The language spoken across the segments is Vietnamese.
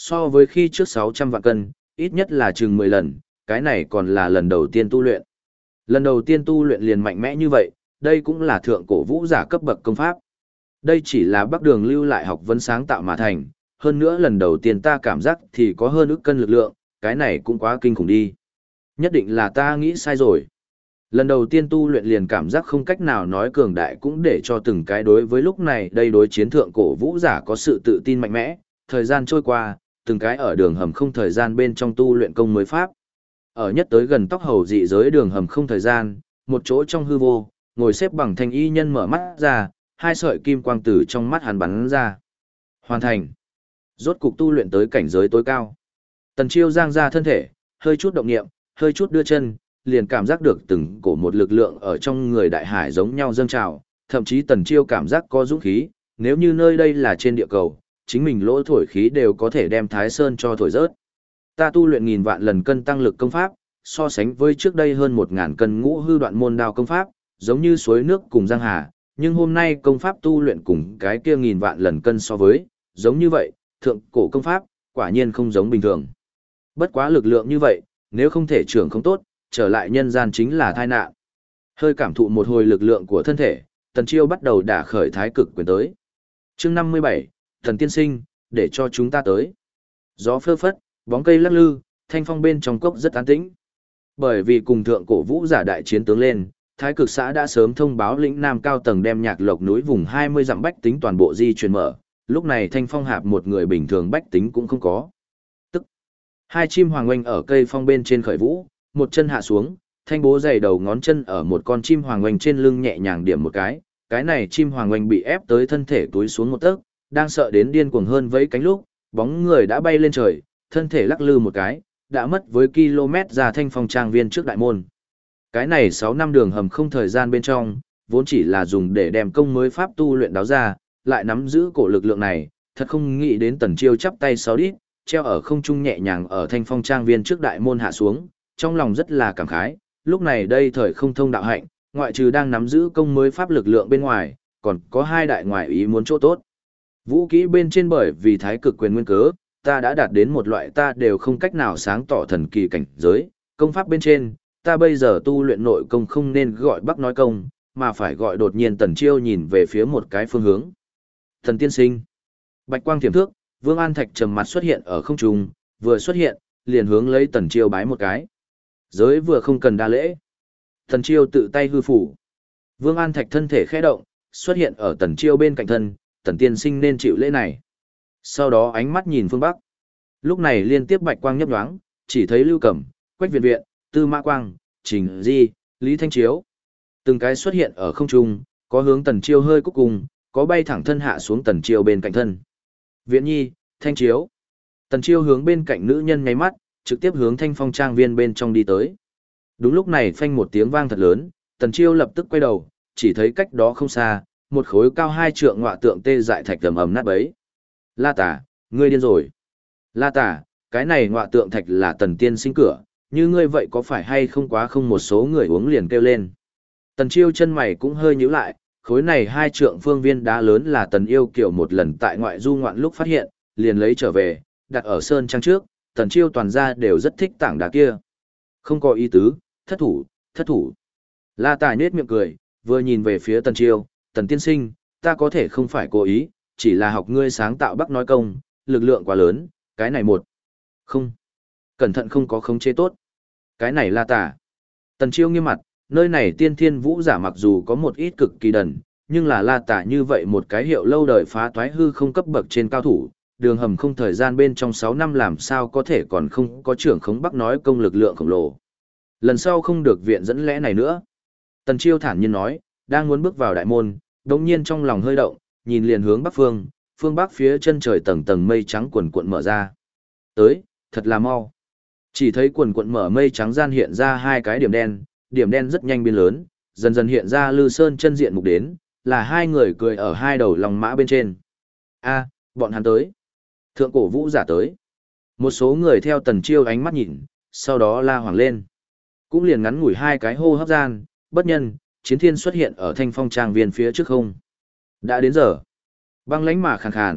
So với khi trước 600 vạn cân, ít nhất là chừng 10 lần, cái này còn là lần đầu tiên tu luyện. Lần đầu tiên tu luyện liền mạnh mẽ như vậy, đây cũng là thượng cổ vũ giả cấp bậc công pháp. Đây chỉ là Bắc Đường lưu lại học vấn sáng tạo mà thành, hơn nữa lần đầu tiên ta cảm giác thì có hơn ức cân lực lượng, cái này cũng quá kinh khủng đi. Nhất định là ta nghĩ sai rồi. Lần đầu tiên tu luyện liền cảm giác không cách nào nói cường đại cũng để cho từng cái đối với lúc này đây đối chiến thượng cổ vũ giả có sự tự tin mạnh mẽ, thời gian trôi qua, từng cái ở đường hầm không thời gian bên trong tu luyện công mới pháp. Ở nhất tới gần tóc hầu dị giới đường hầm không thời gian, một chỗ trong hư vô, ngồi xếp bằng thanh y nhân mở mắt ra, hai sợi kim quang tử trong mắt hắn bắn ra. Hoàn thành. Rốt cục tu luyện tới cảnh giới tối cao. Tần Chiêu giang ra thân thể, hơi chút động niệm, hơi chút đưa chân, liền cảm giác được từng cổ một lực lượng ở trong người đại hải giống nhau dâng trào, thậm chí Tần Chiêu cảm giác có dũng khí, nếu như nơi đây là trên địa cầu, chính mình lỗ thổi khí đều có thể đem Thái Sơn cho thổi rớt. Ta tu luyện nghìn vạn lần cân tăng lực công pháp, so sánh với trước đây hơn 1000 cân ngũ hư đoạn môn đao công pháp, giống như suối nước cùng giang hà, nhưng hôm nay công pháp tu luyện cùng cái kia nghìn vạn lần cân so với, giống như vậy, thượng cổ công pháp, quả nhiên không giống bình thường. Bất quá lực lượng như vậy, nếu không thể trưởng không tốt, trở lại nhân gian chính là tai nạn. Hơi cảm thụ một hồi lực lượng của thân thể, Tần Chiêu bắt đầu đả khởi thái cực quyền tới. Chương 57, Thần tiên sinh, để cho chúng ta tới. Gió phơ phất, bóng cây lắc lư, thanh phong bên trong cốc rất an tĩnh. Bởi vì cùng thượng cổ vũ giả đại chiến tướng lên, Thái Cực xã đã sớm thông báo lĩnh Nam cao tầng đem Nhạc Lộc núi vùng 20 dặm bách tính toàn bộ di chuyển mở, lúc này thanh phong hạp một người bình thường bách tính cũng không có. Tức, hai chim hoàng oanh ở cây phong bên trên khởi vũ, một chân hạ xuống, thanh bố dày đầu ngón chân ở một con chim hoàng oanh trên lưng nhẹ nhàng điểm một cái này chim hoàng oanh bị ép tới thân thể túi xuống một tấc, đang sợ đến điên cuồng hơn vẫy cánh lúc, bóng người đã bay lên trời, thân thể lắc lư một cái, đã mất với km ra thanh phong trang viên trước đại môn. Cái này 6 năm đường hầm không thời gian bên trong, vốn chỉ là dùng để đem công mới pháp tu luyện đáo ra, lại nắm giữ cổ lực lượng này, thật không nghĩ đến Tần Chiêu chắp tay 6 đít, treo ở không trung nhẹ nhàng ở thanh phong trang viên trước đại môn hạ xuống, trong lòng rất là cảm khái, lúc này đây thời không thông đạo hạnh, ngoại trừ đang nắm giữ công mới pháp lực lượng bên ngoài, còn có hai đại ngoại ý muốn chỗ tốt. Vũ kỹ bên trên bởi vì thái cực quyền nguyên cớ, ta đã đạt đến một loại ta đều không cách nào sáng tỏ thần kỳ cảnh giới, công pháp bên trên, ta bây giờ tu luyện nội công không nên gọi Bắc nói công, mà phải gọi đột nhiên Tần Chiêu nhìn về phía một cái phương hướng. Thần tiên sinh. Bạch quang thiểm thước, Vương An Thạch trầm mặt xuất hiện ở không trung, vừa xuất hiện, liền hướng lấy Tần Chiêu bái một cái. Giới vừa không cần đa lễ. Tần Chiêu tự tay hư phủ. Vương An Thạch thân thể khẽ động, xuất hiện ở Tần Chiêu bên cạnh thân, Tần tiên sinh nên chịu lễ này. Sau đó ánh mắt nhìn phương Bắc. Lúc này liên tiếp bạch quang nhấp nhoáng, chỉ thấy Lưu Cẩm, Quách Viện Viện, Tư Mã Quang, Trình Di, Lý Thanh Chiếu. Từng cái xuất hiện ở không trung, có hướng Tần Chiêu hơi cúc cùng, có bay thẳng thân hạ xuống Tần Chiêu bên cạnh thân. Viện Nhi, Thanh Chiếu. Tần Chiêu hướng bên cạnh nữ nhân nháy mắt, trực tiếp hướng Thanh Phong trang viên bên trong đi tới. Đúng lúc này phanh một tiếng vang thật lớn, Tần Chiêu lập tức quay đầu, chỉ thấy cách đó không xa, một khối cao 2 trượng ngọa tượng tê dại thạch ầm ầm nát bấy. La Tả, ngươi điên rồi. La Tả, cái này ngọa tượng thạch là Tần tiên sinh cửa, như ngươi vậy có phải hay không quá không, một số người uống liền kêu lên. Tần Chiêu chân mày cũng hơi nhíu lại, khối này 2 trượng phương viên đá lớn là Tần Yêu Kiều một lần tại ngoại du ngoạn lúc phát hiện, liền lấy trở về, đặt ở sơn trang trước, Tần Chiêu toàn ra đều rất thích tảng đá kia. Không có ý tứ, thất thủ, thất thủ. La Tả nhếch miệng cười, vừa nhìn về phía Tần Chiêu, Tần tiên sinh, ta có thể không phải cố ý, chỉ là học ngươi sáng tạo Bắc nói công, lực lượng quá lớn, cái này một. Không. Cẩn thận không có khống chế tốt. Cái này La Tả. Tần Chiêu nghiêm mặt, nơi này tiên thiên vũ giả mặc dù có một ít cực kỳ đần, nhưng là La Tả như vậy một cái hiệu lâu đời phá toái hư không cấp bậc trên cao thủ, đường hầm không thời gian bên trong 6 năm làm sao có thể còn không có trưởng khống Bắc nói công lực lượng khổng lồ. Lần sau không được viện dẫn lẽ này nữa. Tần Chiêu thản nhiên nói, đang muốn bước vào đại môn, đống nhiên trong lòng hơi động, nhìn liền hướng bắc phương, phương bắc phía chân trời tầng tầng mây trắng quần cuộn mở ra. Tới, thật là mau. Chỉ thấy quần cuộn mở mây trắng gian hiện ra hai cái điểm đen rất nhanh biến lớn, dần dần hiện ra Lư Sơn chân diện mục đến, là hai người cười ở hai đầu lòng mã bên trên. A, bọn hắn tới. Thượng cổ vũ giả tới. Một số người theo Tần Chiêu ánh mắt nhìn, sau đó la hoảng lên. Cũng liền ngắn ngủi hai cái hô hấp gian, bất nhân, Chiến Thiên xuất hiện ở Thanh Phong trang viên phía trước không. Đã đến giờ. Băng lãnh mà khàn khàn,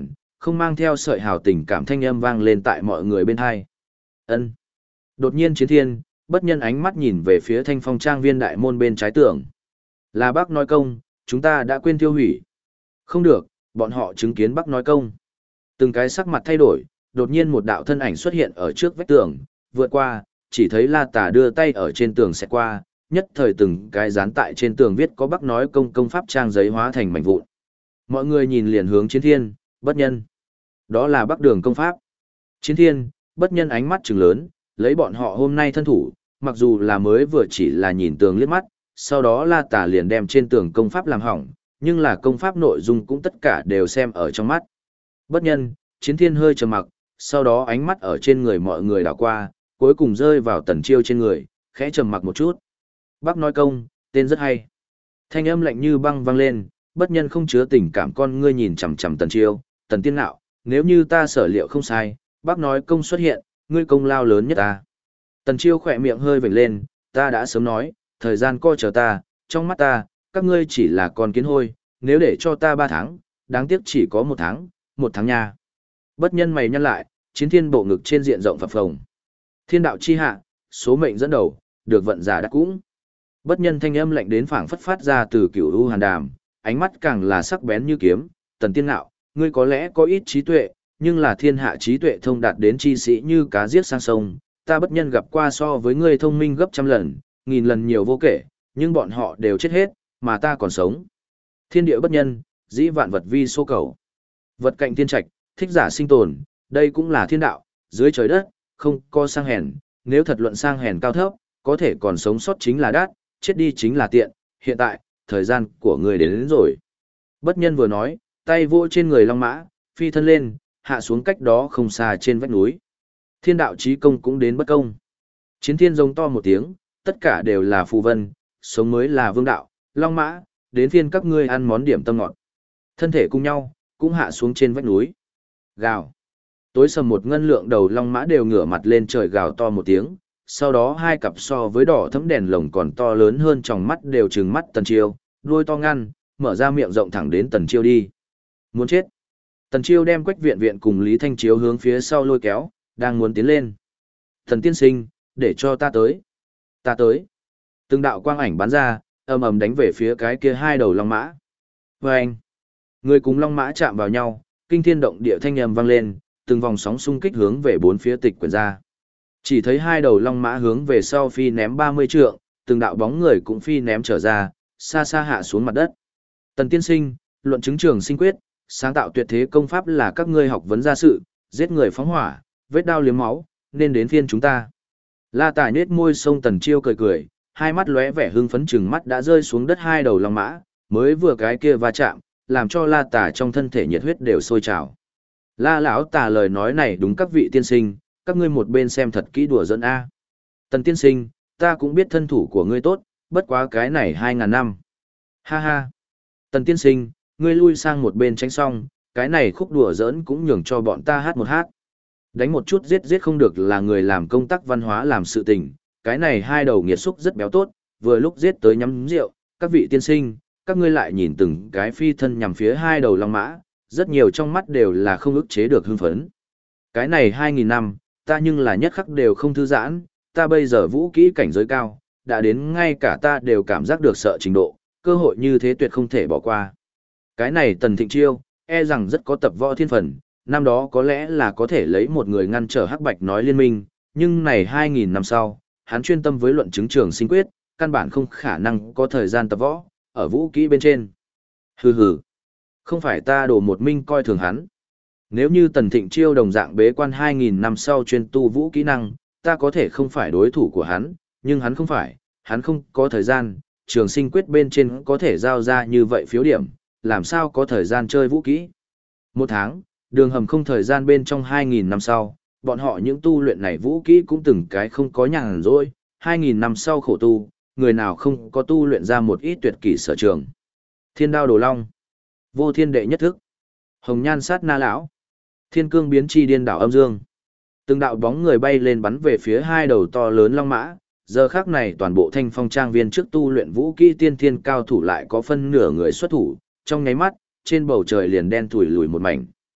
không mang theo sợi hào tình cảm thanh âm vang lên tại mọi người bên hai. Ân. Đột nhiên Chiến Thiên, bất nhân ánh mắt nhìn về phía Thanh Phong Trang viên đại môn bên trái tường. Là Bác nói công, chúng ta đã quên tiêu hủy. Không được, bọn họ chứng kiến Bác nói công. Từng cái sắc mặt thay đổi, đột nhiên một đạo thân ảnh xuất hiện ở trước vách tường, vượt qua, chỉ thấy La Tà đưa tay ở trên tường xẹt qua, nhất thời từng cái dán tại trên tường viết có Bác nói công công pháp trang giấy hóa thành mảnh vụn. Mọi người nhìn liền hướng Chiến Thiên, bất nhân. Đó là Bắc Đường công pháp. Chiến Thiên, bất nhân ánh mắt trừng lớn, lấy bọn họ hôm nay thân thủ, mặc dù là mới vừa chỉ là nhìn tường liếc mắt, sau đó La Tà liền đem trên tường công pháp làm hỏng, nhưng là công pháp nội dung cũng tất cả đều xem ở trong mắt. Bất nhân, Chiến Thiên hơi trầm mặc, sau đó ánh mắt ở trên người mọi người đảo qua, cuối cùng rơi vào Tần Chiêu trên người, khẽ trầm mặc một chút. Bác nói công, tên rất hay. Thanh âm lạnh như băng vang lên, bất nhân không chứa tình cảm con ngươi nhìn chằm chằm Tần Chiêu, Tần Tiên Ngạo, nếu như ta sở liệu không sai, bác nói công xuất hiện, ngươi công lao lớn nhất ta. Tần Chiêu khỏe miệng hơi vểnh lên, ta đã sớm nói, thời gian coi chờ ta, trong mắt ta, các ngươi chỉ là con kiến hôi, nếu để cho ta 3 tháng, đáng tiếc chỉ có 1 tháng nha. Bất nhân mày nhăn lại, Chiến Thiên bộ ngực trên diện rộng phập phồng. Thiên đạo chi hạ, số mệnh dẫn đầu, được vận giả đắc cũng. Bất nhân thanh âm lạnh đến phảng phất phát ra từ cửu u hàn đàm, ánh mắt càng là sắc bén như kiếm, Tần Tiên Ngạo, ngươi có lẽ có ít trí tuệ, nhưng là thiên hạ trí tuệ thông đạt đến chi sĩ như cá giết sang sông, ta bất nhân gặp qua so với ngươi thông minh gấp trăm lần, nghìn lần nhiều vô kể, nhưng bọn họ đều chết hết, mà ta còn sống. Thiên địa bất nhân, dĩ vạn vật vi số cầu. Vật cạnh thiên trạch, thích giả sinh tồn, đây cũng là thiên đạo, dưới trời đất, không có sang hèn, nếu thật luận sang hèn cao thấp, có thể còn sống sót chính là đát, chết đi chính là tiện, hiện tại, thời gian của người đến rồi. Bất nhân vừa nói, tay vỗ trên người long mã, phi thân lên, hạ xuống cách đó không xa trên vách núi. Thiên đạo chí công cũng đến bất công. Chiến Thiên giống to một tiếng, tất cả đều là phù vân, sống mới là vương đạo, long mã, đến phiên các ngươi ăn món điểm tâm ngọt. Thân thể cùng nhau, cũng hạ xuống trên vách núi. Gào. Tối sầm một ngân lượng đầu long mã đều ngửa mặt lên trời gào to một tiếng, sau đó hai cặp so với đỏ thấm đèn lồng còn to lớn hơn tròng mắt đều trừng mắt Tần Chiêu, đuôi to ngăn, mở ra miệng rộng thẳng đến Tần Chiêu đi. Muốn chết. Tần Chiêu đem Quách Viện Viện cùng Lý Thanh Chiếu hướng phía sau lôi kéo, đang muốn tiến lên. Thần tiên sinh, để cho ta tới. Ta tới. Từng đạo quang ảnh bắn ra, ầm ầm đánh về phía cái kia hai đầu long mã. Vâng! Người cùng long mã chạm vào nhau, kinh thiên động địa thanh âm vang lên, từng vòng sóng xung kích hướng về bốn phía tịch quyển ra. Chỉ thấy hai đầu long mã hướng về sau phi ném 30 trượng, từng đạo bóng người cũng phi ném trở ra, xa xa hạ xuống mặt đất. Tần tiên sinh, luận chứng trường sinh quyết, sáng tạo tuyệt thế công pháp là các ngươi học vấn gia sự, giết người phóng hỏa, vết đao liếm máu, nên đến phiên chúng ta. La Tải nết môi sông Tần Chiêu cười cười, hai mắt lóe vẻ hưng phấn chừng mắt đã rơi xuống đất hai đầu long mã, mới vừa cái kia va chạm, làm cho La Tả trong thân thể nhiệt huyết đều sôi trào. La lão Tả lời nói này đúng các vị tiên sinh, các ngươi một bên xem thật kỹ đùa giỡn a. Tần tiên sinh, ta cũng biết thân thủ của ngươi tốt, bất quá cái này 2000 năm. Ha ha. Tần tiên sinh, ngươi lui sang một bên tránh xong, cái này khúc đùa giỡn cũng nhường cho bọn ta hát một hát. Đánh một chút giết giết không được là người làm công tác văn hóa làm sự tình, cái này hai đầu nghiệt xúc rất béo tốt, vừa lúc giết tới nhắm rượu, các vị tiên sinh, các ngươi lại nhìn từng cái phi thân nhằm phía hai đầu long mã, rất nhiều trong mắt đều là không ức chế được hưng phấn. Cái này 2000 năm, ta nhưng là nhất khắc đều không thư giãn, ta bây giờ vũ kỹ cảnh giới cao, đã đến ngay cả ta đều cảm giác được sợ trình độ, cơ hội như thế tuyệt không thể bỏ qua. Cái này Tần Thịnh Chiêu, e rằng rất có tập võ thiên phần, năm đó có lẽ là có thể lấy một người ngăn trở Hắc Bạch nói liên minh, nhưng này 2000 năm sau, hắn chuyên tâm với luận chứng trường sinh quyết, căn bản không khả năng có thời gian tập võ, ở vũ kỹ bên trên. Hừ hừ, không phải ta đổ một minh coi thường hắn. Nếu như Tần Thịnh Chiêu đồng dạng bế quan 2000 năm sau chuyên tu vũ kỹ năng, ta có thể không phải đối thủ của hắn, nhưng hắn không phải, hắn không có thời gian, trường sinh quyết bên trên có thể giao ra như vậy phiếu điểm, làm sao có thời gian chơi vũ kỹ. 1 tháng, đường hầm không thời gian bên trong 2000 năm sau, bọn họ những tu luyện này vũ kỹ cũng từng cái không có nhàn rỗi, 2000 năm sau khổ tu, người nào không có tu luyện ra một ít tuyệt kỹ sở trường. Thiên đao đồ long, vô thiên đệ nhất thức, hồng nhan sát na lão, thiên cương biến chi điên đảo âm dương. Từng đạo bóng người bay lên bắn về phía hai đầu to lớn long mã, giờ khác này toàn bộ Thanh Phong trang viên trước tu luyện vũ kỹ tiên thiên cao thủ lại có phân nửa người xuất thủ, trong nháy mắt, trên bầu trời liền đen thủi lùi một mảnh.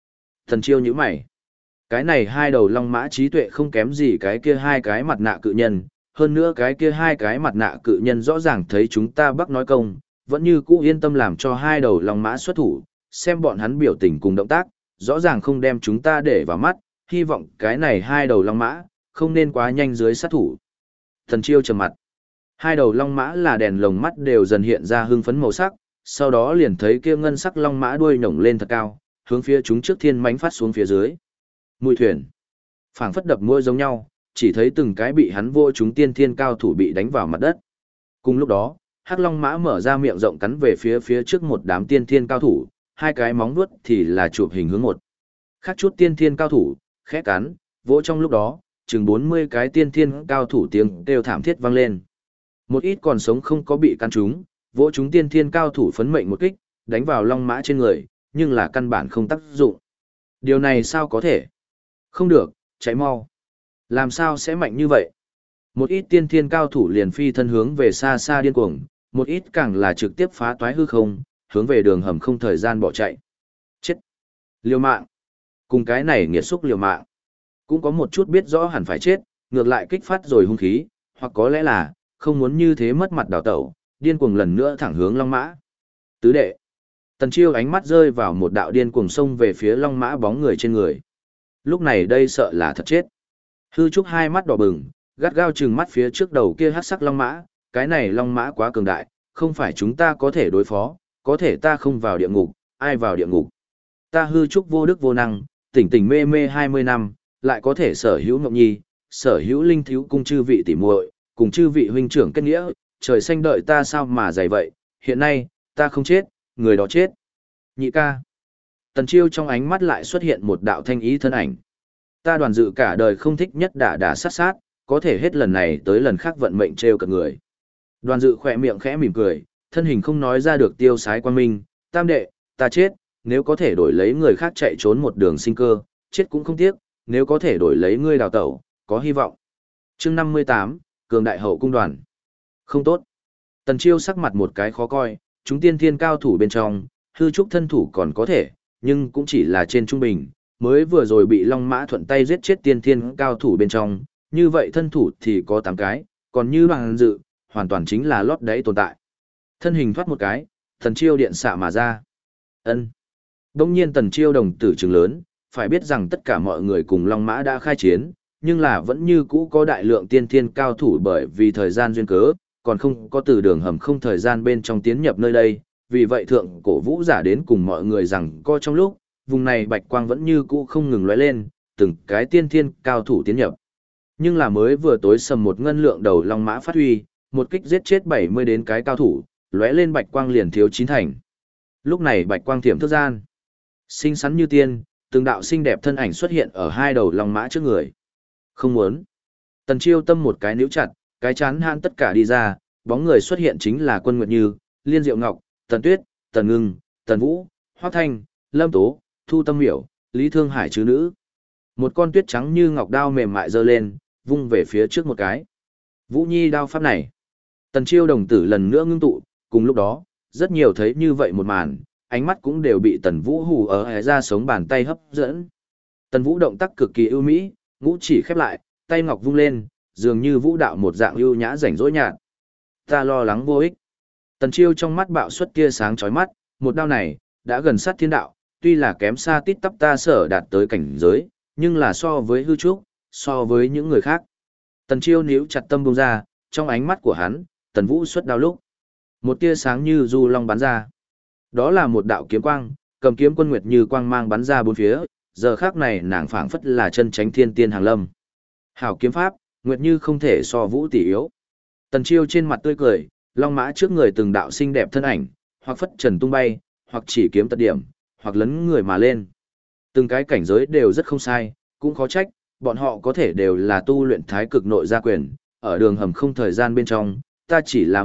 Thần Chiêu nhíu mày. Cái này hai đầu long mã trí tuệ không kém gì cái kia hai cái mặt nạ cự nhân, hơn nữa cái kia hai cái mặt nạ cự nhân rõ ràng thấy chúng ta Bắc nói công, vẫn như cũ yên tâm làm cho hai đầu long mã xuất thủ, xem bọn hắn biểu tình cùng động tác, rõ ràng không đem chúng ta để vào mắt, hy vọng cái này hai đầu long mã, không nên quá nhanh dưới sát thủ. Thần Chiêu trầm mặt. Hai đầu long mã là đèn lồng mắt đều dần hiện ra hưng phấn màu sắc, sau đó liền thấy kia ngân sắc long mã đuôi nhổng lên thật cao, hướng phía chúng trước thiên mãnh phát xuống phía dưới. Mùi thuyền. Phảng phất đập mũi giống nhau, chỉ thấy từng cái bị hắn vô chúng tiên thiên cao thủ bị đánh vào mặt đất. Cùng lúc đó, Hắc Long Mã mở ra miệng rộng cắn về phía trước một đám tiên thiên cao thủ, hai cái móng vuốt thì là chụp hình hướng một. Khác chút tiên thiên cao thủ, khẽ cắn, vỗ trong lúc đó, chừng 40 cái tiên thiên cao thủ tiếng kêu thảm thiết vang lên. Một ít còn sống không có bị cắn trúng, vỗ chúng tiên thiên cao thủ phấn mệnh một kích, đánh vào Long Mã trên người, nhưng là căn bản không tác dụng. Điều này sao có thể? Không được, chạy mau. Làm sao sẽ mạnh như vậy? Một ít tiên thiên cao thủ liền phi thân hướng về xa xa điên cuồng, một ít càng là trực tiếp phá toái hư không, hướng về đường hầm không thời gian bỏ chạy. Chết! Liều mạng! Cùng cái này nghiệt xúc liều mạng. Cũng có một chút biết rõ hẳn phải chết, ngược lại kích phát rồi hung khí, hoặc có lẽ là, không muốn như thế mất mặt đào tẩu, điên cuồng lần nữa thẳng hướng Long Mã. Tứ đệ! Tần Chiêu ánh mắt rơi vào một đạo điên cuồng xông về phía Long Mã bóng người trên người. Lúc này đây sợ là thật chết. Hư Trúc hai mắt đỏ bừng, gắt gao trừng mắt phía trước đầu kia hắc sắc long mã, cái này long mã quá cường đại, không phải chúng ta có thể đối phó, có thể ta không vào địa ngục, ai vào địa ngục. Ta Hư Trúc vô đức vô năng, tỉnh tỉnh mê mê 20 năm, lại có thể sở hữu Ngọc Nhi, sở hữu linh thiếu cung chư vị tỉ muội, cùng chư vị huynh trưởng kết nghĩa, trời xanh đợi ta sao mà dày vậy, hiện nay, ta không chết, người đó chết. Nhị ca. Tần Chiêu trong ánh mắt lại xuất hiện một đạo thanh ý thân ảnh. Ta Đoàn Dự cả đời không thích nhất đả sát sát, có thể hết lần này tới lần khác vận mệnh trêu cợt người. Đoàn Dự khỏe miệng khẽ mỉm cười, thân hình không nói ra được tiêu sái quan minh, tam đệ, ta chết, nếu có thể đổi lấy người khác chạy trốn một đường sinh cơ, chết cũng không tiếc, nếu có thể đổi lấy ngươi đào tẩu, có hy vọng. Chương 58, Cường Đại Hậu Cung Đoàn. Không tốt. Tần Chiêu sắc mặt một cái khó coi, chúng tiên thiên cao thủ bên trong, Hư Trúc thân thủ còn có thể, nhưng cũng chỉ là trên trung bình, mới vừa rồi bị Long Mã thuận tay giết chết tiên thiên cao thủ bên trong, như vậy thân thủ thì có 8 cái, còn như Đoàn Dự, hoàn toàn chính là lót đáy tồn tại. Thân hình thoát một cái, Tần Chiêu điện xạ mà ra. Ân. Đông nhiên Tần Chiêu đồng tử trừng lớn, phải biết rằng tất cả mọi người cùng Long Mã đã khai chiến, nhưng là vẫn như cũ có đại lượng tiên thiên cao thủ bởi vì thời gian duyên cớ, còn không có từ đường hầm không thời gian bên trong tiến nhập nơi đây, vì vậy thượng cổ vũ giả đến cùng mọi người rằng co trong lúc, vùng này bạch quang vẫn như cũ không ngừng lóe lên, từng cái tiên thiên cao thủ tiến nhập. Nhưng là mới vừa tối sầm một ngân lượng đầu Long Mã phát huy, một kích giết chết 70 đến cái cao thủ, lóe lên bạch quang liền thiếu 9 thành. Lúc này bạch quang thiểm thức gian, xinh xắn như tiên, từng đạo xinh đẹp thân ảnh xuất hiện ở hai đầu Long Mã trước người. Không muốn. Tần Chiêu tâm một cái níu chặt, cái chán han tất cả đi ra, bóng người xuất hiện chính là Quân Nguyệt Như, Liên Diệu Ngọc, Tần Tuyết, Tần Ngưng, Tần Vũ, Hoắc Thanh, Lâm Tố, Thu Tâm Miểu, Lý Thương Hải chứ nữ. Một con tuyết trắng như ngọc đao mềm mại giơ lên, vung về phía trước một cái. Vũ Nhi đao pháp này. Tần Chiêu đồng tử lần nữa ngưng tụ, cùng lúc đó, rất nhiều thấy như vậy một màn, ánh mắt cũng đều bị Tần Vũ hù ở ra sống bàn tay hấp dẫn. Tần Vũ động tác cực kỳ ưu mỹ, ngũ chỉ khép lại, tay ngọc vung lên, dường như vũ đạo một dạng ưu nhã rảnh rỗi nhạt. Ta lo lắng vô ích. Tần Chiêu trong mắt bạo xuất tia sáng chói mắt, một đao này đã gần sát thiên đạo, tuy là kém xa tít tắp ta sở đạt tới cảnh giới, nhưng là so với Hư Trúc, so với những người khác. Tần Chiêu níu chặt tâm bung ra, trong ánh mắt của hắn, Tần Vũ xuất đao lúc, một tia sáng như du long bắn ra. Đó là một đạo kiếm quang, cầm kiếm Quân Nguyệt Như quang mang bắn ra bốn phía, giờ khắc này nàng phảng phất là chân tránh thiên tiên hàng lâm. Hảo kiếm pháp, Nguyệt Như không thể so Vũ tỷ yếu. Tần Chiêu trên mặt tươi cười, Long Mã trước người từng đạo xinh đẹp thân ảnh, hoặc phất trần tung bay, hoặc chỉ kiếm tật điểm, hoặc lấn người mà lên. Từng cái cảnh giới đều rất không sai, cũng khó trách, bọn họ có thể đều là tu luyện thái cực nội gia quyền, ở đường hầm không thời gian bên trong, ta chỉ là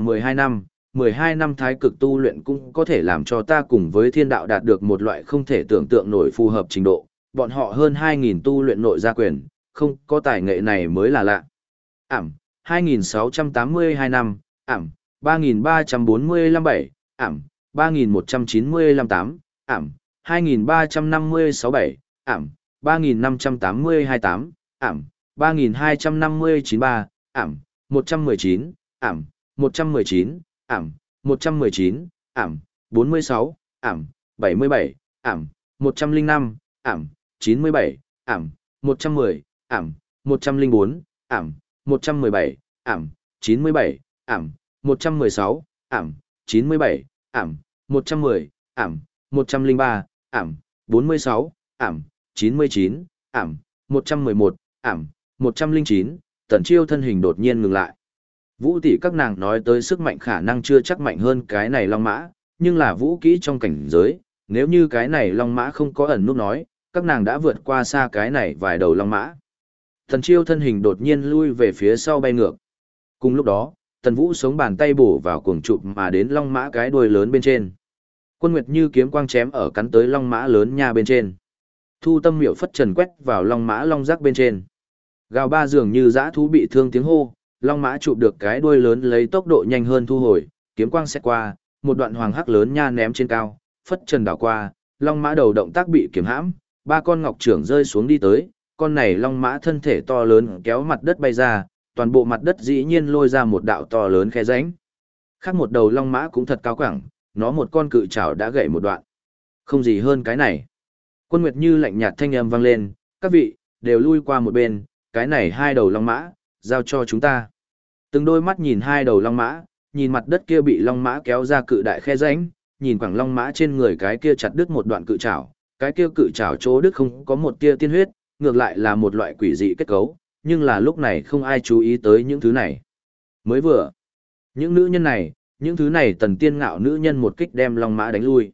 12 năm thái cực tu luyện cũng có thể làm cho ta cùng với thiên đạo đạt được một loại không thể tưởng tượng nổi phù hợp trình độ, bọn họ hơn 2.000 tu luyện nội gia quyền, không có tài nghệ này mới là lạ. 2.682 năm, 3.345 7, 3.195 8, 2.356 7, ảm, 3582-8, ảm, 3259-3, ảm, 119, ảm, 119, ảm, 119, ảm, 46, ảm, 77, ảm, 105, ảm, 97, ảm, 110, ảm, 104, ảm, 117, ảm, 97, ảm, 116, ảm, 97, ảm, 110, ảm, 103, ảm, 46, ảm, 99, ảm, 111, ảm, 109, Tần Chiêu thân hình đột nhiên ngừng lại. Vũ tỷ các nàng nói tới sức mạnh khả năng chưa chắc mạnh hơn cái này long mã, nhưng là vũ kỹ trong cảnh giới, nếu như cái này long mã không có ẩn núp nói, các nàng đã vượt qua xa cái này vài đầu long mã. Tần Chiêu thân hình đột nhiên lui về phía sau bay ngược. Cùng lúc đó, Tần Vũ sống bàn tay bổ vào cuồng chụp mà đến long mã cái đuôi lớn bên trên. Quân Nguyệt như kiếm quang chém ở cắn tới long mã lớn nha bên trên. Thu Tâm Miểu phất trần quét vào long mã long rắc bên trên. Gào ba dường như dã thú bị thương tiếng hô, long mã chụp được cái đuôi lớn lấy tốc độ nhanh hơn thu hồi, kiếm quang xét qua, một đoạn hoàng hắc lớn nha ném trên cao, phất trần đảo qua, long mã đầu động tác bị kiếm hãm, ba con ngọc trưởng rơi xuống đi tới, con này long mã thân thể to lớn kéo mặt đất bay ra, toàn bộ mặt đất dĩ nhiên lôi ra một đạo to lớn khe rãnh. Khác một đầu long mã cũng thật cao quẳng, nó một con cự trảo đã gãy một đoạn. Không gì hơn cái này. Quân Nguyệt như lạnh nhạt thanh âm vang lên, các vị, đều lui qua một bên, cái này hai đầu long mã, giao cho chúng ta. Từng đôi mắt nhìn hai đầu long mã, nhìn mặt đất kia bị long mã kéo ra cự đại khe rãnh, nhìn quẳng long mã trên người cái kia chặt đứt một đoạn cự trảo, cái kia cự trảo chỗ đứt không có một tia tiên huyết, ngược lại là một loại quỷ dị kết cấu, nhưng là lúc này không ai chú ý tới những thứ này. Mới vừa, những nữ nhân này, những thứ này Tần Tiên Ngạo nữ nhân một kích đem long mã đánh lui.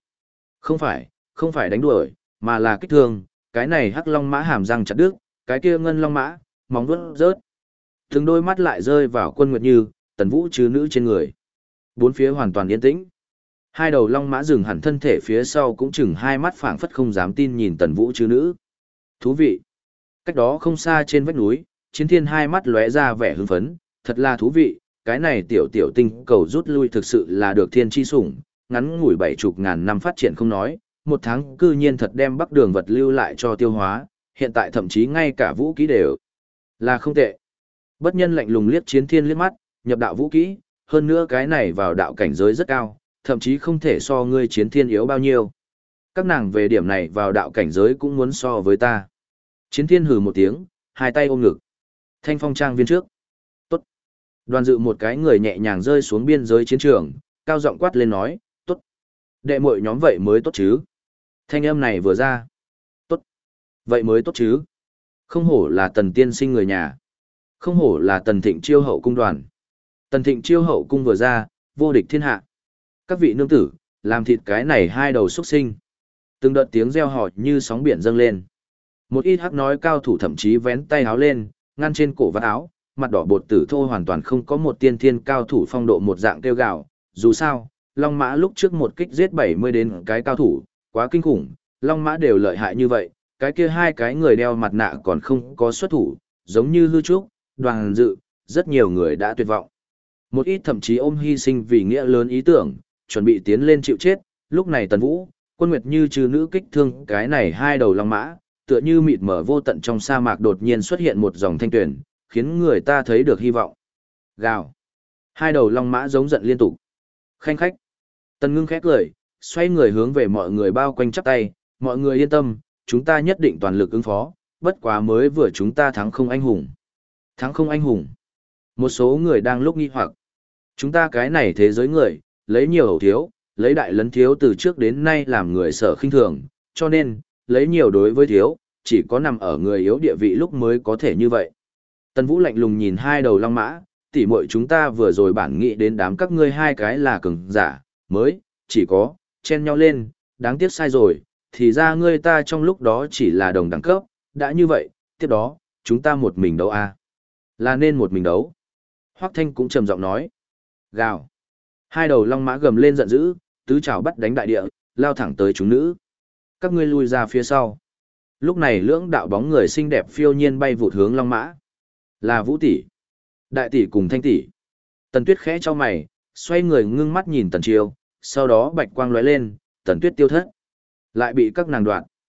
Không phải đánh đuổi, mà là kích thương, cái này hắc long mã hàm răng chặt đứt, cái kia ngân long mã, móng vuốt rớt. Từng đôi mắt lại rơi vào Quân Nguyệt Như, Tần Vũ chứ nữ trên người. Bốn phía hoàn toàn yên tĩnh. Hai đầu long mã dừng hẳn thân thể phía sau cũng chừng hai mắt phảng phất không dám tin nhìn Tần Vũ chứ nữ. Thú vị. Cách đó không xa trên vách núi, Chiến Thiên hai mắt lóe ra vẻ hưng phấn, thật là thú vị, cái này tiểu tiểu tinh cầu rút lui thực sự là được thiên chi sủng, ngắn ngủi 70.000 năm phát triển không nói, một tháng cư nhiên thật đem bắc đường vật lưu lại cho tiêu hóa, hiện tại thậm chí ngay cả vũ kỹ đều là không tệ. Bất Nhân lạnh lùng liếc Chiến Thiên liếc mắt, nhập đạo vũ kỹ, hơn nữa cái này vào đạo cảnh giới rất cao, thậm chí không thể so ngươi Chiến Thiên yếu bao nhiêu. Các nàng về điểm này vào đạo cảnh giới cũng muốn so với ta. Chiến Thiên hừ một tiếng, hai tay ôm ngực. Thanh Phong trang viên trước. Tốt. Đoàn dự một cái người nhẹ nhàng rơi xuống biên giới chiến trường, cao giọng quát lên nói, tốt. Đệ muội nhóm vậy mới tốt chứ. Thanh âm này vừa ra. Tốt. Vậy mới tốt chứ. Không hổ là Tần tiên sinh người nhà. Không hổ là Tần Thịnh Chiêu hậu cung đoàn. Tần Thịnh Chiêu hậu cung vừa ra, vô địch thiên hạ. Các vị nương tử, làm thịt cái này hai đầu xuất sinh. Từng đợt tiếng reo hò như sóng biển dâng lên. Một ít hắc nói cao thủ thậm chí vén tay áo lên, ngăn trên cổ vạt áo, mặt đỏ bột tử thô hoàn toàn không có một tiên thiên cao thủ phong độ một dạng kêu gào. Dù sao, Long Mã lúc trước một kích giết 70 đến cái cao thủ, quá kinh khủng, Long Mã đều lợi hại như vậy, cái kia hai cái người đeo mặt nạ còn không có xuất thủ, giống như hư trúc, Đoàn Dự, rất nhiều người đã tuyệt vọng. Một ít thậm chí ôm hy sinh vì nghĩa lớn ý tưởng, chuẩn bị tiến lên chịu chết, lúc này Tần Vũ, Quân Nguyệt như trừ nữ kích thương cái này hai đầu Long Mã, tựa như mịt mở vô tận trong sa mạc đột nhiên xuất hiện một dòng thanh tuyển, khiến người ta thấy được hy vọng. Gào. Hai đầu long mã giống giận liên tục. Khanh khách. Tần Ngưng khẽ cười, xoay người hướng về mọi người bao quanh chắp tay, mọi người yên tâm, chúng ta nhất định toàn lực ứng phó, bất quá mới vừa chúng ta thắng không anh hùng. Thắng không anh hùng. Một số người đang lúc nghi hoặc. Chúng ta cái này thế giới người, lấy nhiều hậu thiếu, lấy đại lấn thiếu từ trước đến nay làm người sợ khinh thường, cho nên, lấy nhiều đối với thiếu, chỉ có nằm ở người yếu địa vị lúc mới có thể như vậy. Tần Vũ lạnh lùng nhìn hai đầu long mã, tỉ muội chúng ta vừa rồi bản nghĩ đến đám các ngươi hai cái là cường giả, mới, chỉ có, chen nhau lên, đáng tiếc sai rồi, thì ra ngươi ta trong lúc đó chỉ là đồng đẳng cấp, đã như vậy, tiếp đó, chúng ta một mình đấu à? Là nên một mình đấu. Hoắc Thanh cũng trầm giọng nói. Gào. Hai đầu long mã gầm lên giận dữ, tứ trảo bắt đánh đại địa, lao thẳng tới chúng nữ. Các ngươi lui ra phía sau. Lúc này lưỡng đạo bóng người xinh đẹp phiêu nhiên bay vụt hướng long mã. Là Vũ tỷ, Đại tỷ cùng Thanh tỷ. Tần Tuyết khẽ cho mày, xoay người ngưng mắt nhìn Tần Chiêu, sau đó bạch quang lóe lên, Tần Tuyết tiêu thất. Lại bị các nàng đoạn.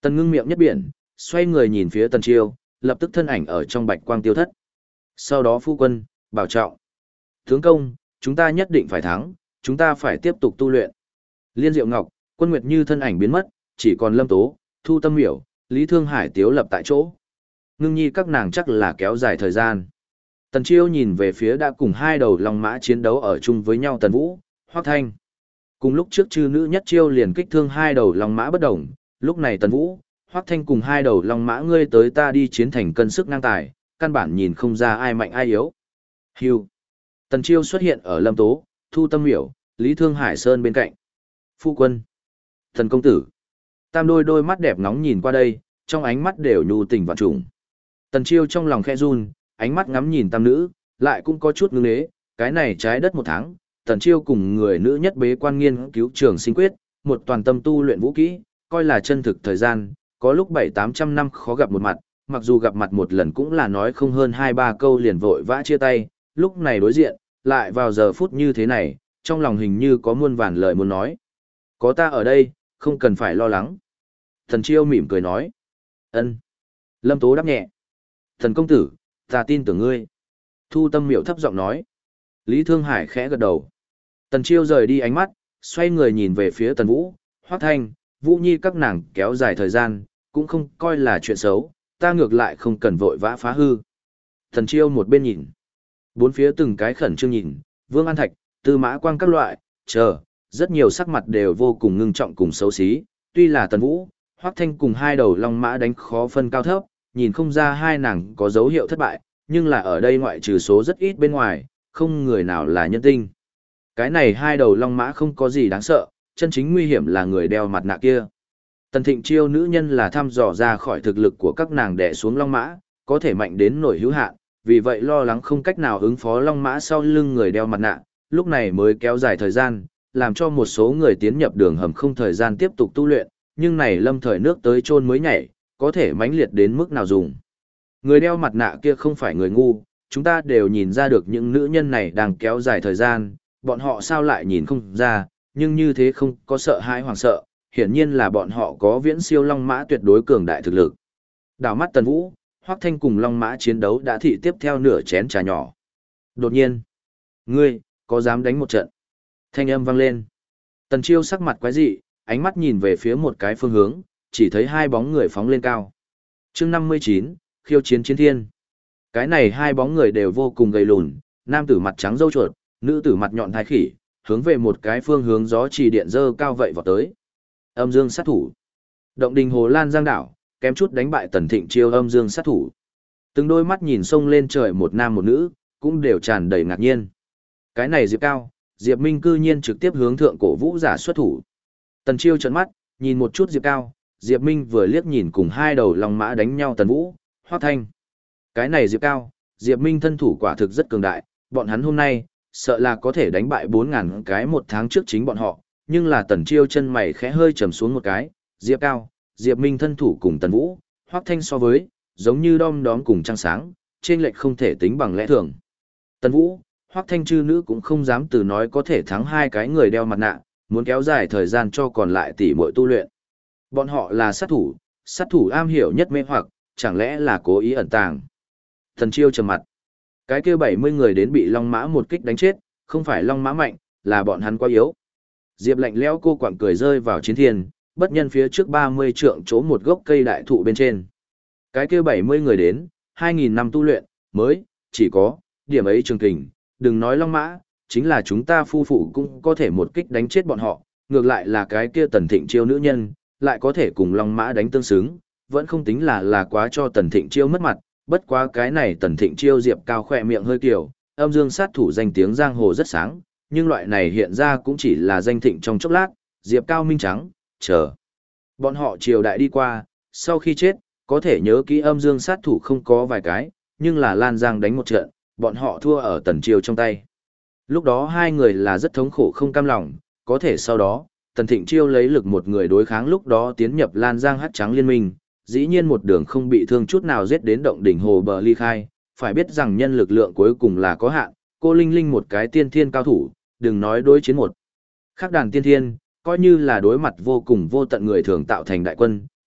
Tần Ngưng miệng nhất biển, xoay người nhìn phía Tần Chiêu, lập tức thân ảnh ở trong bạch quang tiêu thất. Sau đó phu quân, bảo trọng. Tướng công, chúng ta nhất định phải thắng, chúng ta phải tiếp tục tu luyện. Liên Diệu Ngọc, Quân Nguyệt Như thân ảnh biến mất, chỉ còn Lâm Tố, Thu Tâm Miểu, Lý Thương Hải tiếu lập tại chỗ. Ngưng nhi các nàng chắc là kéo dài thời gian. Tần Chiêu nhìn về phía đã cùng hai đầu long mã chiến đấu ở chung với nhau Tần Vũ, Hoắc Thanh. Cùng lúc trước chư nữ nhất chiêu liền kích thương hai đầu long mã bất đồng, lúc này Tần Vũ, Hoắc Thanh cùng hai đầu long mã ngươi tới ta đi chiến thành cân sức ngang tài, căn bản nhìn không ra ai mạnh ai yếu. Hưu. Tần Chiêu xuất hiện ở Lâm Tố, Thu Tâm Miểu, Lý Thương Hải Sơn bên cạnh. Phu quân. Thần công tử. Tam đôi mắt đẹp nóng nhìn qua đây, trong ánh mắt đều nhu tình vạn trùng. Tần Chiêu trong lòng khẽ run, ánh mắt ngắm nhìn tam nữ, lại cũng có chút ngưng ế, cái này trái đất một tháng, Tần Chiêu cùng người nữ nhất bế quan nghiên cứu trường sinh quyết, một toàn tâm tu luyện vũ kỹ, coi là chân thực thời gian, có lúc 700-800 năm khó gặp một mặt, mặc dù gặp mặt một lần cũng là nói không hơn 2-3 câu liền vội vã chia tay, lúc này đối diện, lại vào giờ phút như thế này, trong lòng hình như có muôn vàn lời muốn nói. Có ta ở đây, không cần phải lo lắng. Tần Chiêu mỉm cười nói. Ân. Lâm Tố đáp nhẹ. Thần công tử, ta tin tưởng ngươi. Thu Tâm Miểu thấp giọng nói. Lý Thương Hải khẽ gật đầu. Tần Chiêu rời đi ánh mắt, xoay người nhìn về phía Tần Vũ, Hoắc Thanh, Vũ Nhi các nàng kéo dài thời gian, cũng không coi là chuyện xấu, ta ngược lại không cần vội vã phá hư. Tần Chiêu một bên nhìn, bốn phía từng cái khẩn trương nhìn, Vương An Thạch, Tư Mã Quang các loại, chờ, rất nhiều sắc mặt đều vô cùng ngưng trọng cùng xấu xí, tuy là Tần Vũ, Hoắc Thanh cùng hai đầu long mã đánh khó phân cao thấp, nhìn không ra hai nàng có dấu hiệu thất bại, nhưng là ở đây ngoại trừ số rất ít bên ngoài, không người nào là nhân tinh. Cái này hai đầu long mã không có gì đáng sợ, chân chính nguy hiểm là người đeo mặt nạ kia. Tần Thịnh Chiêu nữ nhân là thăm dò ra khỏi thực lực của các nàng đè xuống long mã, có thể mạnh đến nổi hữu hạn, vì vậy lo lắng không cách nào ứng phó long mã sau lưng người đeo mặt nạ, lúc này mới kéo dài thời gian, làm cho một số người tiến nhập đường hầm không thời gian tiếp tục tu luyện, nhưng này lâm thời nước tới chôn mới nhảy, có thể mãnh liệt đến mức nào dùng. Người đeo mặt nạ kia không phải người ngu, chúng ta đều nhìn ra được những nữ nhân này đang kéo dài thời gian, bọn họ sao lại nhìn không ra, nhưng như thế không có sợ hãi hoàng sợ, hiển nhiên là bọn họ có viễn siêu long mã tuyệt đối cường đại thực lực. Đảo mắt Tần Vũ, Hoắc Thanh cùng long mã chiến đấu đã thị tiếp theo nửa chén trà nhỏ. Đột nhiên, ngươi, có dám đánh một trận? Thanh âm vang lên. Tần Chiêu sắc mặt quái dị, ánh mắt nhìn về phía một cái phương hướng, chỉ thấy hai bóng người phóng lên cao. Chương 59, khiêu chiến chiến thiên. Cái này hai bóng người đều vô cùng gầy lùn, nam tử mặt trắng râu chuột, nữ tử mặt nhọn thai khỉ, hướng về một cái phương hướng gió chỉ điện dơ cao vậy vọt tới. Âm dương sát thủ. Động đình Hồ Lan Giang đảo, kém chút đánh bại Tần Thịnh Chiêu âm dương sát thủ. Từng đôi mắt nhìn sông lên trời một nam một nữ, cũng đều tràn đầy ngạc nhiên. Cái này Diệp Cao, Diệp Minh cư nhiên trực tiếp hướng thượng cổ vũ giả xuất thủ. Tần Chiêu trợn mắt, nhìn một chút Diệp Cao, Diệp Minh vừa liếc nhìn cùng hai đầu long mã đánh nhau Tần Vũ, Hoắc Thanh. Cái này Diệp Cao, Diệp Minh thân thủ quả thực rất cường đại, bọn hắn hôm nay, sợ là có thể đánh bại 4.000 cái một tháng trước chính bọn họ, nhưng là Tần Chiêu chân mày khẽ hơi trầm xuống một cái, Diệp Cao, Diệp Minh thân thủ cùng Tần Vũ, Hoắc Thanh so với, giống như đom đóm cùng trăng sáng, trên lệch không thể tính bằng lẽ thường. Tần Vũ, Hoắc Thanh chư nữ cũng không dám từ nói có thể thắng hai cái người đeo mặt nạ, muốn kéo dài thời gian cho còn lại tỷ muội tu luyện. Bọn họ là sát thủ am hiểu nhất mê hoặc, chẳng lẽ là cố ý ẩn tàng. Tần Chiêu trầm mặt. Cái kia 70 người đến bị long mã một kích đánh chết, không phải long mã mạnh, là bọn hắn quá yếu. Diệp lạnh lẽo cô quặng cười rơi vào chiến thiên, bất nhân phía trước 30 trượng chỗ một gốc cây đại thụ bên trên. Cái kia 70 người đến, 2.000 năm tu luyện, mới, chỉ có, điểm ấy trường kình, đừng nói long mã, chính là chúng ta phu phụ cũng có thể một kích đánh chết bọn họ, ngược lại là cái kia Tần Thịnh Chiêu nữ nhân, lại có thể cùng long mã đánh tương xứng, vẫn không tính là quá cho Tần Thịnh Chiêu mất mặt, bất quá cái này Tần Thịnh Chiêu Diệp Cao khỏe miệng hơi kiểu, âm dương sát thủ danh tiếng giang hồ rất sáng, nhưng loại này hiện ra cũng chỉ là danh thịnh trong chốc lát, Diệp Cao minh trắng, chờ. Bọn họ triều đại đi qua, sau khi chết, có thể nhớ kỹ âm dương sát thủ không có vài cái, nhưng là Lan Giang đánh một trận, bọn họ thua ở Tần Chiêu trong tay. Lúc đó hai người là rất thống khổ không cam lòng, có thể sau đó, Tần Thịnh Chiêu lấy lực một người đối kháng lúc đó tiến nhập Lan Giang Hắc Trắng Liên minh, dĩ nhiên một đường không bị thương chút nào giết đến động đỉnh hồ bờ ly khai, phải biết rằng nhân lực lượng cuối cùng là có hạn, cô Linh Linh một cái tiên thiên cao thủ, đừng nói đối chiến một. Khác đàn tiên thiên, coi như là đối mặt vô cùng vô tận người thường tạo thành đại quân,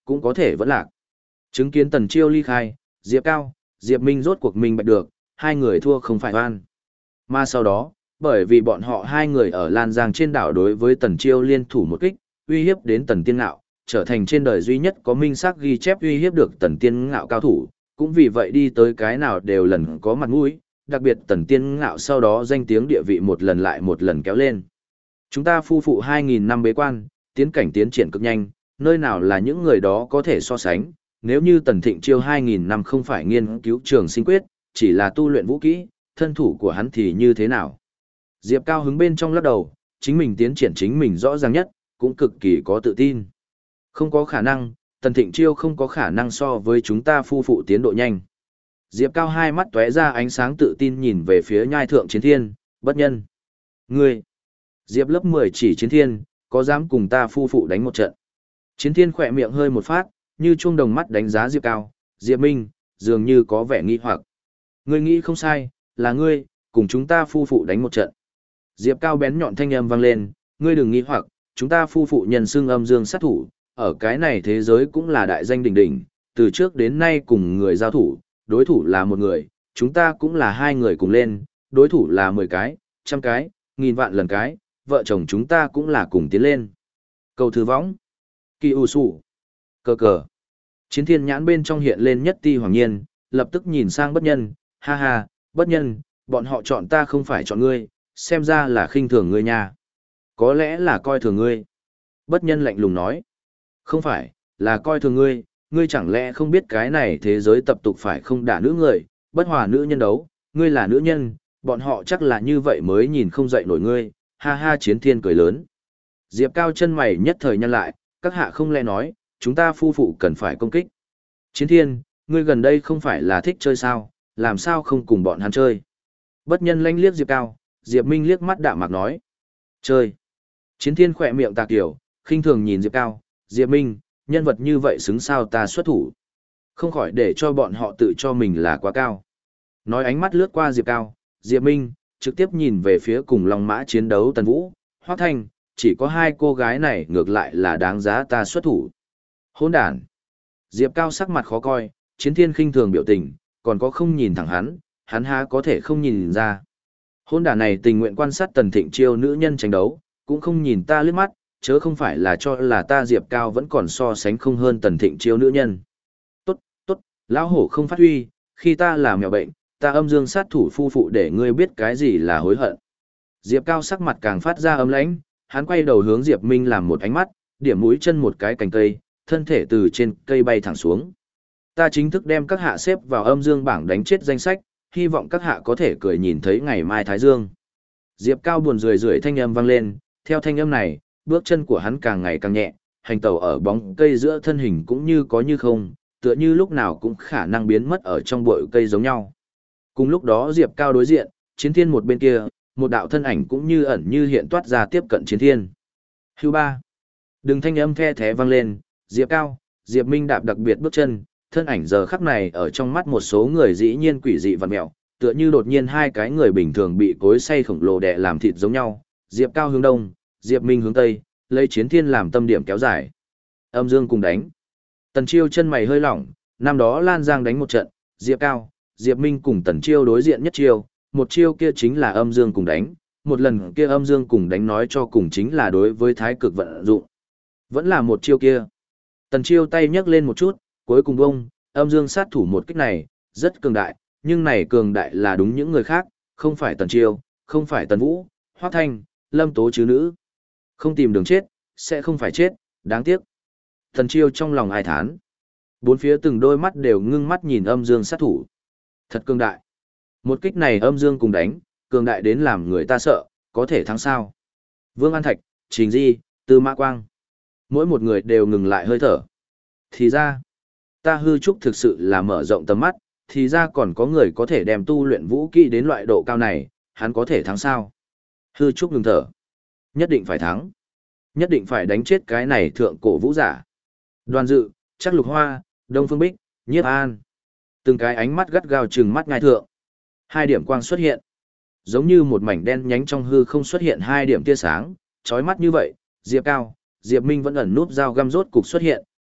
cũng có thể vẫn lạc. Chứng kiến Tần Chiêu ly khai, Diệp Cao, Diệp Minh rốt cuộc minh bạch được, hai người thua không phải oan. Mà sau đó, bởi vì bọn họ hai người ở Lan Giang trên đảo đối với Tần Chiêu liên thủ một kích, uy hiếp đến Tần Tiên Ngạo, trở thành trên đời duy nhất có minh xác ghi chép uy hiếp được Tần Tiên Ngạo cao thủ, cũng vì vậy đi tới cái nào đều lần có mặt mũi, đặc biệt Tần Tiên Ngạo sau đó danh tiếng địa vị một lần lại một lần kéo lên. Chúng ta phu phụ 2.000 năm bế quan, tiến cảnh tiến triển cực nhanh, nơi nào là những người đó có thể so sánh, nếu như Tần Thịnh Chiêu 2.000 năm không phải nghiên cứu trường sinh quyết, chỉ là tu luyện vũ kỹ, thân thủ của hắn thì như thế nào? Diệp Cao hứng bên trong lắc đầu, chính mình tiến triển chính mình rõ ràng nhất, cũng cực kỳ có tự tin. Không có khả năng, Tần Thịnh Chiêu không có khả năng so với chúng ta phu phụ tiến độ nhanh. Diệp Cao hai mắt tóe ra ánh sáng tự tin nhìn về phía nhai thượng chiến thiên, bất nhân. Ngươi! Diệp lớp 10 chỉ chiến thiên, có dám cùng ta phu phụ đánh một trận? Chiến thiên khỏe miệng hơi một phát, như chuông đồng mắt đánh giá Diệp Cao, Diệp Minh, dường như có vẻ nghi hoặc. Ngươi nghĩ không sai, là ngươi, cùng chúng ta phu phụ đánh một trận. Diệp Cao bén nhọn thanh âm vang lên, ngươi đừng nghi hoặc, chúng ta phu phụ nhân xưng âm dương sát thủ, ở cái này thế giới cũng là đại danh đỉnh đỉnh, từ trước đến nay cùng người giao thủ, đối thủ là một người, chúng ta cũng là hai người cùng lên, đối thủ là 10 cái, trăm cái, nghìn vạn lần cái, vợ chồng chúng ta cũng là cùng tiến lên. Cầu thư võng. Kỳ ủ sủ. Cờ cờ. Chiến thiên nhãn bên trong hiện lên nhất ti hoàng nhiên, lập tức nhìn sang bất nhân, ha ha, bất nhân, bọn họ chọn ta không phải chọn ngươi, xem ra là khinh thường ngươi nha. Có lẽ là coi thường ngươi. Bất nhân lạnh lùng nói. Không phải, là coi thường ngươi, ngươi chẳng lẽ không biết cái này thế giới tập tục phải không đả nữ người, bất hòa nữ nhân đấu, ngươi là nữ nhân, bọn họ chắc là như vậy mới nhìn không dậy nổi ngươi, ha ha chiến thiên cười lớn. Diệp Cao chân mày nhất thời nhăn lại, các hạ không lẽ nói, chúng ta phu phụ cần phải công kích. Chiến thiên, ngươi gần đây không phải là thích chơi sao, làm sao không cùng bọn hắn chơi. Bất nhân lanh liếc Diệp Cao, Diệp Minh liếc mắt đạm mạc nói. Chơi. Chiến thiên khỏe miệng tà kiểu, khinh thường nhìn Diệp Cao, Diệp Minh, nhân vật như vậy xứng sao ta xuất thủ. Không khỏi để cho bọn họ tự cho mình là quá cao. Nói ánh mắt lướt qua Diệp Cao, Diệp Minh, trực tiếp nhìn về phía cùng Long Mã chiến đấu Tần Vũ, Hoác Thanh, chỉ có hai cô gái này ngược lại là đáng giá ta xuất thủ. Hỗn đản. Diệp Cao sắc mặt khó coi, chiến thiên khinh thường biểu tình, còn có không nhìn thẳng hắn há có thể không nhìn ra. Hỗn đản này tình nguyện quan sát Tần Thịnh Chiêu nữ nhân tranh đấu, cũng không nhìn ta liếc mắt, chớ không phải là cho là ta Diệp Cao vẫn còn so sánh không hơn Tần Thịnh Chiêu nữ nhân. Tốt, lão hổ không phát huy, khi ta là mèo bệnh, ta âm dương sát thủ phu phụ để ngươi biết cái gì là hối hận. Diệp Cao sắc mặt càng phát ra ấm lãnh, hắn quay đầu hướng Diệp Minh làm một ánh mắt, điểm mũi chân một cái cành cây, thân thể từ trên cây bay thẳng xuống. Ta chính thức đem các hạ xếp vào âm dương bảng đánh chết danh sách, hy vọng các hạ có thể cười nhìn thấy ngày mai Thái Dương. Diệp Cao buồn rười rượi thanh âm vang lên, theo thanh âm này, bước chân của hắn càng ngày càng nhẹ, hành tẩu ở bóng cây giữa thân hình cũng như có như không, tựa như lúc nào cũng khả năng biến mất ở trong bụi cây giống nhau. Cùng lúc đó Diệp Cao đối diện, chiến thiên một bên kia, một đạo thân ảnh cũng như ẩn như hiện toát ra tiếp cận chiến thiên. Hưu ba. Đừng thanh âm the thé vang lên, Diệp Cao, Diệp Minh đạp đặc biệt bước chân, thân ảnh giờ khắc này ở trong mắt một số người dĩ nhiên quỷ dị vặn mẹo, tựa như đột nhiên hai cái người bình thường bị cối xay khổng lồ đè làm thịt giống nhau. Diệp Cao hướng đông, Diệp Minh hướng tây, lấy chiến thiên làm tâm điểm kéo dài. Âm dương cùng đánh. Tần Chiêu chân mày hơi lỏng, năm đó Lan Giang đánh một trận, Diệp Cao, Diệp Minh cùng Tần Chiêu đối diện nhất chiêu, một chiêu kia chính là âm dương cùng đánh, một lần kia âm dương cùng đánh nói cho cùng chính là đối với thái cực vận dụng. Vẫn là một chiêu kia. Tần Chiêu tay nhấc lên một chút, cuối cùng bông, âm dương sát thủ một kích này, rất cường đại, nhưng này cường đại là đúng những người khác, không phải Tần Chiêu, không phải Tần Vũ, Hoác Thanh, Lâm Tố chứ nữ. Không tìm đường chết, sẽ không phải chết, đáng tiếc. Tần Chiêu trong lòng ai thán. Bốn phía từng đôi mắt đều ngưng mắt nhìn âm dương sát thủ. Thật cường đại. Một kích này âm dương cùng đánh, cường đại đến làm người ta sợ, có thể thắng sao. Vương An Thạch, Trình Di, Tư Mã Quang. Mỗi một người đều ngừng lại hơi thở. Thì ra, ta hư trúc thực sự là mở rộng tầm mắt, thì ra còn có người có thể đem tu luyện vũ kỹ đến loại độ cao này, hắn có thể thắng sao. Hư trúc ngừng thở. Nhất định phải thắng. Nhất định phải đánh chết cái này thượng cổ vũ giả. Đoàn Dự, Trác Lục Hoa, Đông Phương Bích, Nhiếp An. Từng cái ánh mắt gắt gao trừng mắt ngai thượng. Hai điểm quang xuất hiện. Giống như một mảnh đen nhánh trong hư không xuất hiện hai điểm tia sáng, chói mắt như vậy, Diệp Cao, Diệp Minh vẫn ẩn núp dao găm rốt cục xuất hiện,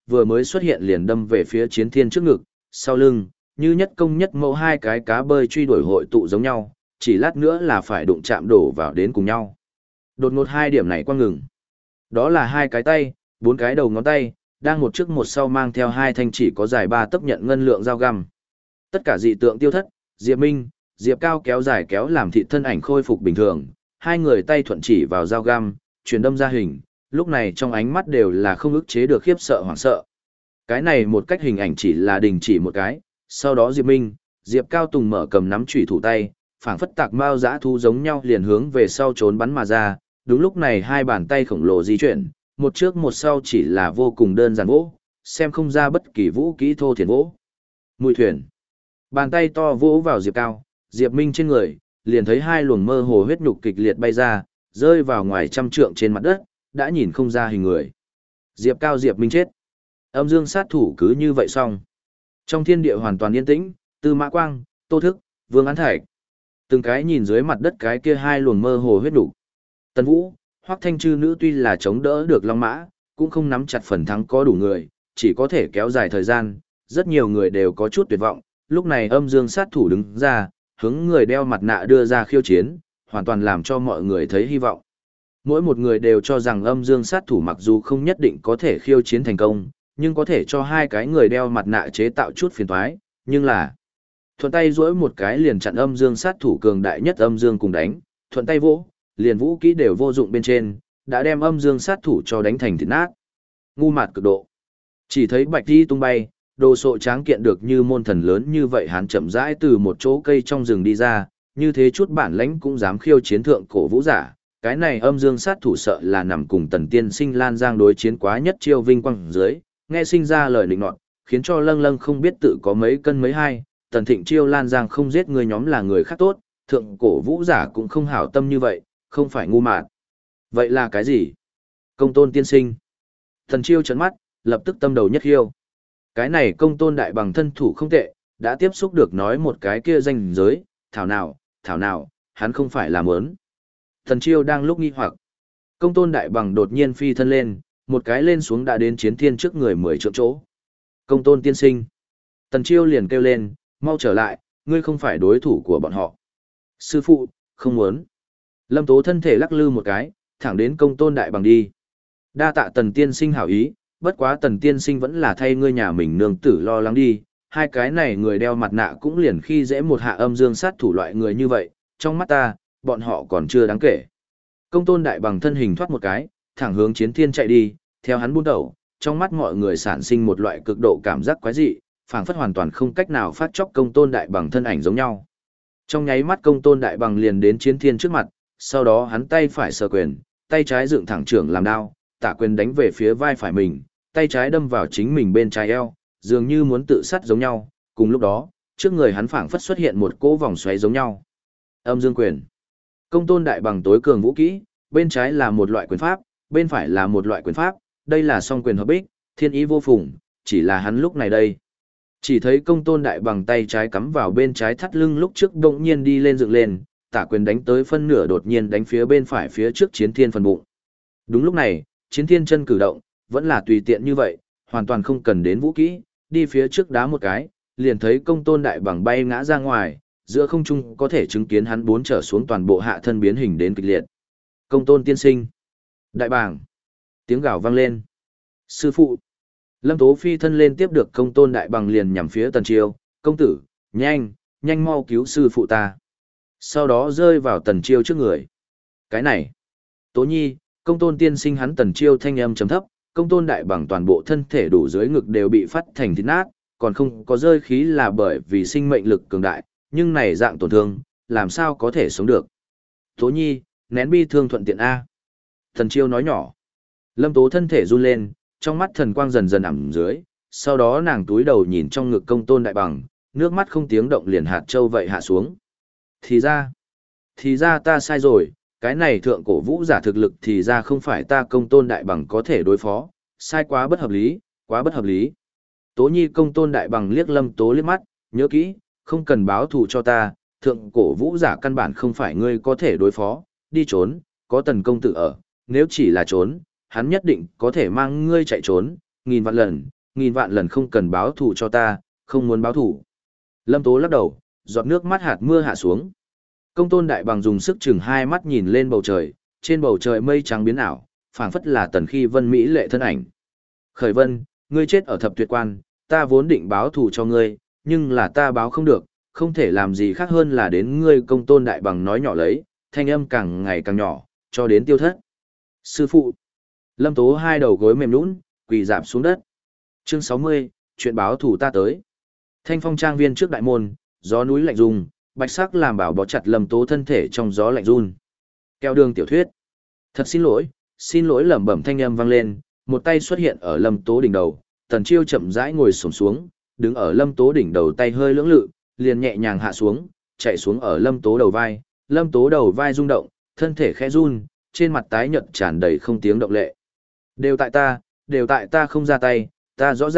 vừa mới xuất hiện liền đâm về phía Chiến Thiên trước ngực, sau lưng, như nhất công nhất mẫu hai cái cá bơi truy đuổi hội tụ giống nhau, chỉ lát nữa là phải đụng chạm đổ vào đến cùng nhau. Đột ngột hai điểm này quang ngừng. Đó là hai cái tay, bốn cái đầu ngón tay, đang một trước một sau mang theo hai thanh chỉ có dài 3 tấc nhận ngân lượng dao găm. Tất cả dị tượng tiêu thất, Diệp Minh, Diệp Cao kéo dài kéo làm thị thân ảnh khôi phục bình thường, hai người tay thuận chỉ vào dao găm, chuyển đâm ra hình, lúc này trong ánh mắt đều là không ức chế được khiếp sợ hoảng sợ. Cái này một cách hình ảnh chỉ là đình chỉ một cái, sau đó Diệp Minh, Diệp Cao Tùng mở cầm nắm chủy thủ tay, phảng phất tạc mao dã thu giống nhau liền hướng về sau trốn bắn mà ra, đúng lúc này hai bàn tay khổng lồ di chuyển, một trước một sau chỉ là vô cùng đơn giản vỗ, xem không ra bất kỳ vũ kỹ thô thiển vỗ. Mùi thuyền. Bàn tay to vỗ vào Diệp Cao, Diệp Minh trên người, liền thấy hai luồng mơ hồ huyết nhục kịch liệt bay ra, rơi vào ngoài trăm trượng trên mặt đất, đã nhìn không ra hình người. Diệp Cao Diệp Minh chết. Âm dương sát thủ cứ như vậy xong. Trong thiên địa hoàn toàn yên tĩnh, Tư Mã Quang, Tô Thức, Vương Án Thạch. Từng cái nhìn dưới mặt đất cái kia hai luồng mơ hồ huyết nhục. Tần Vũ, Hoắc Thanh Trư nữ tuy là chống đỡ được Long Mã, cũng không nắm chặt phần thắng có đủ người, chỉ có thể kéo dài thời gian, rất nhiều người đều có chút tuyệt vọng, lúc này âm dương sát thủ đứng ra, hướng người đeo mặt nạ đưa ra khiêu chiến, hoàn toàn làm cho mọi người thấy hy vọng. Mỗi một người đều cho rằng âm dương sát thủ mặc dù không nhất định có thể khiêu chiến thành công, nhưng có thể cho hai cái người đeo mặt nạ chế tạo chút phiền toái, nhưng là thuận tay duỗi một cái liền chặn âm dương sát thủ cường đại nhất âm dương cùng đánh, thuận tay vỗ, liền vũ kỹ đều vô dụng bên trên, đã đem âm dương sát thủ cho đánh thành thịt nát. Ngu mạt cực độ. Chỉ thấy bạch đi tung bay, đồ sộ tráng kiện được như môn thần lớn như vậy hắn chậm rãi từ một chỗ cây trong rừng đi ra, như thế chút bản lãnh cũng dám khiêu chiến thượng cổ vũ giả. Cái này âm dương sát thủ sợ là nằm cùng tần tiên sinh Lan Giang đối chiến quá nhất chiêu vinh quang dưới, nghe sinh ra lời định nọt, khiến cho lâng lâng không biết tự có mấy cân mấy hai, tần thịnh chiêu Lan Giang không giết người nhóm là người khác tốt, thượng cổ vũ giả cũng không hảo tâm như vậy, không phải ngu mạt. Vậy là cái gì? Công tôn tiên sinh. Thần chiêu trợn mắt, lập tức tâm đầu nhất hiêu. Cái này công tôn đại bằng thân thủ không tệ, đã tiếp xúc được nói một cái kia danh giới, thảo nào, hắn không phải là mớn. Thần chiêu đang lúc nghi hoặc. Công tôn đại bằng đột nhiên phi thân lên, một cái lên xuống đã đến chiến thiên trước người 10 trượng chỗ. Công tôn tiên sinh. Tần chiêu liền kêu lên, mau trở lại, ngươi không phải đối thủ của bọn họ. Sư phụ, không muốn. Lâm Tố thân thể lắc lư một cái, thẳng đến công tôn đại bằng đi. Đa tạ tần tiên sinh hảo ý, bất quá tần tiên sinh vẫn là thay ngươi nhà mình nương tử lo lắng đi. Hai cái này người đeo mặt nạ cũng liền khi dễ một hạ âm dương sát thủ loại người như vậy, trong mắt ta, bọn họ còn chưa đáng kể. Công tôn đại bằng thân hình thoát một cái, thẳng hướng chiến thiên chạy đi, theo hắn buôn đầu, trong mắt mọi người sản sinh một loại cực độ cảm giác quái dị, phảng phất hoàn toàn không cách nào phát chóc công tôn đại bằng thân ảnh giống nhau. Trong nháy mắt công tôn đại bằng liền đến chiến thiên trước mặt, sau đó hắn tay phải sờ quyền, tay trái dựng thẳng trưởng làm đao, tạ quyền đánh về phía vai phải mình, tay trái đâm vào chính mình bên trái eo, dường như muốn tự sát giống nhau, cùng lúc đó, trước người hắn phảng phất xuất hiện một cỗ vòng xoáy giống nhau. Âm dương quyền. Công tôn đại bằng tối cường vũ kỹ, bên trái là một loại quyền pháp, bên phải là một loại quyền pháp, đây là song quyền hợp bích, thiên ý vô phùng, chỉ là hắn lúc này đây. Chỉ thấy công tôn đại bằng tay trái cắm vào bên trái thắt lưng lúc trước đột nhiên đi lên dựng lên, tả quyền đánh tới phân nửa đột nhiên đánh phía bên phải phía trước chiến thiên phần bụng. Đúng lúc này, chiến thiên chân cử động, vẫn là tùy tiện như vậy, hoàn toàn không cần đến vũ kỹ, đi phía trước đá một cái, liền thấy công tôn đại bằng bay ngã ra ngoài, giữa không trung có thể chứng kiến hắn bốn trở xuống toàn bộ hạ thân biến hình đến kịch liệt. Công tôn tiên sinh. Đại bàng. Tiếng gào vang lên. Sư phụ. Lâm Tố phi thân lên tiếp được công tôn đại bằng liền nhằm phía Tần Chiêu, công tử, nhanh mau cứu sư phụ ta. Sau đó rơi vào Tần Chiêu trước người. Cái này. Tố nhi, công tôn tiên sinh hắn Tần Chiêu thanh âm trầm thấp, công tôn đại bằng toàn bộ thân thể đủ dưới ngực đều bị phát thành thịt nát, còn không có rơi khí là bởi vì sinh mệnh lực cường đại, nhưng này dạng tổn thương, làm sao có thể sống được. Tố nhi, nén bi thương thuận tiện A. Tần Chiêu nói nhỏ. Lâm Tố thân thể run lên, trong mắt thần quang dần dần ẩm dưới, sau đó nàng túi đầu nhìn trong ngực công tôn đại bằng, nước mắt không tiếng động liền hạt châu vậy hạ xuống. Thì ra ta sai rồi, cái này thượng cổ vũ giả thực lực thì ra không phải ta công tôn đại bằng có thể đối phó, sai quá bất hợp lý, quá bất hợp lý. Tố nhi công tôn đại bằng liếc Lâm Tố liếc mắt, nhớ kỹ, không cần báo thù cho ta, thượng cổ vũ giả căn bản không phải ngươi có thể đối phó, đi trốn, có Tần công tử ở, nếu chỉ là trốn, hắn nhất định có thể mang ngươi chạy trốn, nghìn vạn lần không cần báo thù cho ta, không muốn báo thù. Lâm Tố lắc đầu, giọt nước mắt hạt mưa hạ xuống. Công tôn đại bằng dùng sức chừng hai mắt nhìn lên bầu trời, trên bầu trời mây trắng biến ảo, phảng phất là Tần Khi Vân mỹ lệ thân ảnh. Khởi Vân, ngươi chết ở thập tuyệt quan, ta vốn định báo thù cho ngươi, nhưng là ta báo không được, không thể làm gì khác hơn là đến ngươi. Công tôn đại bằng nói nhỏ lấy, thanh âm càng ngày càng nhỏ, cho đến tiêu thất. Sư phụ. Lâm Tố hai đầu gối mềm nhũn, quỳ rạp xuống đất. Chương 60, chuyện báo thù ta tới. Thanh Phong trang viên trước đại môn, gió núi lạnh rung, bạch sắc làm bảo bó chặt Lâm Tố thân thể trong gió lạnh run. Keo đường tiểu thuyết. Thật xin lỗi lẩm bẩm thanh âm vang lên, một tay xuất hiện ở Lâm Tố đỉnh đầu, Tần Chiêu chậm rãi ngồi xổm xuống, đứng ở Lâm Tố đỉnh đầu, tay hơi lưỡng lự, liền nhẹ nhàng hạ xuống, chạy xuống ở Lâm Tố đầu vai. Lâm Tố đầu vai rung động, thân thể khẽ run, trên mặt tái nhợt tràn đầy không tiếng động lệ. Đều tại ta không ra tay, ta rõ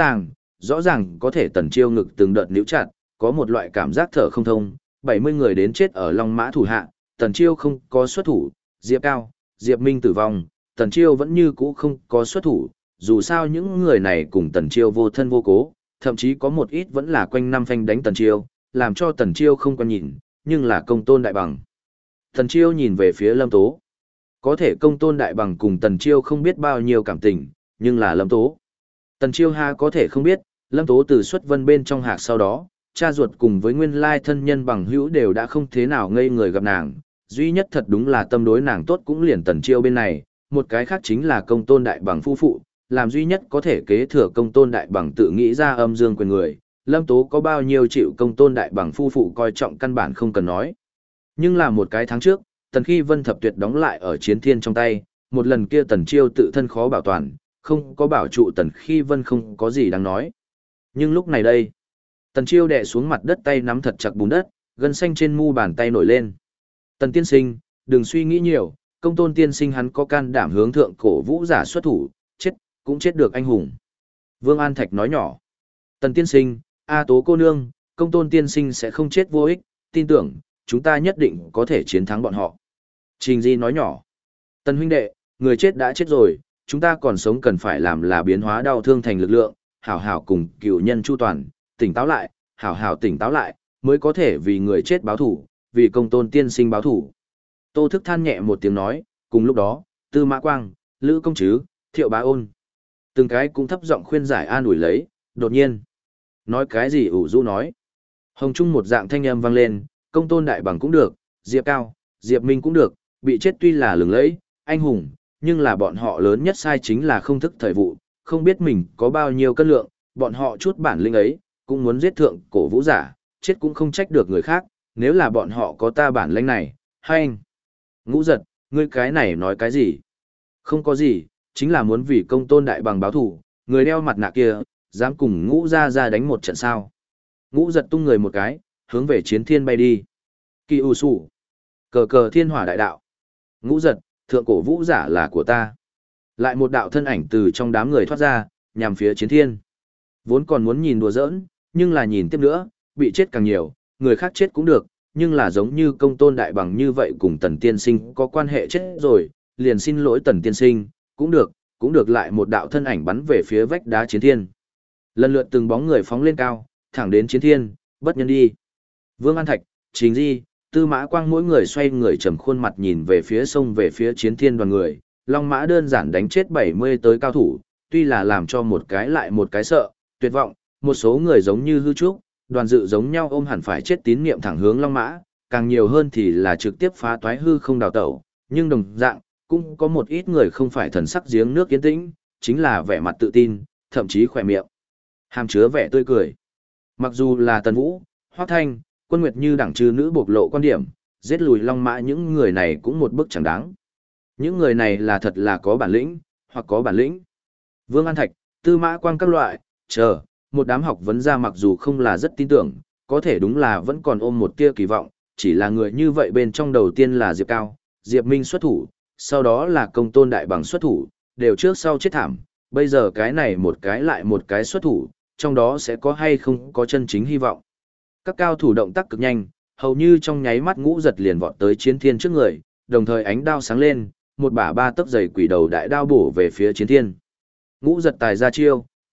ràng có thể. Tần Chiêu ngực từng đợt níu chặt, có một loại cảm giác thở không thông, 70 người đến chết ở Long Mã thủ hạ, Tần Chiêu không có xuất thủ, Diệp Cao, Diệp Minh tử vong, Tần Chiêu vẫn như cũ không có xuất thủ, dù sao những người này cùng Tần Chiêu vô thân vô cố, thậm chí có một ít vẫn là quanh năm phanh đánh Tần Chiêu, làm cho Tần Chiêu không quan nhìn, nhưng là công tôn đại bằng. Tần Chiêu nhìn về phía Lâm Tố. Có thể công tôn đại bằng cùng Tần Chiêu không biết bao nhiêu cảm tình, nhưng là Lâm Tố. Tần Chiêu ha có thể không biết, Lâm Tố từ xuất vân bên trong hạc sau đó, cha ruột cùng với nguyên lai thân nhân bằng hữu đều đã không thế nào ngây người gặp nàng, duy nhất thật đúng là tâm đối nàng tốt cũng liền Tần Chiêu bên này, một cái khác chính là công tôn đại bằng phu phụ, làm duy nhất có thể kế thừa công tôn đại bằng tự nghĩ ra âm dương quyền người, Lâm Tố có bao nhiêu chịu công tôn đại bằng phu phụ coi trọng căn bản không cần nói. Nhưng là một cái tháng trước, Tần Khi Vân thập tuyệt đóng lại ở Chiến Thiên trong tay, một lần kia Tần Chiêu tự thân khó bảo toàn, không có bảo trụ Tần Khi Vân không có gì đáng nói. Nhưng lúc này đây, Tần Chiêu đè xuống mặt đất, tay nắm thật chặt bùn đất, gân xanh trên mu bàn tay nổi lên. Tần tiên sinh, đừng suy nghĩ nhiều, công tôn tiên sinh hắn có can đảm hướng thượng cổ vũ giả xuất thủ, chết, cũng chết được anh hùng. Vương An Thạch nói nhỏ. Tần tiên sinh, A Tố cô nương, công tôn tiên sinh sẽ không chết vô ích, tin tưởng, chúng ta nhất định có thể chiến thắng bọn họ. Trình Di nói nhỏ. Tần huynh đệ, người chết đã chết rồi, chúng ta còn sống cần phải làm là biến hóa đau thương thành lực lượng, hảo hảo cùng cựu nhân chu toàn, tỉnh táo lại, hảo hảo tỉnh táo lại, mới có thể vì người chết báo thủ, vì công tôn tiên sinh báo thủ. Tô Thức than nhẹ một tiếng nói, cùng lúc đó, Tư Mã Quang, Lữ Công Trứ, Thiệu Bá Ôn. Từng cái cũng thấp giọng khuyên giải an ủi lấy, đột nhiên. Nói cái gì ủ rũ nói. Hồng Trung một dạng thanh âm vang lên, công tôn đại bằng cũng được, Diệp Cao, Diệp Minh cũng được, bị chết tuy là lừng lẫy, anh hùng, nhưng là bọn họ lớn nhất sai chính là không thức thời vụ, không biết mình có bao nhiêu cân lượng, bọn họ chút bản lĩnh ấy, cũng muốn giết thượng cổ vũ giả, chết cũng không trách được người khác, nếu là bọn họ có ta bản lĩnh này, hay anh. Ngũ Giật, ngươi cái này nói cái gì? Không có gì, chính là muốn vì công tôn đại bằng báo thủ, người đeo mặt nạ kia, dám cùng Ngũ ra đánh một trận sao. Ngũ Giật tung người một cái, hướng về Chiến Thiên bay đi. Kỳ U Sủ, cờ cờ thiên hỏa đại đạo. Ngũ Giật, thượng cổ vũ giả là của ta. Lại một đạo thân ảnh từ trong đám người thoát ra, nhằm phía Chiến Thiên. Vốn còn muốn nhìn đùa giỡn, nhưng là nhìn tiếp nữa, bị chết càng nhiều, người khác chết cũng được, nhưng là giống như công tôn đại bằng như vậy cùng Tần tiên sinh có quan hệ chết rồi, liền xin lỗi Tần tiên sinh, cũng được. Lại một đạo thân ảnh bắn về phía vách đá Chiến Thiên. Lần lượt từng bóng người phóng lên cao, thẳng đến Chiến Thiên, bất nhân đi. Vương An Thạch, Trình Di, Tư Mã Quang mỗi người xoay người trầm khuôn mặt nhìn về phía sông về phía Chiến Thiên đoàn người, Long Mã đơn giản đánh chết 70 tới cao thủ, tuy là làm cho một cái lại một cái sợ, tuyệt vọng, một số người giống như hư trúc, đoàn dự giống nhau ôm hẳn phải chết tín niệm thẳng hướng Long Mã, càng nhiều hơn thì là trực tiếp phá toái hư không đào tẩu, nhưng đồng dạng, cũng có một ít người không phải thần sắc giếng nước yên tĩnh, chính là vẻ mặt tự tin, thậm chí khỏe miệng hàm chứa vẻ tươi cười. Mặc dù là Tần Vũ, Hoắc Thanh, Quân Nguyệt Như đẳng trừ nữ bộc lộ quan điểm, giết lùi Long Mã những người này cũng một bước chẳng đáng. Những người này là thật là có bản lĩnh, hoặc có bản lĩnh. Vương An Thạch, Tư Mã Quang các loại, một đám học vấn gia mặc dù không là rất tin tưởng, có thể đúng là vẫn còn ôm một tia kỳ vọng, chỉ là người như vậy bên trong đầu tiên là Diệp Cao, Diệp Minh xuất thủ, sau đó là công tôn đại bằng xuất thủ, đều trước sau chết thảm, bây giờ cái này một cái lại một cái xuất thủ, trong đó sẽ có hay không có chân chính hy vọng. Các cao thủ động tác cực nhanh, hầu như trong nháy mắt Ngũ Giật liền vọt tới Chiến Thiên trước người, đồng thời ánh đao sáng lên, một bả 3 tấc dày quỷ đầu đại đao bổ về phía Chiến Thiên. Ngũ Giật tài ra chiêu,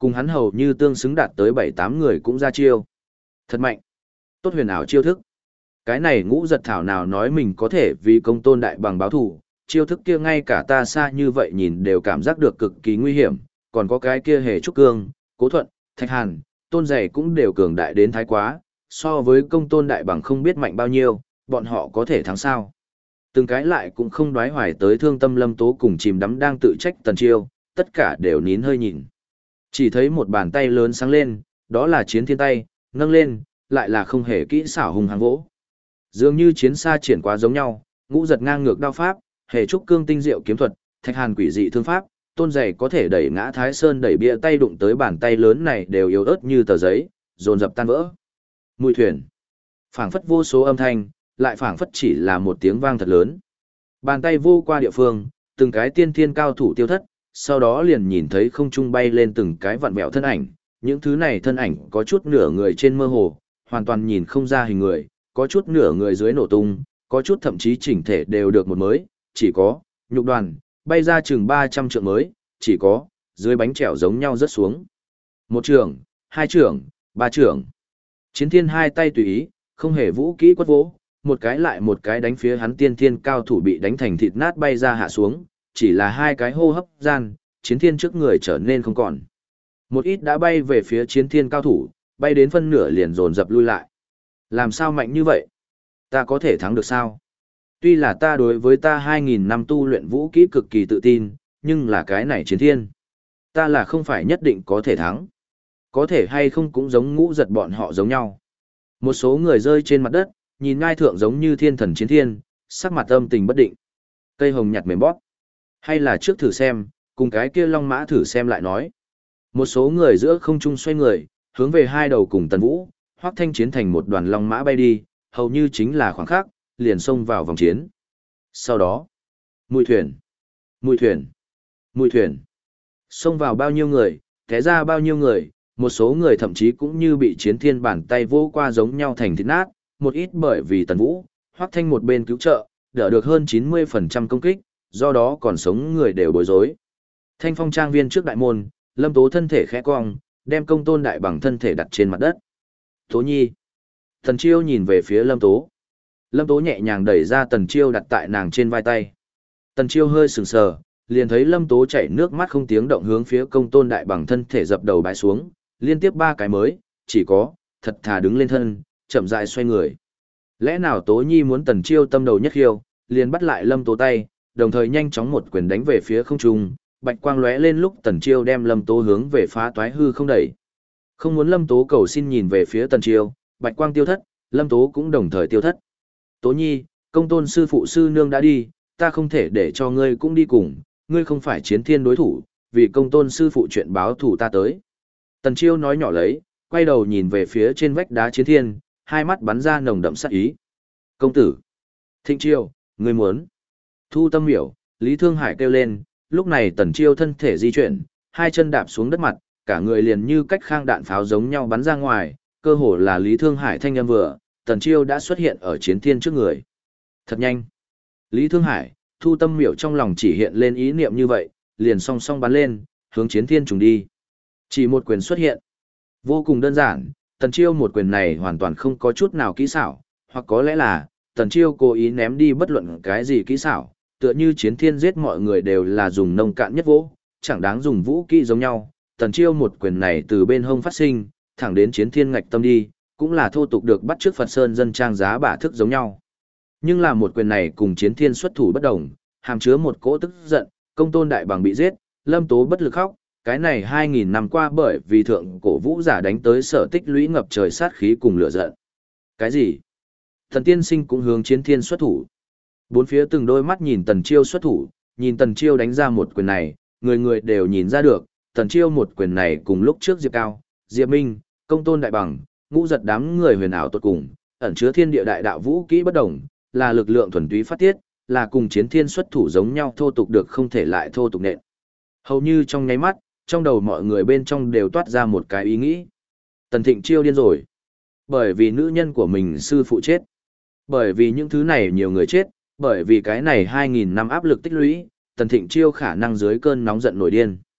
cùng hắn hầu như tương xứng đạt tới 7-8 người cũng ra chiêu. Thật mạnh. Tốt huyền ảo chiêu thức. Cái này Ngũ Giật Thảo nào nói mình có thể vì công tôn đại bằng báo thù, chiêu thức kia ngay cả ta xa như vậy nhìn đều cảm giác được cực kỳ nguy hiểm, còn có cái kia Hề Trúc Cương, Cố Thuận, Thạch Hàn, Tôn Dày cũng đều cường đại đến thái quá, so với công tôn đại bằng không biết mạnh bao nhiêu, bọn họ có thể thắng sao. Từng cái lại cũng không đoái hoài tới Thương Tâm Lâm Tố cùng chìm đắm đang tự trách Tần Chiêu, tất cả đều nín hơi nhìn. Chỉ thấy một bàn tay lớn sáng lên, đó là Chiến Thiên tay, nâng lên, lại là không hề kỹ xảo hùng hăng vỗ. Dường như chiến xa triển quá giống nhau, Ngũ Giật ngang ngược đao pháp, Hề Trúc Cương tinh diệu kiếm thuật, Thạch Hàn quỷ dị thương pháp, Tôn Dày có thể đẩy ngã Thái Sơn đẩy bia tay đụng tới bàn tay lớn này đều yếu ớt như tờ giấy, dồn dập tan vỡ. Mùi thuyền, phảng phất vô số âm thanh, lại phảng phất chỉ là một tiếng vang thật lớn. Bàn tay vô qua địa phương, từng cái tiên thiên cao thủ tiêu thất, sau đó liền nhìn thấy không trung bay lên từng cái vặn vẹo thân ảnh, những thứ này thân ảnh có chút nửa người trên mơ hồ, hoàn toàn nhìn không ra hình người, có chút nửa người dưới nổ tung, có chút thậm chí chỉnh thể đều được một mới, chỉ có nhục đoàn bay ra chừng 300 trượng mới, chỉ có dưới bánh trèo giống nhau rớt xuống. Một trường, hai trường, ba trường. Chiến Thiên hai tay tùy ý, không hề vũ kỹ quất vỗ, một cái lại một cái đánh phía hắn tiên thiên cao thủ bị đánh thành thịt nát bay ra hạ xuống, chỉ là hai cái hô hấp gian, Chiến Thiên trước người trở nên không còn. Một ít đã bay về phía Chiến Thiên cao thủ, bay đến phân nửa liền dồn dập lui lại. Làm sao mạnh như vậy? Ta có thể thắng được sao? Tuy là ta đối với ta 2.000 năm tu luyện vũ kỹ cực kỳ tự tin, nhưng là cái này Chiến Thiên. Ta là không phải nhất định có thể thắng. Có thể hay không cũng giống Ngũ Giật bọn họ giống nhau. Một số người rơi trên mặt đất, nhìn ngai thượng giống như thiên thần Chiến Thiên, sắc mặt âm tình bất định. Cây hồng nhặt mềm bóp. Hay là trước thử xem, cùng cái kia long mã thử xem lại nói. Một số người giữa không trung xoay người, hướng về hai đầu cùng Tần Vũ, Hoắc Thanh chiến thành một đoàn long mã bay đi, hầu như chính là khoảng khắc, liền xông vào vòng chiến. Sau đó, mùi thuyền, mùi thuyền, mùi thuyền. Xông vào bao nhiêu người, té ra bao nhiêu người, một số người thậm chí cũng như bị Chiến Thiên bàn tay vô qua giống nhau thành thịt nát, một ít bởi vì Tần Vũ, Hoắc Thanh một bên cứu trợ, đỡ được hơn 90% công kích, do đó còn sống người đều bối rối. Thanh Phong trang viên trước đại môn, Lâm Tố thân thể khẽ cong, đem công tôn đại bằng thân thể đặt trên mặt đất. Tố Nhi. Tần Chiêu nhìn về phía Lâm Tố. Lâm Tố nhẹ nhàng đẩy ra Tần Chiêu đặt tại nàng trên vai tay. Tần Chiêu hơi sừng sờ, liền thấy Lâm Tố chảy nước mắt không tiếng động hướng phía công tôn đại bằng thân thể dập đầu bái xuống, liên tiếp 3 cái mới, chỉ có, thật thà đứng lên thân, chậm rãi xoay người. Lẽ nào Tố Nhi muốn Tần Chiêu tâm đầu nhất khiêu, liền bắt lại Lâm Tố tay, đồng thời nhanh chóng một quyền đánh về phía không trung, bạch quang lóe lên lúc Tần Chiêu đem Lâm Tố hướng về phá toái hư không đẩy. Không muốn Lâm Tố cầu xin nhìn về phía Tần Chiêu, bạch quang tiêu thất, Lâm Tố cũng đồng thời tiêu thất. Tố Nhi, công tôn sư phụ sư nương đã đi, ta không thể để cho ngươi cũng đi cùng, ngươi không phải Chiến Thiên đối thủ, vì công tôn sư phụ chuyện báo thủ ta tới. Tần Chiêu nói nhỏ lấy, quay đầu nhìn về phía trên vách đá Chiến Thiên, hai mắt bắn ra nồng đậm sát ý. Công tử! Thịnh Chiêu, ngươi muốn! Thu Tâm Miểu, Lý Thương Hải kêu lên, lúc này Tần Chiêu thân thể di chuyển, hai chân đạp xuống đất mặt, cả người liền như cách khang đạn pháo giống nhau bắn ra ngoài, cơ hồ là Lý Thương Hải thanh âm vừa, Tần Chiêu đã xuất hiện ở Chiến Thiên trước người. Thật nhanh! Lý Thương Hải, Thu Tâm Miểu trong lòng chỉ hiện lên ý niệm như vậy, liền song song bắn lên, hướng Chiến Thiên trùng đi. Chỉ một quyền xuất hiện. Vô cùng đơn giản, Tần Chiêu một quyền này hoàn toàn không có chút nào kỹ xảo, hoặc có lẽ là, Tần Chiêu cố ý ném đi bất luận cái gì kỹ xảo, tựa như Chiến Thiên giết mọi người đều là dùng nông cạn nhất vỗ, chẳng đáng dùng vũ kỹ giống nhau. Tần Chiêu một quyền này từ bên hông phát sinh, thẳng đến Chiến Thiên ngạch tâm đi, cũng là thô tục được bắt trước Phật Sơn dân trang giá bả thức giống nhau. Nhưng là một quyền này cùng Chiến Thiên xuất thủ bất đồng, hàm chứa một cỗ tức giận, công tôn đại bằng bị giết, Lâm Tố bất lực khóc, cái này 2.000 năm qua bởi vì thượng cổ vũ giả đánh tới sở tích lũy ngập trời sát khí cùng lửa giận. Cái gì? Thần tiên sinh cũng hướng Chiến Thiên xuất thủ. Bốn phía từng đôi mắt nhìn Tần Chiêu xuất thủ, nhìn Tần Chiêu đánh ra một quyền này, người người đều nhìn ra được, Tần Chiêu một quyền này cùng lúc trước Diệp Cao, Diệp Minh, công tôn đại bằng, Ngũ Giật đám người huyền ảo tột cùng, ẩn chứa thiên địa đại đạo vũ kỹ bất đồng, là lực lượng thuần túy phát tiết, là cùng Chiến Thiên xuất thủ giống nhau thô tục được không thể lại thô tục nện. Hầu như trong nháy mắt, trong đầu mọi người bên trong đều toát ra một cái ý nghĩ. Tần Thịnh Chiêu điên rồi. Bởi vì nữ nhân của mình sư phụ chết. Bởi vì những thứ này nhiều người chết, bởi vì cái này 2.000 năm áp lực tích lũy, Tần Thịnh Chiêu khả năng dưới cơn nóng giận nổi điên.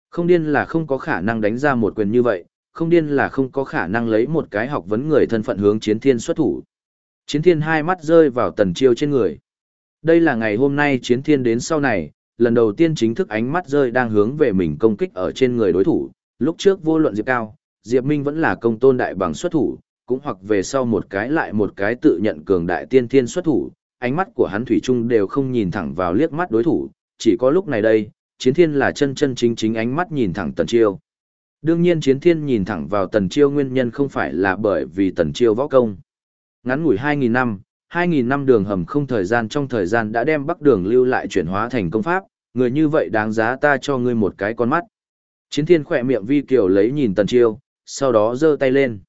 Không điên là không có khả năng đánh ra một quyền như vậy, không điên là không có khả năng lấy một cái học vấn người thân phận hướng Chiến Thiên xuất thủ. Chiến Thiên hai mắt rơi vào Tần Chiêu trên người. Đây là ngày hôm nay Chiến Thiên đến sau này, lần đầu tiên chính thức ánh mắt rơi đang hướng về mình công kích ở trên người đối thủ. Lúc trước vô luận Diệp Cao, Diệp Minh vẫn là công tôn đại bằng xuất thủ, cũng hoặc về sau một cái lại một cái tự nhận cường đại tiên thiên xuất thủ, ánh mắt của hắn thủy chung đều không nhìn thẳng vào liếc mắt đối thủ, chỉ có lúc này đây, Chiến Thiên là chân chân chính chính ánh mắt nhìn thẳng Tần Chiêu. Đương nhiên Chiến Thiên nhìn thẳng vào Tần Chiêu nguyên nhân không phải là bởi vì Tần Chiêu võ công. Ngắn ngủi 2.000 năm đường hầm không thời gian trong thời gian đã đem Bắc Đường lưu lại chuyển hóa thành công pháp, người như vậy đáng giá ta cho ngươi một cái con mắt. Chiến Thiên khỏe miệng vi kiều lấy nhìn Tần Chiêu, sau đó giơ tay lên.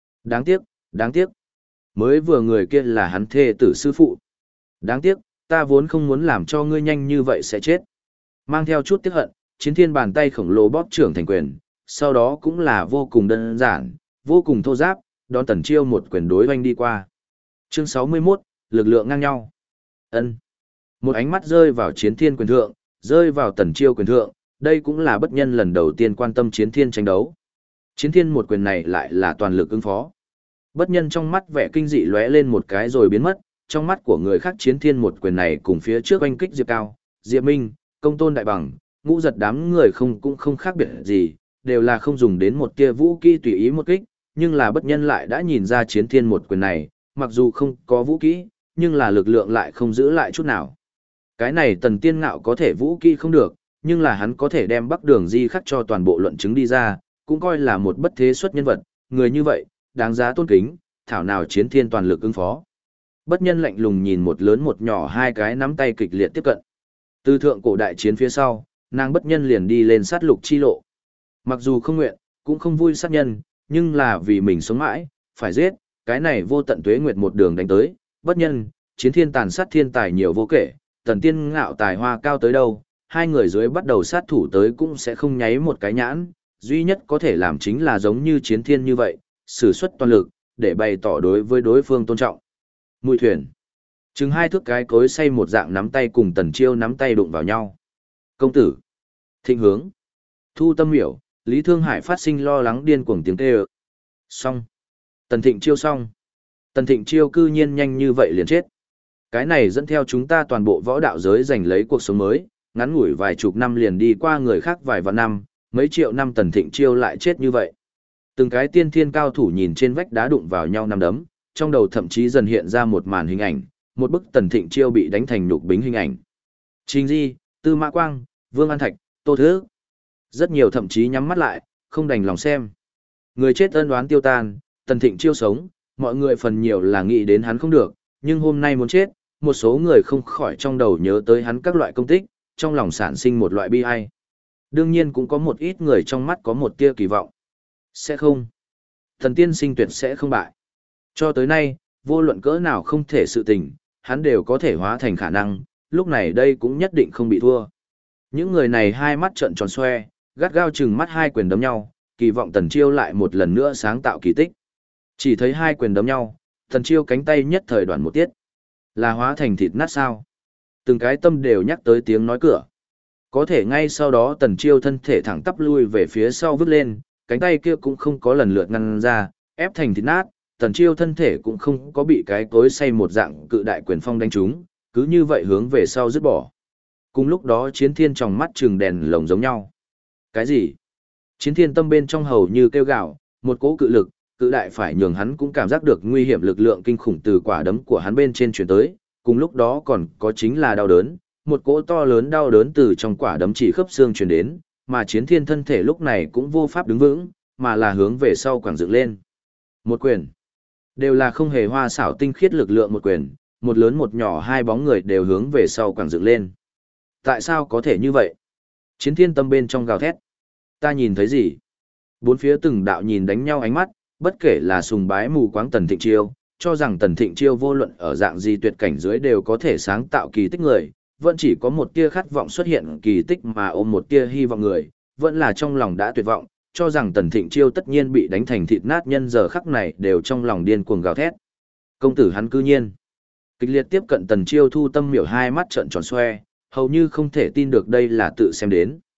Đáng tiếc. Mới vừa người kia là hắn thê tử sư phụ. Đáng tiếc, ta vốn không muốn làm cho ngươi nhanh như vậy sẽ chết. Mang theo chút tiếc hận, Chiến Thiên bàn tay khổng lồ bóp trưởng thành quyền, sau đó cũng là vô cùng đơn giản, vô cùng thô giáp, đón Tần Chiêu một quyền đối hoành đi qua. Chương 61, lực lượng ngang nhau. Ân. Một ánh mắt rơi vào Chiến Thiên quyền thượng, rơi vào Tần Chiêu quyền thượng, đây cũng là bất nhân lần đầu tiên quan tâm Chiến Thiên tranh đấu. Chiến Thiên một quyền này lại là toàn lực ứng phó. Bất nhân trong mắt vẻ kinh dị lóe lên một cái rồi biến mất, trong mắt của người khác Chiến Thiên một quyền này cùng phía trước oanh kích Diệp Cao, Diệp Minh, công tôn đại bằng, ngũ giật đám người cũng không khác biệt gì, đều là không dùng đến một tia vũ kỹ tùy ý một kích, nhưng là bất nhân lại đã nhìn ra Chiến Thiên một quyền này, mặc dù không có vũ kỹ, nhưng là lực lượng lại không giữ lại chút nào. Cái này Tần Tiên Ngạo có thể vũ kỹ không được, nhưng là hắn có thể đem Bắc Đường di khắc cho toàn bộ luận chứng đi ra, cũng coi là một bất thế xuất nhân vật, người như vậy, đáng giá tôn kính, thảo nào Chiến Thiên toàn lực ứng phó. Bất nhân lạnh lùng nhìn một lớn một nhỏ hai cái nắm tay kịch liệt tiếp cận. Từ thượng cổ đại chiến phía sau, nàng bất nhân liền đi lên sát lục chi lộ. Mặc dù không nguyện, cũng không vui sát nhân, nhưng là vì mình sống mãi, phải giết, cái này vô tận tuế nguyệt một đường đánh tới, bất nhân, Chiến Thiên tàn sát thiên tài nhiều vô kể, Tần Tiên Ngạo tài hoa cao tới đâu, hai người dưới bắt đầu sát thủ tới cũng sẽ không nháy một cái nhãn, duy nhất có thể làm chính là giống như Chiến Thiên như vậy, sử xuất toàn lực, để bày tỏ đối với đối phương tôn trọng. Mùi thuyền. Chừng hai thước cái cối xay một dạng nắm tay cùng Tần Chiêu nắm tay đụng vào nhau. Công tử. Thịnh hướng. Thu Tâm Miểu, Lý Thương Hải phát sinh lo lắng điên cuồng tiếng kêu. Xong. Tần Thịnh Chiêu xong. Tần Thịnh Chiêu cư nhiên nhanh như vậy liền chết. Cái này dẫn theo chúng ta toàn bộ võ đạo giới giành lấy cuộc sống mới, ngắn ngủi vài chục năm liền đi qua người khác vài vạn năm, mấy triệu năm Tần Thịnh Chiêu lại chết như vậy. Từng cái tiên thiên cao thủ nhìn trên vách đá đụng vào nhau năm đấm, trong đầu thậm chí dần hiện ra một màn hình ảnh, một bức Tần Thịnh Chiêu bị đánh thành nhục bính hình ảnh. Trình Di, Tư Mã Quang, Vương An Thạch, Tô Thứ. Rất nhiều thậm chí nhắm mắt lại, không đành lòng xem. Người chết ân oán tiêu tan, Tần Thịnh Chiêu sống, mọi người phần nhiều là nghĩ đến hắn không được, nhưng hôm nay muốn chết, một số người không khỏi trong đầu nhớ tới hắn các loại công tích, trong lòng sản sinh một loại bi ai. Đương nhiên cũng có một ít người trong mắt có một tia kỳ vọng. Sẽ không. Thần tiên sinh tuyệt sẽ không bại. Cho tới nay, vô luận cỡ nào không thể sự tình, hắn đều có thể hóa thành khả năng, lúc này đây cũng nhất định không bị thua. Những người này hai mắt trợn tròn xoe, gắt gao chừng mắt hai quyền đấm nhau, kỳ vọng Tần Chiêu lại một lần nữa sáng tạo kỳ tích. Chỉ thấy hai quyền đấm nhau, Tần Chiêu cánh tay nhất thời đoạn một tiết. Là hóa thành thịt nát sao? Từng cái tâm đều nhắc tới tiếng nói cửa. Có thể ngay sau đó Tần Chiêu thân thể thẳng tắp lui về phía sau vứt lên, cánh tay kia cũng không có lần lượt ngăn ra, ép thành thịt nát, Tần Chiêu thân thể cũng không có bị cái cối xay một dạng cự đại quyền phong đánh trúng, cứ như vậy hướng về sau dứt bỏ. Cùng lúc đó Chiến Thiên trong mắt trừng đèn lồng giống nhau. Cái gì? Chiến Thiên tâm bên trong hầu như kêu gào, một cỗ cự lực, cự đại phải nhường hắn cũng cảm giác được nguy hiểm lực lượng kinh khủng từ quả đấm của hắn bên trên truyền tới, cùng lúc đó còn có chính là đau đớn, một cỗ to lớn đau đớn từ trong quả đấm chỉ khớp xương truyền đến, mà Chiến Thiên thân thể lúc này cũng vô pháp đứng vững, mà là hướng về sau quẳng dựng lên. Một quyền. Đều là không hề hoa xảo tinh khiết lực lượng một quyền, một lớn một nhỏ hai bóng người đều hướng về sau quẳng dựng lên. Tại sao có thể như vậy? Chiến Thiên tâm bên trong gào thét. Ta nhìn thấy gì? Bốn phía từng đạo nhìn đánh nhau ánh mắt, bất kể là sùng bái mù quáng Tần Thịnh Chiêu, cho rằng Tần Thịnh Chiêu vô luận ở dạng gì tuyệt cảnh dưới đều có thể sáng tạo kỳ tích người, vẫn chỉ có một tia khát vọng xuất hiện kỳ tích mà ôm một tia hy vọng người, vẫn là trong lòng đã tuyệt vọng, cho rằng Tần Thịnh Chiêu tất nhiên bị đánh thành thịt nát nhân giờ khắc này đều trong lòng điên cuồng gào thét. Công tử hắn cư nhiên kịch liệt tiếp cận Tần Chiêu, Thu Tâm Miểu hai mắt trợn tròn xoe, hầu như không thể tin được đây là tự xem đến.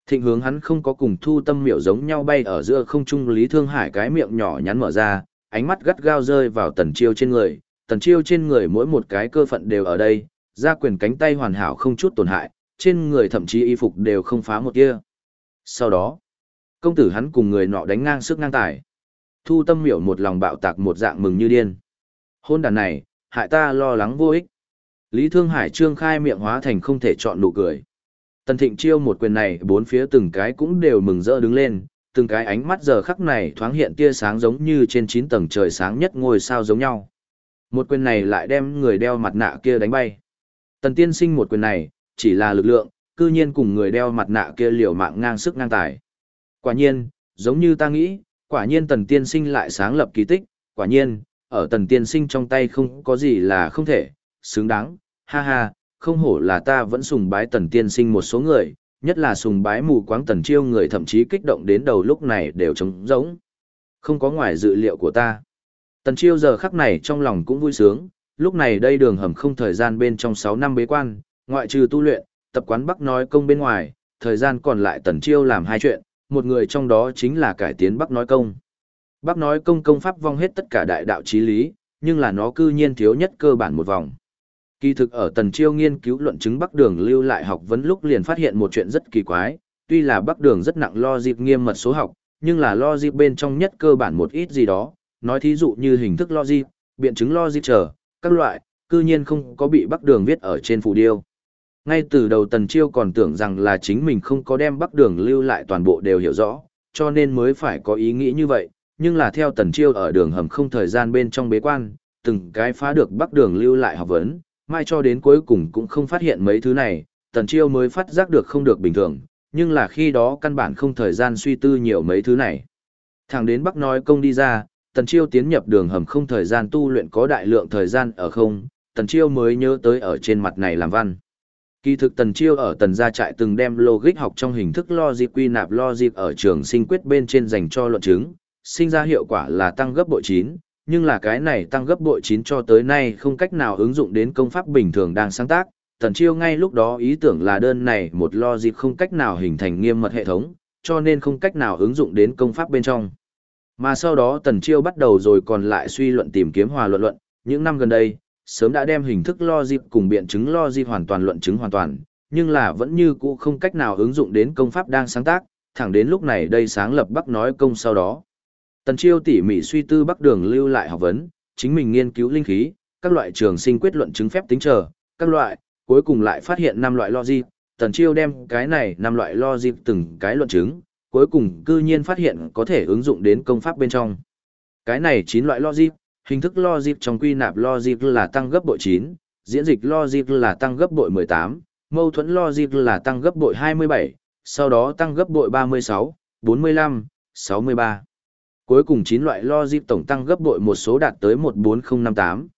Thịnh hướng hắn không có cùng Thu Tâm Miểu giống nhau bay ở giữa không trung, Lý Thương Hải cái miệng nhỏ nhắn mở ra, ánh mắt gắt gao rơi vào Tần Chiêu trên người, Tần Chiêu trên người mỗi một cái cơ phận đều ở đây, ra quyền cánh tay hoàn hảo không chút tổn hại, trên người thậm chí y phục đều không phá một tia. Sau đó, công tử hắn cùng người nọ đánh ngang sức ngang tài. Thu Tâm Miểu một lòng bạo tạc một dạng mừng như điên. Hôn đàn này, hại ta lo lắng vô ích. Lý Thương Hải trương khai miệng hóa thành không thể chọn nụ cười. Tần Thịnh Chiêu một quyền này, bốn phía từng cái cũng đều mừng rỡ đứng lên, từng cái ánh mắt giờ khắc này thoáng hiện tia sáng giống như trên 9 tầng trời sáng nhất ngôi sao giống nhau. Một quyền này lại đem người đeo mặt nạ kia đánh bay. Tần tiên sinh một quyền này, chỉ là lực lượng, cư nhiên cùng người đeo mặt nạ kia liều mạng ngang sức ngang tài. Quả nhiên, giống như ta nghĩ, quả nhiên Tần tiên sinh lại sáng lập kỳ tích, quả nhiên, ở Tần tiên sinh trong tay không có gì là không thể, xứng đáng, ha ha, không hổ là ta vẫn sùng bái Tần tiên sinh một số người, nhất là sùng bái mù quáng Tần Chiêu người thậm chí kích động đến đầu lúc này đều trống rỗng. Không có ngoài dự liệu của ta. Tần Chiêu giờ khắc này trong lòng cũng vui sướng, lúc này đây đường hầm không thời gian bên trong 6 năm bế quan, ngoại trừ tu luyện, tập quán Bắc nói công bên ngoài, thời gian còn lại Tần Chiêu làm hai chuyện, một người trong đó chính là cải tiến Bắc nói công. Bắc nói công công pháp vong hết tất cả đại đạo chí lý, nhưng là nó cư nhiên thiếu nhất cơ bản một vòng. Kỳ thực ở Tần Chiêu nghiên cứu luận chứng Bắc Đường lưu lại học vấn lúc liền phát hiện một chuyện rất kỳ quái, tuy là Bắc Đường rất nặng logic nghiêm mật số học, nhưng là logic bên trong nhất cơ bản một ít gì đó, nói thí dụ như hình thức logic, biện chứng logic trở, các loại, cư nhiên không có bị Bắc Đường viết ở trên phù điêu. Ngay từ đầu Tần Chiêu còn tưởng rằng là chính mình không có đem Bắc Đường lưu lại toàn bộ đều hiểu rõ, cho nên mới phải có ý nghĩ như vậy, nhưng là theo Tần Chiêu ở đường hầm không thời gian bên trong bế quan, từng cái phá được Bắc Đường lưu lại học vấn, mai cho đến cuối cùng cũng không phát hiện mấy thứ này, Tần Chiêu mới phát giác được không được bình thường, nhưng là khi đó căn bản không thời gian suy tư nhiều mấy thứ này. Thẳng đến Bắc nói công đi ra, Tần Chiêu tiến nhập đường hầm không thời gian tu luyện có đại lượng thời gian ở không, Tần Chiêu mới nhớ tới ở trên mặt này làm văn. Kỳ thực Tần Chiêu ở Tần gia trại từng đem logic học trong hình thức logic quy nạp logic ở trường sinh quyết bên trên dành cho luận chứng, sinh ra hiệu quả là tăng gấp bội 9, nhưng là cái này tăng gấp bội 9 cho tới nay không cách nào ứng dụng đến công pháp bình thường đang sáng tác. Tần Chiêu ngay lúc đó ý tưởng là đơn này một logic không cách nào hình thành nghiêm mật hệ thống, cho nên không cách nào ứng dụng đến công pháp bên trong. Mà sau đó Tần Chiêu bắt đầu rồi còn lại suy luận tìm kiếm hòa luận, những năm gần đây, sớm đã đem hình thức logic cùng biện chứng logic hoàn toàn luận chứng hoàn toàn, nhưng là vẫn như cũ không cách nào ứng dụng đến công pháp đang sáng tác, thẳng đến lúc này đây sáng lập Bắc nói công sau đó. Tần Chiêu tỉ mỉ suy tư Bắc Đường lưu lại học vấn, chính mình nghiên cứu linh khí, các loại trường sinh quyết luận chứng phép tính trở, các loại, cuối cùng lại phát hiện 5 loại logic, Tần Chiêu đem cái này 5 loại logic từng cái luận chứng, cuối cùng cư nhiên phát hiện có thể ứng dụng đến công pháp bên trong. Cái này 9 loại logic, hình thức logic trong quy nạp logic là tăng gấp bội 9, diễn dịch logic là tăng gấp bội 18, mâu thuẫn logic là tăng gấp bội 27, sau đó tăng gấp bội 36, 45, 63. Cuối cùng 9 loại logic tổng tăng gấp bội một số đạt tới 14058,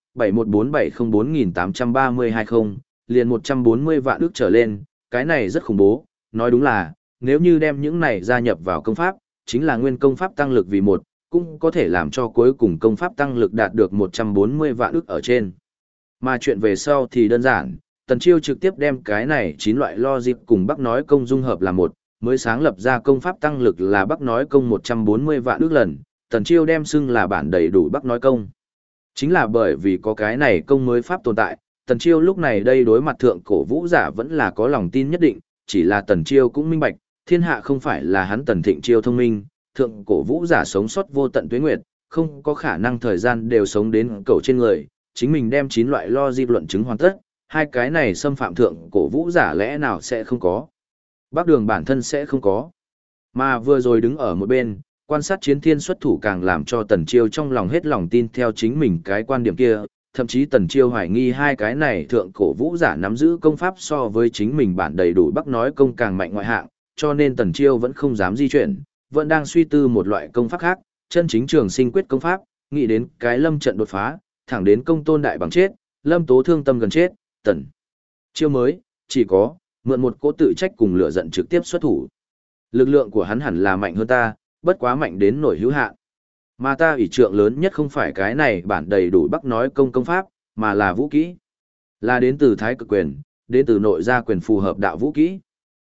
714704832, liền 140 vạn ức trở lên, cái này rất khủng bố, nói đúng là, nếu như đem những này gia nhập vào công pháp, chính là nguyên công pháp tăng lực vì một, cũng có thể làm cho cuối cùng công pháp tăng lực đạt được 140 vạn ức ở trên. Mà chuyện về sau thì đơn giản, Tần Chiêu trực tiếp đem cái này 9 loại logic cùng Bắc nói công dung hợp là một, mới sáng lập ra công pháp tăng lực là Bắc nói công 140 vạn ức lần, Tần Chiêu đem xưng là bản đầy đủ Bắc nói công. Chính là bởi vì có cái này công mới pháp tồn tại, Tần Chiêu lúc này đây đối mặt thượng cổ vũ giả vẫn là có lòng tin nhất định, chỉ là Tần Chiêu cũng minh bạch, thiên hạ không phải là hắn Tần Thịnh Chiêu thông minh, thượng cổ vũ giả sống sót vô tận tuế nguyệt, không có khả năng thời gian đều sống đến cầu trên người, chính mình đem 9 loại logic luận chứng hoàn tất, hai cái này xâm phạm thượng cổ vũ giả lẽ nào sẽ không có. Bắc Đường bản thân sẽ không có. Mà vừa rồi đứng ở một bên, quan sát chiến thiên xuất thủ càng làm cho Tần Chiêu trong lòng hết lòng tin theo chính mình cái quan điểm kia, thậm chí Tần Chiêu hoài nghi hai cái này thượng cổ vũ giả nắm giữ công pháp so với chính mình bản đầy đủ Bắc nói công càng mạnh ngoại hạng, cho nên Tần Chiêu vẫn không dám di chuyển, vẫn đang suy tư một loại công pháp khác, chân chính trường sinh quyết công pháp, nghĩ đến cái lâm trận đột phá, thẳng đến công tôn đại bằng chết, lâm tố thương tâm gần chết, Tần Chiêu mới, chỉ có, mượn một cỗ tự trách cùng lửa giận trực tiếp xuất thủ. Lực lượng của hắn hẳn là mạnh hơn ta, bất quá mạnh đến nổi hữu hạn. Mà ta ủy trượng lớn nhất không phải cái này bản đầy đủ Bắc nói công công pháp, mà là vũ kỹ. Là đến từ thái cực quyền, đến từ nội gia quyền phù hợp đạo vũ kỹ.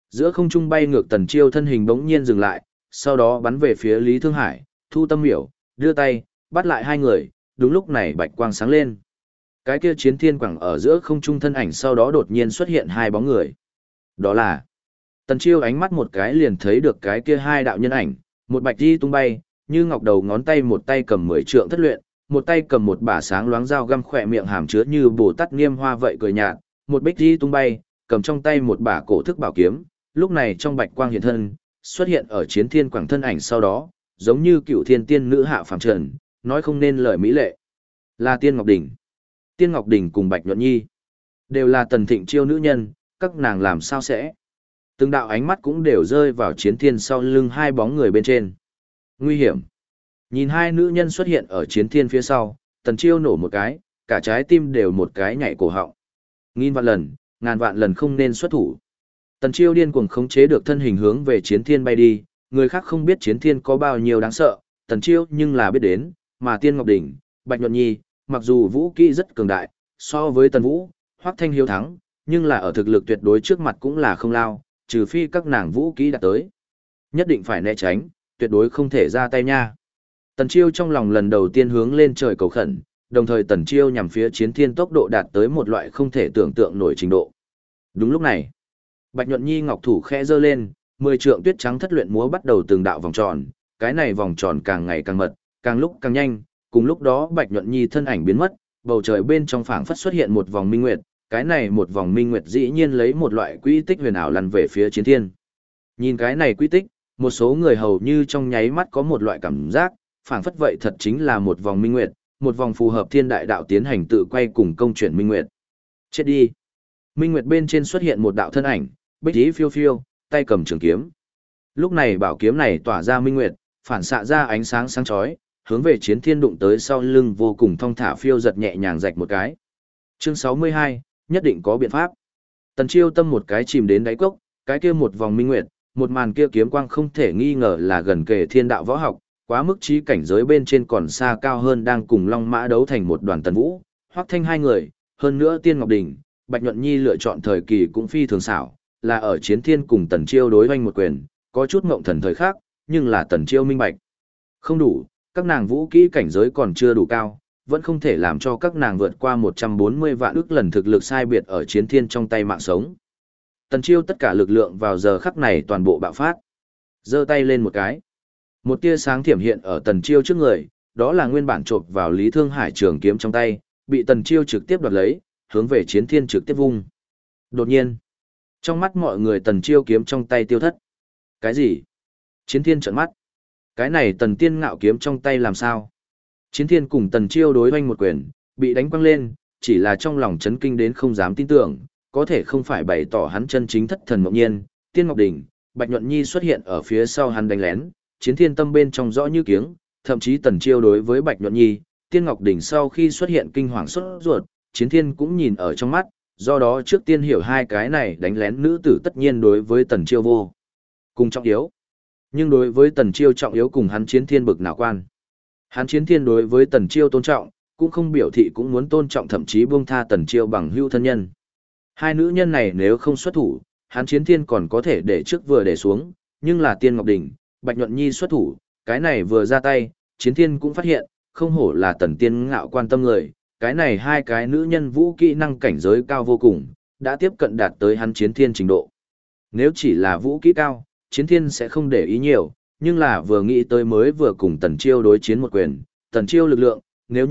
Giữa không trung bay ngược Tần Chiêu thân hình bỗng nhiên dừng lại, sau đó bắn về phía Lý Thương Hải, Thu Tâm Miểu, đưa tay, bắt lại hai người, đúng lúc này bạch quang sáng lên. Cái kia chiến thiên quẳng ở giữa không trung thân ảnh sau đó đột nhiên xuất hiện hai bóng người. Đó là Tần Chiêu ánh mắt một cái liền thấy được cái kia hai đạo nhân ảnh, một bạch đi tung bay, như ngọc đầu ngón tay một tay cầm 10 trượng thất luyện, một tay cầm một bả sáng loáng dao găm khỏe miệng hàm chứa như Bồ Tát Niêm Hoa vậy cười nhạt, một bích đi tung bay, cầm trong tay một bả cổ thức bảo kiếm, lúc này trong bạch quang hiện thân, xuất hiện ở chiến thiên quảng thân ảnh sau đó, giống như cựu thiên tiên nữ hạ phàm trần, nói không nên lời mỹ lệ. Là Tiên Ngọc Đỉnh. Tiên Ngọc Đỉnh cùng Bạch Nhuận Nhi đều là Tần Thịnh Chiêu nữ nhân, các nàng làm sao sẽ? Từng đạo ánh mắt cũng đều rơi vào chiến thiên sau lưng hai bóng người bên trên. Nguy hiểm. Nhìn hai nữ nhân xuất hiện ở chiến thiên phía sau, Tần Chiêu nổ một cái, cả trái tim đều một cái nhảy cổ họng. Nghìn vạn lần, ngàn vạn lần không nên xuất thủ. Tần Chiêu điên cuồng khống chế được thân hình hướng về chiến thiên bay đi, người khác không biết chiến thiên có bao nhiêu đáng sợ, Tần Chiêu nhưng là biết đến, mà Tiên Ngọc Đỉnh, Bạch Nhuận Nhi, mặc dù vũ kỹ rất cường đại, so với Tần Vũ, Hoắc Thanh hiếu thắng, nhưng là ở thực lực tuyệt đối trước mặt cũng là không lao, trừ phi các nàng vũ kỹ đạt tới. Nhất định phải né tránh, tuyệt đối không thể ra tay nha. Tần Chiêu trong lòng lần đầu tiên hướng lên trời cầu khẩn, đồng thời Tần Chiêu nhằm phía chiến thiên tốc độ đạt tới một loại không thể tưởng tượng nổi trình độ. Đúng lúc này, Bạch Nhuận Nhi ngọc thủ khẽ giơ lên, 10 trượng tuyết trắng thất luyện múa bắt đầu từng đạo vòng tròn, cái này vòng tròn càng ngày càng mật, càng lúc càng nhanh, cùng lúc đó Bạch Nhuận Nhi thân ảnh biến mất, bầu trời bên trong phảng phất xuất hiện một vòng minh nguyệt, cái này một vòng minh nguyệt dĩ nhiên lấy một loại quỹ tích huyền ảo lăn về phía chiến thiên. Nhìn cái này quỹ tích, một số người hầu như trong nháy mắt có một loại cảm giác, phảng phất vậy thật chính là một vòng minh nguyệt, một vòng phù hợp thiên đại đạo tiến hành tự quay cùng công chuyển minh nguyệt. Chết đi. Minh nguyệt bên trên xuất hiện một đạo thân ảnh, bích tí phiêu phiêu, tay cầm trường kiếm. Lúc này bảo kiếm này tỏa ra minh nguyệt, phản xạ ra ánh sáng sáng chói, hướng về chiến thiên đụng tới sau lưng vô cùng thong thả phiêu giật nhẹ nhàng rạch một cái. Chương 62, nhất định có biện pháp. Tần Chiêu tâm một cái chìm đến đáy cốc, cái kia một vòng minh nguyệt, một màn kia kiếm quang không thể nghi ngờ là gần kề thiên đạo võ học, quá mức trí cảnh giới bên trên còn xa cao hơn đang cùng Long Mã đấu thành một đoàn Tần Vũ, Hoắc Thanh hai người, hơn nữa Tiên Ngọc Đình, Bạch Nhuận Nhi lựa chọn thời kỳ cũng phi thường xảo, là ở chiến thiên cùng Tần Chiêu đối hoành một quyền, có chút ngộng thần thời khác, nhưng là Tần Chiêu minh bạch. Không đủ, các nàng vũ kỹ cảnh giới còn chưa đủ cao, vẫn không thể làm cho các nàng vượt qua 140 vạn ức lần thực lực sai biệt ở chiến thiên trong tay mạng sống. Tần Chiêu tất cả lực lượng vào giờ khắc này toàn bộ bạo phát. Giơ tay lên một cái. Một tia sáng thiểm hiện ở Tần Chiêu trước người, đó là nguyên bản chộp vào Lý Thương Hải trường kiếm trong tay, bị Tần Chiêu trực tiếp đoạt lấy, hướng về chiến thiên trực tiếp vung. Đột nhiên, trong mắt mọi người Tần Chiêu kiếm trong tay tiêu thất. Cái gì? Chiến thiên trợn mắt. Cái này Tần Tiên Ngạo kiếm trong tay làm sao? Chiến thiên cùng Tần Chiêu đối hoành một quyền, bị đánh quăng lên, chỉ là trong lòng chấn kinh đến không dám tin tưởng, có thể không phải bày tỏ hắn chân chính thất thần mộng nhiên. Tiên Ngọc Đình, Bạch Nhuận Nhi xuất hiện ở phía sau hắn đánh lén, chiến thiên tâm bên trong rõ như kiếng, thậm chí Tần Chiêu đối với Bạch Nhuận Nhi, Tiên Ngọc Đình sau khi xuất hiện kinh hoàng sốt ruột, chiến thiên cũng nhìn ở trong mắt, do đó trước tiên hiểu hai cái này đánh lén nữ tử tất nhiên đối với Tần Chiêu vô cùng trọng yếu. Nhưng đối với Tần Chiêu trọng yếu cùng hắn chiến thiên bực nào quan. Hắn chiến thiên đối với Tần Chiêu tôn trọng, cũng không biểu thị cũng muốn tôn trọng thậm chí buông tha Tần Chiêu bằng hữu thân nhân. Hai nữ nhân này nếu không xuất thủ, hắn chiến thiên còn có thể để trước vừa để xuống, nhưng là Tiên Ngọc Đình, Bạch Nhuận Nhi xuất thủ, cái này vừa ra tay, chiến thiên cũng phát hiện, không hổ là Tần Tiên Ngạo quan tâm người, cái này hai cái nữ nhân vũ kỹ năng cảnh giới cao vô cùng, đã tiếp cận đạt tới hắn chiến thiên trình độ. Nếu chỉ là vũ kỹ cao, chiến thiên sẽ không để ý nhiều, nhưng là vừa nghĩ tới mới vừa cùng Tần Chiêu đối chiến một quyền, Tần Chiêu lực lượng,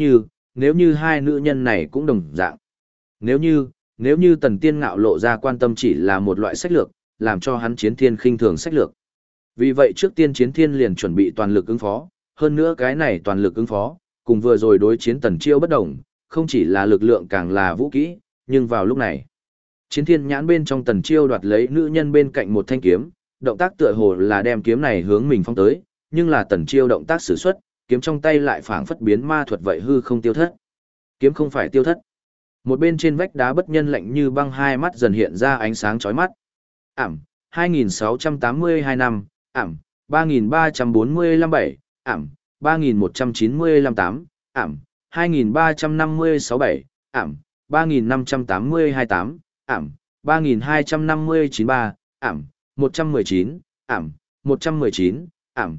nếu như hai nữ nhân này cũng đồng dạng. Nếu như Tần Tiên Ngạo lộ ra quan tâm chỉ là một loại sách lược, làm cho hắn chiến thiên khinh thường sách lược. Vì vậy trước tiên chiến thiên liền chuẩn bị toàn lực ứng phó, hơn nữa cái này toàn lực ứng phó, cùng vừa rồi đối chiến Tần Chiêu bất đồng, không chỉ là lực lượng càng là vũ kỹ, nhưng vào lúc này, chiến thiên nhãn bên trong Tần Chiêu đoạt lấy nữ nhân bên cạnh một thanh kiếm, động tác tựa hồ là đem kiếm này hướng mình phong tới, nhưng là Tần Chiêu động tác sử xuất, kiếm trong tay lại phảng phất biến ma thuật vậy hư không tiêu thất. Kiếm không phải tiêu thất. Một bên trên vách đá bất nhân lạnh như băng hai mắt dần hiện ra ánh sáng chói mắt. Ảm, 2682 năm, Ảm, 3345 7, Ảm, 3195 8, Ảm, 2356 7, Ảm, 3582 8, Ảm, 3259 3, Ảm, 119, ảm, 119, ảm,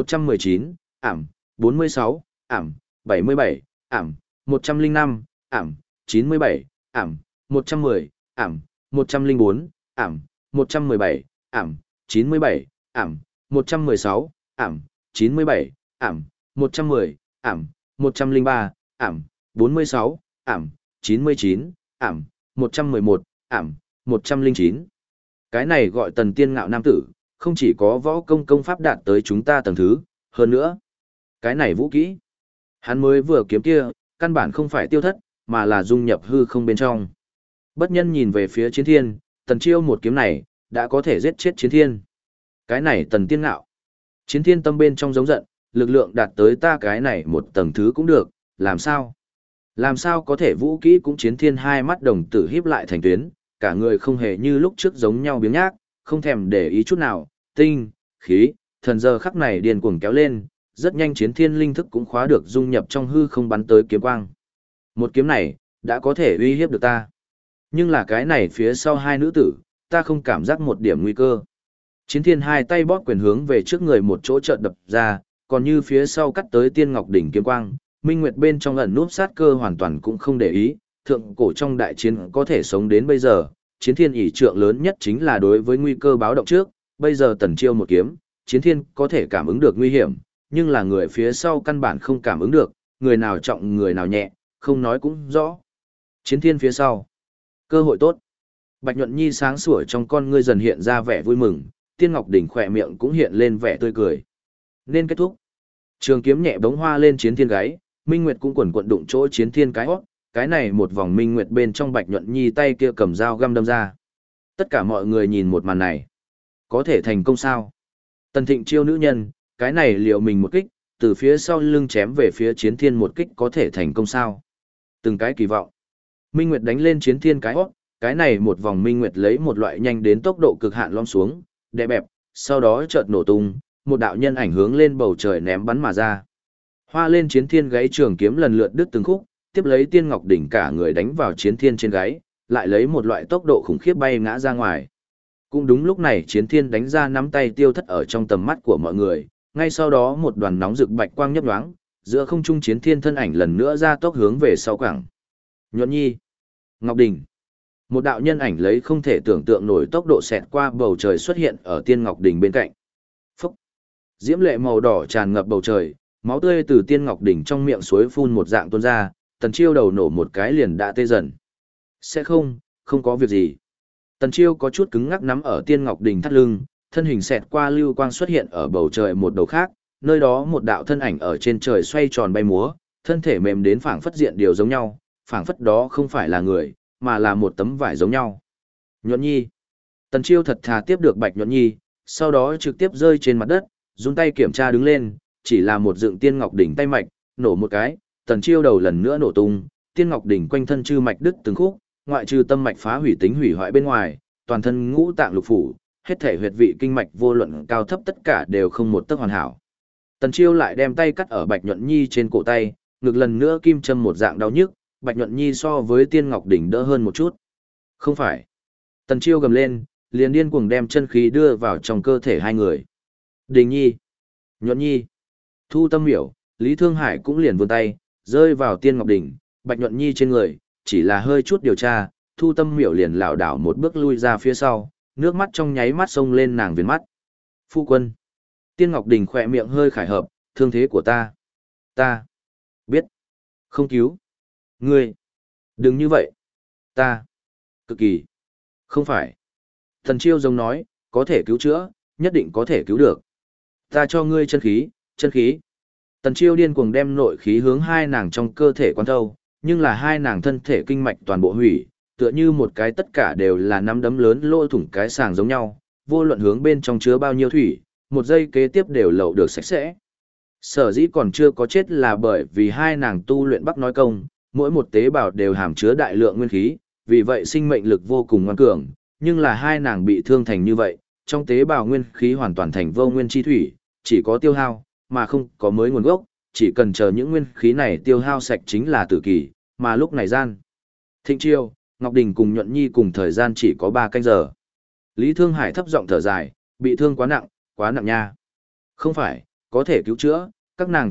119, ảm, 46, ảm, 77, ảm, 105, ảm, 97, ảm, 110, ảm, 104, ảm, 117, ảm, 97, ảm, 116, ảm, 97, ảm, 110, ảm, 103, ảm, 46, ảm, 99, ảm, 111, ảm, 109. Cái này gọi Tần Tiên Ngạo nam tử, không chỉ có võ công công pháp đạt tới chúng ta tầng thứ, hơn nữa. Cái này vũ kỹ. Hắn mới vừa kiếm kia, căn bản không phải tiêu thất, mà là dung nhập hư không bên trong. Bất nhân nhìn về phía Chiến Thiên, Tần Chiêu một kiếm này, đã có thể giết chết Chiến Thiên. Cái này Tần Tiên Ngạo. Chiến Thiên tâm bên trong giống giận, lực lượng đạt tới ta cái này một tầng thứ cũng được, làm sao? Làm sao có thể vũ kỹ cũng Chiến Thiên hai mắt đồng tử híp lại thành tuyến, cả người không hề như lúc trước giống nhau biếng nhác, không thèm để ý chút nào, tinh, khí, thần giờ khắc này điên cuồng kéo lên, rất nhanh Chiến Thiên linh thức cũng khóa được dung nhập trong hư không bắn tới kiếm quang. Một kiếm này, đã có thể uy hiếp được ta. Nhưng là cái này phía sau hai nữ tử, ta không cảm giác một điểm nguy cơ. Chiến Thiên hai tay bóp quyền hướng về trước người một chỗ chợt đập ra, còn như phía sau cắt tới Tiên Ngọc đỉnh kiếm quang, Minh Nguyệt bên trong ẩn núp sát cơ hoàn toàn cũng không để ý, thượng cổ trong đại chiến có thể sống đến bây giờ, Chiến Thiên ỷ trượng lớn nhất chính là đối với nguy cơ báo động trước, bây giờ Tần Chiêu một kiếm, Chiến Thiên có thể cảm ứng được nguy hiểm, nhưng là người phía sau căn bản không cảm ứng được, người nào trọng người nào nhẹ, không nói cũng rõ. Chiến Thiên phía sau, cơ hội tốt. Bạch Nhuận Nhi sáng sủa trong con ngươi dần hiện ra vẻ vui mừng, Tiên Ngọc đỉnh khỏe miệng cũng hiện lên vẻ tươi cười. Nên kết thúc. Trường kiếm nhẹ bóng hoa lên Chiến Thiên gáy, Minh Nguyệt cũng quần quật đụng chỗ Chiến Thiên cái hót, cái này một vòng Minh Nguyệt bên trong Bạch Nhuận Nhi tay kia cầm dao găm đâm ra. Tất cả mọi người nhìn một màn này. Có thể thành công sao? Tần Thịnh chiêu nữ nhân, cái này liệu mình một kích, từ phía sau lưng chém về phía Chiến Thiên một kích có thể thành công sao? Từng cái kỳ vọng. Minh Nguyệt đánh lên Chiến Thiên cái hót, cái này một vòng Minh Nguyệt lấy một loại nhanh đến tốc độ cực hạn lom xuống, đè bẹp, sau đó chợt nổ tung, một đạo nhân ảnh hướng lên bầu trời ném bắn mà ra. Hoa lên Chiến Thiên gáy trường kiếm lần lượt đứt từng khúc, tiếp lấy Tiên Ngọc đỉnh cả người đánh vào Chiến Thiên trên gáy, lại lấy một loại tốc độ khủng khiếp bay ngã ra ngoài. Cũng đúng lúc này Chiến Thiên đánh ra nắm tay tiêu thất ở trong tầm mắt của mọi người, ngay sau đó một đoàn nóng rực bạch quang nhấp nhoáng, giữa không trung Chiến Thiên thân ảnh lần nữa ra tốc hướng về sau quảng. Nhuận Nhi, Ngọc đỉnh. Một đạo nhân ảnh lấy không thể tưởng tượng nổi tốc độ xẹt qua bầu trời xuất hiện ở Tiên Ngọc đỉnh bên cạnh. Phúc! Diễm lệ màu đỏ tràn ngập bầu trời, máu tươi từ Tiên Ngọc đỉnh trong miệng suối phun một dạng tuôn ra, Tần Chiêu đầu nổ một cái liền đã tê dần. Sẽ không có việc gì. Tần Chiêu có chút cứng ngắc nắm ở Tiên Ngọc đỉnh thắt lưng, thân hình xẹt qua lưu quang xuất hiện ở bầu trời một đầu khác, nơi đó một đạo thân ảnh ở trên trời xoay tròn bay múa, thân thể mềm đến phảng phất diện điều giống nhau, phảng phất đó không phải là người, mà là một tấm vải giống nhau. Nhuận Nhi. Tần Chiêu thật thà tiếp được Bạch Nhuận Nhi, sau đó trực tiếp rơi trên mặt đất, run tay kiểm tra đứng lên, chỉ là một dựng Tiên Ngọc đỉnh tay mạch, nổ một cái, Tần Chiêu đầu lần nữa nổ tung, Tiên Ngọc đỉnh quanh thân chư mạch đứt từng khúc, ngoại trừ tâm mạch phá hủy tính hủy hoại bên ngoài, toàn thân ngũ tạng lục phủ, hết thể huyệt vị kinh mạch vô luận cao thấp tất cả đều không một tấc hoàn hảo. Tần Chiêu lại đem tay cắt ở Bạch Nhuận Nhi trên cổ tay, ngực lần nữa kim châm một dạng đau nhức, Bạch Nhuận Nhi so với Tiên Ngọc đỉnh đỡ hơn một chút. Không phải. Tần Chiêu gầm lên, liền điên cuồng đem chân khí đưa vào trong cơ thể hai người. Đình Nhi, Nhuận Nhi, Thu Tâm Miểu, Lý Thương Hải cũng liền vươn tay, rơi vào Tiên Ngọc đỉnh, Bạch Nhuận Nhi trên người, chỉ là hơi chút điều tra, Thu Tâm Miểu liền lảo đảo một bước lui ra phía sau, nước mắt trong nháy mắt xông lên nàng viền mắt. Phu quân. Tiên Ngọc đỉnh khỏe miệng hơi khải hợp, thương thế của ta biết. Không cứu. Ngươi. Đừng như vậy. Ta. Cực kỳ. Không phải. Thần Chiêu giống nói, có thể cứu chữa, nhất định có thể cứu được. Ta cho ngươi chân khí. Tần Chiêu điên cuồng đem nội khí hướng hai nàng trong cơ thể quán thâu, nhưng là hai nàng thân thể kinh mạch toàn bộ hủy, tựa như một cái tất cả đều là nắm đấm lớn lỗ thủng cái sàng giống nhau, vô luận hướng bên trong chứa bao nhiêu thủy, một giây kế tiếp đều lậu được sạch sẽ. Sở dĩ còn chưa có chết là bởi vì hai nàng tu luyện Bắc nói công, mỗi một tế bào đều hàm chứa đại lượng nguyên khí, vì vậy sinh mệnh lực vô cùng ngoan cường, nhưng là hai nàng bị thương thành như vậy, trong tế bào nguyên khí hoàn toàn thành vô nguyên chi thủy, chỉ có tiêu hao, mà không có mới nguồn gốc, chỉ cần chờ những nguyên khí này tiêu hao sạch chính là tử kỳ, mà lúc này gian. Thịnh Chiêu, Ngọc Đình cùng Nhuận Nhi cùng thời gian chỉ có 3 canh giờ. Lý Thương Hải thấp giọng thở dài, bị thương quá nặng nha. Không phải, có thể cứu chữa, các nàng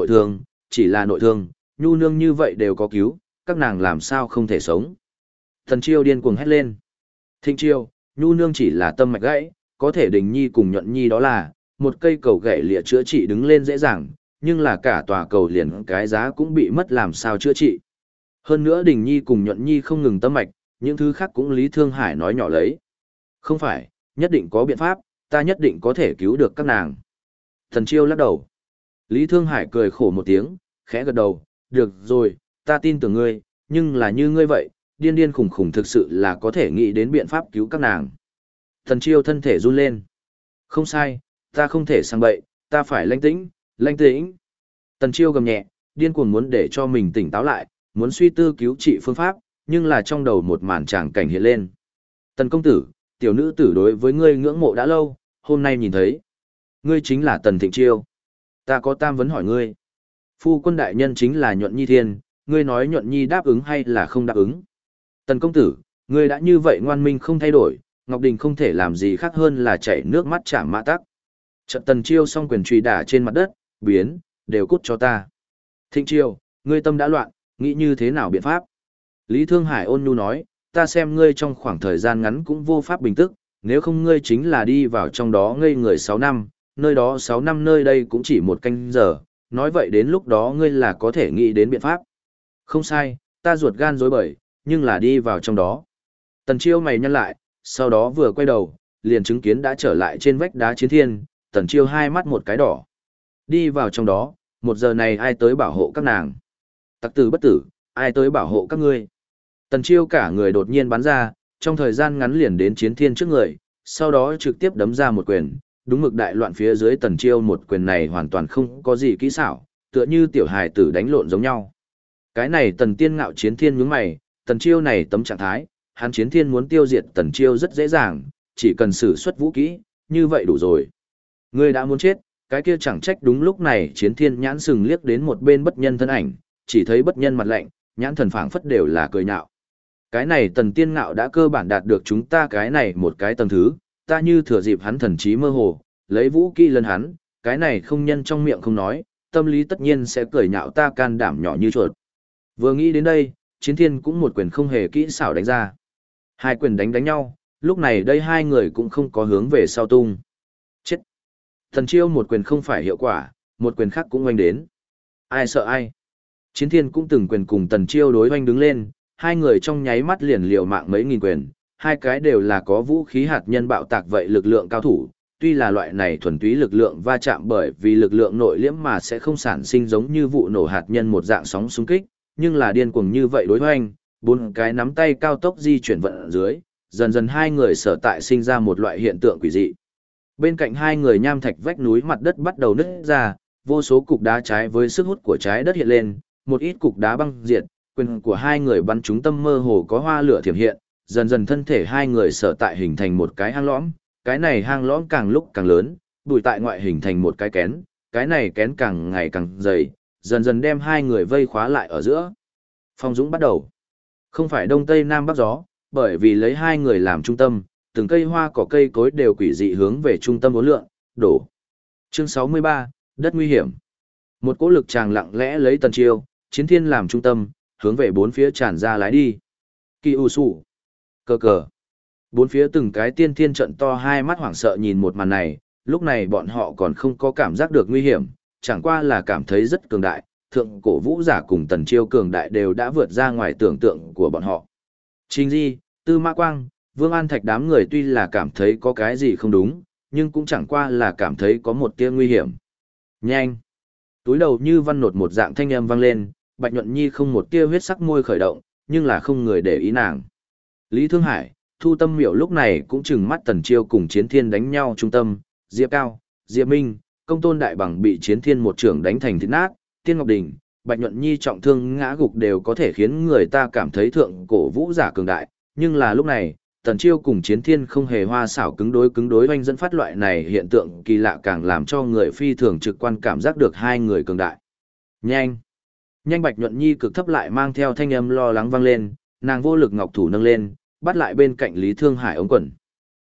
chỉ là nội thương, nhu nương như vậy đều có cứu, các nàng làm sao không thể sống. Thần Chiêu điên cuồng hét lên. Thịnh Chiêu, nhu nương chỉ là tâm mạch gãy, có thể Đình Nhi cùng Nhuận Nhi đó là, một cây cầu gãy lìa chữa trị đứng lên dễ dàng, nhưng là cả tòa cầu liền cái giá cũng bị mất làm sao chữa trị. Hơn nữa Đình Nhi cùng Nhuận Nhi không ngừng tâm mạch, những thứ khác cũng Lý Thương Hải nói nhỏ lấy. Không phải, nhất định có biện pháp, ta nhất định có thể cứu được các nàng. Thần Chiêu lắc đầu. Lý Thương Hải cười khổ một tiếng, khẽ gật đầu, được rồi, ta tin tưởng ngươi, nhưng là như ngươi vậy, điên điên khủng khủng thực sự là có thể nghĩ đến biện pháp cứu các nàng. Thần Chiêu thân thể run lên. Không sai, ta không thể sang bậy, ta phải lãnh tĩnh, lãnh tĩnh. Tần Chiêu gầm nhẹ, điên cuồng muốn để cho mình tỉnh táo lại, muốn suy tư cứu trị phương pháp, nhưng là trong đầu một màn tràng cảnh hiện lên. Tần công tử, tiểu nữ tử đối với ngươi ngưỡng mộ đã lâu, hôm nay nhìn thấy. Ngươi chính là Tần Thịnh Chiêu. Ta có tam vấn hỏi ngươi. Phu quân đại nhân chính là Nhuận Nhi Thiên, ngươi nói Nhuận Nhi đáp ứng hay là không đáp ứng. Tần công tử, ngươi đã như vậy ngoan minh không thay đổi, Ngọc Đình không thể làm gì khác hơn là chảy nước mắt chạm mã tắc. Trận Tần Chiêu song quyền trùy đả trên mặt đất, biến, đều cút cho ta. Thịnh Chiêu, ngươi tâm đã loạn, nghĩ như thế nào biện pháp? Lý Thương Hải ôn nhu nói, ta xem ngươi trong khoảng thời gian ngắn cũng vô pháp bình tức, nếu không ngươi chính là đi vào trong đó ngây người 6 năm, nơi đó 6 năm nơi đây cũng chỉ một canh giờ, nói vậy đến lúc đó ngươi là có thể nghĩ đến biện pháp. Không sai, ta ruột gan rối bời, nhưng là đi vào trong đó. Tần Chiêu mày nhăn lại, sau đó vừa quay đầu, liền chứng kiến đã trở lại trên vách đá chiến thiên, Tần Chiêu hai mắt một cái đỏ. Đi vào trong đó, một giờ này ai tới bảo hộ các nàng? Tặc tử bất tử, ai tới bảo hộ các ngươi? Tần Chiêu cả người đột nhiên bắn ra, trong thời gian ngắn liền đến chiến thiên trước người, sau đó trực tiếp đấm ra một quyền, đúng mực đại loạn phía dưới Tần Chiêu một quyền này hoàn toàn không có gì kỹ xảo, tựa như tiểu hài tử đánh lộn giống nhau. Cái này Tần Tiên Ngạo chiến thiên nhướng mày, Tần Chiêu này tấm trạng thái, hắn chiến thiên muốn tiêu diệt Tần Chiêu rất dễ dàng, chỉ cần sử xuất vũ kỹ, như vậy đủ rồi. Ngươi đã muốn chết, cái kia chẳng trách đúng lúc này chiến thiên nhãn sừng liếc đến một bên bất nhân thân ảnh, chỉ thấy bất nhân mặt lạnh, nhãn thần phảng phất đều là cười nhạo. Cái này Tần Tiên Ngạo đã cơ bản đạt được chúng ta cái này một cái tầng thứ, ta như thừa dịp hắn thần trí mơ hồ, lấy vũ kỹ lần hắn, cái này không nhân trong miệng không nói, tâm lý tất nhiên sẽ cười nhạo ta can đảm nhỏ như chuột. Vừa nghĩ đến đây, chiến thiên cũng một quyền không hề kỹ xảo đánh ra. Hai quyền đánh nhau, lúc này đây hai người cũng không có hướng về sau tung. Chết! Thần Chiêu một quyền không phải hiệu quả, một quyền khác cũng oanh đến. Ai sợ ai? Chiến thiên cũng từng quyền cùng Tần Chiêu đối oanh đứng lên, hai người trong nháy mắt liền liều mạng mấy nghìn quyền, hai cái đều là có vũ khí hạt nhân bạo tạc vậy lực lượng cao thủ, tuy là loại này thuần túy lực lượng va chạm bởi vì lực lượng nội liễm mà sẽ không sản sinh giống như vụ nổ hạt nhân một dạng sóng xung kích, nhưng là điên cuồng như vậy đối hoành, bốn cái nắm tay cao tốc di chuyển vận ở dưới, dần dần hai người sở tại sinh ra một loại hiện tượng quỷ dị. Bên cạnh hai người nham thạch vách núi mặt đất bắt đầu nứt ra, vô số cục đá trái với sức hút của trái đất hiện lên, một ít cục đá băng diệt, quyền của hai người bắn trúng tâm mơ hồ có hoa lửa thiểm hiện, dần dần thân thể hai người sở tại hình thành một cái hang lõm, cái này hang lõm càng lúc càng lớn, bùi tại ngoại hình thành một cái này kén càng ngày càng dày, dần dần đem hai người vây khóa lại ở giữa. Phong dũng bắt đầu. Không phải đông tây nam bắc gió, bởi vì lấy hai người làm trung tâm, từng cây hoa cỏ cây cối đều quỷ dị hướng về trung tâm uốn lượn, đổ. Chương 63, đất nguy hiểm. Một cỗ lực tràng lặng lẽ lấy Tần Chiêu, chiến thiên làm trung tâm, hướng về bốn phía tràn ra lái đi. Kỳ u sủ. Cờ cờ. Bốn phía từng cái tiên thiên trận to hai mắt hoảng sợ nhìn một màn này, lúc này bọn họ còn không có cảm giác được nguy hiểm, chẳng qua là cảm thấy rất cường đại, thượng cổ vũ giả cùng Tần Chiêu cường đại đều đã vượt ra ngoài tưởng tượng của bọn họ. Trình Di, Tư Mã Quang, Vương An Thạch đám người tuy là cảm thấy có cái gì không đúng, nhưng cũng chẳng qua là cảm thấy có một tia nguy hiểm. Nhanh! Túi đầu như văn nột một dạng thanh âm vang lên, Bạch Nhuận Nhi không một tia huyết sắc môi khởi động, nhưng là không người để ý nàng. Lý Thương Hải, Thu Tâm Miểu lúc này cũng chừng mắt Tần Chiêu cùng Chiến Thiên đánh nhau trung tâm, Diệp Cao, Diệp Minh, Công Tôn Đại Bằng bị Chiến Thiên một trưởng đánh thành thịt nát, Tiên Ngọc Đình, Bạch Nhuận Nhi trọng thương ngã gục đều có thể khiến người ta cảm thấy thượng cổ vũ giả cường đại, nhưng là lúc này, Tần Chiêu cùng Chiến Thiên không hề hoa xảo cứng đối oanh dẫn phát loại này hiện tượng kỳ lạ càng làm cho người phi thường trực quan cảm giác được hai người cường đại. Nhanh! Nhanh Bạch Nhuận Nhi cực thấp lại mang theo thanh âm lo lắng vang lên, nàng vô lực ngọc thủ nâng lên, bắt lại bên cạnh Lý Thương Hải ống quần.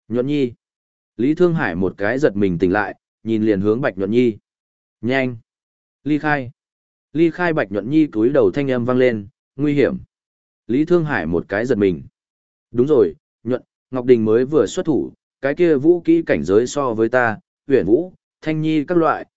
Nhuận Nhi. Lý Thương Hải một cái giật mình tỉnh lại, nhìn liền hướng Bạch Nhuận Nhi. Nhanh. Ly khai. Ly khai. Bạch Nhuận Nhi cúi đầu thanh âm vang lên, nguy hiểm. Lý Thương Hải một cái giật mình. Đúng rồi, Nhuận, Ngọc Đình mới vừa xuất thủ, cái kia vũ kỹ cảnh giới so với ta, Huyền Vũ, Thanh Nhi các loại,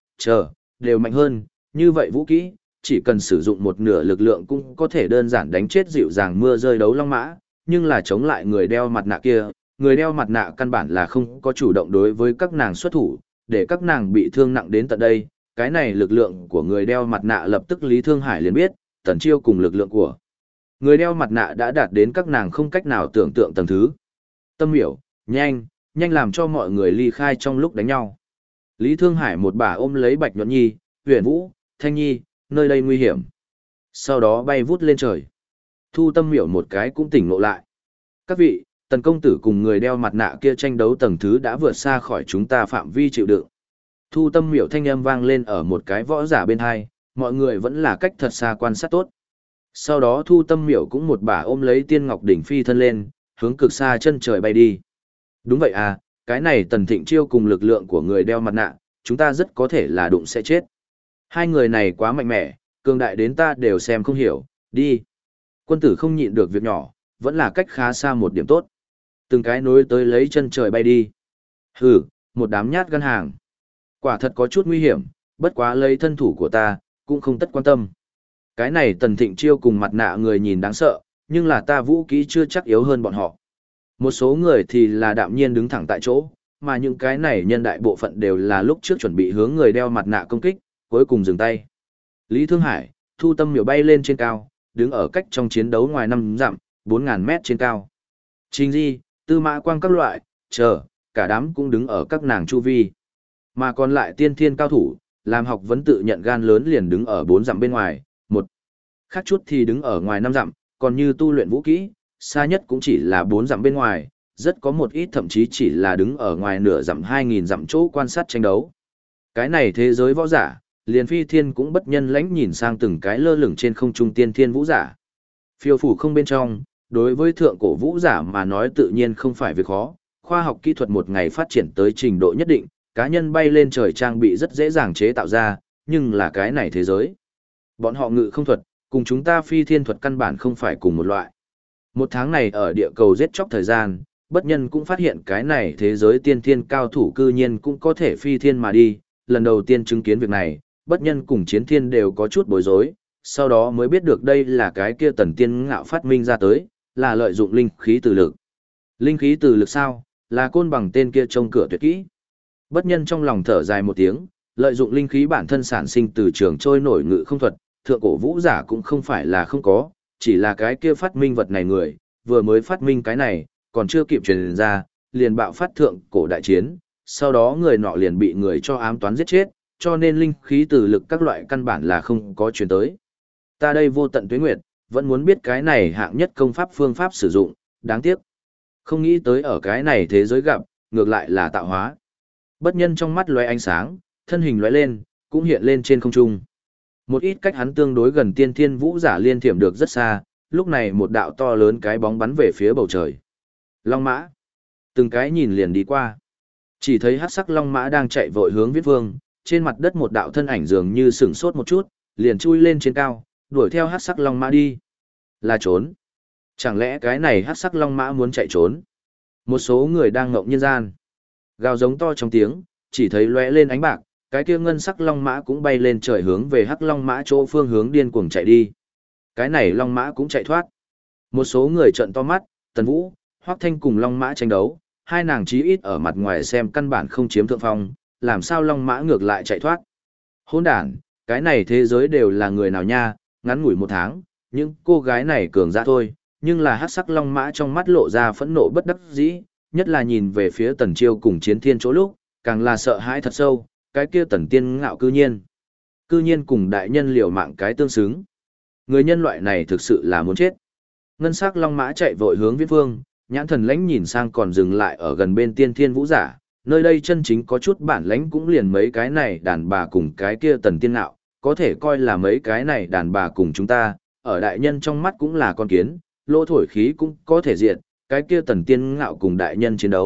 đều mạnh hơn, như vậy vũ kỹ, chỉ cần sử dụng một nửa lực lượng cũng có thể đơn giản đánh chết dịu dàng mưa rơi đấu long mã, nhưng là chống lại người đeo mặt nạ kia, người đeo mặt nạ căn bản là không có chủ động đối với các nàng xuất thủ, để các nàng bị thương nặng đến tận đây, cái này lực lượng của người đeo mặt nạ lập tức Lý Thương Hải liền biết, Tần Chiêu cùng lực lượng của người đeo mặt nạ đã đạt đến các nàng không cách nào tưởng tượng tầng thứ. Tâm Miểu, nhanh, nhanh làm cho mọi người ly khai trong lúc đánh nhau. Lý Thương Hải một bà ôm lấy Bạch Nhuận Nhi, Huyền Vũ, Thanh Nhi, nơi đây nguy hiểm. Sau đó bay vút lên trời. Thu Tâm Miểu một cái cũng tỉnh ngộ lại. Các vị, Tần công tử cùng người đeo mặt nạ kia tranh đấu tầng thứ đã vượt xa khỏi chúng ta phạm vi chịu đựng. Thu Tâm Miểu thanh âm vang lên ở một cái võ giả bên hai, mọi người vẫn là cách thật xa quan sát tốt. Sau đó Thu Tâm Miểu cũng một bà ôm lấy Tiên Ngọc đỉnh phi thân lên, hướng cực xa chân trời bay đi. Đúng vậy à, cái này Tần Thịnh Chiêu cùng lực lượng của người đeo mặt nạ, chúng ta rất có thể là đụng sẽ chết. Hai người này quá mạnh mẽ, cường đại đến ta đều xem không hiểu, đi. Quân tử không nhịn được việc nhỏ, vẫn là cách khá xa một điểm tốt. Từng cái nối tới lấy chân trời bay đi. Hừ, một đám nhát gan hàng. Quả thật có chút nguy hiểm, bất quá lấy thân thủ của ta, cũng không tất quan tâm. Cái này Tần Thịnh Chiêu cùng mặt nạ người nhìn đáng sợ, nhưng là ta vũ kỹ chưa chắc yếu hơn bọn họ. Một số người thì là đạm nhiên đứng thẳng tại chỗ, mà những cái này nhân đại bộ phận đều là lúc trước chuẩn bị hướng người đeo mặt nạ công kích, cuối cùng dừng tay. Lý Thương Hải, Thu Tâm Miểu bay lên trên cao, đứng ở cách trong chiến đấu ngoài 5 dặm, 4.000 mét trên cao. Trình Di, Tư Mã Quang các loại, cả đám cũng đứng ở các nàng chu vi. Mà còn lại tiên thiên cao thủ, làm học vấn tự nhận gan lớn liền đứng ở 4 dặm bên ngoài, một khác chút thì đứng ở ngoài 5 dặm, còn như tu luyện vũ kỹ, xa nhất cũng chỉ là 4 dặm bên ngoài, rất có một ít thậm chí chỉ là đứng ở ngoài nửa dặm 2.000 dặm chỗ quan sát tranh đấu. Cái này thế giới võ giả, liền phi thiên cũng bất nhân lãnh nhìn sang từng cái lơ lửng trên không trung tiên thiên vũ giả. Phiêu phủ không bên trong, đối với thượng cổ vũ giả mà nói tự nhiên không phải việc khó, khoa học kỹ thuật một ngày phát triển tới trình độ nhất định, cá nhân bay lên trời trang bị rất dễ dàng chế tạo ra, nhưng là cái này thế giới. Bọn họ ngự không thuật, cùng chúng ta phi thiên thuật căn bản không phải cùng một loại. Một tháng này ở địa cầu giết chóc thời gian, bất nhân cũng phát hiện cái này thế giới tiên thiên cao thủ cư nhiên cũng có thể phi thiên mà đi, lần đầu tiên chứng kiến việc này, bất nhân cùng chiến thiên đều có chút bối rối, sau đó mới biết được đây là cái kia Tần Tiên Ngạo phát minh ra tới, là lợi dụng linh khí từ lực. Linh khí từ lực sao? Là côn bằng tên kia trông cửa tuyệt kỹ. Bất nhân trong lòng thở dài một tiếng, lợi dụng linh khí bản thân sản sinh từ trường trôi nổi ngự không thuật, thượng cổ vũ giả cũng không phải là không có, chỉ là cái kia phát minh vật này người, vừa mới phát minh cái này, còn chưa kịp truyền ra, liền bạo phát thượng cổ đại chiến, sau đó người nọ liền bị người cho ám toán giết chết, cho nên linh khí từ lực các loại căn bản là không có truyền tới. Ta đây vô tận tuế nguyệt, vẫn muốn biết cái này hạng nhất công pháp phương pháp sử dụng, đáng tiếc. Không nghĩ tới ở cái này thế giới gặp, ngược lại là tạo hóa. Bất nhân trong mắt lóe ánh sáng, thân hình lóe lên, cũng hiện lên trên không trung. Một ít cách hắn tương đối gần tiên thiên vũ giả liên thiểm được rất xa, lúc này một đạo to lớn cái bóng bắn về phía bầu trời. Long mã. Từng cái nhìn liền đi qua. Chỉ thấy hắc sắc long mã đang chạy vội hướng Viết Vương, trên mặt đất một đạo thân ảnh dường như sửng sốt một chút, liền chui lên trên cao, đuổi theo hắc sắc long mã đi. Là trốn. Chẳng lẽ cái này hắc sắc long mã muốn chạy trốn? Một số người đang ngộng nhân gian. Gào giống to trong tiếng, chỉ thấy lóe lên ánh bạc, cái kia ngân sắc long mã cũng bay lên trời hướng về hắc long mã chỗ phương hướng điên cuồng chạy đi. Cái này long mã cũng chạy thoát. Một số người trợn to mắt, Tần Vũ, Hoắc Thanh cùng long mã tranh đấu, hai nàng chí ít ở mặt ngoài xem căn bản không chiếm thượng phong, làm sao long mã ngược lại chạy thoát. Hỗn đản, cái này thế giới đều là người nào nha, ngắn ngủi 1 tháng, những cô gái này cường ra thôi, nhưng là hắc sắc long mã trong mắt lộ ra phẫn nộ bất đắc dĩ, nhất là nhìn về phía Tần Chiêu cùng Chiến Thiên chỗ lúc, càng là sợ hãi thật sâu, cái kia Tần Tiên Ngạo cư nhiên cùng đại nhân liều mạng cái tương xứng. Người nhân loại này thực sự là muốn chết. Ngân sắc long mã chạy vội hướng Viễn Vương, nhãn thần lãnh nhìn sang còn dừng lại ở gần bên Tiên Thiên Vũ giả, nơi đây chân chính có chút bản lãnh cũng liền mấy cái này đàn bà cùng cái kia Tần Tiên Ngạo, có thể coi là mấy cái này đàn bà cùng chúng ta, ở đại nhân trong mắt cũng là con kiến, lỗ thổi khí cũng có thể diện, cái kia Tần Tiên Ngạo cùng đại nhân chiến đấu,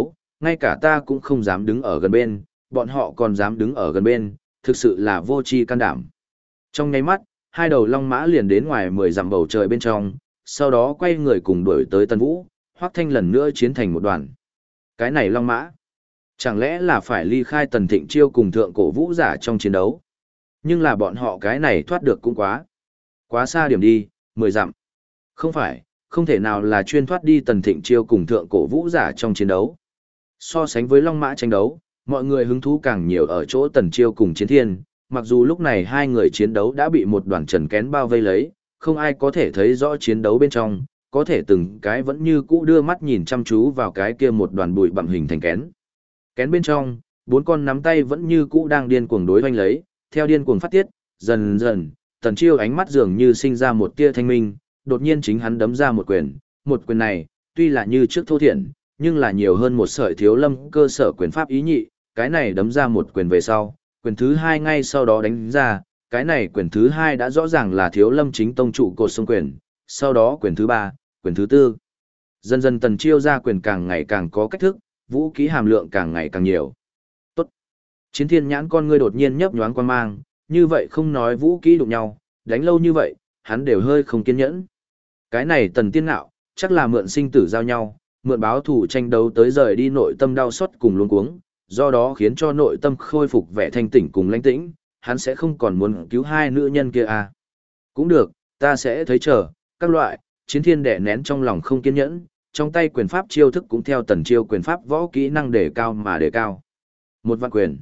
ngay cả ta cũng không dám đứng ở gần bên, bọn họ còn dám đứng ở gần bên, thực sự là vô tri can đảm. Trong nháy mắt, hai đầu long mã liền đến ngoài 10 dặm bầu trời bên trong, sau đó quay người cùng đuổi tới Tần Vũ, Hoắc Thanh lần nữa chiến thành một đoàn. Cái này long mã, chẳng lẽ là phải ly khai Tần Thịnh Chiêu cùng thượng cổ vũ giả trong chiến đấu? Nhưng là bọn họ cái này thoát được cũng quá xa điểm đi, 10 dặm. Không phải, không thể nào là chuyên thoát đi Tần Thịnh Chiêu cùng thượng cổ vũ giả trong chiến đấu. So sánh với long mã tranh đấu, mọi người hứng thú càng nhiều ở chỗ Tần Chiêu cùng Chiến Thiên, mặc dù lúc này hai người chiến đấu đã bị một đoàn trần kén bao vây lấy, không ai có thể thấy rõ chiến đấu bên trong, có thể từng cái vẫn như cũ đưa mắt nhìn chăm chú vào cái kia một đoàn bụi bặm hình thành kén. Kén bên trong, bốn con nắm tay vẫn như cũ đang điên cuồng đối hoành lấy, theo điên cuồng phát tiết, dần dần, Tần Chiêu ánh mắt dường như sinh ra một tia thanh minh, đột nhiên chính hắn đấm ra một quyền này, tuy là như trước thô thiển, nhưng là nhiều hơn một sợi thiếu lâm cơ sở quyền pháp ý nhị, cái này đấm ra một quyền về sau, quyền thứ hai ngay sau đó đánh ra, cái này quyền thứ hai đã rõ ràng là thiếu lâm chính tông trụ cột sông quyền, sau đó quyền thứ ba, quyền thứ tư. Dần dần Tần Chiêu ra quyền càng ngày càng có cách thức, vũ khí hàm lượng càng ngày càng nhiều. Tốt. Chiến Thiên nhãn con ngươi đột nhiên nhấp nhoáng quan mang, như vậy không nói vũ khí đụng nhau, đánh lâu như vậy, hắn đều hơi không kiên nhẫn. Cái này Tần Tiên Nạo, chắc là mượn sinh tử giao nhau, mượn báo thủ tranh đấu tới rời đi nội tâm đau xót cùng luống cuống, do đó khiến cho nội tâm khôi phục vẻ thanh tỉnh cùng lãnh tĩnh, hắn sẽ không còn muốn cứu hai nữ nhân kia à. Cũng được, ta sẽ thấy chờ, các loại, Chiến Thiên đè nén trong lòng không kiên nhẫn, trong tay quyền pháp chiêu thức cũng theo Tần Chiêu quyền pháp võ kỹ năng đề cao mà đề cao. 1 vạn quyền,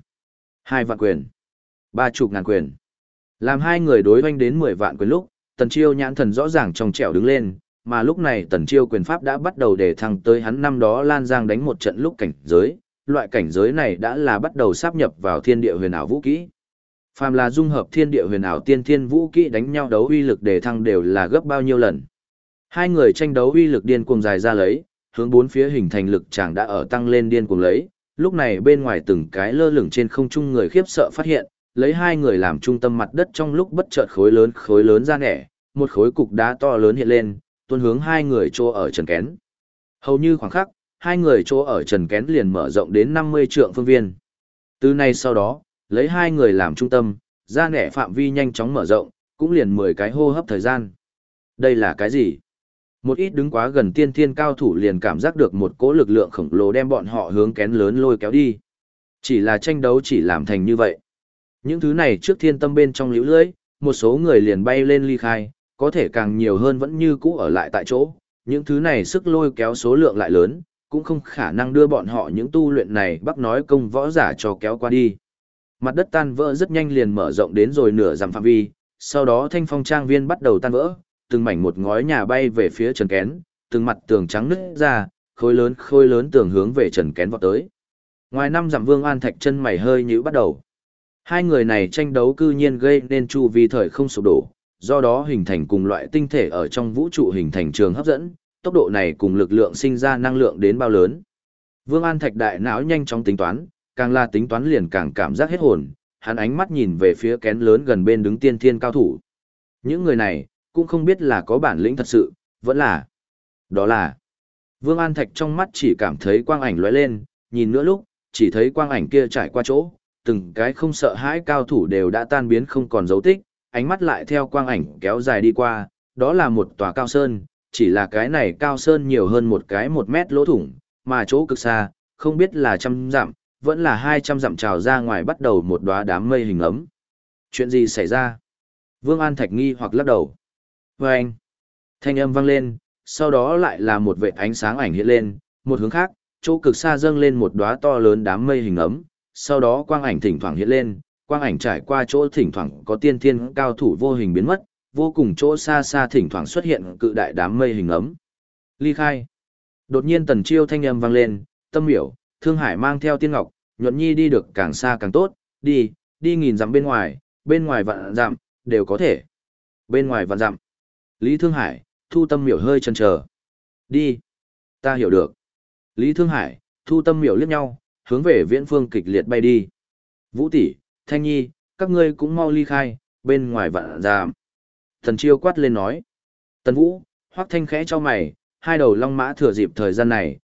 2 vạn quyền, 30.000 quyền. Làm hai người đối hoành đến 10 vạn quyền lúc, Tần Chiêu nhãn thần rõ ràng trong trẻo đứng lên, mà lúc này Tần Chiêu quyền pháp đã bắt đầu để thăng tới hắn năm đó Lan Giang đánh một trận lúc cảnh giới, loại cảnh giới này đã là bắt đầu sáp nhập vào thiên địa huyền ảo vũ kỹ. Phàm là dung hợp thiên địa huyền ảo tiên thiên vũ kỹ đánh nhau đấu uy lực đề thăng đều là gấp bao nhiêu lần. Hai người tranh đấu uy lực điên cuồng dài ra lấy, hướng bốn phía hình thành lực chàng đã ở tăng lên điên cuồng lấy, lúc này bên ngoài từng cái lơ lửng trên không trung người khiếp sợ phát hiện, lấy hai người làm trung tâm mặt đất trong lúc bất chợt khối lớn ra nẻ, một khối cục đá to lớn hiện lên, tuôn hướng hai người chỗ ở trần kén. Hầu như khoảng khắc, hai người chỗ ở trần kén liền mở rộng đến 50 trượng phương viên. Từ nay sau đó, lấy hai người làm trung tâm, ra nẻ phạm vi nhanh chóng mở rộng, cũng liền 10 cái hô hấp thời gian. Đây là cái gì? Một ít đứng quá gần tiên thiên cao thủ liền cảm giác được một cỗ lực lượng khổng lồ đem bọn họ hướng kén lớn lôi kéo đi. Chỉ là tranh đấu chỉ làm thành như vậy. Những thứ này trước thiên tâm bên trong liễu lưỡi, một số người liền bay lên ly khai, có thể càng nhiều hơn vẫn như cũ ở lại tại chỗ. Những thứ này sức lôi kéo số lượng lại lớn, cũng không khả năng đưa bọn họ những tu luyện này bắc nói công võ giả cho kéo qua đi. Mặt đất tan vỡ rất nhanh liền mở rộng đến rồi nửa dặm phạm vi, sau đó thanh phong trang viên bắt đầu tan vỡ, từng mảnh một ngói nhà bay về phía trần kén, từng mặt tường trắng nứt ra, khối lớn tường hướng về trần kén vọt tới. Ngoài 5 dặm Vương An Thạch chân mày hơi nhíu bắt đầu. Hai người này tranh đấu cư nhiên gây nên chu vi thời không sụp đổ, do đó hình thành cùng loại tinh thể ở trong vũ trụ hình thành trường hấp dẫn, tốc độ này cùng lực lượng sinh ra năng lượng đến bao lớn. Vương An Thạch đại não nhanh chóng tính toán, càng là tính toán liền càng cảm giác hết hồn, hắn ánh mắt nhìn về phía kén lớn gần bên đứng tiên thiên cao thủ. Những người này, cũng không biết là có bản lĩnh thật sự, vẫn là. Đó là. Vương An Thạch trong mắt chỉ cảm thấy quang ảnh lóe lên, nhìn nữa lúc, chỉ thấy quang ảnh kia trải qua chỗ, từng cái không sợ hãi cao thủ đều đã tan biến không còn dấu tích, ánh mắt lại theo quang ảnh kéo dài đi qua, đó là một tòa cao sơn, chỉ là cái này cao sơn nhiều hơn một cái 1 mét lỗ thủng, mà chỗ cực xa, không biết là 100 dặm, vẫn là 200 dặm trào ra ngoài bắt đầu một đóa đám mây hình ấm. Chuyện gì xảy ra? Vương An Thạch nghi hoặc lắc đầu. Vâng! Thanh âm vang lên, sau đó lại là một vệt ánh sáng ảnh hiện lên, một hướng khác, chỗ cực xa dâng lên một đóa to lớn đám mây hình ấm, sau đó quang ảnh thỉnh thoảng hiện lên, quang ảnh trải qua chỗ thỉnh thoảng có tiên thiên cao thủ vô hình biến mất, vô cùng chỗ xa xa thỉnh thoảng xuất hiện cự đại đám mây hình ấm. Ly khai. Đột nhiên Tần Chiêu thanh âm vang lên, Tâm Miểu, Thương Hải mang theo Tiên Ngọc, Nhuận Nhi đi được càng xa càng tốt, đi 1000 dặm bên ngoài vạn dặm, đều có thể. Bên ngoài vạn dặm. Lý Thương Hải, Thu Tâm Miểu hơi chần chờ. Đi. Ta hiểu được. Lý Thương Hải, Thu Tâm Miểu liếc nhau, hướng về viễn phương kịch liệt bay đi. Vũ tỷ, Thanh Nhi, các ngươi cũng mau ly khai, bên ngoài vạn dặm. Tần Chiêu quát lên nói. Tần Vũ, Hoắc Thanh khẽ cho mày, hai đầu long mã thừa dịp thời gian này,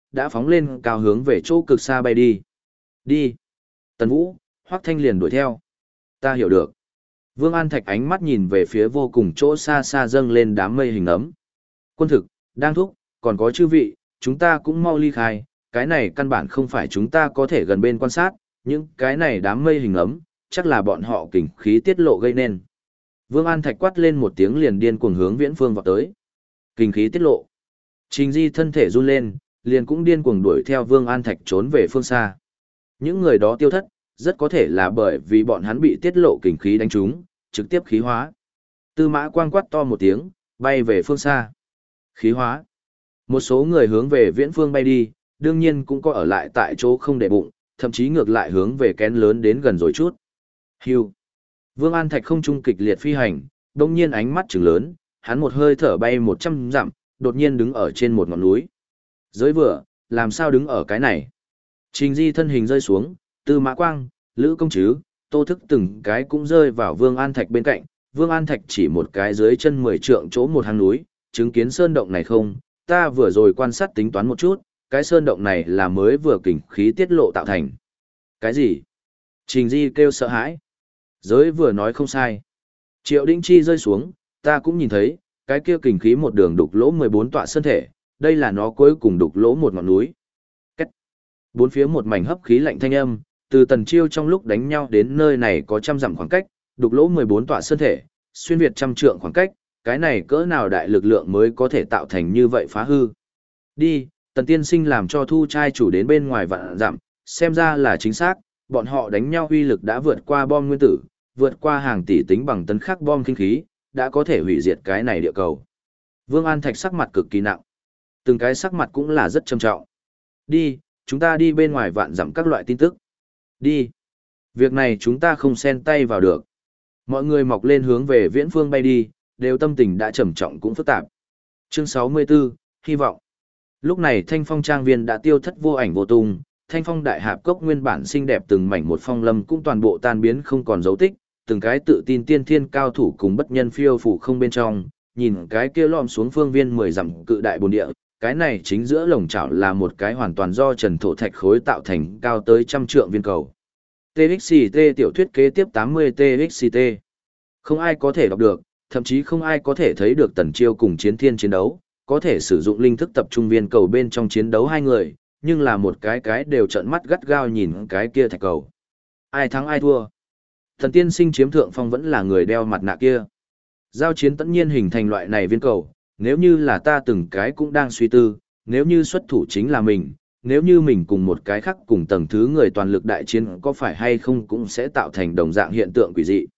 đã phóng lên cao hướng về chỗ cực xa bay đi. Đi. Tần Vũ, Hoắc Thanh liền đuổi theo. Ta hiểu được. Vương An Thạch ánh mắt nhìn về phía vô cùng chỗ xa xa dâng lên đám mây hình ấm. Quân thực, đang thúc, còn có chư vị, chúng ta cũng mau ly khai, cái này căn bản không phải chúng ta có thể gần bên quan sát, những cái này đám mây hình ấm, chắc là bọn họ kình khí tiết lộ gây nên. Vương An Thạch quát lên một tiếng liền điên cuồng hướng Viễn Phương vọt tới. Kình khí tiết lộ. Trình Di thân thể run lên, liền cũng điên cuồng đuổi theo Vương An Thạch trốn về phương xa. Những người đó tiêu thất, rất có thể là bởi vì bọn hắn bị tiết lộ kình khí đánh trúng, trực tiếp khí hóa. Tư Mã Quang quát to một tiếng, bay về phương xa. Khí hóa. Một số người hướng về Viễn Phương bay đi, đương nhiên cũng có ở lại tại chỗ không để bụng, thậm chí ngược lại hướng về kén lớn đến gần rồi chút. Hưu. Vương An Thạch không trung kịch liệt phi hành, đột nhiên ánh mắt trừng lớn, hắn một hơi thở bay 100 dặm, đột nhiên đứng ở trên một ngọn núi. Giới vừa, làm sao đứng ở cái này? Trình Di thân hình rơi xuống, Tư Mã Quang, Lữ Công Trứ, Tô Thức từng cái cũng rơi vào Vương An Thạch bên cạnh. Vương An Thạch chỉ một cái dưới chân 10 trượng chỗ một hang núi, chứng kiến sơn động này không? Ta vừa rồi quan sát tính toán một chút, cái sơn động này là mới vừa kình khí tiết lộ tạo thành. Cái gì? Trình Di kêu sợ hãi. Giới vừa nói không sai. Triệu Đinh Chi rơi xuống, ta cũng nhìn thấy, cái kia kình khí một đường đục lỗ 14 tọa sơn thể, đây là nó cuối cùng đục lỗ một ngọn núi. Cách. Bốn phía một mảnh hấp khí lạnh thanh âm, từ Tần Chiêu trong lúc đánh nhau đến nơi này có trăm dặm khoảng cách, đục lỗ 14 tọa sơn thể, xuyên việt trăm trượng khoảng cách, cái này cỡ nào đại lực lượng mới có thể tạo thành như vậy phá hư. Đi, Tần Tiên Sinh làm cho thu trai chủ đến bên ngoài vạn dặm, xem ra là chính xác, bọn họ đánh nhau uy lực đã vượt qua bom nguyên tử, vượt qua hàng tỷ tính bằng tấn khắc bom kinh khí, đã có thể hủy diệt cái này địa cầu. Vương An Thạch sắc mặt cực kỳ nặng. Từng cái sắc mặt cũng là rất trầm trọng. Đi, chúng ta đi bên ngoài vạn dặm các loại tin tức. Đi. Việc này chúng ta không xen tay vào được. Mọi người mọc lên hướng về Viễn Phương bay đi, đều tâm tình đã trầm trọng cũng phức tạp. Chương 64, hy vọng. Lúc này Thanh Phong trang viên đã tiêu thất vô ảnh vô tung, Thanh Phong đại hạp cốc nguyên bản xinh đẹp từng mảnh một phong lâm cũng toàn bộ tan biến không còn dấu tích, từng cái tự tin tiên thiên cao thủ cùng bất nhân phiêu phủ không bên trong, nhìn cái kia lom xuống phương viên 10 dặm cự đại bồn địa, cái này chính giữa lồng chảo là một cái hoàn toàn do trần thổ thạch khối tạo thành cao tới 100 trượng viên cầu. TXT tiểu thuyết kế tiếp 80 TXT. Không ai có thể đọc được, thậm chí không ai có thể thấy được Tần Chiêu cùng Chiến Thiên chiến đấu, có thể sử dụng linh thức tập trung viên cầu bên trong chiến đấu hai người, nhưng là một cái đều trợn mắt gắt gao nhìn cái kia thạch cầu. Ai thắng ai thua? Thần Tiên Sinh chiếm thượng phong vẫn là người đeo mặt nạ kia. Giao chiến tất nhiên hình thành loại này viên cầu, nếu như là ta từng cái cũng đang suy tư, nếu như xuất thủ chính là mình, nếu như mình cùng một cái khác cùng tầng thứ người toàn lực đại chiến có phải hay không cũng sẽ tạo thành đồng dạng hiện tượng quỷ dị.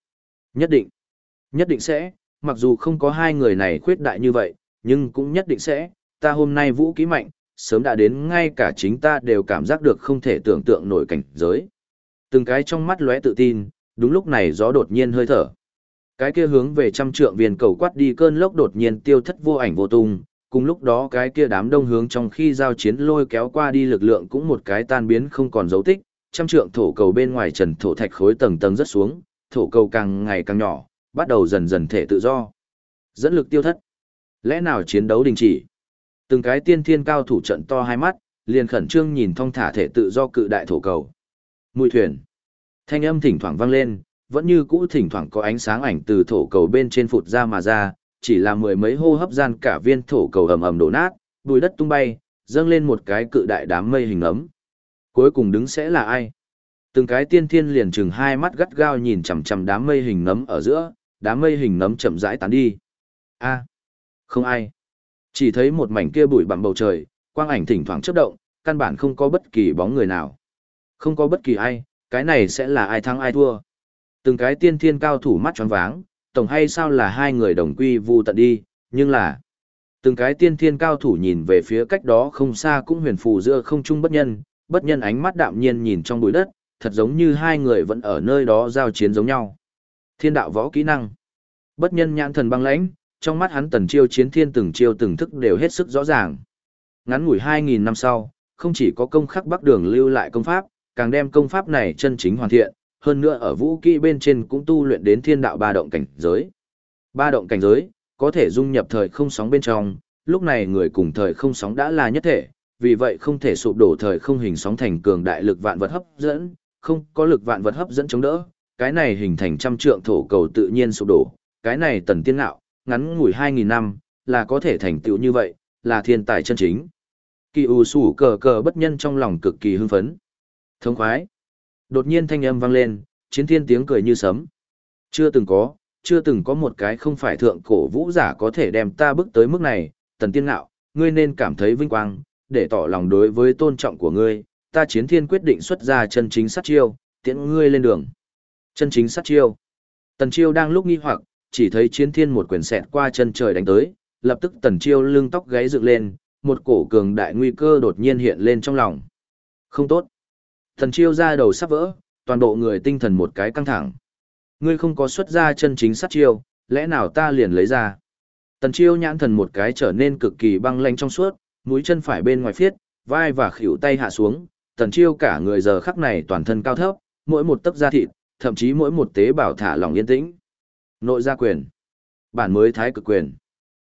Nhất định sẽ, mặc dù không có hai người này khuyết đại như vậy, nhưng cũng nhất định sẽ, ta hôm nay vũ khí mạnh, sớm đã đến ngay cả chính ta đều cảm giác được không thể tưởng tượng nổi cảnh giới. Từng cái trong mắt lóe tự tin, đúng lúc này gió đột nhiên hơi thở. Cái kia hướng về 100 trượng viên cầu quát đi cơn lốc đột nhiên tiêu thất vô ảnh vô tung, cùng lúc đó cái kia đám đông hướng trong khi giao chiến lôi kéo qua đi lực lượng cũng một cái tan biến không còn dấu tích, 100 trượng thổ cầu bên ngoài trần thổ thạch khối tầng tầng rất xuống, thổ cầu càng ngày càng nhỏ, bắt đầu dần dần thể tự do. Dẫn lực tiêu thất. Lẽ nào chiến đấu đình chỉ? Từng cái tiên thiên cao thủ trận to hai mắt, liền khẩn trương nhìn thong thả thể tự do cự đại thổ cầu. Mùi thuyền. Thanh âm thỉnh thoảng vang lên, vẫn như cũ thỉnh thoảng có ánh sáng ảnh từ thổ cầu bên trên phụt ra mà ra, chỉ là mười mấy hô hấp gian cả viên thổ cầu ầm ầm đổ nát, bụi đất tung bay, dâng lên một cái cự đại đám mây hình ấm. Cuối cùng đứng sẽ là ai? Từng cái tiên thiên liền chừng hai mắt gắt gao nhìn chằm chằm đám mây hình nấm ở giữa, đám mây hình nấm chậm rãi tán đi. A, không ai. Chỉ thấy một mảnh kia bụi bặm bầu trời, quang ảnh thỉnh thoảng chớp động, căn bản không có bất kỳ bóng người nào. Không có bất kỳ ai, cái này sẽ là ai thắng ai thua. Từng cái tiên thiên cao thủ mắt choáng váng, tổng hay sao là hai người đồng quy vu tận đi, nhưng là từng cái tiên thiên cao thủ nhìn về phía cách đó không xa cũng huyền phù giữa không trung bất nhân ánh mắt đạm nhiên nhìn trong bụi đất, thật giống như hai người vẫn ở nơi đó giao chiến giống nhau. Thiên đạo võ kỹ năng. Bất nhân nhãn thần băng lãnh, trong mắt hắn Tần Chiêu chiến thiên từng chiêu từng thức đều hết sức rõ ràng. Ngắn ngủi 2000 năm sau, không chỉ có công khắc Bắc Đường lưu lại công pháp, càng đem công pháp này chân chính hoàn thiện, hơn nữa ở vũ kỹ bên trên cũng tu luyện đến thiên đạo ba động cảnh giới. Ba động cảnh giới có thể dung nhập thời không sóng bên trong, lúc này người cùng thời không sóng đã là nhất thể, vì vậy không thể sụp đổ thời không hình sóng thành cường đại lực vạn vật hấp dẫn, không có lực vạn vật hấp dẫn chống đỡ, cái này hình thành trăm trượng thổ cầu tự nhiên sụp đổ, cái này Tần Tiên Ngạo, ngắn ngủi 2000 năm, là có thể thành tựu như vậy, là thiên tài chân chính. Kỳ U Sủ cờ cờ bất nhân trong lòng cực kỳ hưng phấn. Thống khoái. Đột nhiên thanh âm vang lên, Chiến Thiên tiếng cười như sấm. Chưa từng có một cái không phải thượng cổ vũ giả có thể đem ta bước tới mức này, Tần Tiên Ngạo, ngươi nên cảm thấy vinh quang, để tỏ lòng đối với tôn trọng của ngươi, ta Chiến Thiên quyết định xuất ra chân chính sát chiêu, tiễn ngươi lên đường. Chân chính sát chiêu. Tần Chiêu đang lúc nghi hoặc, chỉ thấy Chiến Thiên một quyền xẹt qua chân trời đánh tới, lập tức Tần Chiêu lưng tóc gáy dựng lên, một cổ cường đại nguy cơ đột nhiên hiện lên trong lòng. Không tốt. Tần Chiêu ra đầu sắp vỡ, toàn bộ người tinh thần một cái căng thẳng. Ngươi không có xuất ra chân chính sát chiêu, lẽ nào ta liền lấy ra? Tần Chiêu nhãn thần một cái trở nên cực kỳ băng lãnh trong suốt, mũi chân phải bên ngoài phiết, vai và khuỷu tay hạ xuống, Tần Chiêu cả người giờ khắc này toàn thân cao thấp, mỗi một tấc da thịt, thậm chí mỗi một tế bào thả lỏng yên tĩnh. Nội gia quyền, bản mới thái cực quyền.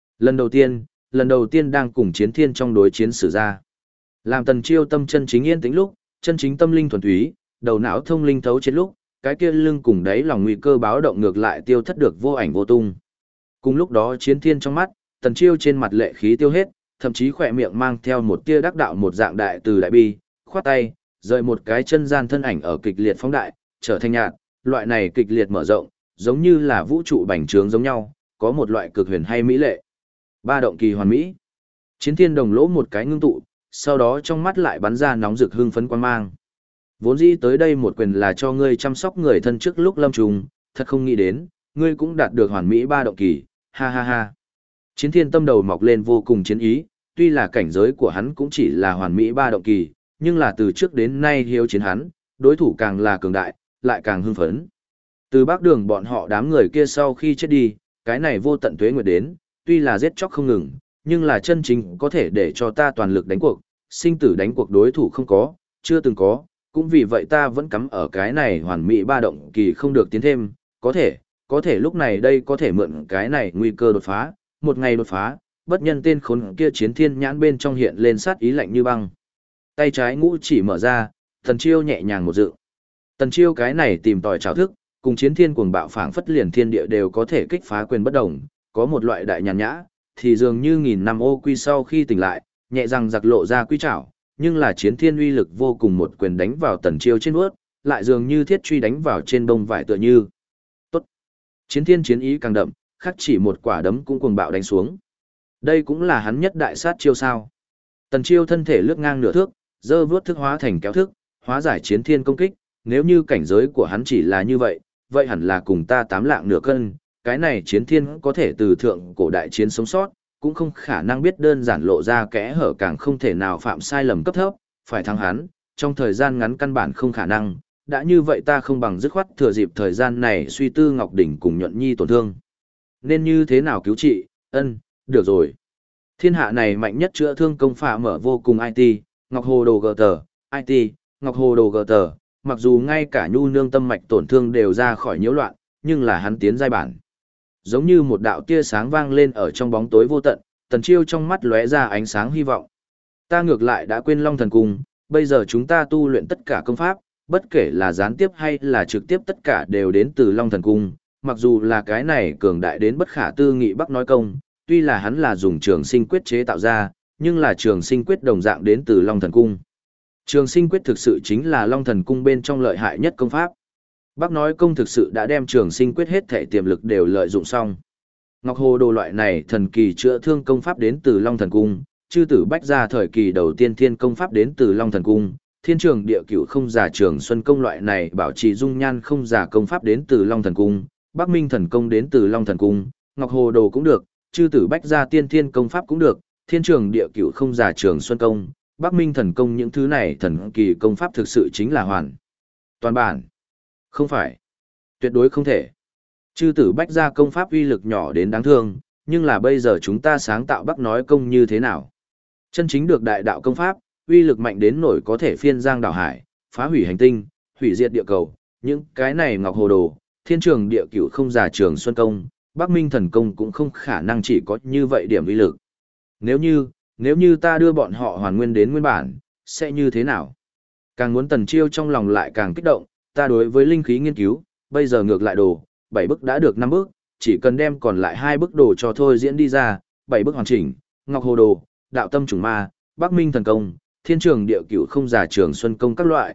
Lần đầu tiên đang cùng Chiến Thiên trong đối chiến sử ra. Làm Tần Chiêu tâm chân chính yên tĩnh lúc, chân chính tâm linh thuần túy, đầu não thông linh thấu trên lúc, cái kia lưng cùng đáy lòng nguy cơ báo động ngược lại tiêu thất được vô ảnh vô tung. Cùng lúc đó Chiến Thiên trong mắt, Tần Chiêu trên mặt lệ khí tiêu hết, thậm chí khỏe miệng mang theo một tia đắc đạo một dạng đại từ đại bi, khoát tay, rời một cái chân gian thân ảnh ở kịch liệt phóng đại, trở thành nhạt, loại này kịch liệt mở rộng, giống như là vũ trụ bành trướng giống nhau, có một loại cực huyền hay mỹ lệ. Ba động kỳ hoàn mỹ. Chiến Thiên đồng lỗ một cái ngưng tụ, sau đó trong mắt lại bắn ra nóng rực hưng phấn quan mang. Vốn dĩ tới đây một quyền là cho ngươi chăm sóc người thân trước lúc lâm trùng, thật không nghĩ đến, ngươi cũng đạt được hoàn mỹ ba động kỳ, ha ha ha. Chiến Thiên tâm đầu mọc lên vô cùng chiến ý, tuy là cảnh giới của hắn cũng chỉ là hoàn mỹ ba động kỳ, nhưng là từ trước đến nay hiếu chiến hắn, đối thủ càng là cường đại, lại càng hưng phấn. Từ Bắc Đường bọn họ đám người kia sau khi chết đi, cái này vô tận tuế nguyệt đến, tuy là giết chóc không ngừng, nhưng là chân chính có thể để cho ta toàn lực đánh cuộc, sinh tử đánh cuộc đối thủ không có, chưa từng có, cũng vì vậy ta vẫn cắm ở cái này hoàn mỹ ba động kỳ không được tiến thêm, có thể lúc này đây có thể mượn cái này nguy cơ đột phá, một ngày đột phá, bất nhân tên khốn kia Chiến Thiên nhãn bên trong hiện lên sát ý lạnh như băng. Tay trái ngũ chỉ mở ra, Tần Chiêu nhẹ nhàng một dự. Tần Chiêu cái này tìm tòi trảo thức, cùng Chiến Thiên cuồng bạo phảng phất liền thiên địa đều có thể kích phá quyền bất đồng, có một loại đại nhàn nhã, thì dường như nghìn năm ô quy sau khi tỉnh lại, nhẹ răng giặc lộ ra quy trảo, nhưng là Chiến Thiên uy lực vô cùng một quyền đánh vào Tần Chiêu trên vuốt, lại dường như thiết truy đánh vào trên bông vải tựa như. Tốt. Chiến Thiên chiến ý càng đậm, khắc chỉ một quả đấm cũng cuồng bạo đánh xuống. Đây cũng là hắn nhất đại sát chiêu sao? Tần Chiêu thân thể lướt ngang nửa thước, giơ vuốt thức hóa thành kéo thức, hóa giải Chiến Thiên công kích, nếu như cảnh giới của hắn chỉ là như vậy, vậy hẳn là cùng ta 8 lạng nửa cân, cái này Chiến Thiên có thể từ thượng cổ đại chiến sống sót, cũng không khả năng biết đơn giản lộ ra kẽ hở, càng không thể nào phạm sai lầm cấp thấp, phải thắng hắn, trong thời gian ngắn căn bản không khả năng, đã như vậy ta không bằng dứt khoát thừa dịp thời gian này suy tư Ngọc Đỉnh cùng Nhuận Nhi tổn thương. Nên như thế nào cứu trị, được rồi. Thiên hạ này mạnh nhất chữa thương công phạ mở vô cùng IT, Ngọc Hồ Đồ Gờ Tờ, IT, Ngọc Hồ Đồ Gờ Tờ, mặc dù ngay cả nhu nương tâm mạch tổn thương đều ra khỏi nhiễu loạn, nhưng là hắn tiến giai bản. Giống như một đạo tia sáng vang lên ở trong bóng tối vô tận, Tần Chiêu trong mắt lóe ra ánh sáng hy vọng. Ta ngược lại đã quên Long Thần Cung, bây giờ chúng ta tu luyện tất cả công pháp, bất kể là gián tiếp hay là trực tiếp tất cả đều đến từ Long Thần Cung, mặc dù là cái này cường đại đến bất khả tư nghị Bắc nói công, tuy là hắn là dùng Trường Sinh Quyết chế tạo ra, nhưng là Trường Sinh Quyết đồng dạng đến từ Long Thần Cung. Trường Sinh Quyết thực sự chính là Long Thần Cung bên trong lợi hại nhất công pháp. Bác nói công thực sự đã đem Trường Sinh Quyết hết thể tiềm lực đều lợi dụng xong. Ngọc Hồ Đồ loại này thần kỳ chữa thương công pháp đến từ Long Thần Cung, chư tử bách gia thời kỳ đầu tiên thiên công pháp đến từ Long Thần Cung, thiên trường địa cửu không giả Trường Xuân công loại này bảo trì dung nhan không giả công pháp đến từ Long Thần Cung, Bắc Minh thần công đến từ Long Thần Cung, Ngọc Hồ Đồ cũng được, chư tử bách gia tiên thiên công pháp cũng được, thiên trường địa cửu không giả Trường Xuân công, Bắc Minh thần công, những thứ này thần kỳ công pháp thực sự chính là hoàn toàn bản. Không phải. Tuyệt đối không thể. Chư tử bách gia công pháp uy lực nhỏ đến đáng thương, nhưng là bây giờ chúng ta sáng tạo Bắc nói công như thế nào? Chân chính được đại đạo công pháp, uy lực mạnh đến nổi có thể phiên giang đảo hải, phá hủy hành tinh, hủy diệt địa cầu, những cái này Ngọc Hồ Đồ, thiên trường địa cửu không giả Trường Xuân công, Bắc Minh thần công cũng không khả năng chỉ có như vậy điểm uy lực. Nếu như ta đưa bọn họ hoàn nguyên đến nguyên bản, sẽ như thế nào? Càng muốn Tần Chiêu trong lòng lại càng kích động, ta đối với linh khí nghiên cứu, bây giờ ngược lại đồ, 7 bức đã được 5 bước, chỉ cần đem còn lại 2 bức đồ cho thôi diễn đi ra, 7 bức hoàn chỉnh, Ngọc Hồ Đồ, Đạo Tâm Trùng Ma, Bắc Minh Thần Công, Thiên Trường Địa Cửu Không Giả Trường Xuân Công các loại,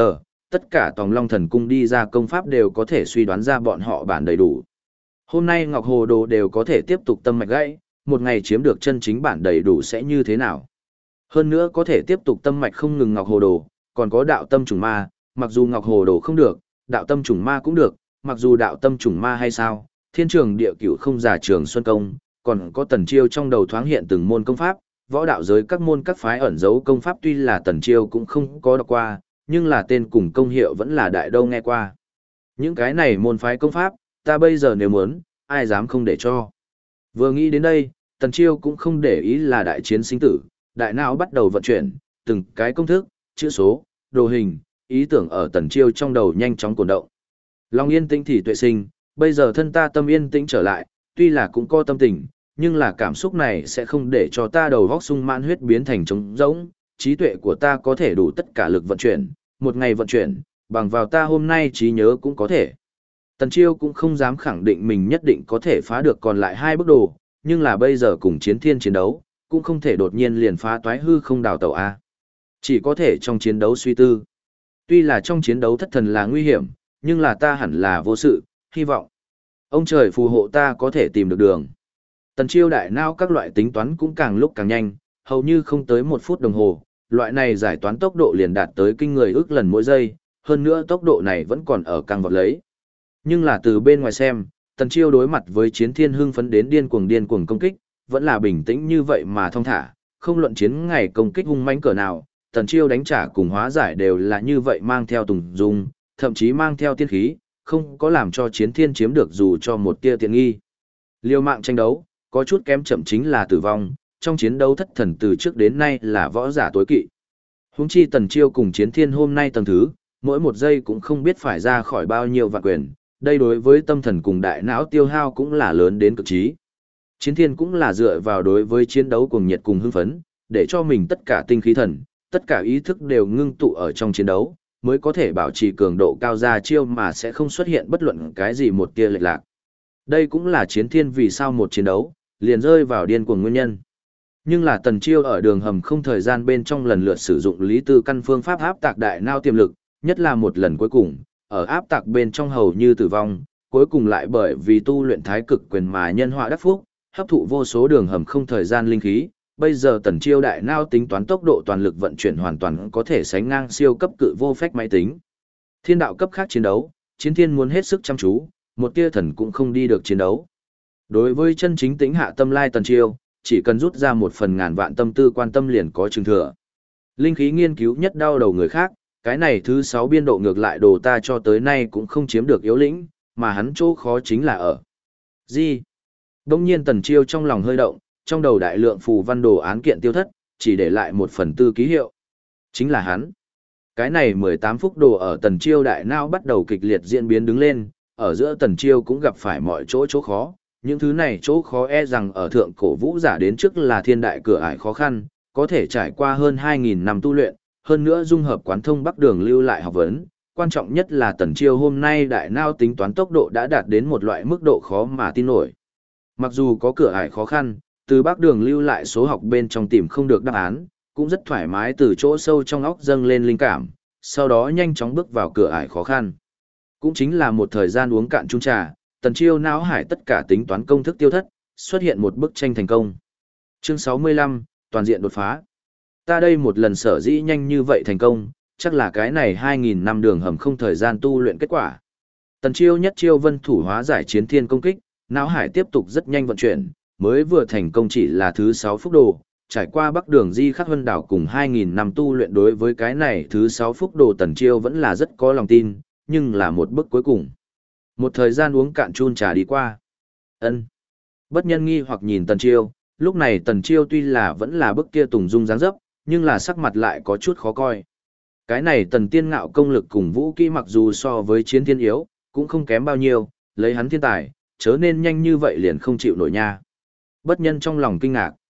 tất cả Tòng Long Thần Cung đi ra công pháp đều có thể suy đoán ra bọn họ bản đầy đủ. Hôm nay Ngọc Hồ Đồ đều có thể tiếp tục tâm mạch gãy, một ngày chiếm được chân chính bản đầy đủ sẽ như thế nào? Hơn nữa có thể tiếp tục tâm mạch không ngừng Ngọc Hồ Đồ, còn có Đạo Tâm Trùng Ma, mặc dù Ngọc Hồ Đồ không được, Đạo Tâm Trùng Ma cũng được, mặc dù Đạo Tâm Trùng Ma hay sao, Thiên Trường Địa Cửu Không Giả Trường Xuân Công, còn có Tần Chiêu trong đầu thoáng hiện từng môn công pháp, võ đạo giới các môn các phái ẩn giấu công pháp tuy là Tần Chiêu cũng không có đọc qua, nhưng là tên cùng công hiệu vẫn là đại đâu nghe qua. Những cái này môn phái công pháp, ta bây giờ nếu muốn, ai dám không để cho. Vừa nghĩ đến đây, Tần Chiêu cũng không để ý là đại chiến sinh tử, đại não bắt đầu vận chuyển, từng cái công thức, chữ số, đồ hình, ý tưởng ở Tần Chiêu trong đầu nhanh chóng cuộn động. Lòng yên tĩnh thì tuệ sinh, bây giờ thân ta tâm yên tĩnh trở lại, tuy là cũng có tâm tình, nhưng là cảm xúc này sẽ không để cho ta đầu góc sung mãn huyết biến thành trống rỗng, trí tuệ của ta có thể đủ tất cả lực vận chuyển, một ngày vận chuyển, bằng vào ta hôm nay trí nhớ cũng có thể. Tần Chiêu cũng không dám khẳng định mình nhất định có thể phá được còn lại 2 bức đồ, nhưng là bây giờ cùng chiến thiên chiến đấu, cũng không thể đột nhiên liền phá toái hư không đào tẩu A. Chỉ có thể trong chiến đấu suy tư. Tuy là trong chiến đấu thất thần là nguy hiểm, nhưng là ta hẳn là vô sự, hy vọng. Ông trời phù hộ ta có thể tìm được đường. Tần Chiêu đại não các loại tính toán cũng càng lúc càng nhanh, hầu như không tới 1 phút đồng hồ, loại này giải toán tốc độ liền đạt tới kinh người ước lần mỗi giây, hơn nữa tốc độ này vẫn còn ở càng vọt lấy. Nhưng là từ bên ngoài xem, Tần Chiêu đối mặt với chiến thiên hưng phấn đến điên cuồng công kích, vẫn là bình tĩnh như vậy mà thong thả, không luận chiến ngày công kích hung mãnh cỡ nào, Tần Chiêu đánh trả cùng hóa giải đều là như vậy mang theo tùng dung, thậm chí mang theo tiên khí, không có làm cho chiến thiên chiếm được dù cho một tia tiện nghi. Liều mạng tranh đấu, có chút kém chậm chính là tử vong, trong chiến đấu thất thần từ trước đến nay là võ giả tối kỵ. Huống chi Tần Chiêu cùng chiến thiên hôm nay tầng thứ, mỗi một giây cũng không biết phải ra khỏi bao nhiêu vạn quyền, đây đối với tâm thần cùng đại não tiêu hao cũng là lớn đến cực trí. Chiến thiên cũng là dựa vào đối với chiến đấu cuồng nhiệt cùng hưng phấn, để cho mình tất cả tinh khí thần, tất cả ý thức đều ngưng tụ ở trong chiến đấu, mới có thể bảo trì cường độ cao ra chiêu mà sẽ không xuất hiện bất luận cái gì một tia lệch lạc. Đây cũng là chiến thiên vì sao một chiến đấu, liền rơi vào điên cuồng nguyên nhân. Nhưng là Tần Chiêu ở đường hầm không thời gian bên trong lần lượt sử dụng lý tư căn phương pháp áp tạc đại não tiềm lực, nhất là một lần cuối cùng, ở áp tạc bên trong hầu như tử vong, cuối cùng lại bởi vì tu luyện thái cực quyền mà nhân họa đắc phúc, hấp thụ vô số đường hầm không thời gian linh khí. Bây giờ Tần Chiêu đại não tính toán tốc độ toàn lực vận chuyển hoàn toàn có thể sánh ngang siêu cấp cự vô phách máy tính. Thiên đạo cấp khác chiến đấu, chiến thiên muốn hết sức chăm chú, một tia thần cũng không đi được chiến đấu. Đối với chân chính tính hạ tâm lai Tần Chiêu, chỉ cần rút ra 1/1000 vạn tâm tư quan tâm liền có chừng thừa. Linh khí nghiên cứu nhất đau đầu người khác, cái này thứ 6 biên độ ngược lại đồ ta cho tới nay cũng không chiếm được yếu lĩnh, mà hắn chỗ khó chính là ở. Gì? Đông nhiên Tần Chiêu trong lòng hơi động, trong đầu đại lượng phù văn đồ án kiện tiêu thất, chỉ để lại 1/4 ký hiệu. Chính là hắn. Cái này 18 phút đồ ở Tần Chiêu đại não bắt đầu kịch liệt diễn biến đứng lên, ở giữa Tần Chiêu cũng gặp phải mọi chỗ khó. Những thứ này chỗ khó e rằng ở thượng cổ vũ giả đến trước là thiên đại cửa ải khó khăn, có thể trải qua hơn 2.000 năm tu luyện, hơn nữa dung hợp quán thông Bắc Đường lưu lại học vấn. Quan trọng nhất là Tần Chiêu hôm nay đại não tính toán tốc độ đã đạt đến một loại mức độ khó mà tin nổi. Mặc dù có cửa ải khó khăn, từ Bắc Đường lưu lại số học bên trong tìm không được đáp án, cũng rất thoải mái từ chỗ sâu trong óc dâng lên linh cảm, sau đó nhanh chóng bước vào cửa ải khó khăn. Cũng chính là một thời gian uống cạn chung trà, Tần Chiêu não hải tất cả tính toán công thức tiêu thất, xuất hiện một bức tranh thành công. Chương 65, toàn diện đột phá. Ta đây một lần sở dĩ nhanh như vậy thành công, chắc là cái này 2.000 năm đường hầm không thời gian tu luyện kết quả. Tần Chiêu nhất chiêu vân thủ hóa giải chiến thiên công kích, não hải tiếp tục rất nhanh vận chuyển, mới vừa thành công chỉ là thứ 6 phút đồ, trải qua Bắc Đường Di Khắc Vân Đảo cùng 2.000 năm tu luyện đối với cái này thứ 6 phút đồ Tần Chiêu vẫn là rất có lòng tin, nhưng là một bước cuối cùng. Một thời gian uống cạn chun trà đi qua. Ân. Bất nhân nghi hoặc nhìn Tần Chiêu, lúc này Tần Chiêu tuy là vẫn là bức kia tùng dung dáng dấp, nhưng là sắc mặt lại có chút khó coi. Cái này Tần Tiên Ngạo công lực cùng vũ kỹ mặc dù so với chiến thiên yếu, cũng không kém bao nhiêu, lấy hắn thiên tài, chớ nên nhanh như vậy liền không chịu nổi nha. Bất nhân trong lòng kinh ngạc.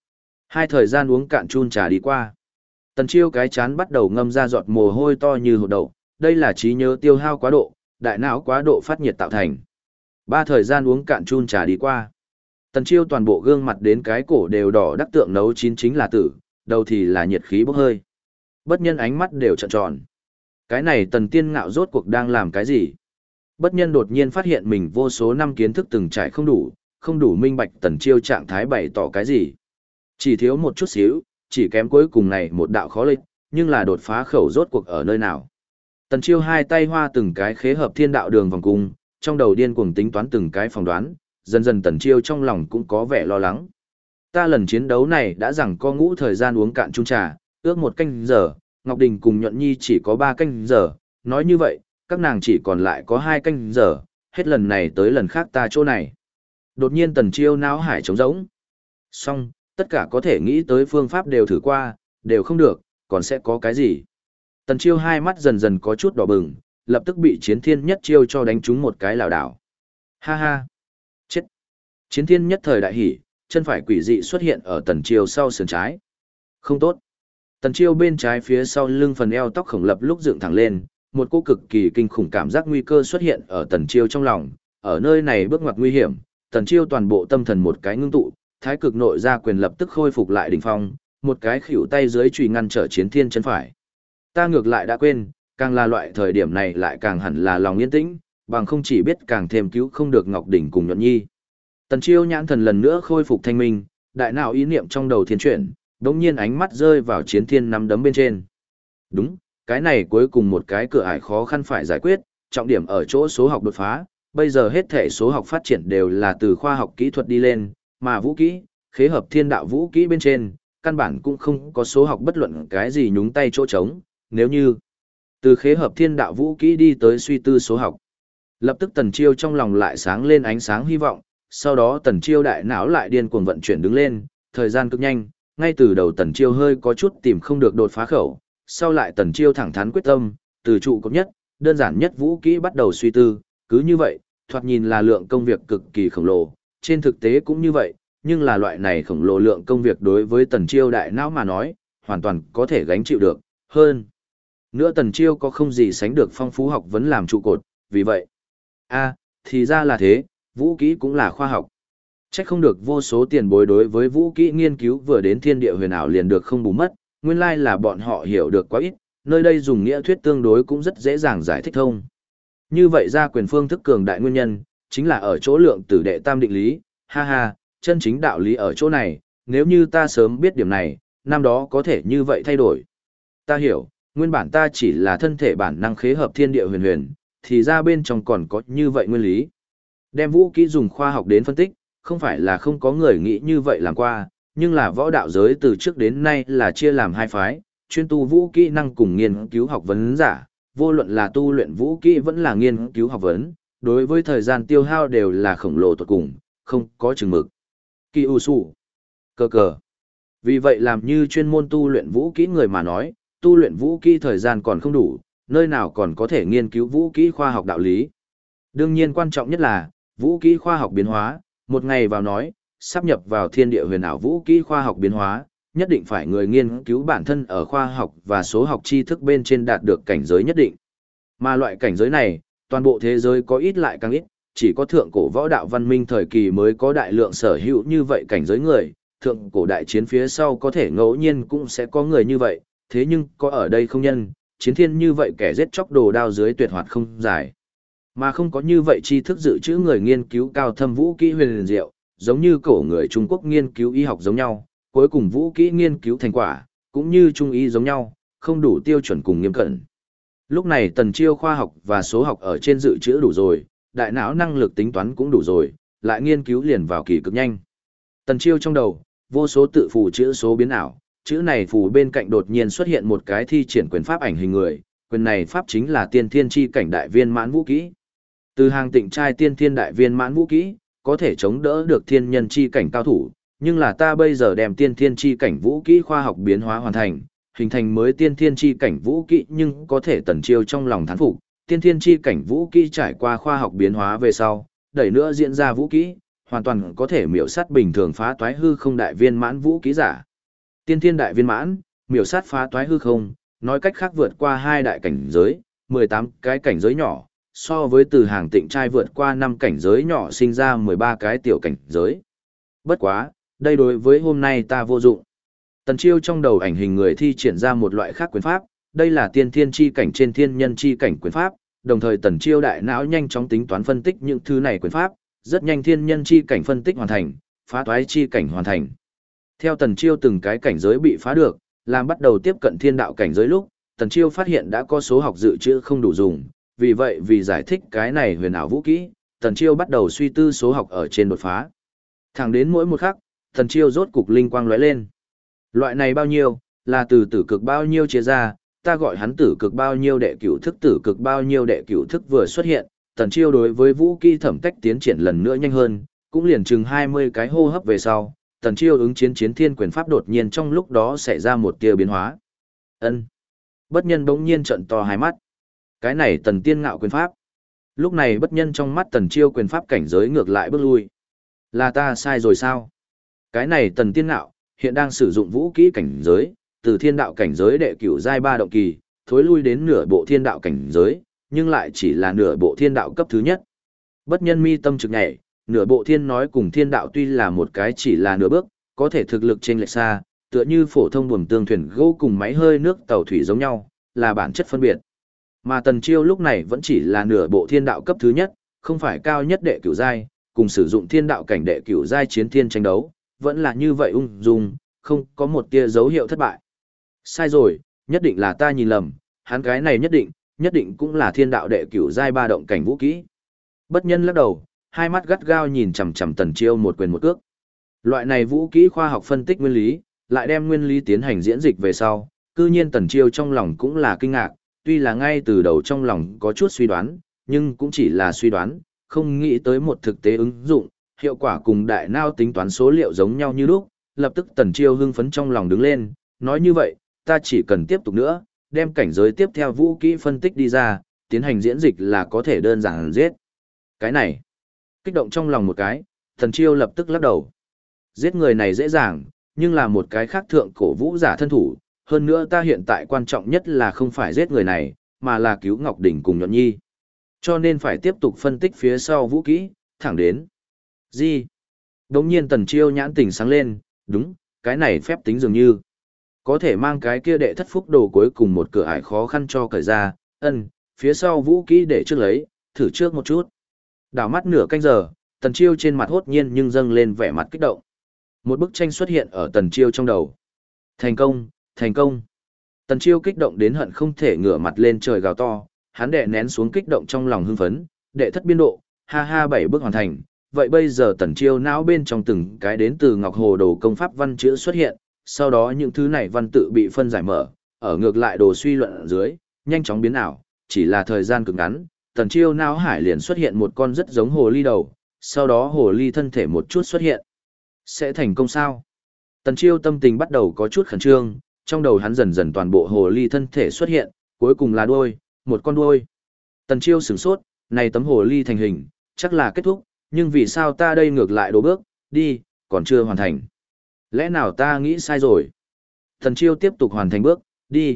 Hai thời gian uống cạn chun trà đi qua. Tần Chiêu cái chán bắt đầu ngâm ra giọt mồ hôi to như hột đậu, đây là trí nhớ tiêu hao quá độ, đại não quá độ phát nhiệt tạo thành. Ba thời gian uống cạn chun trà đi qua. Tần Chiêu toàn bộ gương mặt đến cái cổ đều đỏ đắc tượng nấu chín chính là tử, đầu thì là nhiệt khí bốc hơi. Bất nhân ánh mắt đều trợn tròn. Cái này Tần Tiên Ngạo rốt cuộc đang làm cái gì? Bất nhân đột nhiên phát hiện mình vô số năm kiến thức từng trải không đủ minh bạch Tần Chiêu trạng thái bày tỏ cái gì. Chỉ thiếu một chút xíu, chỉ kém cuối cùng này một đạo khó lệch, nhưng là đột phá khẩu rốt cuộc ở nơi nào. Tần Chiêu hai tay hoa từng cái khế hợp thiên đạo đường vòng cung, trong đầu điên cuồng tính toán từng cái phỏng đoán, dần dần Tần Chiêu trong lòng cũng có vẻ lo lắng. Ta lần chiến đấu này đã rằng co ngũ thời gian uống cạn chung trà, ước 1 canh giờ, Ngọc Đình cùng Nhuận Nhi chỉ có 3 canh giờ, nói như vậy, các nàng chỉ còn lại có 2 canh giờ, hết lần này tới lần khác ta chỗ này. Đột nhiên Tần Chiêu não hải trống rỗng. Xong, tất cả có thể nghĩ tới phương pháp đều thử qua, đều không được, còn sẽ có cái gì? Tần Chiêu hai mắt dần dần có chút đỏ bừng, lập tức bị Chiến Thiên Nhất chiêu cho đánh trúng một cái lảo đảo. Ha ha! Chết! Chiến Thiên Nhất thời đại hỉ, chân phải quỷ dị xuất hiện ở Tần Chiêu sau sườn trái. Không tốt! Tần Chiêu bên trái phía sau lưng phần eo tóc khổng lập lúc dựng thẳng lên, một cô cực kỳ kinh khủng cảm giác nguy cơ xuất hiện ở Tần Chiêu trong lòng, ở nơi này bước ngoặt nguy hiểm, Tần Chiêu toàn bộ tâm thần một cái ngưng tụ, thái cực nội gia quyền lập tức khôi phục lại đỉnh phong, một cái khuỷu tay dưới chùy ngăn trở Chiến Thiên chân phải. Ta ngược lại đã quên, càng là loại thời điểm này lại càng hẳn là lòng yên tĩnh, bằng không chỉ biết càng thêm cứu không được Ngọc Đỉnh cùng Nhuận Nhi. Tần Chiêu nhãn thần lần nữa khôi phục thanh minh, đại não ý niệm trong đầu thiên chuyển, đống nhiên ánh mắt rơi vào Chiến Thiên nắm đấm bên trên. Đúng, cái này cuối cùng một cái cửa ải khó khăn phải giải quyết, trọng điểm ở chỗ số học đột phá, bây giờ hết thể số học phát triển đều là từ khoa học kỹ thuật đi lên, mà vũ kỹ, khế hợp thiên đạo vũ kỹ bên trên, căn bản cũng không có số học bất luận cái gì nhúng tay chỗ trống, nếu như từ khế hợp thiên đạo vũ kỹ đi tới suy tư số học. Lập tức Tần Chiêu trong lòng lại sáng lên ánh sáng hy vọng, sau đó Tần Chiêu đại não lại điên cuồng vận chuyển đứng lên, thời gian cực nhanh, ngay từ đầu Tần Chiêu hơi có chút tìm không được đột phá khẩu, sau lại Tần Chiêu thẳng thắn quyết tâm, từ trụ cột nhất, đơn giản nhất vũ kỹ bắt đầu suy tư, cứ như vậy, thoạt nhìn là lượng công việc cực kỳ khổng lồ, trên thực tế cũng như vậy, nhưng là loại này khổng lồ lượng công việc đối với Tần Chiêu đại não mà nói, hoàn toàn có thể gánh chịu được, hơn. Nữa Tần Chiêu có không gì sánh được phong phú học vấn làm trụ cột, vì vậy. Thì ra là thế, vũ kỹ cũng là khoa học. Chắc không được vô số tiền bối đối với vũ kỹ nghiên cứu vừa đến thiên địa huyền ảo liền được không bù mất, nguyên lai là bọn họ hiểu được quá ít, nơi đây dùng nghĩa thuyết tương đối cũng rất dễ dàng giải thích thông. Như vậy ra quyền phương thức cường đại nguyên nhân, chính là ở chỗ lượng tử đệ tam định lý, ha ha, chân chính đạo lý ở chỗ này, nếu như ta sớm biết điểm này, năm đó có thể như vậy thay đổi. Ta hiểu, nguyên bản ta chỉ là thân thể bản năng khế hợp thiên địa huyền huyền, thì ra bên trong còn có như vậy nguyên lý. Đem vũ kỹ dùng khoa học đến phân tích, không phải là không có người nghĩ như vậy làm qua, nhưng là võ đạo giới từ trước đến nay là chia làm hai phái, chuyên tu vũ kỹ năng cùng nghiên cứu học vấn giả, vô luận là tu luyện vũ kỹ vẫn là nghiên cứu học vấn, đối với thời gian tiêu hao đều là khổng lồ tột cùng, không có chừng mực. Kỳ u su, cờ cờ. Vì vậy làm như chuyên môn tu luyện vũ kỹ người mà nói, tu luyện vũ kỹ thời gian còn không đủ, nơi nào còn có thể nghiên cứu vũ kỹ khoa học đạo lý. Đương nhiên quan trọng nhất là, vũ kỹ khoa học biến hóa, một ngày vào nói, sắp nhập vào thiên địa huyền ảo vũ kỹ khoa học biến hóa, nhất định phải người nghiên cứu bản thân ở khoa học và số học tri thức bên trên đạt được cảnh giới nhất định. Mà loại cảnh giới này, toàn bộ thế giới có ít lại càng ít, chỉ có thượng cổ võ đạo văn minh thời kỳ mới có đại lượng sở hữu như vậy cảnh giới người, thượng cổ đại chiến phía sau có thể ngẫu nhiên cũng sẽ có người như vậy, thế nhưng có ở đây không nhân, chiến thiên như vậy kẻ giết chóc đồ đao dưới tuyệt hoạt không giải. Mà không có như vậy tri thức dự trữ người nghiên cứu cao thâm vũ kỹ huyền diệu, giống như cổ người Trung Quốc nghiên cứu y học giống nhau, cuối cùng vũ kỹ nghiên cứu thành quả, cũng như trung y giống nhau, không đủ tiêu chuẩn cùng nghiêm cẩn. Lúc này Tần Chiêu khoa học và số học ở trên dự trữ đủ rồi, đại não năng lực tính toán cũng đủ rồi, lại nghiên cứu liền vào kỳ cực nhanh. Tần Chiêu trong đầu, vô số tự phù chữ số biến ảo, chữ này phù bên cạnh đột nhiên xuất hiện một cái thi triển quyền pháp ảnh hình người, quyền này pháp chính là tiên thiên chi cảnh đại viên mãn vũ kỹ. Từ hàng tịnh trai tiên thiên đại viên mãn vũ kỹ, có thể chống đỡ được thiên nhân chi cảnh cao thủ, nhưng là ta bây giờ đem tiên thiên chi cảnh vũ kỹ khoa học biến hóa hoàn thành, hình thành mới tiên thiên chi cảnh vũ kỹ nhưng có thể Tần Chiêu trong lòng thán phục, tiên thiên chi cảnh vũ kỹ trải qua khoa học biến hóa về sau, đẩy nữa diễn ra vũ kỹ, hoàn toàn có thể miểu sát bình thường phá toái hư không đại viên mãn vũ kỹ giả. Tiên thiên đại viên mãn, miểu sát phá toái hư không, nói cách khác vượt qua 2 đại cảnh giới, 18 cái cảnh giới nhỏ, so với từ hàng tịnh trai vượt qua 5 cảnh giới nhỏ sinh ra 13 cái tiểu cảnh giới. Bất quá, đây đối với hôm nay ta vô dụng. Tần Chiêu trong đầu ảnh hình người thi triển ra một loại khác quyền pháp, đây là tiên thiên chi cảnh trên thiên nhân chi cảnh quyền pháp, đồng thời Tần Chiêu đại não nhanh chóng tính toán phân tích những thứ này quyền pháp, rất nhanh thiên nhân chi cảnh phân tích hoàn thành, phá toái chi cảnh hoàn thành. Theo Tần Chiêu từng cái cảnh giới bị phá được, làm bắt đầu tiếp cận thiên đạo cảnh giới lúc, Tần Chiêu phát hiện đã có số học dự trữ không đủ dùng, vì vậy vì giải thích cái này huyền ảo vũ kỹ, Tần Chiêu bắt đầu suy tư số học ở trên đột phá. Thẳng đến mỗi một khắc, Tần Chiêu rốt cục linh quang lóe lên. Loại này bao nhiêu, là từ tử cực bao nhiêu chia ra, ta gọi hắn tử cực bao nhiêu đệ cửu thức, tử cực bao nhiêu đệ cửu thức vừa xuất hiện, Tần Chiêu đối với vũ kỹ thẩm tách tiến triển lần nữa nhanh hơn, cũng liền chừng 20 cái hô hấp về sau, Tần Chiêu ứng chiến chiến thiên quyền pháp đột nhiên trong lúc đó xảy ra một tia biến hóa. Ân. Bất nhân bỗng nhiên trợn to hai mắt. Cái này Tần Tiên Ngạo quyền pháp. Lúc này bất nhân trong mắt Tần Chiêu quyền pháp cảnh giới ngược lại bước lui. Là ta sai rồi sao? Cái này Tần Tiên Ngạo hiện đang sử dụng vũ kỹ cảnh giới, từ thiên đạo cảnh giới đệ cửu giai 3 động kỳ, thối lui đến nửa bộ thiên đạo cảnh giới, nhưng lại chỉ là nửa bộ thiên đạo cấp thứ nhất. Bất nhân mi tâm trực nhảy, nửa bộ thiên nói cùng thiên đạo tuy là một cái chỉ là nửa bước, có thể thực lực chênh lệch xa, tựa như phổ thông buồm tương thuyền gỗ cùng máy hơi nước tàu thủy giống nhau, là bản chất phân biệt. Mà Tần Chiêu lúc này vẫn chỉ là nửa bộ thiên đạo cấp thứ nhất, không phải cao nhất đệ cửu giai, cùng sử dụng thiên đạo cảnh đệ cửu giai chiến thiên tranh đấu, vẫn là như vậy ung dung, không có một tia dấu hiệu thất bại. Sai rồi, nhất định là ta nhìn lầm, hắn cái này nhất định cũng là thiên đạo đệ cửu giai 3 động cảnh vũ kỹ. Bất nhân lắc đầu, hai mắt gắt gao nhìn chằm chằm Tần Chiêu một quyền một cước. Loại này vũ kỹ khoa học phân tích nguyên lý, lại đem nguyên lý tiến hành diễn dịch về sau, cư nhiên Tần Chiêu trong lòng cũng là kinh ngạc, tuy là ngay từ đầu trong lòng có chút suy đoán, nhưng cũng chỉ là suy đoán, không nghĩ tới một thực tế ứng dụng, hiệu quả cùng đại não tính toán số liệu giống nhau như lúc, lập tức Tần Chiêu hưng phấn trong lòng đứng lên, nói như vậy, ta chỉ cần tiếp tục nữa, đem cảnh giới tiếp theo vũ kỹ phân tích đi ra, tiến hành diễn dịch là có thể đơn giản giết. Cái này, kích động trong lòng một cái, Tần Chiêu lập tức lắc đầu. Giết người này dễ dàng, nhưng là một cái khác thượng cổ vũ giả thân thủ, hơn nữa ta hiện tại quan trọng nhất là không phải giết người này, mà là cứu Ngọc Đỉnh cùng Nhuận Nhi. Cho nên phải tiếp tục phân tích phía sau vũ kỹ, thẳng đến. Gì? Đống nhiên Tần Chiêu nhãn tỉnh sáng lên, đúng, cái này phép tính dường như. Có thể mang cái kia đệ thất phúc đồ cuối cùng một cửa ải khó khăn cho cởi ra, phía sau vũ kỹ để trước lấy, thử trước một chút. Đảo mắt nửa canh giờ, Tần Chiêu trên mặt hốt nhiên nhưng dâng lên vẻ mặt kích động. Một bức tranh xuất hiện ở Tần Chiêu trong đầu. Thành công, thành công. Tần Chiêu kích động đến hận không thể ngửa mặt lên trời gào to, hắn đè nén xuống kích động trong lòng hưng phấn, đệ thất biên độ, ha ha 7 bước hoàn thành. Vậy bây giờ Tần Chiêu não bên trong từng cái đến từ Ngọc Hồ Đồ công pháp văn chữ xuất hiện, sau đó những thứ này văn tự bị phân giải mở, ở ngược lại đồ suy luận ở dưới, nhanh chóng biến ảo, chỉ là thời gian cực ngắn, Tần Chiêu não hải liền xuất hiện một con rất giống hồ ly đầu, sau đó hồ ly thân thể một chút xuất hiện. Sẽ thành công sao? Tần Chiêu tâm tình bắt đầu có chút khẩn trương, trong đầu hắn dần dần toàn bộ hồ ly thân thể xuất hiện, cuối cùng là đuôi, một con đuôi. Tần Chiêu sửng sốt, này tấm hồ ly thành hình, chắc là kết thúc, nhưng vì sao ta đây ngược lại đổ bước, đi, còn chưa hoàn thành. Lẽ nào ta nghĩ sai rồi? Tần Chiêu tiếp tục hoàn thành bước, đi.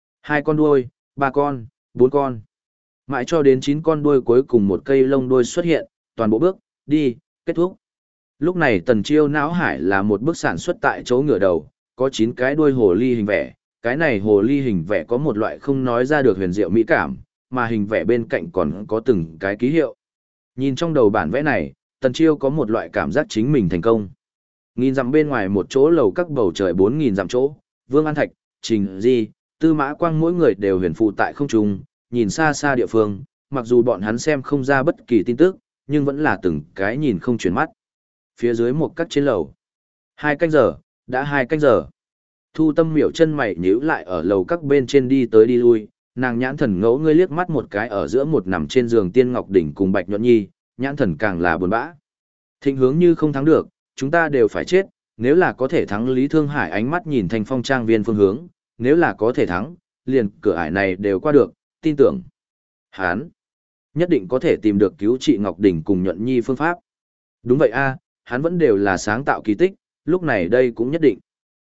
2 con đuôi, 3 con, 4 con. Mãi cho đến 9 con đuôi cuối cùng một cây lông đuôi xuất hiện, toàn bộ bước, đi, kết thúc. Lúc này Tần Chiêu não hải là một bước sản xuất tại chỗ ngựa đầu, có 9 cái đuôi hồ ly hình vẽ, cái này hồ ly hình vẽ có một loại không nói ra được huyền diệu mỹ cảm, mà hình vẽ bên cạnh còn có từng cái ký hiệu. Nhìn trong đầu bản vẽ này, Tần Chiêu có một loại cảm giác chính mình thành công. Nghìn dặm bên ngoài một chỗ lầu các bầu trời 4000 dặm chỗ, Vương An Thạch, Trình Di, Tư Mã Quang mỗi người đều huyền phù tại không trung, nhìn xa xa địa phương, mặc dù bọn hắn xem không ra bất kỳ tin tức, nhưng vẫn là từng cái nhìn không chuyển mắt. Phía dưới một các trên lầu. 2 canh giờ, đã 2 canh giờ. Thu Tâm miểu chân mày nhíu lại ở lầu các bên trên đi tới đi lui, nàng nhãn thần ngẫu ngươi liếc mắt một cái ở giữa một nằm trên giường Tiên Ngọc Đỉnh cùng Bạch Nhuận Nhi, nhãn thần càng là buồn bã. Thịnh hướng như không thắng được, chúng ta đều phải chết, nếu là có thể thắng Lý Thương Hải ánh mắt nhìn Thanh Phong trang viên phương hướng, nếu là có thể thắng, liền cửa ải này đều qua được, tin tưởng. Hán, nhất định có thể tìm được cứu trị Ngọc Đỉnh cùng Nhuận Nhi phương pháp. Đúng vậy a, hắn vẫn đều là sáng tạo kỳ tích, lúc này đây cũng nhất định.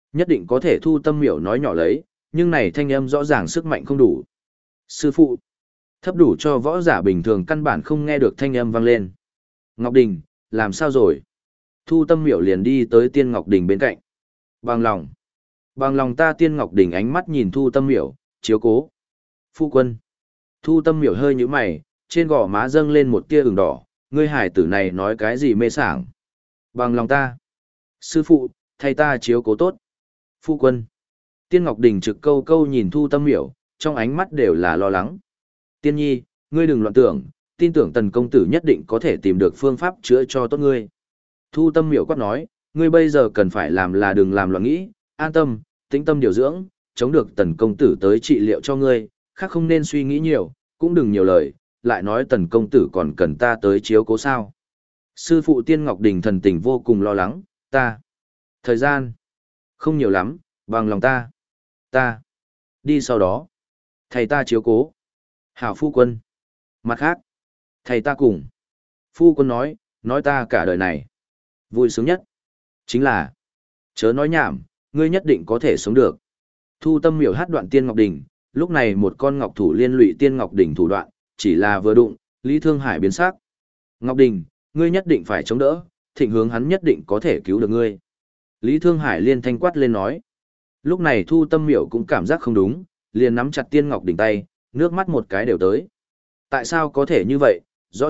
Nhất định có thể Thu Tâm Miểu nói nhỏ lấy, nhưng này thanh âm rõ ràng sức mạnh không đủ. Sư phụ, thấp đủ cho võ giả bình thường căn bản không nghe được thanh âm vang lên. Ngọc Đình, làm sao rồi? Thu Tâm Miểu liền đi tới Tiên Ngọc Đình bên cạnh. Bằng lòng. Bằng lòng ta. Tiên Ngọc Đình ánh mắt nhìn Thu Tâm Miểu, chiếu cố. Phu quân. Thu Tâm Miểu hơi nhíu mày, trên gò má dâng lên một tia ửng đỏ, ngươi hải tử này nói cái gì mê sảng. Bằng lòng ta. Sư phụ, thay ta chiếu cố tốt. Phu quân. Tiên Ngọc Đình trực câu câu nhìn Thu Tâm Miểu, trong ánh mắt đều là lo lắng. Tiên nhi, ngươi đừng loạn tưởng, tin tưởng Tần công tử nhất định có thể tìm được phương pháp chữa cho tốt ngươi. Thu Tâm Miểu quát nói, ngươi bây giờ cần phải làm là đừng làm loạn nghĩ, an tâm, tĩnh tâm điều dưỡng, chống được Tần công tử tới trị liệu cho ngươi, khác không nên suy nghĩ nhiều, cũng đừng nhiều lời, lại nói Tần công tử còn cần ta tới chiếu cố sao. Sư phụ Tiên Ngọc Đình thần tình vô cùng lo lắng, ta. Thời gian. Không nhiều lắm, bằng lòng ta. Ta. Đi sau đó. Thầy ta chiếu cố. Hảo phu quân. Mặt khác. Thầy ta cùng. Phu quân nói ta cả đời này. Vui sướng nhất. Chính là. Chớ nói nhảm, ngươi nhất định có thể sống được. Thu Tâm Miểu hát đoạn Tiên Ngọc Đình, lúc này một con ngọc thủ liên lụy Tiên Ngọc Đình thủ đoạn, chỉ là vừa đụng, Lý Thương Hải biến sắc. Ngọc Đình, ngươi nhất định phải chống đỡ, Thịnh Hướng hắn nhất định có thể cứu được ngươi. Lý Thương Hải liên thanh quát lên nói. Lúc này Thu Tâm Miểu cũng cảm giác không đúng, liền nắm chặt Tiên Ngọc Đình tay, nước mắt một cái đều tới. Tại sao có thể như vậy?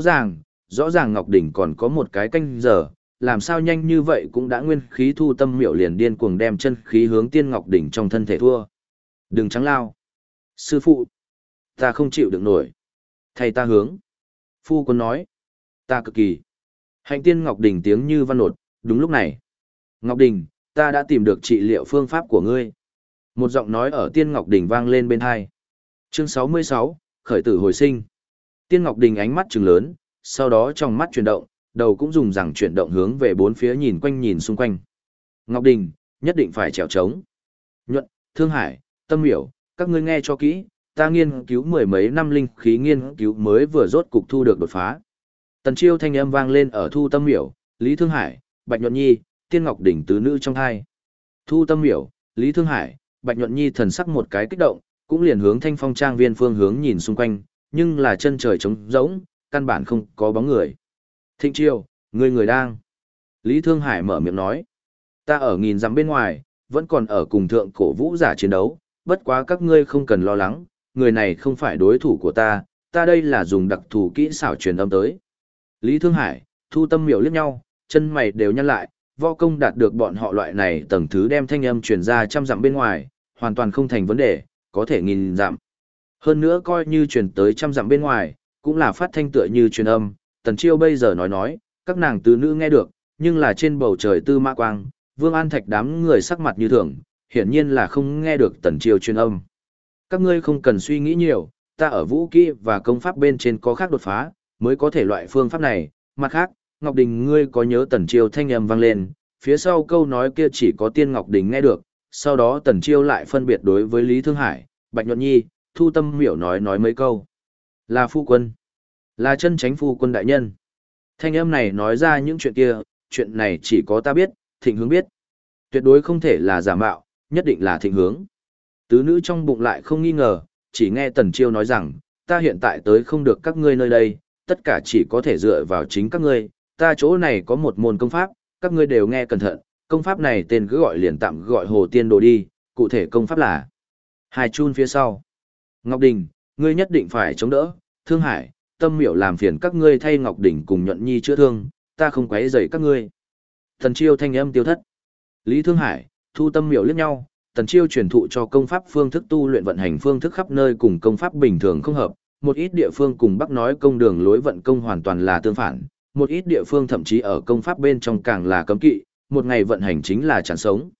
Rõ ràng Ngọc Đình còn có một cái canh giờ, làm sao nhanh như vậy cũng đã nguyên khí. Thu Tâm Miểu liền điên cuồng đem chân khí hướng Tiên Ngọc Đình trong thân thể thua. Đừng trắng lao. Sư phụ, ta không chịu được nổi. Thầy ta hướng. Phu quân nói. Ta cực kỳ. Hạnh Tiên Ngọc Đình tiếng như văn nột, đúng lúc này. Ngọc Đình, ta đã tìm được trị liệu phương pháp của ngươi. Một giọng nói ở Tiên Ngọc Đình vang lên bên hai. Chương 66, khởi tử hồi sinh. Tiên Ngọc Đình ánh mắt trừng lớn, sau đó trong mắt chuyển động, đầu cũng dùng rằng chuyển động hướng về bốn phía nhìn quanh nhìn xung quanh. Ngọc Đình, nhất định phải trèo trống. Nhuận, Thương Hải, Tâm Miểu, các ngươi nghe cho kỹ, ta nghiên cứu mười mấy năm linh khí nghiên cứu mới vừa rốt cục thu được đột phá. Tần Chiêu thanh âm vang lên ở Thu Tâm Miểu, Lý Thương Hải, Bạch Nhuận Nhi, Tiên Ngọc Đình tứ nữ trong hai. Thu Tâm Miểu, Lý Thương Hải, Bạch Nhuận Nhi thần sắc một cái kích động, cũng liền hướng Thanh Phong Trang viên phương hướng nhìn xung quanh, nhưng là chân trời trống rỗng, căn bản không có bóng người. Thịnh Chiêu, người đang. Lý Thương Hải mở miệng nói. Ta ở nghìn dặm bên ngoài, vẫn còn ở cùng thượng cổ vũ giả chiến đấu, bất quá các ngươi không cần lo lắng, người này không phải đối thủ của ta đây là dùng đặc thù kỹ xảo truyền âm tới. Lý Thương Hải, Thu Tâm Miểu liếc nhau, chân mày đều nhăn lại, võ công đạt được bọn họ loại này tầng thứ đem thanh âm truyền ra trăm dặm bên ngoài, hoàn toàn không thành vấn đề, có thể nghìn dặm. Hơn nữa coi như truyền tới trăm dặm bên ngoài, cũng là phát thanh tựa như truyền âm, Tần Chiêu bây giờ nói, các nàng tứ nữ nghe được, nhưng là trên bầu trời Tư Mã Quang, Vương An Thạch đám người sắc mặt như thường, hiển nhiên là không nghe được Tần Chiêu truyền âm. Các ngươi không cần suy nghĩ nhiều, ta ở vũ kỹ và công pháp bên trên có khác đột phá, mới có thể loại phương pháp này. Mặt khác, Ngọc Đình ngươi có nhớ Tần Chiêu thanh âm vang lên, phía sau câu nói kia chỉ có Tiên Ngọc Đình nghe được, sau đó Tần Chiêu lại phân biệt đối với Lý Thương Hải, Bạch Nhuận Nhi, Thu Tâm Miểu nói mấy câu. Là phu quân, là chân chánh phu quân đại nhân. Thanh âm này nói ra những chuyện kia, chuyện này chỉ có ta biết, Thịnh Hướng biết. Tuyệt đối không thể là giả mạo, nhất định là Thịnh Hướng. Tứ nữ trong bụng lại không nghi ngờ, chỉ nghe Tần Chiêu nói rằng, ta hiện tại tới không được các ngươi nơi đây, tất cả chỉ có thể dựa vào chính các ngươi, ta chỗ này có một môn công pháp, các ngươi đều nghe cẩn thận, công pháp này tên cứ gọi liền tạm gọi Hồ Tiên Đồ đi, cụ thể công pháp là hai chun phía sau. Ngọc Đình, ngươi nhất định phải chống đỡ, Thương Hải, Tâm Miểu làm phiền các ngươi thay Ngọc Đình cùng Nhuận Nhi chữa thương, ta không quấy rầy các ngươi. Tần Chiêu thanh âm tiêu thất. Lý Thương Hải, Thu Tâm Miểu liếc nhau, Tần Chiêu truyền thụ cho công pháp phương thức tu luyện vận hành phương thức khắp nơi cùng công pháp bình thường không hợp, một ít địa phương cùng Bắc nói công đường lối vận công hoàn toàn là tương phản, một ít địa phương thậm chí ở công pháp bên trong càng là cấm kỵ, một ngày vận hành chính là chán sống.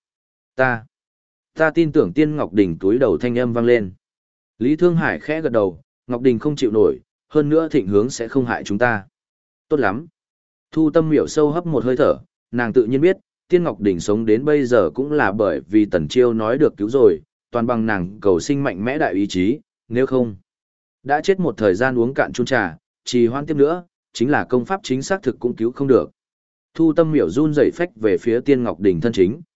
Ta tin tưởng Tiên Ngọc Đình túi đầu thanh âm vang lên. Lý Thương Hải khẽ gật đầu, Ngọc Đình không chịu nổi, hơn nữa Thịnh Hướng sẽ không hại chúng ta. Tốt lắm. Thu Tâm Miểu sâu hấp một hơi thở, nàng tự nhiên biết, Tiên Ngọc Đình sống đến bây giờ cũng là bởi vì Tần Chiêu nói được cứu rồi, toàn bằng nàng cầu sinh mạnh mẽ đại ý chí, nếu không, đã chết một thời gian uống cạn chung trà, trì hoãn tiếp nữa, chính là công pháp chính xác thực cũng cứu không được. Thu Tâm Miểu run rẩy phách về phía Tiên Ngọc Đình thân chính.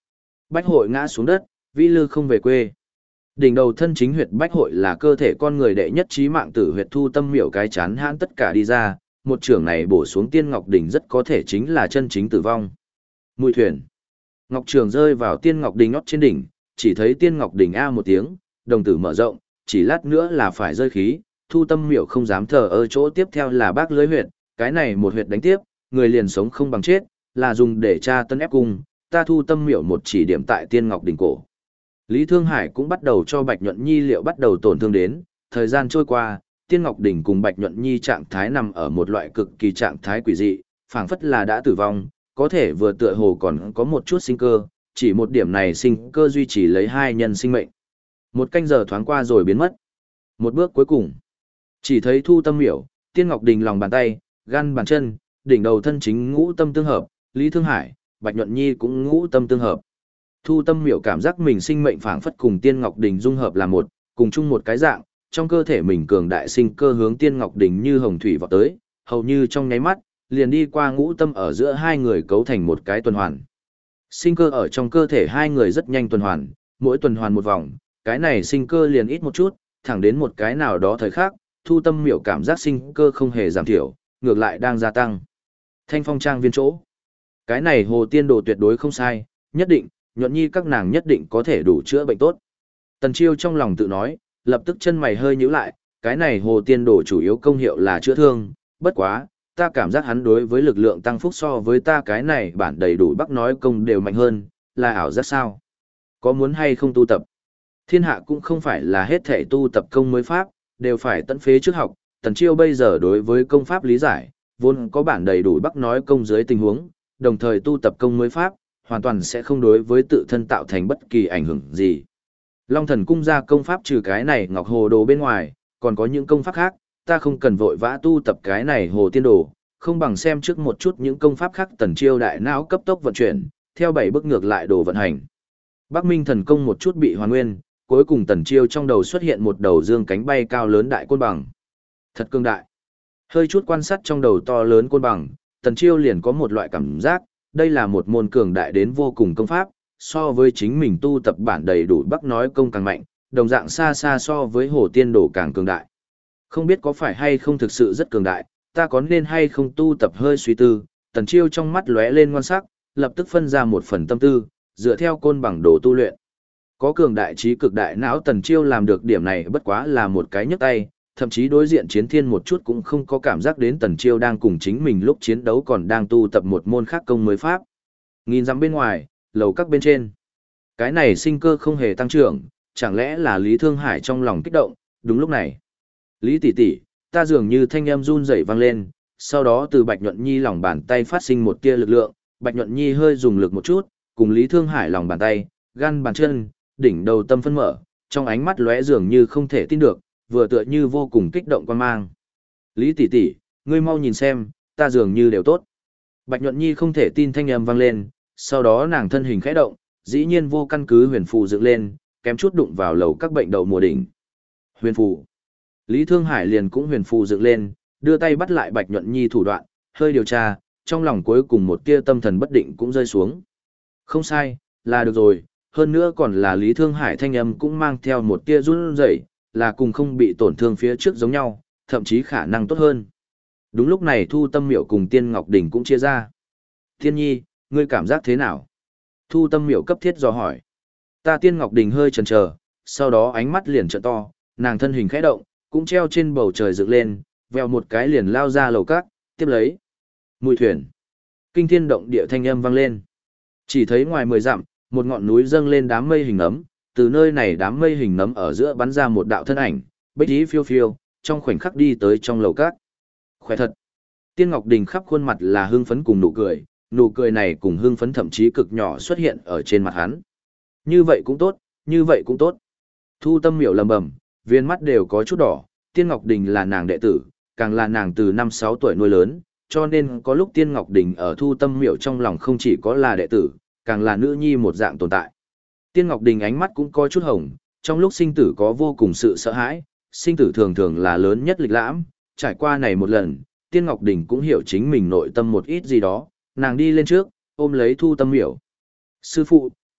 Bách hội ngã xuống đất, vĩ lư không về quê. Đỉnh đầu thân chính huyệt bách hội là cơ thể con người đệ nhất trí mạng tử huyệt thu tâm miểu cái chán hãn tất cả đi ra, một trưởng này bổ xuống Tiên Ngọc Đình rất có thể chính là chân chính tử vong. Mùi thuyền. Ngọc trường rơi vào Tiên Ngọc Đình nót trên đỉnh, chỉ thấy Tiên Ngọc Đình a một tiếng, đồng tử mở rộng, chỉ lát nữa là phải rơi khí, thu tâm miểu không dám thở ở chỗ tiếp theo là bác lưới huyệt, cái này một huyệt đánh tiếp, người liền sống không bằng chết, là dùng để tra tân ép cung, ta thu tâm miểu một chỉ điểm tại Tiên Ngọc Đình cổ. Lý Thương Hải cũng bắt đầu cho Bạch Nhuận Nhi liệu bắt đầu tổn thương đến, thời gian trôi qua, Tiên Ngọc Đình cùng Bạch Nhuận Nhi trạng thái nằm ở một loại cực kỳ trạng thái quỷ dị, phảng phất là đã tử vong, có thể vừa tựa hồ còn có một chút sinh cơ, chỉ một điểm này sinh cơ duy trì lấy hai nhân sinh mệnh. Một canh giờ thoáng qua rồi biến mất. Một bước cuối cùng, chỉ thấy thu tâm miểu, Tiên Ngọc Đình lòng bàn tay, gan bàn chân, đỉnh đầu thân chính ngũ tâm tương hợp, Lý Thương Hải, Bạch Nhuận Nhi cũng ngũ tâm tương hợp. Thu tâm miểu cảm giác mình sinh mệnh phảng phất cùng Tiên Ngọc Đình dung hợp là một, cùng chung một cái dạng, trong cơ thể mình cường đại sinh cơ hướng Tiên Ngọc Đình như hồng thủy vọt tới, hầu như trong nháy mắt, liền đi qua ngũ tâm ở giữa hai người cấu thành một cái tuần hoàn. Sinh cơ ở trong cơ thể hai người rất nhanh tuần hoàn, mỗi tuần hoàn một vòng, cái này sinh cơ liền ít một chút, thẳng đến một cái nào đó thời khắc, thu tâm miểu cảm giác sinh cơ không hề giảm thiểu, ngược lại đang gia tăng. Thanh phong trang viên chỗ. Cái này hồ tiên đồ tuyệt đối không sai, nhất định, Nhuận Nhi các nàng nhất định có thể đủ chữa bệnh tốt. Tần Chiêu trong lòng tự nói, lập tức chân mày hơi nhíu lại, cái này hồ tiên đồ chủ yếu công hiệu là chữa thương, bất quá, ta cảm giác hắn đối với lực lượng tăng phúc so với ta cái này bản đầy đủ bắc nói công đều mạnh hơn, là ảo giác sao? Có muốn hay không tu tập? Thiên hạ cũng không phải là hết thể tu tập công mới pháp, đều phải tận phế trước học, Tần Chiêu bây giờ đối với công pháp lý giải, vốn có bản đầy đủ bắc nói công dưới tình huống, đồng thời tu tập công mới pháp, hoàn toàn sẽ không đối với tự thân tạo thành bất kỳ ảnh hưởng gì. Long Thần cung ra công pháp trừ cái này Ngọc Hồ Đồ bên ngoài, còn có những công pháp khác, ta không cần vội vã tu tập cái này Hồ Tiên Đồ, không bằng xem trước một chút những công pháp khác. Tần Chiêu đại não cấp tốc vận chuyển, theo 7 bước ngược lại đồ vận hành. Bắc Minh thần công một chút bị hoàn nguyên, cuối cùng Tần Chiêu trong đầu xuất hiện một đầu dương cánh bay cao lớn đại côn bằng. Thật cương đại. Hơi chút quan sát trong đầu to lớn côn bằng, Tần Chiêu liền có một loại cảm giác, đây là một môn cường đại đến vô cùng công pháp, so với chính mình tu tập bản đầy đủ bắc nói công càng mạnh, đồng dạng xa xa so với Hồ Tiên Đồ càng cường đại. Không biết có phải hay không thực sự rất cường đại, ta có nên hay không tu tập hơi suy tư, Tần Chiêu trong mắt lóe lên ngoan sắc, lập tức phân ra một phần tâm tư, dựa theo côn bằng đồ tu luyện. Có cường đại trí cực đại não Tần Chiêu làm được điểm này bất quá là một cái nhấc tay, thậm chí đối diện chiến thiên một chút cũng không có cảm giác đến Tần Chiêu đang cùng chính mình lúc chiến đấu còn đang tu tập một môn khác công mới pháp. Nghìn dặm bên ngoài, lầu các bên trên. Cái này sinh cơ không hề tăng trưởng, chẳng lẽ là Lý Thương Hải trong lòng kích động, đúng lúc này. Lý tỷ tỷ, ta dường như thanh âm run rẩy vang lên, sau đó từ Bạch Nhuận Nhi lòng bàn tay phát sinh một tia lực lượng, Bạch Nhuận Nhi hơi dùng lực một chút, cùng Lý Thương Hải lòng bàn tay, gan bàn chân, đỉnh đầu tâm phân mở, trong ánh mắt lóe dường như không thể tin được, vừa tựa như vô cùng kích động quan mang. Lý tỷ tỷ, ngươi mau nhìn xem, ta dường như đều tốt. Bạch Nhuận Nhi không thể tin thanh âm vang lên, sau đó nàng thân hình khẽ động, dĩ nhiên vô căn cứ huyền phù dựng lên, kém chút đụng vào lầu các bệnh đầu mùa đỉnh. Huyền phù. Lý Thương Hải liền cũng huyền phù dựng lên, đưa tay bắt lại Bạch Nhuận Nhi thủ đoạn, hơi điều tra, trong lòng cuối cùng một tia tâm thần bất định cũng rơi xuống. Không sai, là được rồi, hơn nữa còn là Lý Thương Hải thanh âm cũng mang theo một tia run rẩy, là cùng không bị tổn thương phía trước giống nhau, thậm chí khả năng tốt hơn. Đúng lúc này Thu Tâm Miểu cùng Tiên Ngọc Đình cũng chia ra. Thiên Nhi, ngươi cảm giác thế nào? Thu Tâm Miểu cấp thiết dò hỏi. Ta Tiên Ngọc Đình hơi chần chờ, sau đó ánh mắt liền trợn to, nàng thân hình khẽ động, cũng treo trên bầu trời dựng lên, vèo một cái liền lao ra lầu cát, tiếp lấy. Mùi thuyền. Kinh thiên động địa thanh âm vang lên. Chỉ thấy ngoài 10 dặm, một ngọn núi dâng lên đám mây hình nấm, từ nơi này đám mây hình nấm ở giữa bắn ra một đạo thân ảnh, bích ý phiêu phiêu, trong khoảnh khắc đi tới trong lầu cát. Khỏe thật. Tiên Ngọc Đình khắp khuôn mặt là hưng phấn cùng nụ cười này cùng hưng phấn thậm chí cực nhỏ xuất hiện ở trên mặt hắn. Như vậy cũng tốt, như vậy cũng tốt. Thu Tâm Miểu lầm bầm, viên mắt đều có chút đỏ, Tiên Ngọc Đình là nàng đệ tử, càng là nàng từ 5-6 tuổi nuôi lớn, cho nên có lúc Tiên Ngọc Đình ở Thu Tâm Miểu trong lòng không chỉ có là đệ tử, càng là nữ nhi một dạng tồn tại. Tiên Ngọc Đình ánh mắt cũng có chút hồng, trong lúc sinh tử có vô cùng sự sợ hãi, sinh tử thường thường là lớn nhất lịch lãm, trải qua này một lần, Tiên Ngọc Đình cũng hiểu chính mình nội tâm một ít gì đó, nàng đi lên trước, ôm lấy Thu Tâm Miểu. Sư phụ,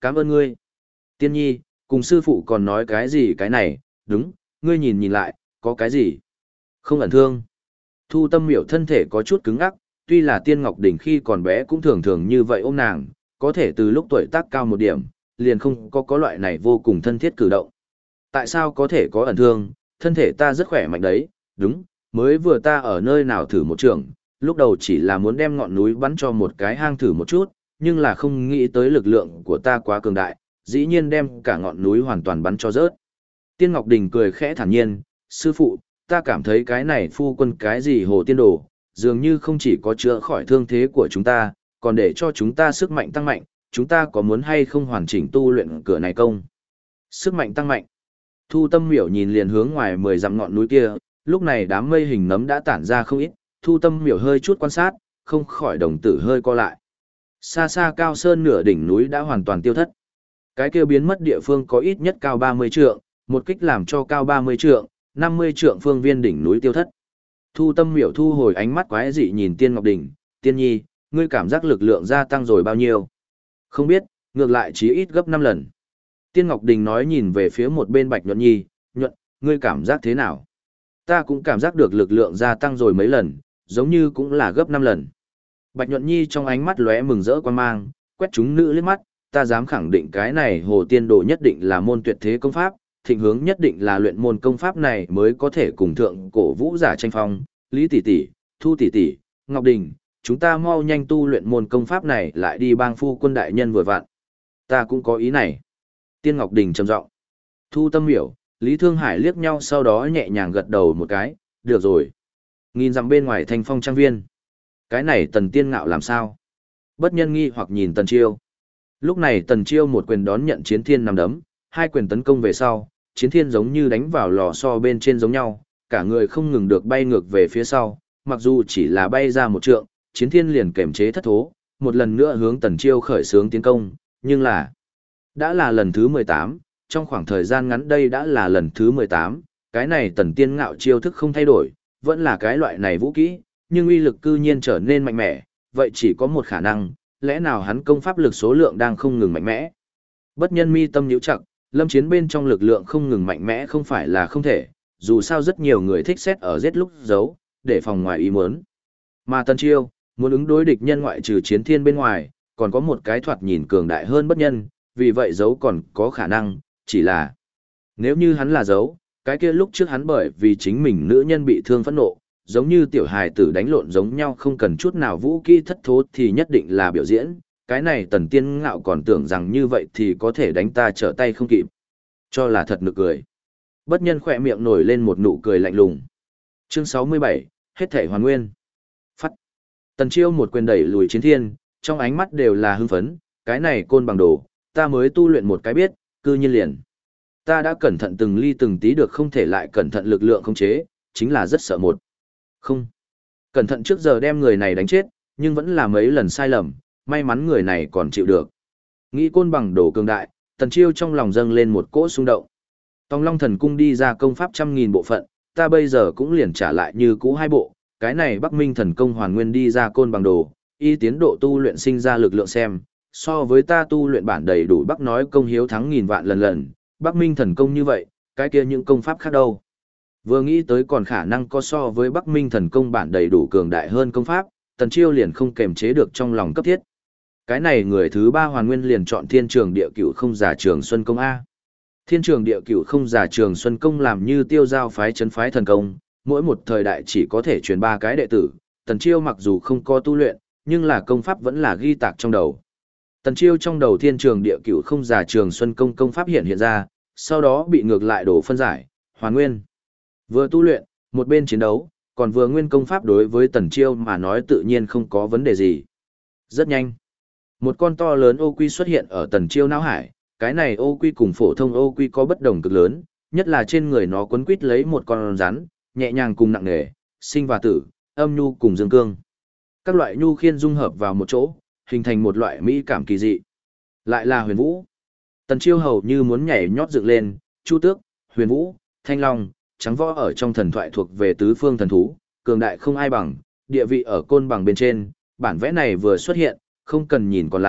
Cảm ơn ngươi. Tiên nhi, cùng sư phụ còn nói cái gì cái này, đúng, ngươi nhìn nhìn lại, có cái gì? Không ẩn thương. Thu Tâm Miểu thân thể có chút cứng ngắc, tuy là Tiên Ngọc Đình khi còn bé cũng thường thường như vậy ôm nàng, có thể từ lúc tuổi tác cao một điểm, liền không có loại này vô cùng thân thiết cử động. Tại sao có thể có ẩn thương, thân thể ta rất khỏe mạnh đấy, đúng, mới vừa ta ở nơi nào thử một trường, lúc đầu chỉ là muốn đem ngọn núi bắn cho một cái hang thử một chút, nhưng là không nghĩ tới lực lượng của ta quá cường đại, dĩ nhiên đem cả ngọn núi hoàn toàn bắn cho rớt. Tiên Ngọc Đình cười khẽ thản nhiên, sư phụ, ta cảm thấy cái này phu quân cái gì hồ tiên đồ, dường như không chỉ có chữa khỏi thương thế của chúng ta, còn để cho chúng ta sức mạnh tăng mạnh, chúng ta có muốn hay không hoàn chỉnh tu luyện cửa này công? Sức mạnh tăng mạnh. Thu Tâm Miểu nhìn liền hướng ngoài 10 dặm ngọn núi kia, lúc này đám mây hình nấm đã tản ra không ít, Thu Tâm Miểu hơi chút quan sát, không khỏi đồng tử hơi co lại. Xa xa cao sơn nửa đỉnh núi đã hoàn toàn tiêu thất. Cái kia biến mất địa phương có ít nhất cao 30 trượng, một kích làm cho cao 30 trượng, 50 trượng phương viên đỉnh núi tiêu thất. Thu Tâm Miểu thu hồi ánh mắt quái dị nhìn Tiên Ngọc Đình, Tiên Nhi, ngươi cảm giác lực lượng gia tăng rồi bao nhiêu? Không biết, ngược lại chí ít gấp 5 lần. Tiên Ngọc Đình nói nhìn về phía một bên Bạch Nhuận Nhi, Nhuận, ngươi cảm giác thế nào? Ta cũng cảm giác được lực lượng gia tăng rồi mấy lần, giống như cũng là gấp 5 lần. Bạch Nhuận Nhi trong ánh mắt lóe mừng rỡ quan mang, quét chúng nữ liếc mắt, ta dám khẳng định cái này hồ tiên đồ nhất định là môn tuyệt thế công pháp, thịnh hướng nhất định là luyện môn công pháp này mới có thể cùng thượng cổ vũ giả tranh phong, Lý tỷ tỷ, Thu tỷ tỷ, Ngọc Đình, chúng ta mau nhanh tu luyện môn công pháp này lại đi bang phu quân đại nhân vừa vặn. Ta cũng có ý này. Tiên Ngọc Đình trầm giọng. Thu Tâm Miểu, Lý Thương Hải liếc nhau sau đó nhẹ nhàng gật đầu một cái, được rồi. Nghìn dặm bên ngoài Thanh Phong trang viên. Cái này Tần Tiên Ngạo làm sao? Bất nhân nghi hoặc nhìn Tần Chiêu. Lúc này Tần Chiêu một quyền đón nhận Chiến Thiên nằm đấm, hai quyền tấn công về sau, Chiến Thiên giống như đánh vào lò xo bên trên giống nhau, cả người không ngừng được bay ngược về phía sau, mặc dù chỉ là bay ra một trượng, Chiến Thiên liền kềm chế thất thố, một lần nữa hướng Tần Chiêu khởi xướng tiến công, nhưng là đã là lần thứ 18, trong khoảng thời gian ngắn đây đã là lần thứ 18, cái này Tần Tiên Ngạo chiêu thức không thay đổi, vẫn là cái loại này vũ kỹ, nhưng uy lực cư nhiên trở nên mạnh mẽ, vậy chỉ có một khả năng, lẽ nào hắn công pháp lực số lượng đang không ngừng mạnh mẽ. Bất nhân mi tâm nhíu chặt, lâm chiến bên trong lực lượng không ngừng mạnh mẽ không phải là không thể, dù sao rất nhiều người thích xét ở giết lúc giấu, để phòng ngoài ý muốn. Mà Tần Chiêu, muốn ứng đối địch nhân ngoại trừ Chiến Thiên bên ngoài, còn có một cái thoạt nhìn cường đại hơn bất nhân, vì vậy giấu còn có khả năng, chỉ là nếu như hắn là giấu, cái kia lúc trước hắn bởi vì chính mình nữ nhân bị thương phẫn nộ, giống như tiểu hài tử đánh lộn giống nhau không cần chút nào vũ kỹ thất thố thì nhất định là biểu diễn, cái này Tần Tiên Ngạo còn tưởng rằng như vậy thì có thể đánh ta trở tay không kịp. Cho là thật nực cười. Bất nhân khỏe miệng nổi lên một nụ cười lạnh lùng. Chương 67, hết thể hoàn nguyên. Phắt. Tần Chiêu một quyền đẩy lùi Chiến Thiên, trong ánh mắt đều là hưng phấn, cái này côn bằng đồ, ta mới tu luyện một cái biết, cư nhiên liền. Ta đã cẩn thận từng ly từng tí được không thể lại cẩn thận lực lượng không chế, chính là rất sợ một. Không. Cẩn thận trước giờ đem người này đánh chết, nhưng vẫn là mấy lần sai lầm, may mắn người này còn chịu được. Nghĩ côn bằng đồ cường đại, Tần Chiêu trong lòng dâng lên một cỗ xung động. Tòng Long Thần Cung đi ra công pháp 100.000 bộ phận, ta bây giờ cũng liền trả lại như cũ 2 bộ, cái này Bắc Minh Thần Công hoàn nguyên đi ra côn bằng đồ, y tiến độ tu luyện sinh ra lực lượng xem, so với ta tu luyện bản đầy đủ Bắc nói công hiếu thắng nghìn vạn lần, Bắc Minh Thần Công như vậy, cái kia những công pháp khác đâu. Vừa nghĩ tới còn khả năng có so với Bắc Minh Thần Công bản đầy đủ cường đại hơn công pháp, Tần Chiêu liền không kềm chế được trong lòng cấp thiết. Cái này người thứ 3 hoàn nguyên liền chọn Thiên Trường Địa Cửu không giả Trường Xuân Công A. Thiên Trường Địa Cửu không giả Trường Xuân Công làm như tiêu giao phái trấn phái thần công, mỗi một thời đại chỉ có thể truyền 3 cái đệ tử, Tần Chiêu mặc dù không có tu luyện, nhưng là công pháp vẫn là ghi tạc trong đầu. Tần Chiêu trong đầu Thiên Trường Địa Cửu không giả Trường Xuân Công công pháp hiện ra, sau đó bị ngược lại đổ phân giải, hoàn nguyên. Vừa tu luyện, một bên chiến đấu, còn vừa nguyên công pháp đối với Tần Chiêu mà nói tự nhiên không có vấn đề gì. Rất nhanh, một con to lớn ô quy xuất hiện ở Tần Chiêu não hải, cái này ô quy cùng phổ thông ô quy có bất đồng cực lớn, nhất là trên người nó quấn quít lấy một con rắn, nhẹ nhàng cùng nặng nề, sinh và tử, âm nhu cùng dương cương. Các loại nhu khiên dung hợp vào một chỗ, hình thành một loại mỹ cảm kỳ dị. Lại là Huyền Vũ. Tần Chiêu hầu như muốn nhảy nhót dựng lên, Chu Tước, Huyền Vũ, Thanh Long, Trắng Võ ở trong thần thoại thuộc về tứ phương thần thú, cường đại không ai bằng, địa vị ở côn bằng bên trên, bản vẽ này vừa xuất hiện, không cần nhìn còn lại,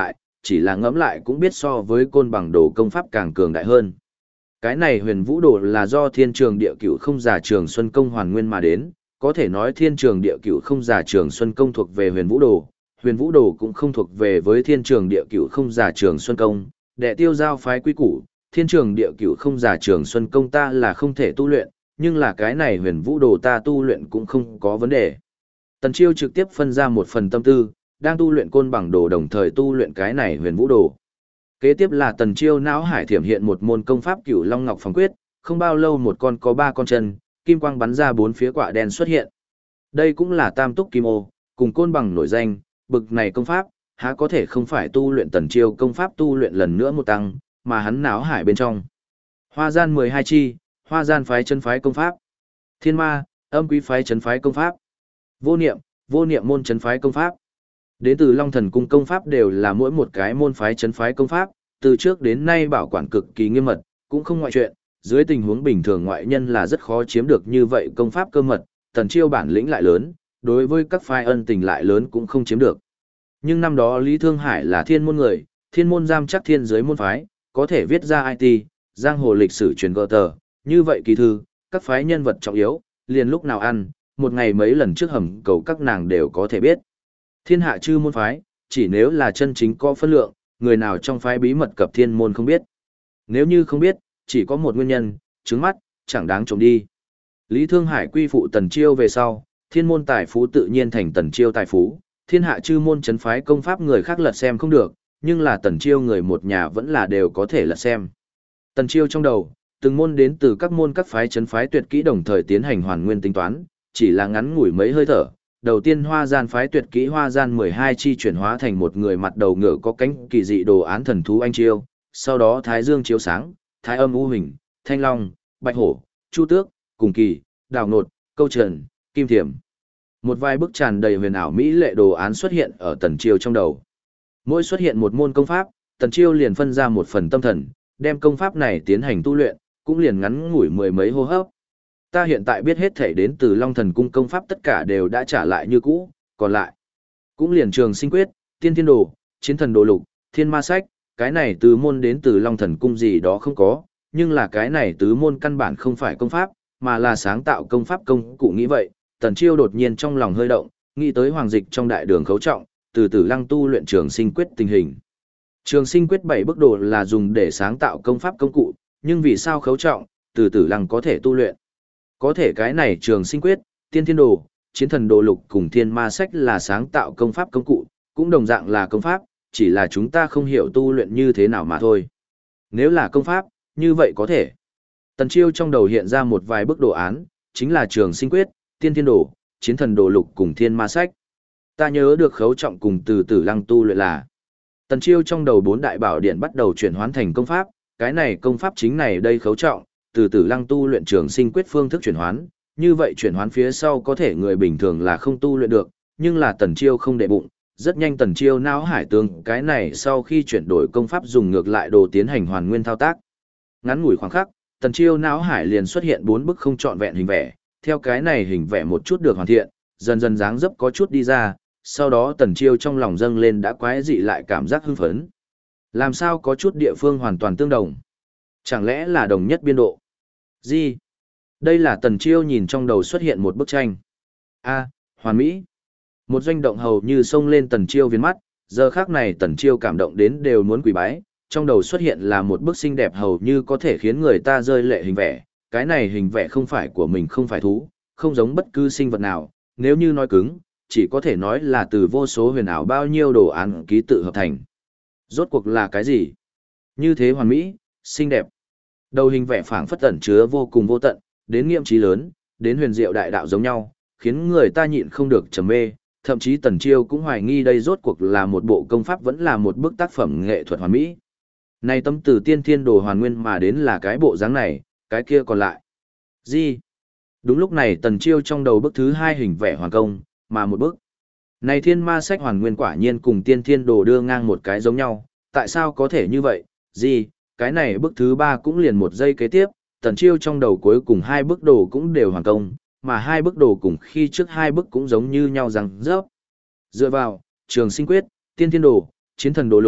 chỉ là ngẫm lại cũng biết so với côn bằng đồ công pháp càng cường đại hơn. Cái này huyền vũ đồ là do thiên trường địa cửu không giả trường Xuân Công hoàn nguyên mà đến, có thể nói thiên trường địa cửu không giả trường Xuân Công thuộc về huyền vũ đồ cũng không thuộc về với thiên trường địa cửu không giả trường Xuân Công, đệ tiêu giao phái quy củ, thiên trường địa cửu không giả trường Xuân Công ta là không thể tu luyện, nhưng là cái này huyền vũ đồ ta tu luyện cũng không có vấn đề. Tần Chiêu trực tiếp phân ra một phần tâm tư, đang tu luyện côn bằng đồ đồng thời tu luyện cái này huyền vũ đồ. Kế tiếp là Tần Chiêu não hải thiểm hiện một môn công pháp Cửu Long Ngọc Phòng Quyết, không bao lâu một con có 3 con chân, kim quang bắn ra 4 phía quả đen xuất hiện. Đây cũng là tam túc kim ô, cùng côn bằng nổi danh, bực này công pháp, há có thể không phải tu luyện Tần Chiêu công pháp tu luyện lần nữa một tăng, mà hắn não hải bên trong. Hoa gian 12 chi, Hoa gian phái chân phái công pháp. Thiên ma, âm quý phái chân phái công pháp. Vô niệm môn chân phái công pháp. Đến từ Long Thần Cung công pháp đều là mỗi một cái môn phái chân phái công pháp, từ trước đến nay bảo quản cực kỳ nghiêm mật, cũng không ngoại chuyện, dưới tình huống bình thường ngoại nhân là rất khó chiếm được như vậy công pháp cơ mật, Tần Chiêu bản lĩnh lại lớn, đối với các phái ân tình lại lớn cũng không chiếm được. Nhưng năm đó Lý Thương Hải là thiên môn người, thiên môn giam chắc thiên giới môn phái, có thể viết ra IT, giang hồ lịch sử truyền gỡ tờ, như vậy kỳ thư, các phái nhân vật trọng yếu, liền lúc nào ăn, một ngày mấy lần trước hầm cầu các nàng đều có thể biết. Thiên hạ chư môn phái, chỉ nếu là chân chính có phân lượng, người nào trong phái bí mật cập thiên môn không biết. Nếu như không biết, chỉ có một nguyên nhân, trứng mắt, chẳng đáng trộm đi. Lý Thương Hải quy phụ Tần Chiêu về sau, thiên môn tài phú tự nhiên thành Tần Chiêu tài phú, thiên hạ chư môn chấn phái công pháp người khác lật xem không được, nhưng là Tần Chiêu người một nhà vẫn là đều có thể lật xem. Tần Chiêu trong đầu, từng môn đến từ các môn các phái chấn phái tuyệt kỹ đồng thời tiến hành hoàn nguyên tính toán, chỉ là ngắn ngủi mấy hơi thở. Đầu tiên Hoa gian phái tuyệt kỹ Hoa gian 12 chi chuyển hóa thành một người mặt đầu ngựa có cánh kỳ dị đồ án thần thú anh chiêu, sau đó Thái Dương chiếu sáng, Thái Âm u hình, Thanh Long, Bạch Hổ, Chu Tước, Cùng Kỳ, Đào Nột, Câu Trần, Kim Thiểm. Một vài bức tràn đầy huyền ảo mỹ lệ đồ án xuất hiện ở Tần Chiêu trong đầu. Mỗi xuất hiện một môn công pháp, Tần Chiêu liền phân ra một phần tâm thần, đem công pháp này tiến hành tu luyện, cũng liền ngắn ngủi mười mấy hô hấp. Ta hiện tại biết hết thể đến từ Long Thần Cung công pháp tất cả đều đã trả lại như cũ, còn lại cũng liền Trường Sinh Quyết, Tiên Thiên Đồ, Chiến Thần Đồ Lục, Thiên Ma Sách, cái này tứ môn đến từ Long Thần Cung gì đó không có, nhưng là cái này tứ môn căn bản không phải công pháp, mà là sáng tạo công pháp công cụ. Nghĩ vậy, Tần Chiêu đột nhiên trong lòng hơi động, nghĩ tới Hoàng Dịch trong đại đường Khấu Trọng, từ từ lăng tu luyện Trường Sinh Quyết tình hình. Trường Sinh Quyết 7 bước độ là dùng để sáng tạo công pháp công cụ, nhưng vì sao Khấu Trọng, từ từ lăng có thể tu luyện? Có thể cái này Trường Sinh Quyết, Tiên Thiên Đồ, Chiến Thần Đồ Lục cùng Thiên Ma Sách là sáng tạo công pháp công cụ, cũng đồng dạng là công pháp, chỉ là chúng ta không hiểu tu luyện như thế nào mà thôi. Nếu là công pháp, như vậy có thể. Tần Chiêu trong đầu hiện ra một vài bức đồ án, chính là Trường Sinh Quyết, Tiên Thiên Đồ, Chiến Thần Đồ Lục cùng Thiên Ma Sách. Ta nhớ được Khấu Trọng cùng từ từ lăng tu luyện là. Tần Chiêu trong đầu 4 đại bảo điện bắt đầu chuyển hóa thành công pháp, cái này công pháp chính này đây Khấu Trọng, từ từ lăng tu luyện Trường Sinh Quyết phương thức chuyển hoán, như vậy chuyển hoán phía sau có thể người bình thường là không tu luyện được, nhưng là Tần Chiêu không để bụng, rất nhanh Tần Chiêu não hải tương cái này sau khi chuyển đổi công pháp dùng ngược lại đồ tiến hành hoàn nguyên thao tác. Ngắn ngủi khoảng khắc, Tần Chiêu não hải liền xuất hiện 4 bức không trọn vẹn hình vẽ, theo cái này hình vẽ một chút được hoàn thiện, dần dần dáng dấp có chút đi ra, sau đó Tần Chiêu trong lòng dâng lên đã quái dị lại cảm giác hưng phấn. Làm sao có chút địa phương hoàn toàn tương đồng? Chẳng lẽ là đồng nhất biên độ? Gì? Đây là Tần Chiêu nhìn trong đầu xuất hiện một bức tranh. A, hoàn mỹ. Một doanh động hầu như xông lên Tần Chiêu viền mắt, giờ khắc này Tần Chiêu cảm động đến đều muốn quỳ bái, trong đầu xuất hiện là một bức xinh đẹp hầu như có thể khiến người ta rơi lệ hình vẽ, cái này hình vẽ không phải của mình, không phải thú, không giống bất cứ sinh vật nào, nếu như nói cứng, chỉ có thể nói là từ vô số huyền ảo bao nhiêu đồ án ký tự hợp thành. Rốt cuộc là cái gì? Như thế hoàn mỹ, xinh đẹp. Đầu hình vẽ phảng phất ẩn chứa vô cùng vô tận, đến nghiệm trí lớn, đến huyền diệu đại đạo giống nhau, khiến người ta nhịn không được trầm mê, thậm chí Tần Chiêu cũng hoài nghi đây rốt cuộc là một bộ công pháp vẫn là một bức tác phẩm nghệ thuật hoàn mỹ. Này tâm từ Tiên Thiên Đồ hoàn nguyên mà đến là cái bộ dáng này, cái kia còn lại. Gì? Đúng lúc này Tần Chiêu trong đầu bức thứ 2 hình vẽ hoàn công, mà một bức. Này Thiên Ma Sách hoàn nguyên quả nhiên cùng Tiên Thiên Đồ đưa ngang một cái giống nhau, tại sao có thể như vậy? Gì? Cái này bức thứ 3 cũng liền một giây kế tiếp, Tần Chiêu trong đầu cuối cùng 2 bức đồ cũng đều hoàn công, mà 2 bức đồ cùng khi trước 2 bức cũng giống như nhau rằng rớp. Dựa vào, Trường Sinh Quyết, Tiên Thiên Đồ, Chiến Thần Đồ Lục,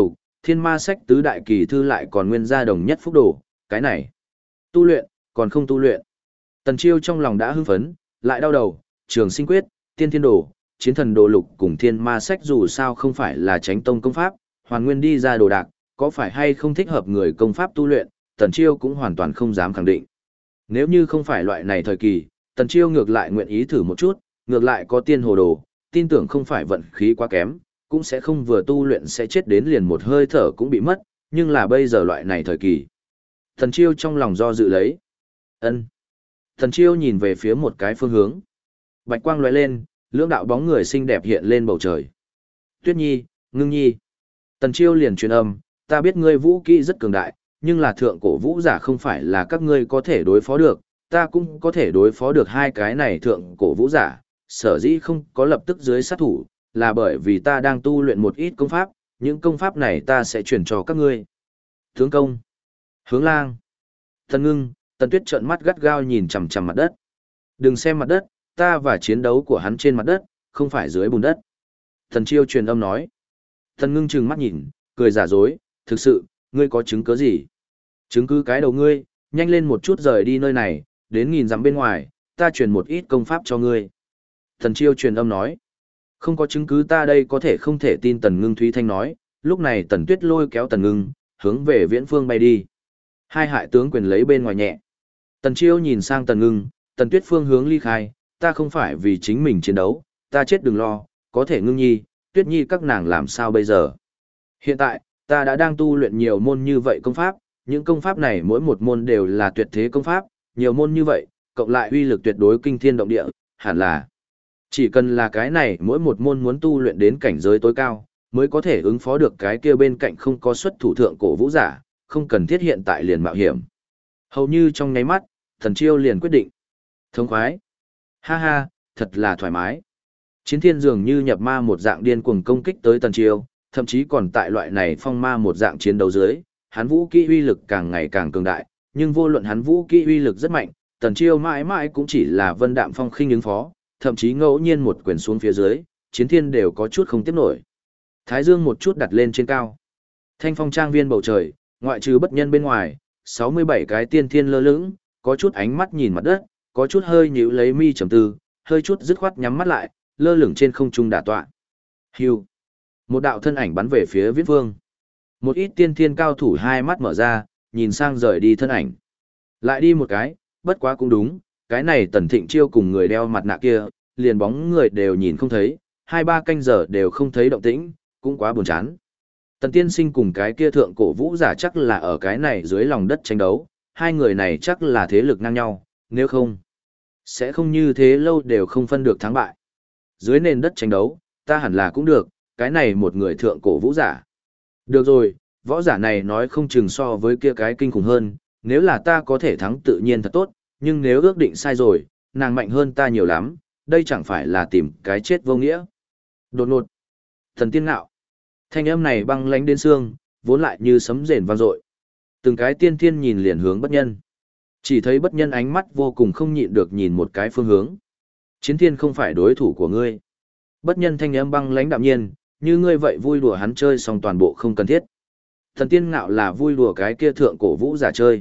Thiên ma sách tứ đại kỳ thư lại còn nguyên gia đồng nhất phúc đồ, cái này. Tu luyện, còn không tu luyện. Tần Chiêu trong lòng đã hưng phấn, lại đau đầu, trường sinh quyết, tiên thiên đồ, chiến thần đồ lục cùng thiên ma sách dù sao không phải là chánh tông công pháp, hoàn nguyên đi ra đồ đạc, có phải hay không thích hợp người công pháp tu luyện, Tần Chiêu cũng hoàn toàn không dám khẳng định. Nếu như không phải loại này thời kỳ, Tần Chiêu ngược lại nguyện ý thử một chút, ngược lại có tiên hồ đồ, tin tưởng không phải vận khí quá kém, cũng sẽ không vừa tu luyện sẽ chết đến liền một hơi thở cũng bị mất, nhưng là bây giờ loại này thời kỳ. Tần Chiêu trong lòng do dự lấy. Ân. Tần Chiêu nhìn về phía một cái phương hướng. Bạch quang lóe lên, lưỡng đạo bóng người xinh đẹp hiện lên bầu trời. Tuyết Nhi, Ngưng Nhi. Tần Chiêu liền truyền âm, ta biết ngươi vũ kỹ rất cường đại, nhưng là thượng cổ vũ giả không phải là các ngươi có thể đối phó được, ta cũng có thể đối phó được hai cái này thượng cổ vũ giả, sở dĩ không có lập tức dưới sát thủ, là bởi vì ta đang tu luyện một ít công pháp, những công pháp này ta sẽ truyền cho các ngươi. Tướng công, Hướng Lang, Tần Ngưng, Tần Tuyết trợn mắt gắt gao nhìn chằm chằm mặt đất. Đừng xem mặt đất, ta và chiến đấu của hắn trên mặt đất, không phải dưới bùn đất. Tần Chiêu truyền âm nói. Tần Ngưng trừng mắt nhìn, cười giả dối, thực sự, ngươi có chứng cứ gì? Chứng cứ cái đầu ngươi, nhanh lên một chút rời đi nơi này, đến nghìn dặm bên ngoài, ta truyền một ít công pháp cho ngươi. Tần Chiêu truyền âm nói. Không có chứng cứ ta đây có thể không thể tin. Tần Ngưng Thúy Thanh nói, lúc này Tần Tuyết lôi kéo Tần Ngưng, hướng về viễn phương bay đi. Hai hại tướng quyền lấy bên ngoài nhẹ. Tần Chiêu nhìn sang Tần Ngưng, Tần Tuyết phương hướng ly khai, ta không phải vì chính mình chiến đấu, ta chết đừng lo, có thể Ngưng Nhi, Tuyết Nhi các nàng làm sao bây giờ. Hiện tại, ta đã đang tu luyện nhiều môn như vậy công pháp, những công pháp này mỗi một môn đều là tuyệt thế công pháp, nhiều môn như vậy, cộng lại uy lực tuyệt đối kinh thiên động địa, hẳn là chỉ cần là cái này mỗi một môn muốn tu luyện đến cảnh giới tối cao, mới có thể ứng phó được cái kia bên cạnh không có xuất thủ thượng cổ vũ giả, không cần thiết hiện tại liền mạo hiểm. Hầu như trong nháy mắt, Thần Chiêu liền quyết định. Thống khoái. Ha ha, thật là thoải mái. Chiến thiên dường như nhập ma một dạng điên cuồng công kích tới Tần Chiêu, thậm chí còn tại loại này phong ma một dạng chiến đấu dưới, hắn vũ kỹ uy lực càng ngày càng cường đại, nhưng vô luận hắn vũ kỹ uy lực rất mạnh, Tần Chiêu mãi mãi cũng chỉ là vân đạm phong khinh ứng phó, thậm chí ngẫu nhiên một quyền xuống phía dưới, chiến thiên đều có chút không tiếp nổi. Thái dương một chút đặt lên trên cao. Thanh phong trang viên bầu trời, ngoại trừ bất nhân bên ngoài, 67 cái tiên thiên lơ lửng, có chút ánh mắt nhìn mặt đất, có chút hơi nhíu lấy mi trầm tư, hơi chút dứt khoát nhắm mắt lại, lơ lửng trên không trung đả tọa. Hưu. Một đạo thân ảnh bắn về phía Viễn Vương. Một ít tiên thiên cao thủ hai mắt mở ra, nhìn sang rời đi thân ảnh. Lại đi một cái, bất quá cũng đúng, cái này Tần Thịnh Chiêu cùng người đeo mặt nạ kia, liền bóng người đều nhìn không thấy, 2-3 canh giờ đều không thấy động tĩnh, cũng quá buồn chán. Tần Tiên Sinh cùng cái kia thượng cổ vũ giả chắc là ở cái này dưới lòng đất tranh đấu, hai người này chắc là thế lực ngang nhau, nếu không, sẽ không như thế lâu đều không phân được thắng bại. Dưới nền đất tranh đấu, ta hẳn là cũng được, cái này một người thượng cổ vũ giả. Được rồi, võ giả này nói không chừng so với kia cái kinh khủng hơn, nếu là ta có thể thắng tự nhiên thật tốt, nhưng nếu ước định sai rồi, nàng mạnh hơn ta nhiều lắm, đây chẳng phải là tìm cái chết vô nghĩa. Đột ngột. Thần tiên ngạo. Thanh âm này băng lánh đến xương, vốn lại như sấm rền vang dội. Từng cái tiên thiên nhìn liền hướng bất nhân. Chỉ thấy bất nhân ánh mắt vô cùng không nhịn được nhìn một cái phương hướng. Chiến thiên không phải đối thủ của ngươi. Bất nhân thanh âm băng lãnh đạm nhiên, như ngươi vậy vui đùa hắn chơi xong toàn bộ không cần thiết. Thần tiên ngạo là vui đùa cái kia thượng cổ vũ giả chơi.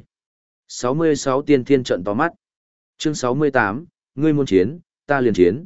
66 tiên thiên trận to mắt. Chương 68, ngươi muốn chiến, ta liền chiến.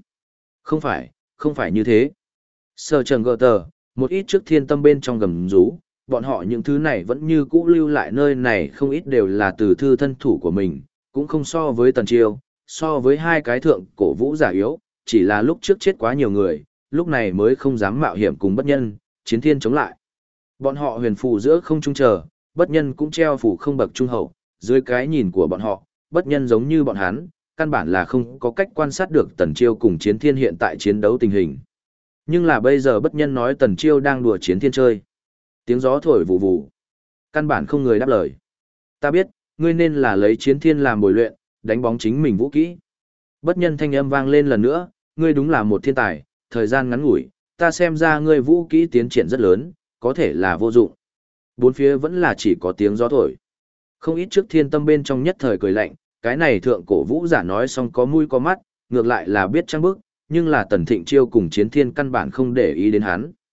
Không phải như thế. Sở Trần gờ tờ, một ít trước thiên tâm bên trong gầm rú, bọn họ những thứ này vẫn như cũ lưu lại nơi này không ít đều là từ thư thân thủ của mình, cũng không so với Tần Chiêu, so với hai cái thượng cổ vũ giả yếu, chỉ là lúc trước chết quá nhiều người, lúc này mới không dám mạo hiểm cùng bất nhân, chiến thiên chống lại. Bọn họ huyền phù giữa không trung chờ, bất nhân cũng treo phủ không bậc trung hậu, dưới cái nhìn của bọn họ, bất nhân giống như bọn hắn, căn bản là không có cách quan sát được Tần Chiêu cùng chiến thiên hiện tại chiến đấu tình hình. Nhưng là bây giờ bất nhân nói Tần Chiêu đang đùa chiến thiên chơi. Tiếng gió thổi vù vù. Căn bản không người đáp lời. Ta biết, ngươi nên là lấy chiến thiên làm bồi luyện, đánh bóng chính mình vũ kỹ. Bất nhân thanh âm vang lên lần nữa, ngươi đúng là một thiên tài, thời gian ngắn ngủi, ta xem ra ngươi vũ kỹ tiến triển rất lớn, có thể là vô dụng. Bốn phía vẫn là chỉ có tiếng gió thổi. Không ít trước thiên tâm bên trong nhất thời cười lạnh, cái này thượng cổ vũ giả nói xong có mũi có mắt, ngược lại là biết trăng bức, nhưng là Tần Thịnh Chiêu cùng chiến thiên căn bản không để ý đến hắn.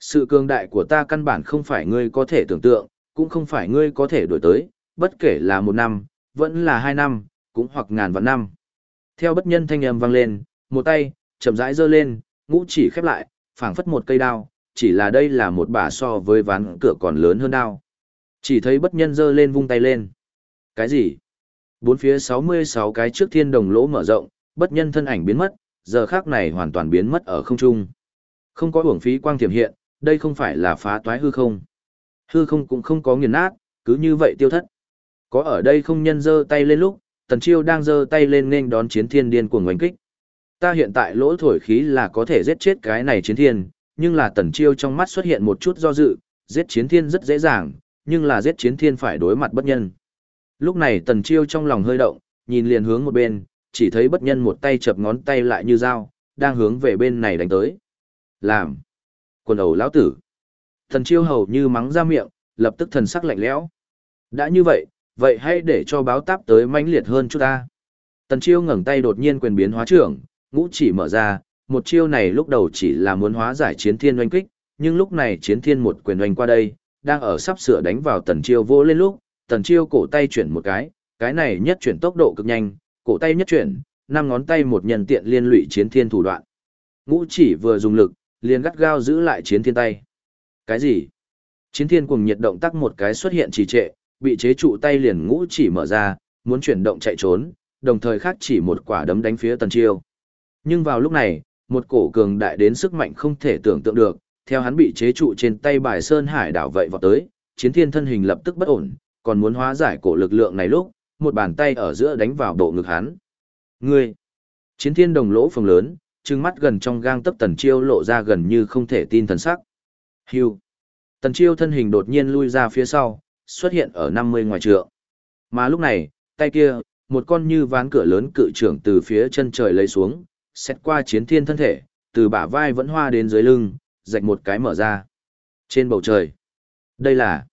Sự cường đại của ta căn bản không phải ngươi có thể tưởng tượng, cũng không phải ngươi có thể đổi tới, bất kể là 1 năm, vẫn là 2 năm, cũng hoặc ngàn vạn năm. Theo bất nhân thanh âm vang lên, một tay, chậm rãi giơ lên, ngũ chỉ khép lại, phảng phất một cây đao, chỉ là đây là một bả so với ván cửa còn lớn hơn đao. Chỉ thấy bất nhân giơ lên vung tay lên. Cái gì? Bốn phía 66 cái trước thiên đồng lỗ mở rộng, bất nhân thân ảnh biến mất, giờ khác này hoàn toàn biến mất ở không trung. Không có uổng phí quang tiềm hiện, đây không phải là phá toái hư không. Hư không cũng không có nghiền nát, cứ như vậy tiêu thất. Có ở đây không nhân giơ tay lên lúc, Tần Chiêu đang giơ tay lên nên đón chiến thiên điên cuồng oanh kích. Ta hiện tại lỗ thổi khí là có thể giết chết cái này chiến thiên, nhưng là Tần Chiêu trong mắt xuất hiện một chút do dự, giết chiến thiên rất dễ dàng, nhưng là giết chiến thiên phải đối mặt bất nhân. Lúc này Tần Chiêu trong lòng hơi động, nhìn liền hướng một bên, chỉ thấy bất nhân một tay chập ngón tay lại như dao, đang hướng về bên này đánh tới. Làm! Quần ẩu lão tử! Tần Chiêu hầu như mắng ra miệng, lập tức thần sắc lạnh lẽo. Đã như vậy, vậy hãy để cho báo táp tới mãnh liệt hơn chút ta. Tần Chiêu ngẩng tay đột nhiên quyền biến hóa trưởng, ngũ chỉ mở ra, một chiêu này lúc đầu chỉ là muốn hóa giải chiến thiên oanh kích, nhưng lúc này chiến thiên một quyền oanh qua đây, đang ở sắp sửa đánh vào Tần Chiêu vô lên lúc, Tần Chiêu cổ tay chuyển một cái này nhất chuyển tốc độ cực nhanh, cổ tay nhất chuyển, 5 ngón tay một nhân tiện liên lụy chiến thiên thủ đoạn. Ngũ chỉ vừa dùng lực, liền gắt gao giữ lại chiến thiên tay. Cái gì? Chiến thiên cùng nhiệt động tác một cái xuất hiện trì trệ, bị chế trụ tay liền ngũ chỉ mở ra, muốn chuyển động chạy trốn, đồng thời khác chỉ một quả đấm đánh phía Tần Chiêu. Nhưng vào lúc này, một cổ cường đại đến sức mạnh không thể tưởng tượng được, theo hắn bị chế trụ trên tay bài sơn hải đảo vậy vọt tới, chiến thiên thân hình lập tức bất ổn, còn muốn hóa giải cổ lực lượng này lúc, một bàn tay ở giữa đánh vào bộ ngực hắn. Ngươi! Chiến thiên đồng lỗ phồng lớn, trừng mắt gần trong gang tấc Tần Chiêu lộ ra gần như không thể tin thần sắc. Hưu! Tần Chiêu thân hình đột nhiên lui ra phía sau, xuất hiện ở 50 ngoài trượng. Mà lúc này, tay kia, một con như ván cửa lớn cự trưởng từ phía chân trời lấy xuống, xét qua chiến thiên thân thể, từ bả vai vẫn hoa đến dưới lưng, rạch một cái mở ra. Trên bầu trời, đây là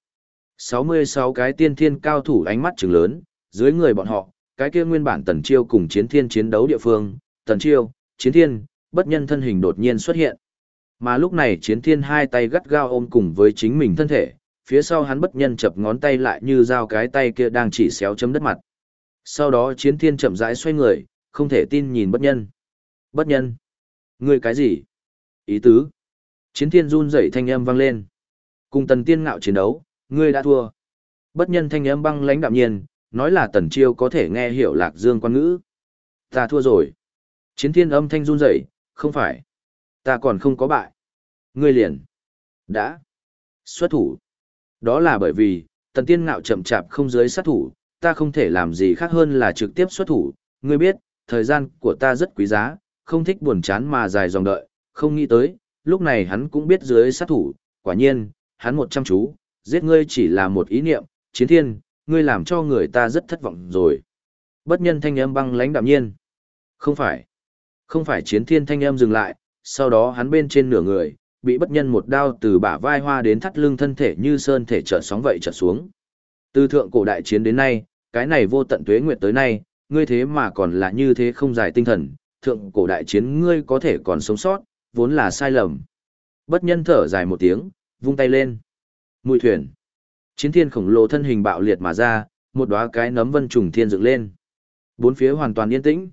66 cái tiên thiên cao thủ ánh mắt trừng lớn, dưới người bọn họ, cái kia nguyên bản Tần Chiêu cùng chiến thiên chiến đấu địa phương, Tần Chiêu, chiến thiên, bất nhân thân hình đột nhiên xuất hiện. Mà lúc này chiến thiên hai tay gắt gao ôm cùng với chính mình thân thể, phía sau hắn bất nhân chập ngón tay lại như dao cái tay kia đang chỉ xéo chấm đất mặt. Sau đó chiến thiên chậm rãi xoay người, không thể tin nhìn bất nhân. Bất nhân? Ngươi cái gì? Ý tứ? Chiến thiên run rẩy thanh âm vang lên. Cùng Tần Tiên Ngạo chiến đấu, ngươi đã thua. Bất nhân thanh âm băng lãnh đạm nhiên, nói là Tần Chiêu có thể nghe hiểu Lạc Dương quan ngữ. Ta thua rồi. Chiến thiên âm thanh run rẩy, không phải. Ta còn không có bại. Ngươi liền. Đã. Xuất thủ. Đó là bởi vì, Tần Tiên Ngạo chậm chạp không dưới sát thủ, ta không thể làm gì khác hơn là trực tiếp xuất thủ. Ngươi biết, thời gian của ta rất quý giá, không thích buồn chán mà dài dòng đợi, không nghĩ tới, lúc này hắn cũng biết dưới sát thủ, quả nhiên, hắn một chăm chú, giết ngươi chỉ là một ý niệm, chiến thiên, ngươi làm cho người ta rất thất vọng rồi. Bất nhân thanh âm băng lãnh đạm nhiên. Không phải. Không phải chiến thiên thanh âm dừng lại, sau đó hắn bên trên nửa người, bị bất nhân một đao từ bả vai hoa đến thắt lưng thân thể như sơn thể chợt sóng vậy chợt xuống. Từ thượng cổ đại chiến đến nay, cái này vô tận tuế nguyệt tới nay, ngươi thế mà còn là như thế không dài tinh thần, thượng cổ đại chiến ngươi có thể còn sống sót, vốn là sai lầm. Bất nhân thở dài một tiếng, vung tay lên. Mùi thuyền. Chiến thiên khổng lồ thân hình bạo liệt mà ra, một đóa cái nấm vân trùng thiên dựng lên. Bốn phía hoàn toàn yên tĩnh,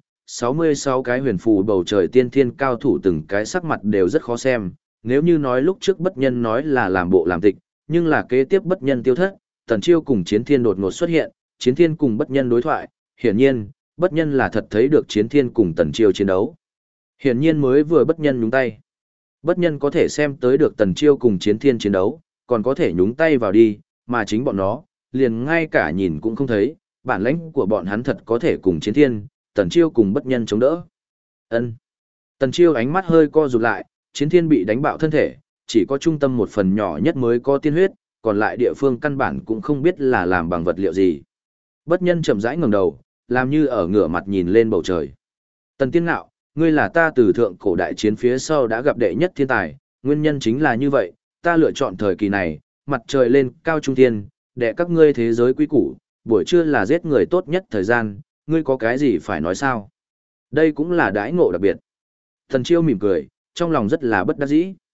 66 cái huyền phù bầu trời tiên thiên cao thủ từng cái sắc mặt đều rất khó xem. Nếu như nói lúc trước bất nhân nói là làm bộ làm tịch, nhưng là kế tiếp bất nhân tiêu thất, Tần Chiêu cùng chiến thiên đột ngột xuất hiện, chiến thiên cùng bất nhân đối thoại, hiển nhiên, bất nhân là thật thấy được chiến thiên cùng Tần Chiêu chiến đấu. Hiển nhiên mới vừa bất nhân nhúng tay. Bất nhân có thể xem tới được Tần Chiêu cùng chiến thiên chiến đấu, còn có thể nhúng tay vào đi, mà chính bọn nó, liền ngay cả nhìn cũng không thấy, bản lãnh của bọn hắn thật có thể cùng chiến thiên, Tần Chiêu cùng bất nhân chống đỡ. Ân. Tần Chiêu ánh mắt hơi co rụt lại, chiến thiên bị đánh bạo thân thể, chỉ có trung tâm một phần nhỏ nhất mới có tiên huyết, còn lại địa phương căn bản cũng không biết là làm bằng vật liệu gì. Bất nhân chậm rãi ngẩng đầu, làm như ở ngửa mặt nhìn lên bầu trời. Tần Tiên Ngạo, ngươi là ta từ thượng cổ đại chiến phía sau đã gặp đệ nhất thiên tài, nguyên nhân chính là như vậy, ta lựa chọn thời kỳ này, mặt trời lên cao trung thiên, để các ngươi thế giới quý củ, buổi trưa là giết người tốt nhất thời gian, ngươi có cái gì phải nói sao? Đây cũng là đãi ngộ đặc biệt. Thần Chiêu mỉm cười, trong lòng rất là bất đắc dĩ.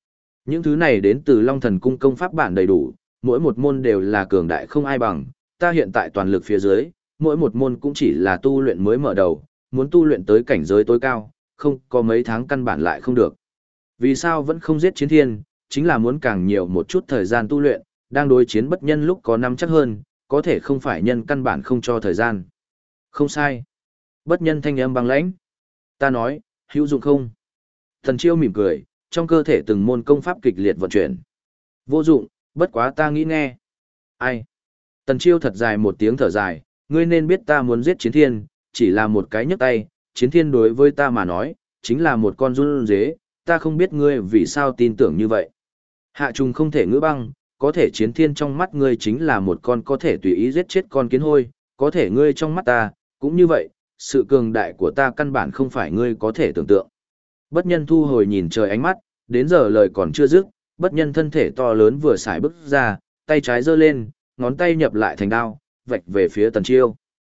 Những thứ này đến từ Long Thần Cung công pháp bản đầy đủ, mỗi một môn đều là cường đại không ai bằng, ta hiện tại toàn lực phía dưới, mỗi một môn cũng chỉ là tu luyện mới mở đầu, muốn tu luyện tới cảnh giới tối cao, không có mấy tháng căn bản lại không được. Vì sao vẫn không giết chiến thiên, chính là muốn càng nhiều một chút thời gian tu luyện, đang đối chiến bất nhân lúc có năm chắc hơn, có thể không phải nhân căn bản không cho thời gian. Không sai. Bất nhân thanh âm băng lãnh. Ta nói, hữu dụng không? Thần Chiêu mỉm cười, trong cơ thể từng môn công pháp kịch liệt vận chuyển. Vô dụng, bất quá ta nghĩ nghe. Ai? Tần Chiêu thật dài một tiếng thở dài, ngươi nên biết ta muốn giết chiến thiên, chỉ là một cái nhấc tay, chiến thiên đối với ta mà nói, chính là một con run dế, ta không biết ngươi vì sao tin tưởng như vậy. Hạ trùng không thể ngữ băng, có thể chiến thiên trong mắt ngươi chính là một con có thể tùy ý giết chết con kiến hôi, có thể ngươi trong mắt ta, cũng như vậy, sự cường đại của ta căn bản không phải ngươi có thể tưởng tượng. Bất nhân thu hồi nhìn trời ánh mắt, đến giờ lời còn chưa dứt, bất nhân thân thể to lớn vừa xài bước ra, tay trái giơ lên, ngón tay nhập lại thành đao, vạch về phía Tần Chiêu.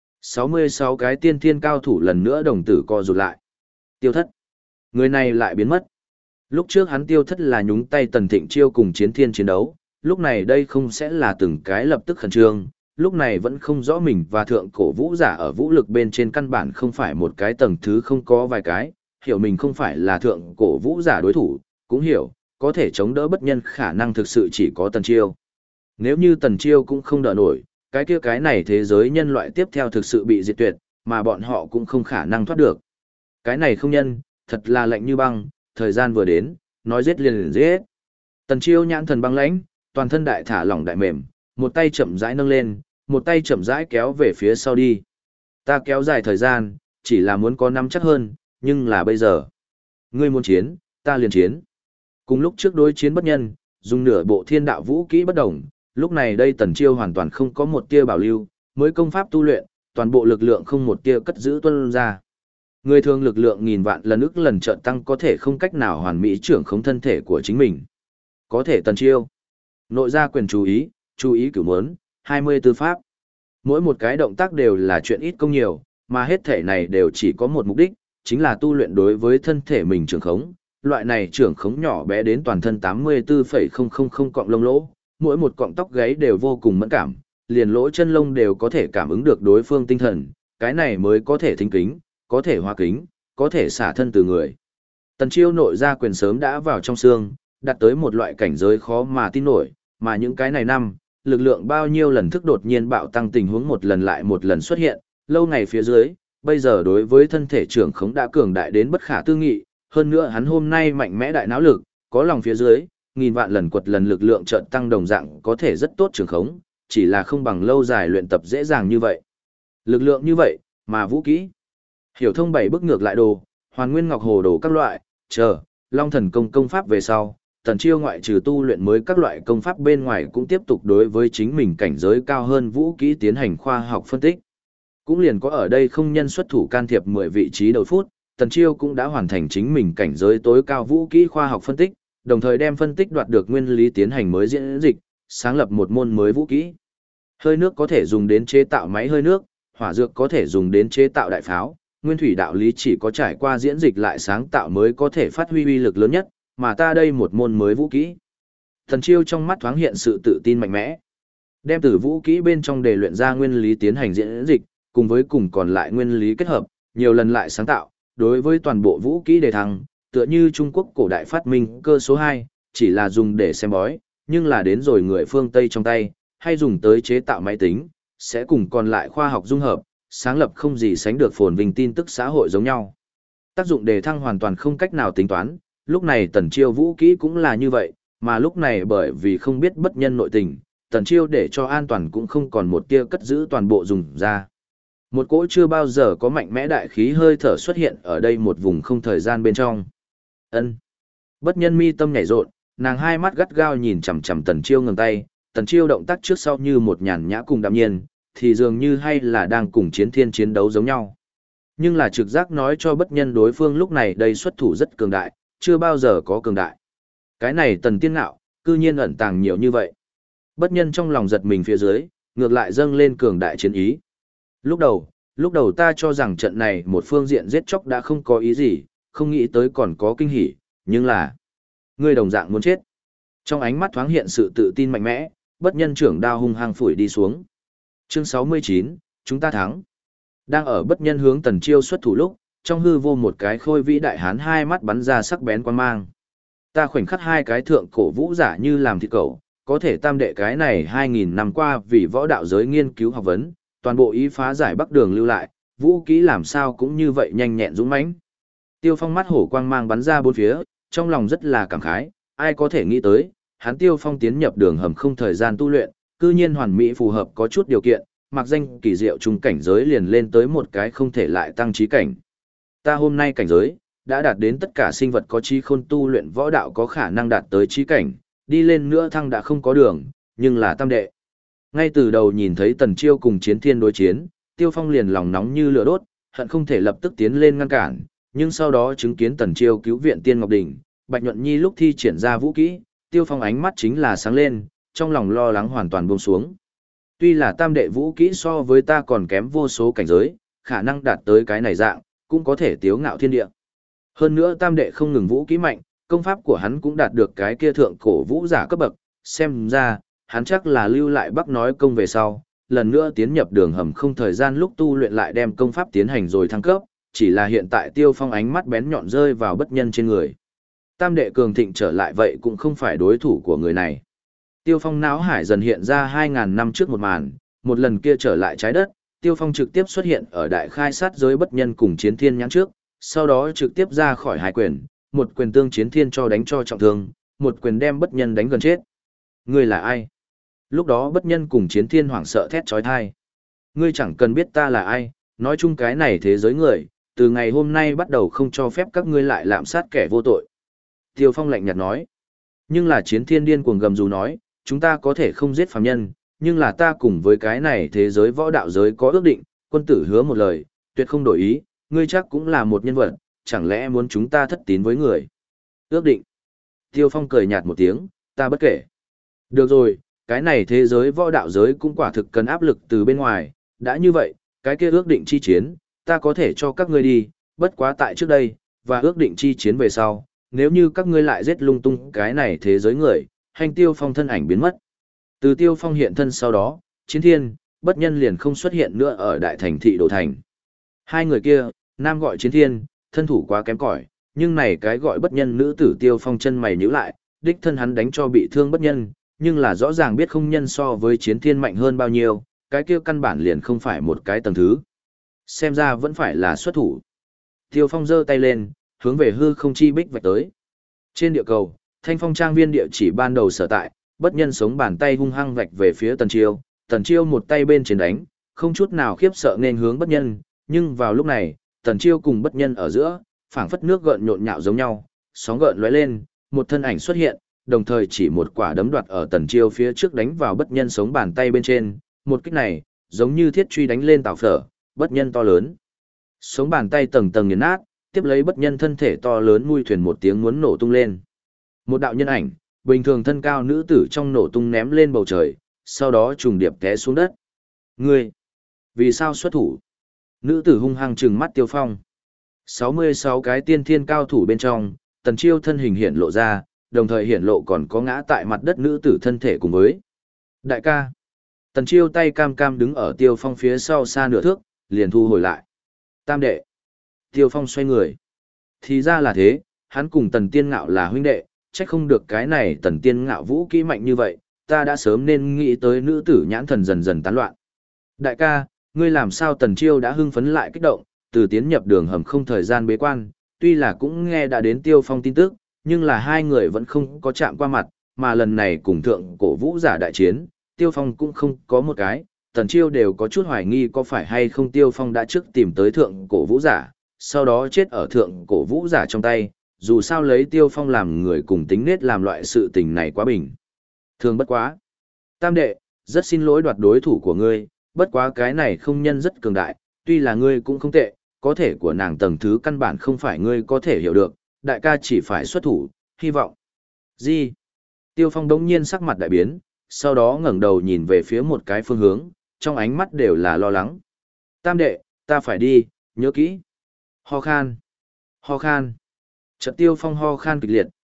66 cái tiên thiên cao thủ lần nữa đồng tử co rụt lại. Tiêu thất. Người này lại biến mất. Lúc trước hắn tiêu thất là nhúng tay Tần Thịnh Chiêu cùng chiến thiên chiến đấu, lúc này đây không sẽ là từng cái lập tức khẩn trương, lúc này vẫn không rõ mình và thượng cổ vũ giả ở vũ lực bên trên căn bản không phải một cái tầng thứ không có vài cái, hiểu mình không phải là thượng cổ vũ giả đối thủ, cũng hiểu, có thể chống đỡ bất nhân khả năng thực sự chỉ có Tần Chiêu. Nếu như Tần Chiêu cũng không đỡ nổi, cái kia cái này thế giới nhân loại tiếp theo thực sự bị diệt tuyệt, mà bọn họ cũng không khả năng thoát được. Cái này không nhân, thật là lạnh như băng, thời gian vừa đến, nói giết liền giết. Tần Chiêu nhãn thần băng lãnh, toàn thân đại thả lỏng đại mềm, một tay chậm rãi nâng lên, một tay chậm rãi kéo về phía sau đi. Ta kéo dài thời gian, chỉ là muốn có nắm chắc hơn, nhưng là bây giờ. Ngươi muốn chiến, ta liền chiến. Cùng lúc trước đối chiến bất nhân, dùng nửa bộ thiên đạo vũ kỹ bất đồng, lúc này đây Tần Chiêu hoàn toàn không có một tia bảo lưu, mới công pháp tu luyện, toàn bộ lực lượng không một tia cất giữ tuôn ra. Người thường lực lượng nghìn vạn lần ức lần chợt tăng có thể không cách nào hoàn mỹ trưởng khống thân thể của chính mình. Có thể Tần Chiêu. Nội gia quyền chú ý cửu muốn, 20 tư pháp. Mỗi một cái động tác đều là chuyện ít công nhiều, mà hết thể này đều chỉ có một mục đích, chính là tu luyện đối với thân thể mình trưởng khống. Loại này trưởng khống nhỏ bé đến toàn thân 84,000 cọng lông lỗ, mỗi một cọng tóc gáy đều vô cùng mẫn cảm, liền lỗ chân lông đều có thể cảm ứng được đối phương tinh thần, cái này mới có thể thính kính, có thể hóa kính, có thể xả thân từ người. Tần Chiêu nội gia quyền sớm đã vào trong xương, đạt tới một loại cảnh giới khó mà tin nổi, mà những cái này năm, lực lượng bao nhiêu lần thức đột nhiên bạo tăng tình huống một lần lại một lần xuất hiện, lâu ngày phía dưới, bây giờ đối với thân thể trưởng khống đã cường đại đến bất khả tư nghị, hơn nữa hắn hôm nay mạnh mẽ đại não lực, có lòng phía dưới, nghìn vạn lần quật lần lực lượng chợt tăng đồng dạng có thể rất tốt trưởng khống, chỉ là không bằng lâu dài luyện tập dễ dàng như vậy. Lực lượng như vậy, mà vũ kỹ. Hiểu thông 7 bước ngược lại đồ, Hoàn Nguyên Ngọc Hồ đồ các loại, chờ, Long Thần công công pháp về sau, Tần Chiêu ngoại trừ tu luyện mới các loại công pháp bên ngoài cũng tiếp tục đối với chính mình cảnh giới cao hơn vũ kỹ tiến hành khoa học phân tích. Cũng liền có ở đây không nhân xuất thủ can thiệp 10 vị trí đầu phút, Tần Chiêu cũng đã hoàn thành chính mình cảnh giới tối cao vũ kỹ khoa học phân tích, đồng thời đem phân tích đoạt được nguyên lý tiến hành mới diễn dịch, sáng lập một môn mới vũ kỹ. Hơi nước có thể dùng đến chế tạo máy hơi nước, hỏa dược có thể dùng đến chế tạo đại pháo, nguyên thủy đạo lý chỉ có trải qua diễn dịch lại sáng tạo mới có thể phát huy uy lực lớn nhất, mà ta đây một môn mới vũ kỹ. Tần Chiêu trong mắt thoáng hiện sự tự tin mạnh mẽ. Đem từ vũ kỹ bên trong đề luyện ra nguyên lý tiến hành diễn dịch, cùng với cùng còn lại nguyên lý kết hợp, nhiều lần lại sáng tạo, đối với toàn bộ vũ kỹ đề thăng, tựa như Trung Quốc cổ đại phát minh cơ số 2, chỉ là dùng để xem bói, nhưng là đến rồi người phương Tây trong tay, hay dùng tới chế tạo máy tính, sẽ cùng còn lại khoa học dung hợp, sáng lập không gì sánh được phồn vinh tin tức xã hội giống nhau. Tác dụng đề thăng hoàn toàn không cách nào tính toán, lúc này Tần Chiêu vũ kỹ cũng là như vậy, mà lúc này bởi vì không biết bất nhân nội tình, Tần Chiêu để cho an toàn cũng không còn một tia cất giữ toàn bộ dùng ra. Một cỗ chưa bao giờ có mạnh mẽ đại khí hơi thở xuất hiện ở đây một vùng không thời gian bên trong. Ân. Bất nhân mi tâm nhảy rộn, nàng hai mắt gắt gao nhìn chằm chằm Tần Chiêu ngừng tay, Tần Chiêu động tác trước sau như một nhàn nhã cùng đạm nhiên, thì dường như hay là đang cùng chiến thiên chiến đấu giống nhau. Nhưng là trực giác nói cho bất nhân đối phương lúc này đây xuất thủ rất cường đại, chưa bao giờ có cường đại. Cái này Tần Tiên Ngạo, cư nhiên ẩn tàng nhiều như vậy. Bất nhân trong lòng giật mình phía dưới, ngược lại dâng lên cường đại chiến ý. Lúc đầu ta cho rằng trận này một phương diện giết chóc đã không có ý gì, không nghĩ tới còn có kinh hỉ, nhưng là... Ngươi đồng dạng muốn chết. Trong ánh mắt thoáng hiện sự tự tin mạnh mẽ, bất nhân trưởng đao hung hăng phủi đi xuống. Chương 69, chúng ta thắng. Đang ở bất nhân hướng Tần Chiêu xuất thủ lúc, trong hư vô một cái khôi vĩ đại hán hai mắt bắn ra sắc bén quan mang. Ta khoảnh khắc hai cái thượng cổ vũ giả như làm thịt cẩu, có thể tam đệ cái này 2000 năm qua vì võ đạo giới nghiên cứu học vấn, toàn bộ ý phá giải Bắc Đường lưu lại, vũ kỹ làm sao cũng như vậy nhanh nhẹn dũng mãnh. Tiêu Phong mắt hổ quang mang bắn ra bốn phía, trong lòng rất là cảm khái, ai có thể nghĩ tới, hắn Tiêu Phong tiến nhập đường hầm không thời gian tu luyện, cư nhiên hoàn mỹ phù hợp có chút điều kiện, mặc danh kỳ diệu trung cảnh giới liền lên tới một cái không thể lại tăng trí cảnh. Ta hôm nay cảnh giới đã đạt đến tất cả sinh vật có trí khôn tu luyện võ đạo có khả năng đạt tới trí cảnh, đi lên nữa thăng đã không có đường, nhưng là tam đệ. Ngay từ đầu nhìn thấy Tần Chiêu cùng Chiến Thiên đối chiến, Tiêu Phong liền lòng nóng như lửa đốt, hận không thể lập tức tiến lên ngăn cản, nhưng sau đó chứng kiến Tần Chiêu cứu viện Tiên Ngọc Đỉnh, Bạch Nhuận Nhi lúc thi triển ra vũ kỹ, Tiêu Phong ánh mắt chính là sáng lên, trong lòng lo lắng hoàn toàn buông xuống. Tuy là tam đệ vũ kỹ so với ta còn kém vô số cảnh giới, khả năng đạt tới cái này dạng, cũng có thể tiếu ngạo thiên địa. Hơn nữa tam đệ không ngừng vũ kỹ mạnh, công pháp của hắn cũng đạt được cái kia thượng cổ vũ giả cấp bậc, xem ra, hắn chắc là lưu lại Bắc nói công về sau, lần nữa tiến nhập đường hầm không thời gian lúc tu luyện lại đem công pháp tiến hành rồi thăng cấp, chỉ là hiện tại Tiêu Phong ánh mắt bén nhọn rơi vào bất nhân trên người. Tam đệ cường thịnh trở lại vậy cũng không phải đối thủ của người này. Tiêu Phong não hải dần hiện ra 2000 năm trước một màn, một lần kia trở lại trái đất, Tiêu Phong trực tiếp xuất hiện ở đại khai sát giới bất nhân cùng Chiến Thiên nhãn trước, sau đó trực tiếp ra khỏi hai quyền, một quyền tương Chiến Thiên cho đánh cho trọng thương, một quyền đem bất nhân đánh gần chết. Ngươi là ai? Lúc đó bất nhân cùng Chiến Thiên hoảng sợ thét chói tai. Ngươi chẳng cần biết ta là ai, nói chung cái này thế giới người, từ ngày hôm nay bắt đầu không cho phép các ngươi lại lạm sát kẻ vô tội. Tiêu Phong lạnh nhạt nói. Nhưng là Chiến Thiên điên cuồng gầm rú nói, chúng ta có thể không giết phàm nhân, nhưng là ta cùng với cái này thế giới võ đạo giới có ước định, quân tử hứa một lời, tuyệt không đổi ý, ngươi chắc cũng là một nhân vật, chẳng lẽ muốn chúng ta thất tín với người? Ước định. Tiêu Phong cười nhạt một tiếng, ta bất kể. Được rồi, cái này thế giới võ đạo giới cũng quả thực cần áp lực từ bên ngoài, đã như vậy, cái kia ước định chi chiến, ta có thể cho các ngươi đi, bất quá tại trước đây, và ước định chi chiến về sau, nếu như các ngươi lại giết lung tung cái này thế giới người, hành Tiêu Phong thân ảnh biến mất. Từ Tiêu Phong hiện thân sau đó, Chiến Thiên, bất nhân liền không xuất hiện nữa ở đại thành thị Đồ Thành. Hai người kia, nam gọi Chiến Thiên, thân thủ quá kém cỏi, nhưng này cái gọi bất nhân nữ tử Tiêu Phong chân mày nhíu lại, đích thân hắn đánh cho bị thương bất nhân, nhưng là rõ ràng biết không nhân so với Chiến Thiên mạnh hơn bao nhiêu, cái kia căn bản liền không phải một cái tầng thứ. Xem ra vẫn phải là xuất thủ. Tiêu Phong giơ tay lên, hướng về hư không chi bích vạch tới. Trên địa cầu, Thanh Phong Trang viên địa chỉ ban đầu sở tại, bất nhân sống bàn tay hung hăng vạch về phía Tần Chiêu một tay bên trên đánh, không chút nào khiếp sợ nên hướng bất nhân, nhưng vào lúc này, Tần Chiêu cùng bất nhân ở giữa, phảng phất nước gợn nhộn nhạo giống nhau, sóng gợn lóe lên, một thân ảnh xuất hiện, đồng thời chỉ một quả đấm đoạt ở Tần Chiêu phía trước đánh vào bất nhân sống bàn tay bên trên, một kích này, giống như thiết truy đánh lên tàu phở, bất nhân to lớn. Sống bàn tay tầng tầng nghiền nát, tiếp lấy bất nhân thân thể to lớn mui thuyền một tiếng muốn nổ tung lên. Một đạo nhân ảnh, bình thường thân cao nữ tử trong nổ tung ném lên bầu trời, sau đó trùng điệp té xuống đất. Ngươi, vì sao xuất thủ? Nữ tử hung hăng trừng mắt Tiêu Phong. 66 cái tiên thiên cao thủ bên trong, Tần Chiêu thân hình hiện lộ ra, đồng thời hiện lộ còn có ngã tại mặt đất nữ tử thân thể cùng với. Đại ca. Tần Chiêu tay cam cam đứng ở Tiêu Phong phía sau xa nửa thước, liền thu hồi lại. Tam đệ. Tiêu Phong xoay người. Thì ra là thế, hắn cùng Tần Tiên Ngạo là huynh đệ, trách không được cái này Tần Tiên Ngạo vũ kỹ mạnh như vậy, ta đã sớm nên nghĩ tới nữ tử nhãn thần dần dần tán loạn. Đại ca, ngươi làm sao? Tần Chiêu đã hưng phấn lại kích động, từ tiến nhập đường hầm không thời gian bế quan, tuy là cũng nghe đã đến Tiêu Phong tin tức, nhưng là hai người vẫn không có chạm qua mặt, mà lần này cùng thượng cổ vũ giả đại chiến, Tiêu Phong cũng không có một cái, Tần Chiêu đều có chút hoài nghi có phải hay không Tiêu Phong đã trước tìm tới thượng cổ vũ giả, sau đó chết ở thượng cổ vũ giả trong tay, dù sao lấy Tiêu Phong làm người cùng tính nết làm loại sự tình này quá bình. Thường bất quá. Tam đệ, rất xin lỗi đoạt đối thủ của ngươi, bất quá cái này không nhân rất cường đại, tuy là ngươi cũng không tệ, có thể của nàng tầng thứ căn bản không phải ngươi có thể hiểu được, đại ca chỉ phải xuất thủ, hy vọng. Gì? Tiêu Phong đống nhiên sắc mặt đại biến, sau đó ngẩng đầu nhìn về phía một cái phương hướng, trong ánh mắt đều là lo lắng. Tam đệ, ta phải đi, nhớ kỹ. Ho khan. Ho khan. Chợt Tiêu Phong ho khan kịch liệt,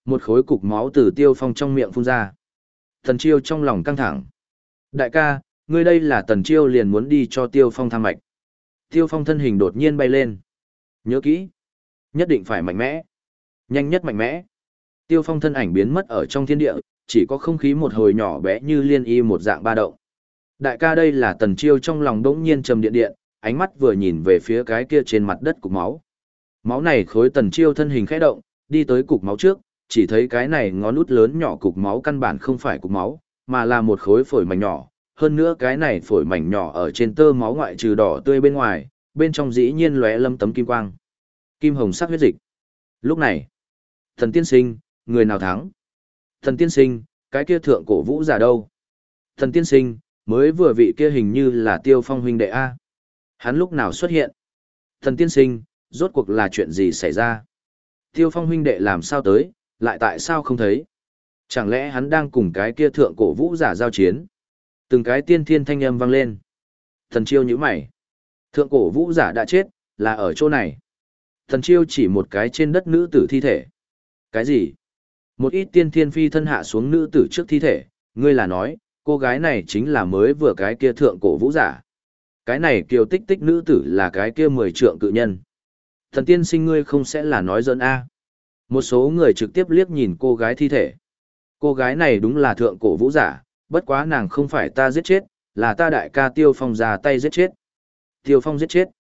Một khối cục máu từ Tiêu Phong trong miệng phun ra. Tần Chiêu trong lòng căng thẳng. Đại ca, ngươi đây là Tần Chiêu liền muốn đi cho Tiêu Phong thăng mạch. Tiêu Phong thân hình đột nhiên bay lên. Nhớ kỹ. Nhất định phải mạnh mẽ. Nhanh nhất mạnh mẽ. Tiêu Phong thân ảnh biến mất ở trong thiên địa, chỉ có không khí một hồi nhỏ bé như liên y một dạng ba động. Đại ca đây là Tần Chiêu trong lòng đống nhiên trầm điện điện, ánh mắt vừa nhìn về phía cái kia trên mặt đất cục máu. Máu này khối Tần Chiêu thân hình khẽ động, đi tới cục máu trước, chỉ thấy cái này ngón út lớn nhỏ cục máu căn bản không phải cục máu, mà là một khối phổi mảnh nhỏ. Hơn nữa cái này phổi mảnh nhỏ ở trên tơ máu ngoại trừ đỏ tươi bên ngoài, bên trong dĩ nhiên lóe lâm tấm kim quang. Kim hồng sắc huyết dịch. Lúc này, Thần tiên sinh, người nào thắng? Thần tiên sinh, cái kia thượng cổ vũ giả đâu? Thần tiên sinh, mới vừa vị kia hình như là Tiêu Phong huynh đệ A. Hắn lúc nào xuất hiện? Thần tiên sinh, rốt cuộc là chuyện gì xảy ra? Tiêu Phong huynh đệ làm sao tới, lại tại sao không thấy? Chẳng lẽ hắn đang cùng cái kia thượng cổ vũ giả giao chiến? Từng cái tiên thiên thanh âm vang lên. Thần Chiêu nhíu mày. Thượng cổ vũ giả đã chết, là ở chỗ này. Thần Chiêu chỉ một cái trên đất nữ tử thi thể. Cái gì? Một ít tiên thiên phi thân hạ xuống nữ tử trước thi thể, ngươi là nói, cô gái này chính là mới vừa cái kia thượng cổ vũ giả. Cái này kiều tích tích nữ tử là cái kia 10 trượng cự nhân. Thần tiên sinh ngươi không sẽ là nói giỡn A. Một số người trực tiếp liếc nhìn cô gái thi thể. Cô gái này đúng là thượng cổ vũ giả, bất quá nàng không phải ta giết chết, là ta đại ca Tiêu Phong ra tay giết chết. Tiêu Phong giết chết.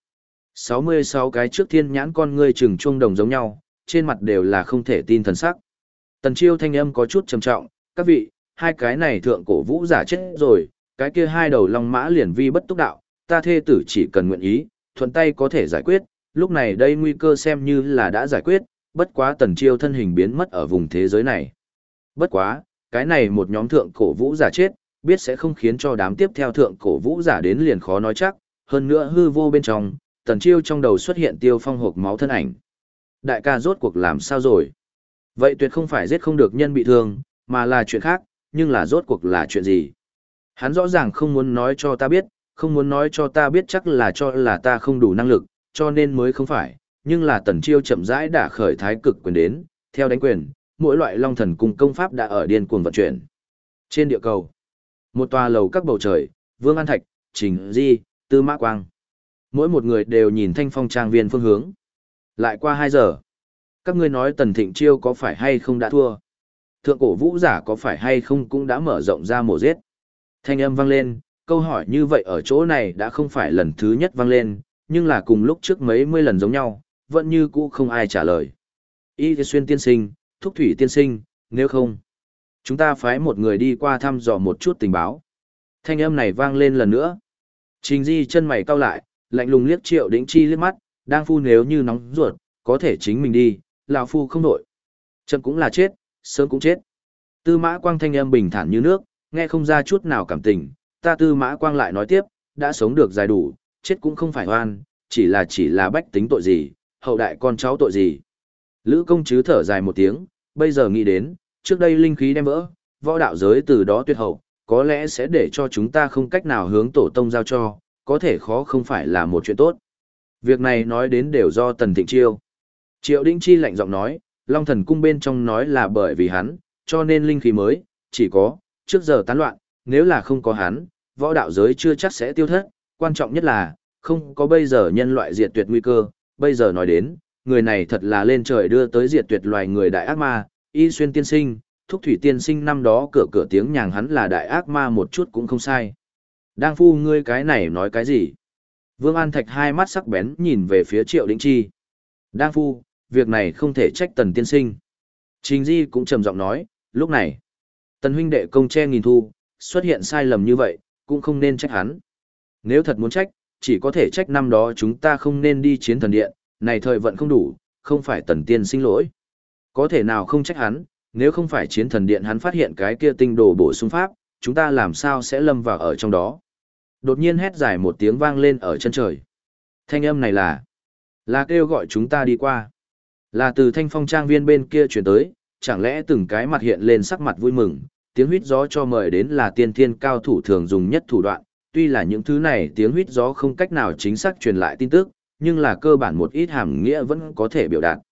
66 cái trước thiên nhãn con ngươi trừng chuông đồng giống nhau, trên mặt đều là không thể tin thần sắc. Tần Chiêu thanh âm có chút trầm trọng, các vị, hai cái này thượng cổ vũ giả chết rồi, cái kia hai đầu long mã liền vi bất túc đạo, ta thê tử chỉ cần nguyện ý, thuận tay có thể giải quyết, lúc này đây nguy cơ xem như là đã giải quyết, bất quá Tần Chiêu thân hình biến mất ở vùng thế giới này. Bất quá, cái này một nhóm thượng cổ vũ giả chết, biết sẽ không khiến cho đám tiếp theo thượng cổ vũ giả đến liền khó nói chắc, hơn nữa hư vô bên trong, Tần Chiêu trong đầu xuất hiện Tiêu Phong hộc máu thân ảnh. Đại ca rốt cuộc làm sao rồi? Vậy tuyệt không phải giết không được nhân bị thương, mà là chuyện khác, nhưng là rốt cuộc là chuyện gì? Hắn rõ ràng không muốn nói cho ta biết, không muốn nói cho ta biết chắc là cho là ta không đủ năng lực, cho nên mới không phải, nhưng là Tần Chiêu chậm rãi đã khởi thái cực quyền đến, theo đánh quyền, mỗi loại long thần cung công pháp đã ở điên cuồng vận chuyển. Trên địa cầu, một tòa lầu các bầu trời, Vương An Thạch, Trình Di, Tư Mã Quang. Mỗi một người đều nhìn Thanh Phong trang viên phương hướng. Lại qua 2 giờ. Các ngươi nói Tần Thịnh Chiêu có phải hay không đã thua? Thượng cổ vũ giả có phải hay không cũng đã mở rộng ra mổ giết? Thanh âm vang lên, câu hỏi như vậy ở chỗ này đã không phải lần thứ nhất vang lên, nhưng là cùng lúc trước mấy mươi lần giống nhau, vẫn như cũ không ai trả lời. Y Xuyên tiên sinh, Thúc Thủy tiên sinh, nếu không, chúng ta phái một người đi qua thăm dò một chút tình báo. Thanh âm này vang lên lần nữa. Trình Di chân mày cau lại, lạnh lùng liếc Triệu Đĩnh Chi liếc mắt, đang phu nếu như nóng ruột, có thể chính mình đi, lão phu không đổi. Chậm cũng là chết, sớm cũng chết. Tư Mã Quang thanh âm bình thản như nước, nghe không ra chút nào cảm tình, ta Tư Mã Quang lại nói tiếp, đã sống được dài đủ, chết cũng không phải oan, chỉ là bách tính tội gì, hậu đại con cháu tội gì. Lữ công chứ thở dài một tiếng, bây giờ nghĩ đến, trước đây linh khí đem vỡ, võ đạo giới từ đó tuyệt hậu, có lẽ sẽ để cho chúng ta không cách nào hướng tổ tông giao cho, có thể khó không phải là một chuyện tốt. Việc này nói đến đều do Tần Thịnh Chiêu. Triệu Đĩnh Chi lạnh giọng nói, Long Thần Cung bên trong nói là bởi vì hắn, cho nên linh khí mới, chỉ có, trước giờ tán loạn, nếu là không có hắn, võ đạo giới chưa chắc sẽ tiêu thất, quan trọng nhất là, không có bây giờ nhân loại diệt tuyệt nguy cơ, bây giờ nói đến, người này thật là lên trời đưa tới diệt tuyệt loài người đại ác ma, Y Xuyên tiên sinh, Thúc Thủy tiên sinh năm đó cửa tiếng nhàng hắn là đại ác ma một chút cũng không sai. Đang phu ngươi cái này nói cái gì? Vương An Thạch hai mắt sắc bén nhìn về phía Triệu Đĩnh Chi. Đang phu, việc này không thể trách Tần tiên sinh. Trình Di cũng trầm giọng nói, lúc này, Tần huynh đệ công che nghìn thu, xuất hiện sai lầm như vậy, cũng không nên trách hắn. Nếu thật muốn trách, chỉ có thể trách năm đó chúng ta không nên đi chiến thần điện, này thời vận không đủ, không phải Tần tiên sinh lỗi. Có thể nào không trách hắn, nếu không phải chiến thần điện hắn phát hiện cái kia tinh đồ bổ sung pháp, chúng ta làm sao sẽ lâm vào ở trong đó. Đột nhiên hét dài một tiếng vang lên ở chân trời. Thanh âm này là kêu gọi chúng ta đi qua. Là từ Thanh Phong trang viên bên kia chuyển tới, chẳng lẽ từng cái mặt hiện lên sắc mặt vui mừng, tiếng huýt gió cho mời đến là tiên thiên cao thủ thường dùng nhất thủ đoạn, tuy là những thứ này tiếng huýt gió không cách nào chính xác truyền lại tin tức, nhưng là cơ bản một ít hàm nghĩa vẫn có thể biểu đạt.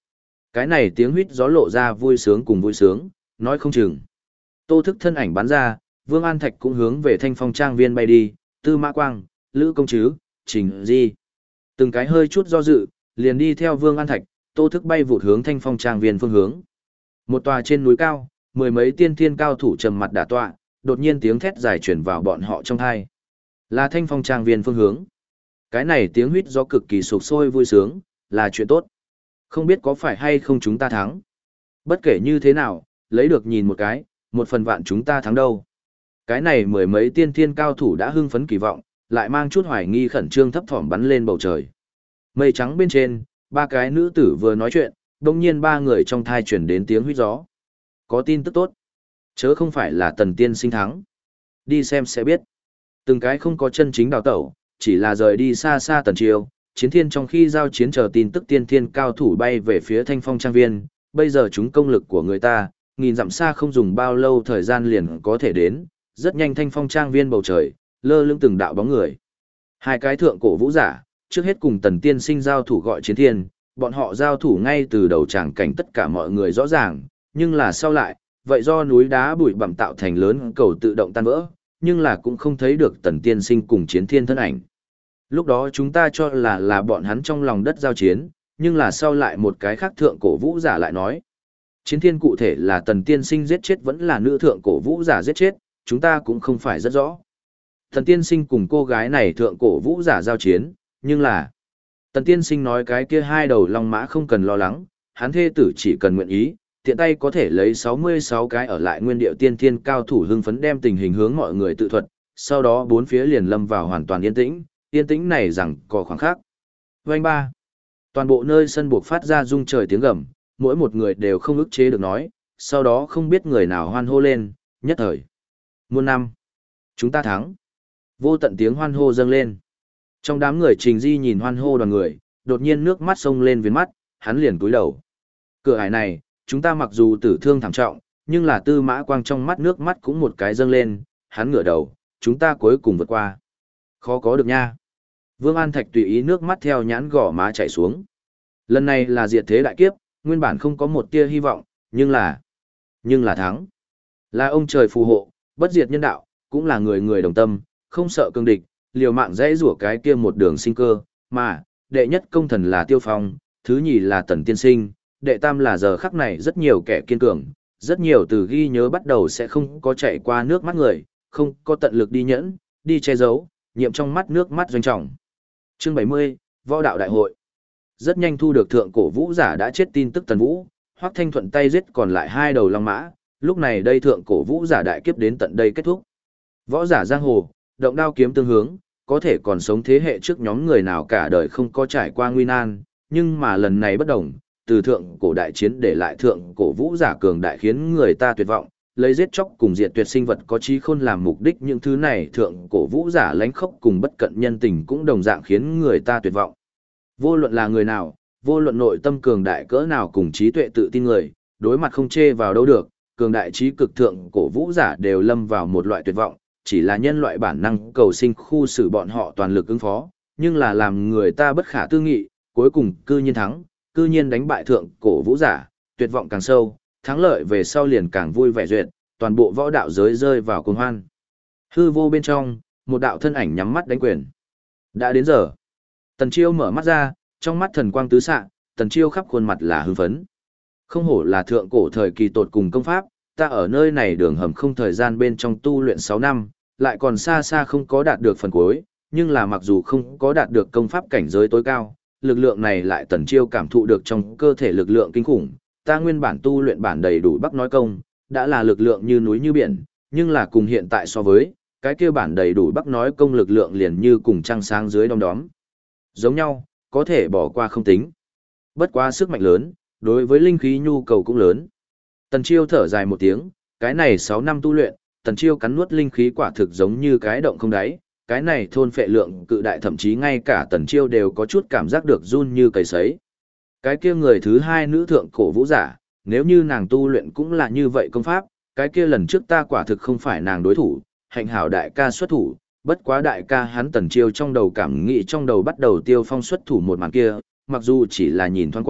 Cái này tiếng huýt gió lộ ra vui sướng cùng vui sướng, nói không chừng. Tô Thức thân ảnh bắn ra, Vương An Thạch cũng hướng về Thanh Phong trang viên bay đi, Tư Mã Quang, Lữ Công Trứ, Trình Di. Từng cái hơi chút do dự, liền đi theo Vương An Thạch, Tô Thức bay vụt hướng Thanh Phong trang viên phương hướng. Một tòa trên núi cao, mười mấy tiên thiên cao thủ trầm mặt đả tọa, đột nhiên tiếng thét dài truyền vào bọn họ trong tai. Là Thanh Phong trang viên phương hướng. Cái này tiếng huýt gió cực kỳ sục sôi vui sướng, là chuyện tốt. Không biết có phải hay không chúng ta thắng. Bất kể như thế nào, lấy được nhìn một cái, một phần vạn chúng ta thắng đâu. Cái này mười mấy tiên thiên cao thủ đã hưng phấn kỳ vọng, lại mang chút hoài nghi khẩn trương thấp thỏm bắn lên bầu trời. Mây trắng bên trên, ba cái nữ tử vừa nói chuyện, đồng nhiên ba người trong thai chuyển đến tiếng huýt gió. Có tin tức tốt. Chớ không phải là Tần Tiên Sinh thắng. Đi xem sẽ biết. Từng cái không có chân chính đào tẩu, chỉ là rời đi xa xa Tần Chiêu. Chiến thiên trong khi giao chiến chờ tin tức tiên thiên cao thủ bay về phía Thanh Phong trang viên. Bây giờ chúng công lực của người ta, nghìn dặm xa không dùng bao lâu thời gian liền có thể đến. Rất nhanh Thanh Phong trang viên bầu trời, lơ lửng từng đạo bóng người. Hai cái thượng cổ vũ giả, trước hết cùng Tần Tiên Sinh giao thủ gọi chiến thiên, bọn họ giao thủ ngay từ đầu tràng cảnh tất cả mọi người rõ ràng, nhưng là sau lại, vậy do núi đá bụi bặm tạo thành lớn cầu tự động tan vỡ, nhưng là cũng không thấy được Tần Tiên Sinh cùng chiến thiên thân ảnh. Lúc đó chúng ta cho là bọn hắn trong lòng đất giao chiến, nhưng là sau lại một cái khác thượng cổ vũ giả lại nói. Chiến thiên cụ thể là Tần Tiên Sinh giết chết vẫn là nữ thượng cổ vũ giả giết chết, chúng ta cũng không phải rất rõ. Tần Tiên Sinh cùng cô gái này thượng cổ vũ giả giao chiến, nhưng là Tần Tiên Sinh nói cái kia hai đầu long mã không cần lo lắng, hắn thê tử chỉ cần nguyện ý, tiện tay có thể lấy 66 cái ở lại nguyên điệu tiên thiên cao thủ hưng phấn đem tình hình hướng mọi người tự thuật, sau đó bốn phía liền lâm vào hoàn toàn yên tĩnh này rằng có khoảng khắc. Vành ba, toàn bộ nơi sân buộc phát ra rung trời tiếng gầm, mỗi một người đều không ức chế được nói, sau đó không biết người nào hoan hô lên, nhất thời. Muôn năm, chúng ta thắng. Vô tận tiếng hoan hô dâng lên. Trong đám người Trình Di nhìn hoan hô đoàn người, đột nhiên nước mắt sông lên viền mắt, hắn liền cúi đầu. Cửa ải này, chúng ta mặc dù tử thương thảm trọng, nhưng là Tư Mã Quang trong mắt nước mắt cũng một cái dâng lên, hắn ngửa đầu, chúng ta cuối cùng vượt qua. Khó có được nha. Vương An Thạch tùy ý nước mắt theo nhãn gò má chảy xuống. Lần này là diệt thế đại kiếp, nguyên bản không có một tia hy vọng, nhưng là thắng. Là ông trời phù hộ, bất diệt nhân đạo, cũng là người người đồng tâm, không sợ cương địch, liều mạng dễ rủa cái kia một đường sinh cơ, mà, đệ nhất công thần là Tiêu Phong, thứ nhì là Tần Tiên Sinh, đệ tam là giờ khắc này rất nhiều kẻ kiên cường, rất nhiều từ ghi nhớ bắt đầu sẽ không có chạy qua nước mắt người, không có tận lực đi nhẫn, đi che giấu, nhiệm trong mắt nước mắt doanh trọng. Chương 70, Võ đạo đại hội. Rất nhanh thu được thượng cổ vũ giả đã chết tin tức Tần Vũ, Hoắc Thanh thuận tay giết còn lại hai đầu long mã, lúc này đây thượng cổ vũ giả đại kiếp đến tận đây kết thúc. Võ giả giang hồ, động đao kiếm tương hướng, có thể còn sống thế hệ trước nhóm người nào cả đời không có trải qua nguy nan, nhưng mà lần này bất đồng, từ thượng cổ đại chiến để lại thượng cổ vũ giả cường đại khiến người ta tuyệt vọng, lấy giết chóc cùng diệt tuyệt sinh vật có trí khôn làm mục đích, những thứ này thượng cổ vũ giả lánh khốc cùng bất cận nhân tình cũng đồng dạng khiến người ta tuyệt vọng. Vô luận là người nào, vô luận nội tâm cường đại cỡ nào cùng trí tuệ tự tin người, đối mặt không chê vào đâu được, cường đại trí cực thượng cổ vũ giả đều lâm vào một loại tuyệt vọng, chỉ là nhân loại bản năng cầu sinh khu xử bọn họ toàn lực ứng phó, nhưng là làm người ta bất khả tư nghị, cuối cùng cư nhiên thắng, cư nhiên đánh bại thượng cổ vũ giả, tuyệt vọng càng sâu, thắng lợi về sau liền càng vui vẻ duyệt, toàn bộ võ đạo giới rơi vào cuồng hoan. Hư vô bên trong, một đạo thân ảnh nhắm mắt đánh quyền. Đã đến giờ. Tần Chiêu mở mắt ra, trong mắt thần quang tứ xạ, Tần Chiêu khắp khuôn mặt là hưng phấn. Không hổ là thượng cổ thời kỳ tột cùng công pháp, ta ở nơi này đường hầm không thời gian bên trong tu luyện 6 năm, lại còn xa xa không có đạt được phần cuối, nhưng là mặc dù không có đạt được công pháp cảnh giới tối cao, lực lượng này lại Tần Chiêu cảm thụ được trong cơ thể lực lượng kinh khủng. Ta nguyên bản tu luyện bản đầy đủ Bắc nói công, đã là lực lượng như núi như biển, nhưng là cùng hiện tại so với, cái kia bản đầy đủ Bắc nói công lực lượng liền như cùng trăng sáng dưới đom đóm. Giống nhau, có thể bỏ qua không tính. Bất quá sức mạnh lớn, đối với linh khí nhu cầu cũng lớn. Tần Chiêu thở dài một tiếng, cái này 6 năm tu luyện, Tần Chiêu cắn nuốt linh khí quả thực giống như cái động không đáy, cái này thôn phệ lượng cự đại, thậm chí ngay cả Tần Chiêu đều có chút cảm giác được run như cầy sấy. Cái kia người thứ hai nữ thượng cổ vũ giả, nếu như nàng tu luyện cũng là như vậy công pháp, cái kia lần trước ta quả thực không phải nàng đối thủ, hạnh hảo đại ca xuất thủ, bất quá đại ca hắn Tần Chiêu trong đầu cảm nghĩ trong đầu bắt đầu Tiêu Phong xuất thủ một màn kia, mặc dù chỉ là nhìn thoáng qua,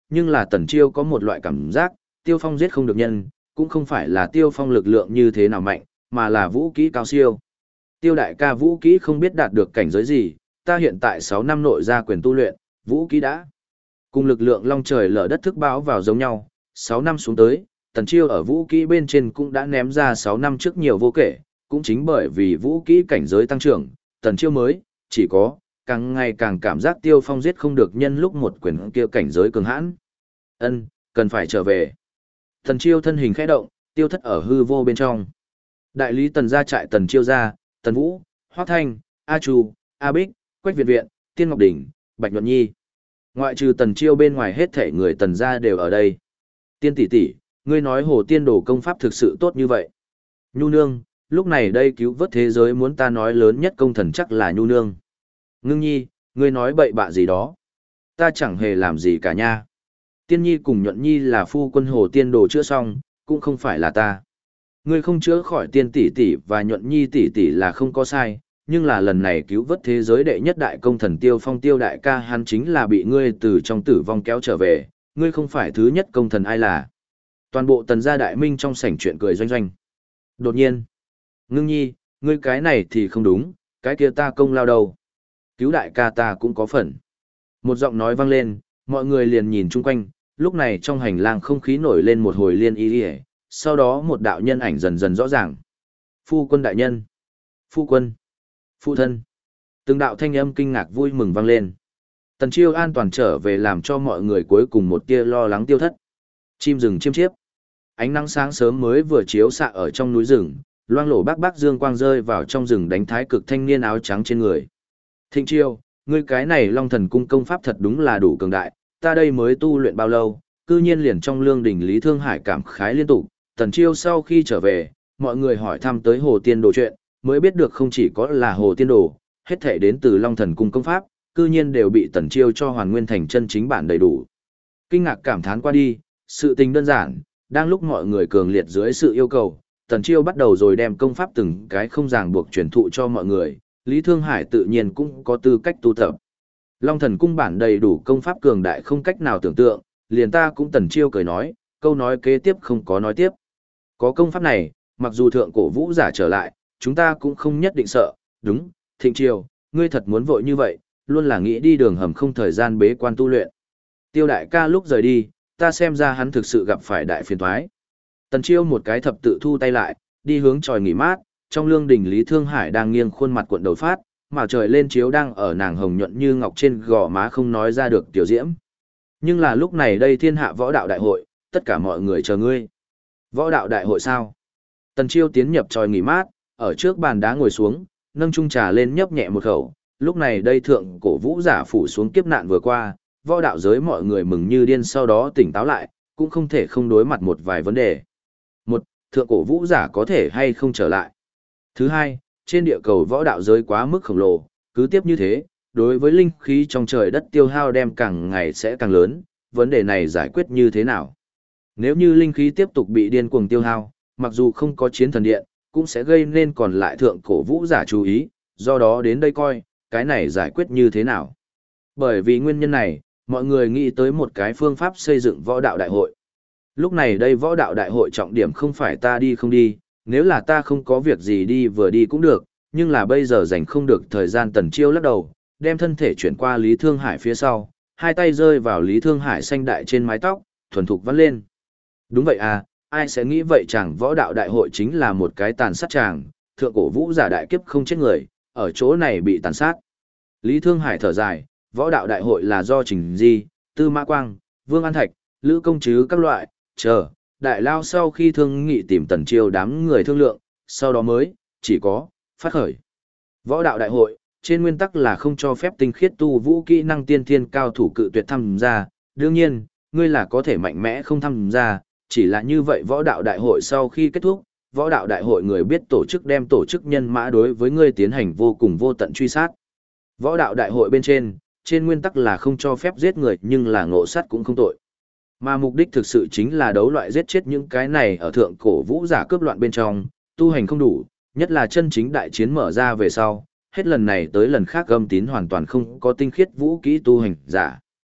nhưng là Tần Chiêu có một loại cảm giác, Tiêu Phong giết không được nhân, cũng không phải là Tiêu Phong lực lượng như thế nào mạnh, mà là vũ kỹ cao siêu. Tiêu đại ca vũ kỹ không biết đạt được cảnh giới gì, ta hiện tại 6 năm nội ra quyền tu luyện, vũ kỹ đã cùng lực lượng long trời lở đất thức báo vào giống nhau, 6 năm xuống tới, Tần Chiêu ở vũ kỹ bên trên cũng đã ném ra 6 năm trước nhiều vô kể, cũng chính bởi vì vũ kỹ cảnh giới tăng trưởng, Tần Chiêu mới, chỉ có, càng ngày càng cảm giác Tiêu Phong giết không được nhân lúc một quyền kia cảnh giới cường hãn. Cần phải trở về. Tần Chiêu thân hình khẽ động, tiêu thất ở hư vô bên trong. Đại lý Tần gia trại Tần Chiêu gia, Tần Vũ, Hoắc Thanh, A Chu, A Bích, Quách Việt Viện, Tiên Ngọc Đỉnh, Bạch Nhuận Nhi. Ngoại trừ Tần Chiêu bên ngoài hết thảy người Tần gia đều ở đây. Tiên tỷ tỷ, ngươi nói Hồ Tiên Đồ công pháp thực sự tốt như vậy. Nhu nương, lúc này đây cứu vớt thế giới muốn ta nói lớn nhất công thần chắc là Nhu nương. Ngưng Nhi, ngươi nói bậy bạ gì đó. Ta chẳng hề làm gì cả nha. Tiên Nhi cùng Nhuận Nhi là phu quân Hồ Tiên Đồ chữa xong, cũng không phải là ta. Ngươi không chữa khỏi Tiên tỷ tỷ và Nhuận Nhi tỷ tỷ là không có sai, nhưng là lần này cứu vớt thế giới đệ nhất đại công thần Tiêu Phong Tiêu đại ca hắn chính là bị ngươi từ trong tử vong kéo trở về, ngươi không phải thứ nhất công thần ai là. Toàn bộ Tần gia đại minh trong sảnh chuyện cười doanh doanh. Đột nhiên, Ngưng Nhi, ngươi cái này thì không đúng, cái kia ta công lao đâu. Cứu đại ca ta cũng có phần. Một giọng nói vang lên, mọi người liền nhìn chung quanh, lúc này trong hành lang không khí nổi lên một hồi liên y y, sau đó một đạo nhân ảnh dần dần rõ ràng. Phu quân đại nhân, phu quân, phụ thân. Từng đạo thanh âm kinh ngạc vui mừng vang lên. Tần Chiêu an toàn trở về làm cho mọi người cuối cùng một tia lo lắng tiêu thất. Chim rừng chiêm chiếp. Ánh nắng sáng sớm mới vừa chiếu xạ ở trong núi rừng, loang lổ bác bác dương quang rơi vào trong rừng đánh thái cực thanh niên áo trắng trên người. Thịnh Chiêu, ngươi cái này Long Thần cung công pháp thật đúng là đủ cường đại, ta đây mới tu luyện bao lâu, cư nhiên liền trong lương đỉnh Lý Thương Hải cảm khái liên tục. Tần Chiêu sau khi trở về, mọi người hỏi thăm tới Hồ Tiên Đồ chuyện, mới biết được không chỉ có là Hồ Tiên Đồ, hết thảy đến từ Long Thần cung công pháp, cư nhiên đều bị Tần Chiêu cho hoàn nguyên thành chân chính bản đầy đủ. Kinh ngạc cảm thán qua đi, sự tình đơn giản, đang lúc mọi người cường liệt dưới sự yêu cầu, Tần Chiêu bắt đầu rồi đem công pháp từng cái không ràng buộc truyền thụ cho mọi người, Lý Thương Hải tự nhiên cũng có tư cách tu tập. Long Thần cung bản đầy đủ công pháp cường đại không cách nào tưởng tượng, liền ta cũng Tần Chiêu cười nói, câu nói kế tiếp không có nói tiếp. Có công pháp này, mặc dù thượng cổ vũ giả trở lại, chúng ta cũng không nhất định sợ, đúng, Thịnh Chiêu, ngươi thật muốn vội như vậy, luôn là nghĩ đi đường hầm không thời gian bế quan tu luyện. Tiêu đại ca lúc rời đi, ta xem ra hắn thực sự gặp phải đại phiền toái. Tần Chiêu một cái thập tự thu tay lại, đi hướng tròi nghỉ mát, trong lương đình Lý Thương Hải đang nghiêng khuôn mặt cuộn đầu phát, mà trời lên chiếu đang ở nàng hồng nhuận như ngọc trên gò má không nói ra được tiểu diễm. Nhưng là lúc này đây thiên hạ võ đạo đại hội, tất cả mọi người chờ ngươi. Võ đạo đại hội sao? Tần Chiêu tiến nhập tròi nghỉ mát, ở trước bàn đá ngồi xuống, nâng chung trà lên nhấp nhẹ một khẩu. Lúc này đây thượng cổ vũ giả phủ xuống kiếp nạn vừa qua, võ đạo giới mọi người mừng như điên, sau đó tỉnh táo lại, cũng không thể không đối mặt một vài vấn đề. Một, thượng cổ vũ giả có thể hay không trở lại. Thứ hai, trên địa cầu võ đạo giới quá mức khổng lồ, cứ tiếp như thế, đối với linh khí trong trời đất tiêu hao đem càng ngày sẽ càng lớn, vấn đề này giải quyết như thế nào? Nếu như linh khí tiếp tục bị điên cuồng tiêu hao, mặc dù không có chiến thần điện, cũng sẽ gây nên còn lại thượng cổ vũ giả chú ý, do đó đến đây coi, cái này giải quyết như thế nào? Bởi vì nguyên nhân này, mọi người nghĩ tới một cái phương pháp xây dựng võ đạo đại hội. Lúc này đây võ đạo đại hội trọng điểm không phải ta đi không đi, nếu là ta không có việc gì đi vừa đi cũng được, nhưng là bây giờ dành không được thời gian. Tần Chiêu lắc đầu, đem thân thể chuyển qua Lý Thương Hải phía sau, hai tay rơi vào Lý Thương Hải xanh đại trên mái tóc, thuần thục vắt lên. Đúng vậy à, ai sẽ nghĩ vậy chẳng võ đạo đại hội chính là một cái tàn sát chàng, thượng cổ vũ giả đại kiếp không chết người, ở chỗ này bị tàn sát. Lý Thương Hải thở dài, võ đạo đại hội là do Trình Di, Tư Mã Quang, Vương An Thạch, Lữ Công Trứ các loại, đại lao sau khi thương nghị tìm Tần Chiêu đám người thương lượng, sau đó mới, chỉ có, phát khởi. Võ đạo đại hội, trên nguyên tắc là không cho phép tinh khiết tu vũ kỹ năng tiên thiên cao thủ cự tuyệt tham gia, đương nhiên, ngươi là có thể mạnh mẽ không tham gia, chỉ là như vậy võ đạo đại hội sau khi kết thúc, võ đạo đại hội người biết tổ chức đem tổ chức nhân mã đối với ngươi tiến hành vô cùng vô tận truy sát. Võ đạo đại hội bên trên nguyên tắc là không cho phép giết người nhưng là ngộ sát cũng không tội. Mà mục đích thực sự chính là đấu loại giết chết những cái này ở thượng cổ vũ giả cướp loạn bên trong, tu hành không đủ, nhất là chân chính đại chiến mở ra về sau, hết lần này tới lần khác âm tín hoàn toàn không có tinh khiết vũ kỹ tu hành giả.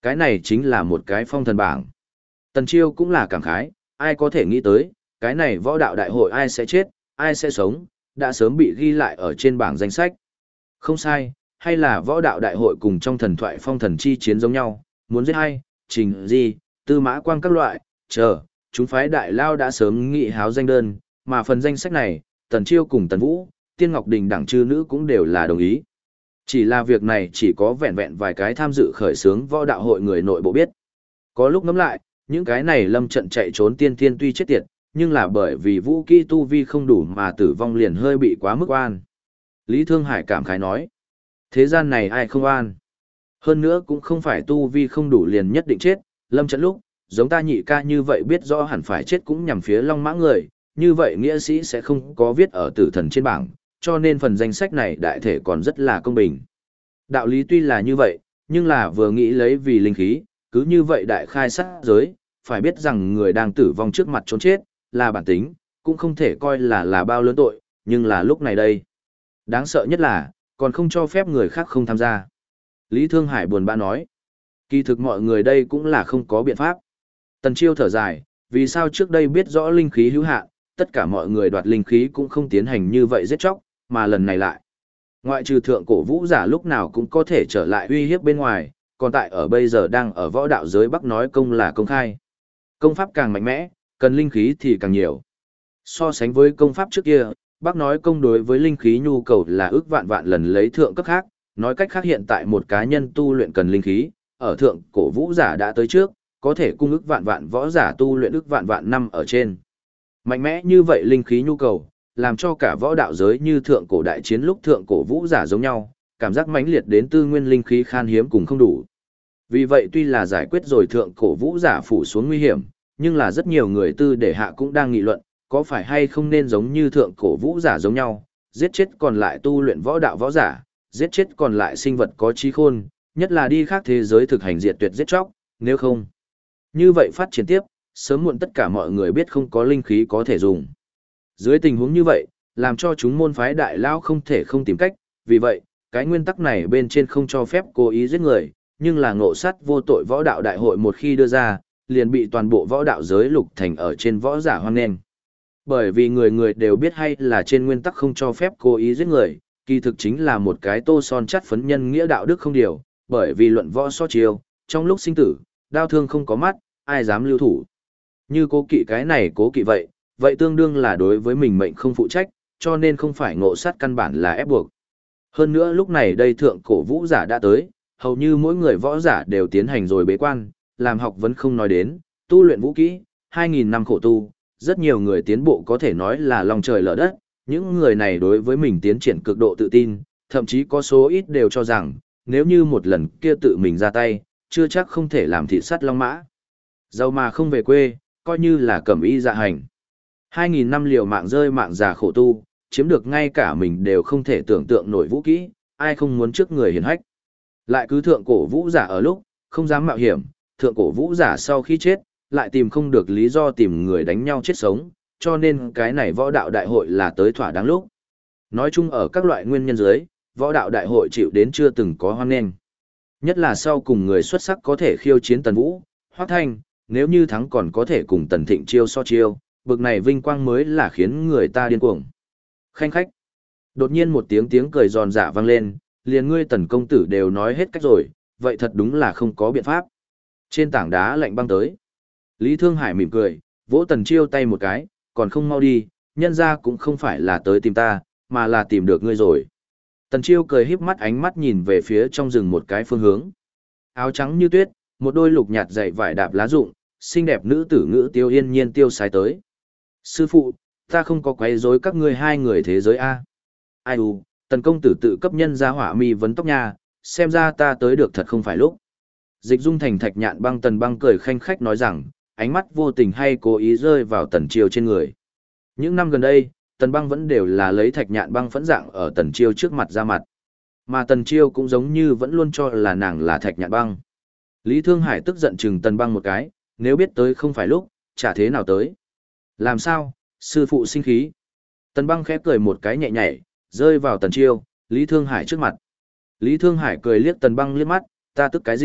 Cái này chính là một cái phong thần bảng. Tần Chiêu cũng là cảm khái, ai có thể nghĩ tới, cái này võ đạo đại hội ai sẽ chết, ai sẽ sống, đã sớm bị ghi lại ở trên bảng danh sách. Không sai, hay là võ đạo đại hội cùng trong thần thoại phong thần chi chiến giống nhau, muốn giết hay, Trình Di, Tư Mã Quang các loại, chờ, chúng phái đại lao đã sớm nghị háo danh đơn, mà phần danh sách này, Tần Chiêu cùng Tần Vũ, Tiên Ngọc Đình đẳng chư nữ cũng đều là đồng ý. Chỉ là việc này chỉ có vẹn vẹn vài cái tham dự khởi xướng võ đạo hội người nội bộ biết. Có lúc ngẫm lại, những cái này lâm trận chạy trốn tiên thiên tuy chết tiệt, nhưng là bởi vì vũ kỹ tu vi không đủ mà tử vong liền hơi bị quá mức oan. Lý Thương Hải cảm khái nói, thế gian này ai không oan. Hơn nữa cũng không phải tu vi không đủ liền nhất định chết, lâm trận lúc, giống ta nhị ca như vậy biết rõ hẳn phải chết cũng nhằm phía long mã người, như vậy nghĩa sĩ sẽ không có viết ở tử thần trên bảng, cho nên phần danh sách này đại thể còn rất là công bình. Đạo lý tuy là như vậy, nhưng là vừa nghĩ lấy vì linh khí, cứ như vậy đại khai sát giới, phải biết rằng người đang tử vong trước mặt trốn chết, là bản tính, cũng không thể coi là bao lớn tội, nhưng là lúc này đây. Đáng sợ nhất là, còn không cho phép người khác không tham gia. Lý Thương Hải buồn bã nói, kỳ thực mọi người đây cũng là không có biện pháp. Tần Chiêu thở dài, vì sao trước đây biết rõ linh khí hữu hạn, tất cả mọi người đoạt linh khí cũng không tiến hành như vậy giết chóc, mà lần này lại. Ngoại trừ thượng cổ vũ giả lúc nào cũng có thể trở lại uy hiếp bên ngoài, còn tại ở bây giờ đang ở võ đạo giới Bắc nói công là công khai. Công pháp càng mạnh mẽ, cần linh khí thì càng nhiều. So sánh với công pháp trước kia, Bắc nói công đối với linh khí nhu cầu là ước vạn vạn lần lấy thượng cấp khác, nói cách khác hiện tại một cá nhân tu luyện cần linh khí, ở thượng cổ vũ giả đã tới trước, có thể cung ước vạn vạn võ giả tu luyện ước vạn vạn năm ở trên. Mạnh mẽ như vậy linh khí nhu cầu, làm cho cả võ đạo giới như thượng cổ đại chiến lúc thượng cổ vũ giả giống nhau, cảm giác mãnh liệt đến tư nguyên linh khí khan hiếm cùng không đủ. Vì vậy tuy là giải quyết rồi thượng cổ vũ giả phủ xuống nguy hiểm, nhưng là rất nhiều người tư để hạ cũng đang nghị luận, có phải hay không nên giống như thượng cổ vũ giả giống nhau, giết chết còn lại tu luyện võ đạo võ giả, giết chết còn lại sinh vật có trí khôn, nhất là đi khác thế giới thực hành diệt tuyệt giết chóc, nếu không. Như vậy phát triển tiếp, sớm muộn tất cả mọi người biết không có linh khí có thể dùng. Dưới tình huống như vậy, làm cho chúng môn phái đại lao không thể không tìm cách, vì vậy, cái nguyên tắc này bên trên không cho phép cố ý giết người, nhưng là ngộ sát vô tội võ đạo đại hội một khi đưa ra, liền bị toàn bộ võ đạo giới lục thành ở trên võ giả hoang nghênh. Bởi vì người người đều biết hay là trên nguyên tắc không cho phép cố ý giết người, kỳ thực chính là một cái tô son chắt phấn nhân nghĩa đạo đức không điều, bởi vì luận võ so chiêu, trong lúc sinh tử, đao thương không có mắt, ai dám lưu thủ. Như cố kỵ cái này cố kỵ vậy, vậy tương đương là đối với mình mệnh không phụ trách, cho nên không phải ngộ sát căn bản là ép buộc. Hơn nữa lúc này đây thượng cổ vũ giả đã tới, hầu như mỗi người võ giả đều tiến hành rồi bế quan, làm học vẫn không nói đến, tu luyện vũ kỹ, 2.000 năm khổ tu, rất nhiều người tiến bộ có thể nói là lòng trời lở đất, những người này đối với mình tiến triển cực độ tự tin, thậm chí có số ít đều cho rằng, nếu như một lần kia tự mình ra tay, chưa chắc không thể làm thị sát long mã. Giàu mà không về quê, coi như là cẩm y dạ hành. 2.000 năm liều mạng rơi mạng già khổ tu, chiếm được ngay cả mình đều không thể tưởng tượng nổi vũ kỹ, ai không muốn trước người hiển hách. Lại cứ thượng cổ vũ giả ở lúc, không dám mạo hiểm, thượng cổ vũ giả sau khi chết, lại tìm không được lý do tìm người đánh nhau chết sống, cho nên cái này võ đạo đại hội là tới thỏa đáng lúc. Nói chung ở các loại nguyên nhân dưới, võ đạo đại hội chịu đến chưa từng có hoan nghênh. Nhất là sau cùng người xuất sắc có thể khiêu chiến Tần Vũ, Hoắc Thanh, nếu như thắng còn có thể cùng Tần Thịnh chiêu so chiêu, bực này vinh quang mới là khiến người ta điên cuồng. Khanh khách. Đột nhiên một tiếng cười giòn giả vang lên, liền ngươi Tần công tử đều nói hết cách rồi, vậy thật đúng là không có biện pháp. Trên tảng đá lạnh băng tới. Lý Thương Hải mỉm cười, vỗ Tần Chiêu tay một cái, còn không mau đi, nhân ra cũng không phải là tới tìm ta, mà là tìm được ngươi rồi. Tần Chiêu cười híp mắt ánh mắt nhìn về phía trong rừng một cái phương hướng. Áo trắng như tuyết, một đôi lục nhạt dày vải đạp lá rụng, xinh đẹp nữ tử Ngữ Tiêu yên nhiên tiêu sái tới. Sư phụ, ta không có quấy rối các ngươi hai người thế giới a. Ai u, Tần công tử tự cấp nhân ra hỏa mi vấn tóc nha, xem ra ta tới được thật không phải lúc. Dịch Dung thành Thạch Nhạn Băng Tần Băng cười khanh khách nói rằng, ánh mắt vô tình hay cố ý rơi vào Tần Chiêu trên người. Những năm gần đây, Tần Băng vẫn đều là lấy Thạch Nhạn Băng phẫn dạng ở Tần Chiêu trước mặt ra mặt. Mà Tần Chiêu cũng giống như vẫn luôn cho là nàng là Thạch Nhạn Băng. Lý Thương Hải tức giận chừng Tần Băng một cái, nếu biết tới không phải lúc, chả thế nào tới. Làm sao, sư phụ sinh khí. Tần Băng khẽ cười một cái nhẹ nhảy, rơi vào Tần Chiêu, Lý Thương Hải trước mặt. Lý Thương Hải cười liếc Tần Băng liếc mắt, ta tức cái gì,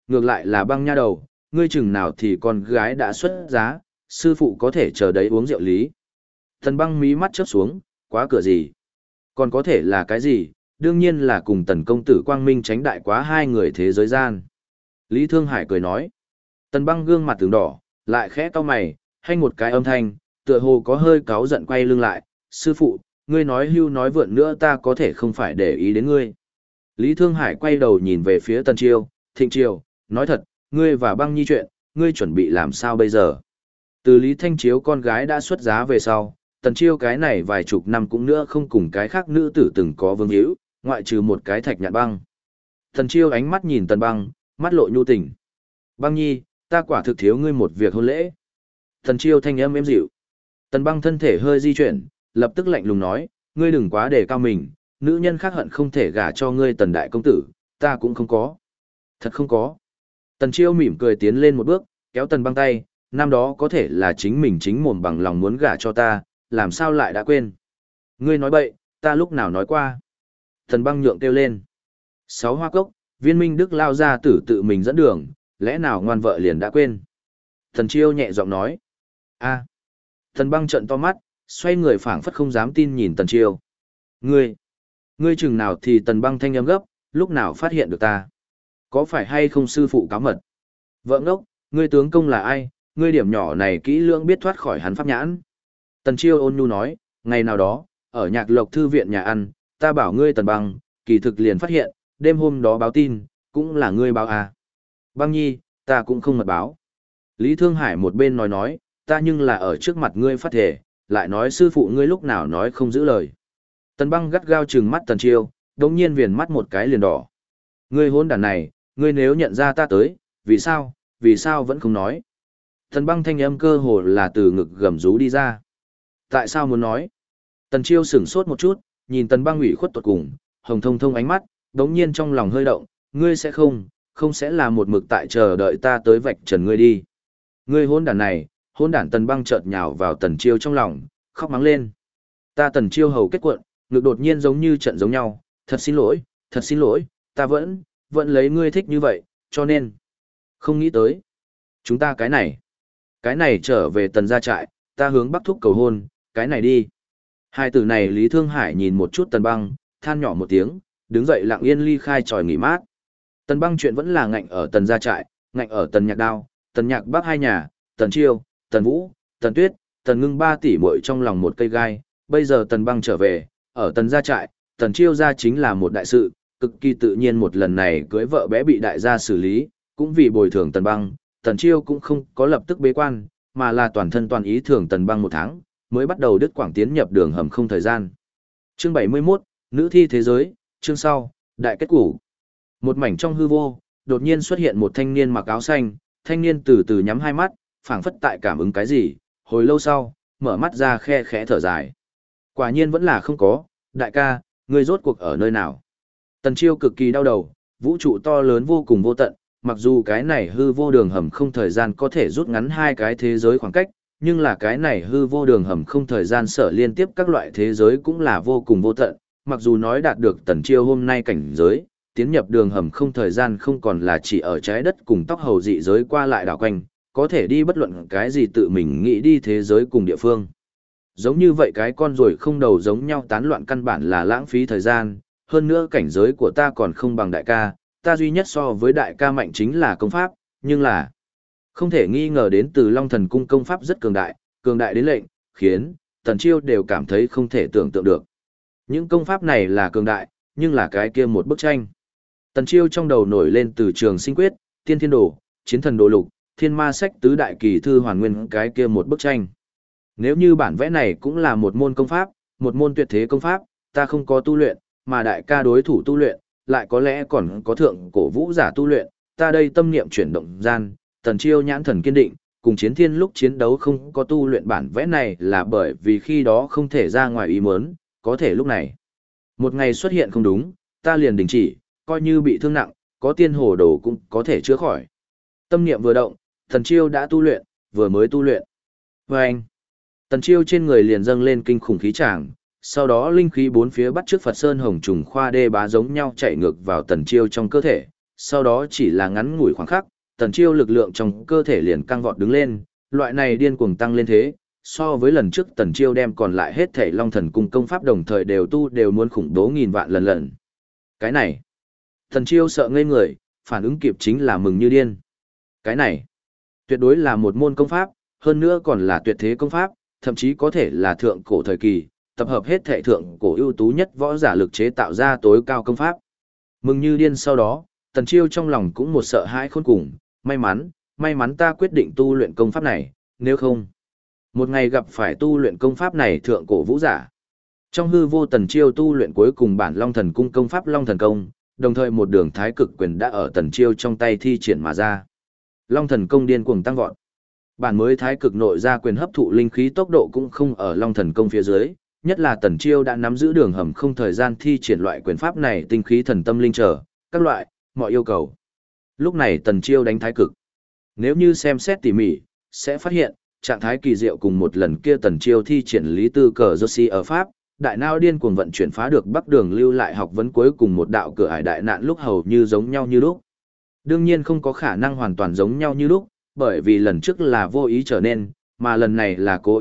Ngược lại là Băng nha đầu, ngươi chừng nào thì con gái đã xuất giá, sư phụ có thể chờ đấy uống rượu lý. Tần Băng mí mắt chớp xuống, quá cửa gì? Còn có thể là cái gì? Đương nhiên là cùng Tần công tử quang minh tránh đại quá hai người thế giới gian. Lý Thương Hải cười nói. Tần Băng gương mặt tướng đỏ, lại khẽ cau mày, hay một cái âm thanh, tựa hồ có hơi cáu giận quay lưng lại. Sư phụ, ngươi nói hưu nói vượn nữa ta có thể không phải để ý đến ngươi. Lý Thương Hải quay đầu nhìn về phía Tần Chiêu, Thịnh Chiêu, nói thật, ngươi và Băng Nhi chuyện, ngươi chuẩn bị làm sao bây giờ? Từ Lý Thanh Chiếu con gái đã xuất giá về sau, Tần Chiêu cái này vài chục năm cũng nữa không cùng cái khác nữ tử từng có vương hữu, ngoại trừ một cái Thạch Nhạn Băng. Tần Chiêu ánh mắt nhìn Tần Băng, mắt lộ nhu tình. Băng Nhi, ta quả thực thiếu ngươi một việc hôn lễ. Tần Chiêu thanh âm êm dịu. Tần Băng thân thể hơi di chuyển, lập tức lạnh lùng nói, ngươi đừng quá đề cao mình, nữ nhân khác hận không thể gả cho ngươi Tần đại công tử, ta cũng không có. Thật không có. Tần Chiêu mỉm cười tiến lên một bước, kéo Tần Băng tay, năm đó có thể là chính mình chính mồm bằng lòng muốn gả cho ta, làm sao lại đã quên. Ngươi nói bậy, ta lúc nào nói qua. Tần Băng nhượng kêu lên. 6 hoa cốc, Viên Minh Đức lao ra tử tự mình dẫn đường, lẽ nào ngoan vợ liền đã quên. Tần Chiêu nhẹ giọng nói. A. Tần Băng trợn to mắt, xoay người phảng phất không dám tin nhìn Tần Chiêu. Ngươi chừng nào thì Tần Băng thanh âm gấp, lúc nào phát hiện được ta? Có phải hay không sư phụ cáo mật? Vợ ngốc, ngươi tướng công là ai? Ngươi điểm nhỏ này kỹ lưỡng biết thoát khỏi hắn pháp nhãn. Tần Chiêu ôn nhu nói, ngày nào đó, ở Nhạc Lộc thư viện nhà ăn, ta bảo ngươi Tần Băng, kỳ thực liền phát hiện, đêm hôm đó báo tin, cũng là ngươi báo à. Băng Nhi, ta cũng không mật báo. Lý Thương Hải một bên nói, ta nhưng là ở trước mặt ngươi phát thể, lại nói sư phụ ngươi lúc nào nói không giữ lời. Tần Băng gắt gao trừng mắt Tần Chiêu, đống nhiên viền mắt một cái liền đỏ. Ngươi hỗn đản này, ngươi nếu nhận ra ta tới, vì sao vẫn không nói. Tần Băng thanh âm cơ hồ là từ ngực gầm rú đi ra. Tại sao muốn nói? Tần Chiêu sửng sốt một chút, nhìn Tần Băng ủy khuất tột cùng, hồng thông thông ánh mắt, đống nhiên trong lòng hơi động, ngươi sẽ không sẽ là một mực tại chờ đợi ta tới vạch trần ngươi đi. Ngươi hỗn đản này, hỗn đản. Tần Băng chợt nhào vào Tần Chiêu trong lòng, khóc mắng lên. Ta Tần Chiêu hầu kết cuộn, ngực đột nhiên giống như trận giống nhau, thật xin lỗi, ta vẫn lấy ngươi thích như vậy, cho nên không nghĩ tới. Chúng ta cái này trở về Tần gia trại, ta hướng Bắc thúc cầu hôn, cái này đi. Hai từ này Lý Thương Hải nhìn một chút Tần Băng, than nhỏ một tiếng, đứng dậy lặng yên ly khai tròi nghỉ mát. Tần Băng chuyện vẫn là ngạnh ở Tần gia trại, ngạnh ở Tần Nhạc Đao, Tần Nhạc Bắc hai nhà, Tần Chiêu, Tần Vũ, Tần Tuyết, Tần Ngưng 3 tỷ muội trong lòng một cây gai. Bây giờ Tần Băng trở về, ở Tần gia trại, Tần Chiêu gia chính là một đại sự, cực kỳ tự nhiên một lần này cưới vợ bé bị đại gia xử lý, cũng vì bồi thường Tần Băng, Tần Chiêu cũng không có lập tức bế quan, mà là toàn thân toàn ý thưởng Tần Băng 1 tháng, mới bắt đầu đứt quảng tiến nhập đường hầm không thời gian. Chương 71, Nữ thi thế giới, chương sau, đại kết cục. Một mảnh trong hư vô, đột nhiên xuất hiện một thanh niên mặc áo xanh, thanh niên từ từ nhắm hai mắt, phảng phất tại cảm ứng cái gì, hồi lâu sau, mở mắt ra khe khẽ thở dài. Quả nhiên vẫn là không có, đại ca, ngươi rốt cuộc ở nơi nào? Tần Chiêu cực kỳ đau đầu, vũ trụ to lớn vô cùng vô tận, mặc dù cái này hư vô đường hầm không thời gian có thể rút ngắn hai cái thế giới khoảng cách, nhưng là cái này hư vô đường hầm không thời gian sở liên tiếp các loại thế giới cũng là vô cùng vô tận, mặc dù nói đạt được Tần Chiêu hôm nay cảnh giới, tiến nhập đường hầm không thời gian không còn là chỉ ở trái đất cùng tóc hầu dị giới qua lại đảo quanh, có thể đi bất luận cái gì tự mình nghĩ đi thế giới cùng địa phương. Giống như vậy cái con ruồi không đầu giống nhau tán loạn căn bản là lãng phí thời gian, hơn nữa cảnh giới của ta còn không bằng đại ca, ta duy nhất so với đại ca mạnh chính là công pháp, nhưng là không thể nghi ngờ đến từ Long Thần Cung công pháp rất cường đại đến lệnh, khiến Tần Chiêu đều cảm thấy không thể tưởng tượng được. Những công pháp này là cường đại, nhưng là cái kia một bức tranh. Tần Chiêu trong đầu nổi lên từ Trường Sinh Quyết, Tiên Thiên Đồ, Chiến Thần Đồ Lục, Thiên Ma Sách tứ đại kỳ thư hoàn nguyên cái kia một bức tranh. Nếu như bản vẽ này cũng là một môn công pháp, một môn tuyệt thế công pháp, ta không có tu luyện, mà đại ca đối thủ tu luyện, lại có lẽ còn có thượng cổ vũ giả tu luyện, ta đây tâm niệm chuyển động gian, Tần Chiêu nhãn thần kiên định, cùng Chiến Thiên lúc chiến đấu không có tu luyện bản vẽ này là bởi vì khi đó không thể ra ngoài ý muốn, có thể lúc này. Một ngày xuất hiện không đúng, ta liền đình chỉ, coi như bị thương nặng, có tiên hồ đồ cũng có thể chữa khỏi. Tâm niệm vừa động, Tần Chiêu đã tu luyện, vừa mới tu luyện. Và anh, Tần Chiêu trên người liền dâng lên kinh khủng khí tràng, sau đó linh khí bốn phía bắt trước Phật Sơn Hồng Trùng Khoa Đê bá giống nhau chạy ngược vào Tần Chiêu trong cơ thể, sau đó chỉ là ngắn ngủi khoảng khắc, Tần Chiêu lực lượng trong cơ thể liền căng vọt đứng lên, loại này điên cuồng tăng lên thế, so với lần trước Tần Chiêu đem còn lại hết thể Long Thần Cung công pháp đồng thời đều muốn khủng bố nghìn vạn lần lần. Cái này, Tần Chiêu sợ ngây người, phản ứng kịp chính là mừng như điên. Cái này, tuyệt đối là một môn công pháp, hơn nữa còn là tuyệt thế công pháp, thậm chí có thể là thượng cổ thời kỳ, tập hợp hết thể thượng cổ ưu tú nhất võ giả lực chế tạo ra tối cao công pháp. Mừng như điên sau đó, Tần Chiêu trong lòng cũng một sợ hãi khôn cùng, may mắn ta quyết định tu luyện công pháp này, nếu không, một ngày gặp phải tu luyện công pháp này thượng cổ vũ giả. Trong hư vô Tần Chiêu tu luyện cuối cùng bản Long Thần Cung công pháp Long Thần Công, đồng thời một đường thái cực quyền đã ở Tần Chiêu trong tay thi triển mà ra. Long Thần Công điên cuồng tăng vọt. Bản mới thái cực nội ra quyền hấp thụ linh khí tốc độ cũng không ở Long Thần Công phía dưới, nhất là Tần Chiêu đã nắm giữ đường hầm không thời gian thi triển loại quyền pháp này tinh khí thần tâm linh trở, các loại, mọi yêu cầu. Lúc này Tần Chiêu đánh thái cực. Nếu như xem xét tỉ mỉ, sẽ phát hiện, trạng thái kỳ diệu cùng một lần kia Tần Chiêu thi triển lý tư cờ Joshi ở Pháp, đại não điên cuồng vận chuyển phá được Bắc Đường lưu lại học vấn cuối cùng một đạo cửa ải đại nạn lúc hầu như giống nhau như lúc. Đương nhiên không có khả năng hoàn toàn giống nhau như lúc, bởi vì lần trước là vô ý trở nên, mà lần này là cố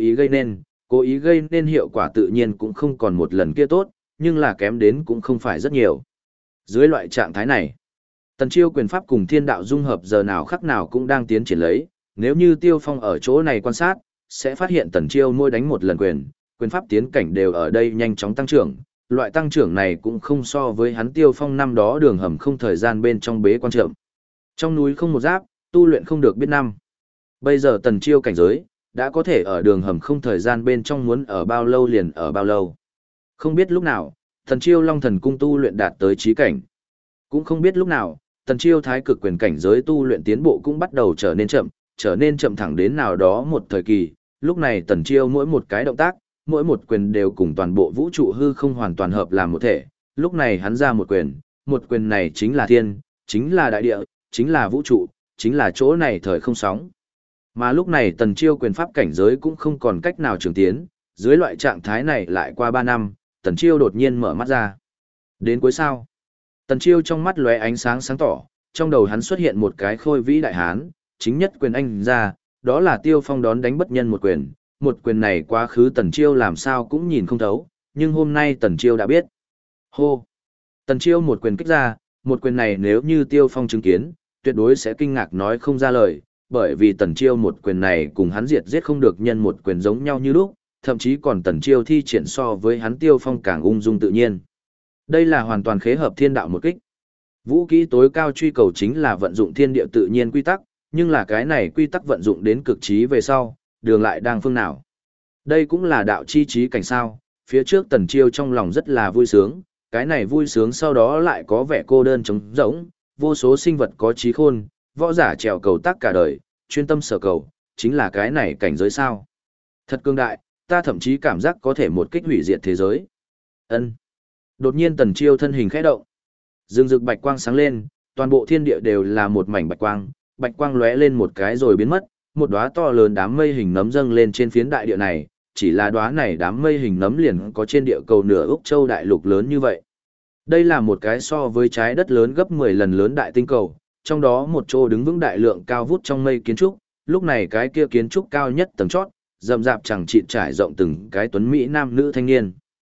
ý gây nên hiệu quả tự nhiên cũng không còn một lần kia tốt, nhưng là kém đến cũng không phải rất nhiều. Dưới loại trạng thái này, Tần Chiêu quyền pháp cùng thiên đạo dung hợp giờ nào khắc nào cũng đang tiến triển lấy, nếu như Tiêu Phong ở chỗ này quan sát, sẽ phát hiện Tần Chiêu mỗi đánh một lần quyền pháp tiến cảnh đều ở đây nhanh chóng tăng trưởng, loại tăng trưởng này cũng không so với hắn Tiêu Phong năm đó đường hầm không thời gian bên trong bế quan trượng. Trong núi không một giáp, tu luyện không được biết năm. Bây giờ Tần Chiêu cảnh giới, đã có thể ở đường hầm không thời gian bên trong muốn ở bao lâu liền ở bao lâu. Không biết lúc nào, Tần Chiêu Long Thần Cung tu luyện đạt tới chí cảnh. Cũng không biết lúc nào, Tần Chiêu thái cực quyền cảnh giới tu luyện tiến bộ cũng bắt đầu trở nên chậm thẳng đến nào đó một thời kỳ. Lúc này Tần Chiêu mỗi một cái động tác, mỗi một quyền đều cùng toàn bộ vũ trụ hư không hoàn toàn hợp làm một thể. Lúc này hắn ra một quyền này chính là thiên, chính là đại địa, chính là vũ trụ, chính là chỗ này thời không sóng. Mà lúc này Tần Chiêu quyền pháp cảnh giới cũng không còn cách nào trường tiến, dưới loại trạng thái này lại qua 3 năm, Tần Chiêu đột nhiên mở mắt ra. Đến cuối sao, Tần Chiêu trong mắt lóe ánh sáng sáng tỏ, trong đầu hắn xuất hiện một cái khôi vĩ đại hán, chính nhất quyền anh ra, đó là Tiêu Phong đón đánh bất nhân một quyền này quá khứ Tần Chiêu làm sao cũng nhìn không thấu, nhưng hôm nay Tần Chiêu đã biết. Hô! Tần Chiêu một quyền kích ra, một quyền này nếu như Tiêu Phong chứng kiến, tuyệt đối sẽ kinh ngạc nói không ra lời, bởi vì Tần Chiêu một quyền này cùng hắn diệt giết không được nhân một quyền giống nhau như lúc, thậm chí còn Tần Chiêu thi triển so với hắn Tiêu Phong càng ung dung tự nhiên. Đây là hoàn toàn khế hợp thiên đạo một kích. Vũ kỹ tối cao truy cầu chính là vận dụng thiên địa tự nhiên quy tắc, nhưng là cái này quy tắc vận dụng đến cực trí về sau, đường lại đang phương nào. Đây cũng là đạo chi trí cảnh sao, phía trước Tần Chiêu trong lòng rất là vui sướng, cái này vui sướng sau đó lại có vẻ cô đơn trống rỗng, vô số sinh vật có trí khôn, võ giả trèo cầu tác cả đời, chuyên tâm sở cầu, chính là cái này cảnh giới sao. Thật cương đại, ta thậm chí cảm giác có thể một kích hủy diệt thế giới. Ân. Đột nhiên Tần Chiêu thân hình khẽ động. Dương rực bạch quang sáng lên, toàn bộ thiên địa đều là một mảnh bạch quang lóe lên một cái rồi biến mất, một đóa to lớn đám mây hình nấm dâng lên trên phiến đại địa này, chỉ là đóa này đám mây hình nấm liền có trên địa cầu nửa Úc Châu đại lục lớn như vậy. Đây là một cái so với trái đất lớn gấp 10 lần lớn đại tinh cầu, trong đó một chỗ đứng vững đại lượng cao vút trong mây kiến trúc, lúc này cái kia kiến trúc cao nhất tầng chót, rậm rạp chẳng chịt trải rộng từng cái tuấn mỹ nam nữ thanh niên.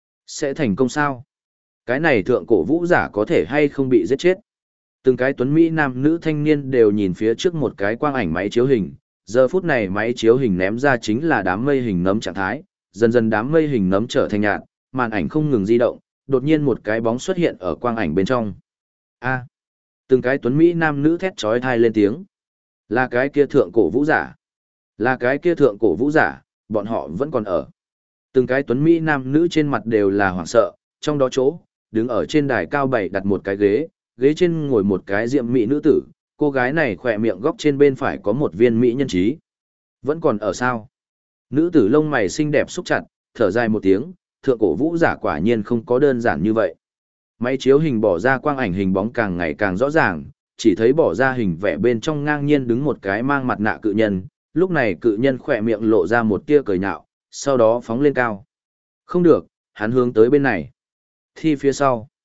Sẽ thành công sao? Cái này thượng cổ vũ giả có thể hay không bị giết chết? Từng cái tuấn mỹ nam nữ thanh niên đều nhìn phía trước một cái quang ảnh máy chiếu hình, giờ phút này máy chiếu hình ném ra chính là đám mây hình nấm trạng thái, dần dần đám mây hình nấm trở thành nhạt, màn ảnh không ngừng di động, đột nhiên một cái bóng xuất hiện ở quang ảnh bên trong. A. Từng cái tuấn mỹ nam nữ thét chói tai lên tiếng. Là cái kia thượng cổ vũ giả. Là cái kia thượng cổ vũ giả, bọn họ vẫn còn ở. Từng cái tuấn mỹ nam nữ trên mặt đều là hoảng sợ, trong đó chỗ, đứng ở trên đài cao bày đặt một cái ghế, ghế trên ngồi một cái diệm mỹ nữ tử, cô gái này khỏe miệng góc trên bên phải có một viên mỹ nhân trí. Vẫn còn ở sao? Nữ tử lông mày xinh đẹp xúc chặt, thở dài một tiếng, thượng cổ vũ giả quả nhiên không có đơn giản như vậy. Máy chiếu hình bỏ ra quang ảnh hình bóng càng ngày càng rõ ràng, chỉ thấy bỏ ra hình vẽ bên trong ngang nhiên đứng một cái mang mặt nạ cự nhân, lúc này cự nhân khỏe miệng lộ ra một tia cười nhạo, sau đó phóng lên cao. Không được, hắn hướng tới bên này. Thi phía sau.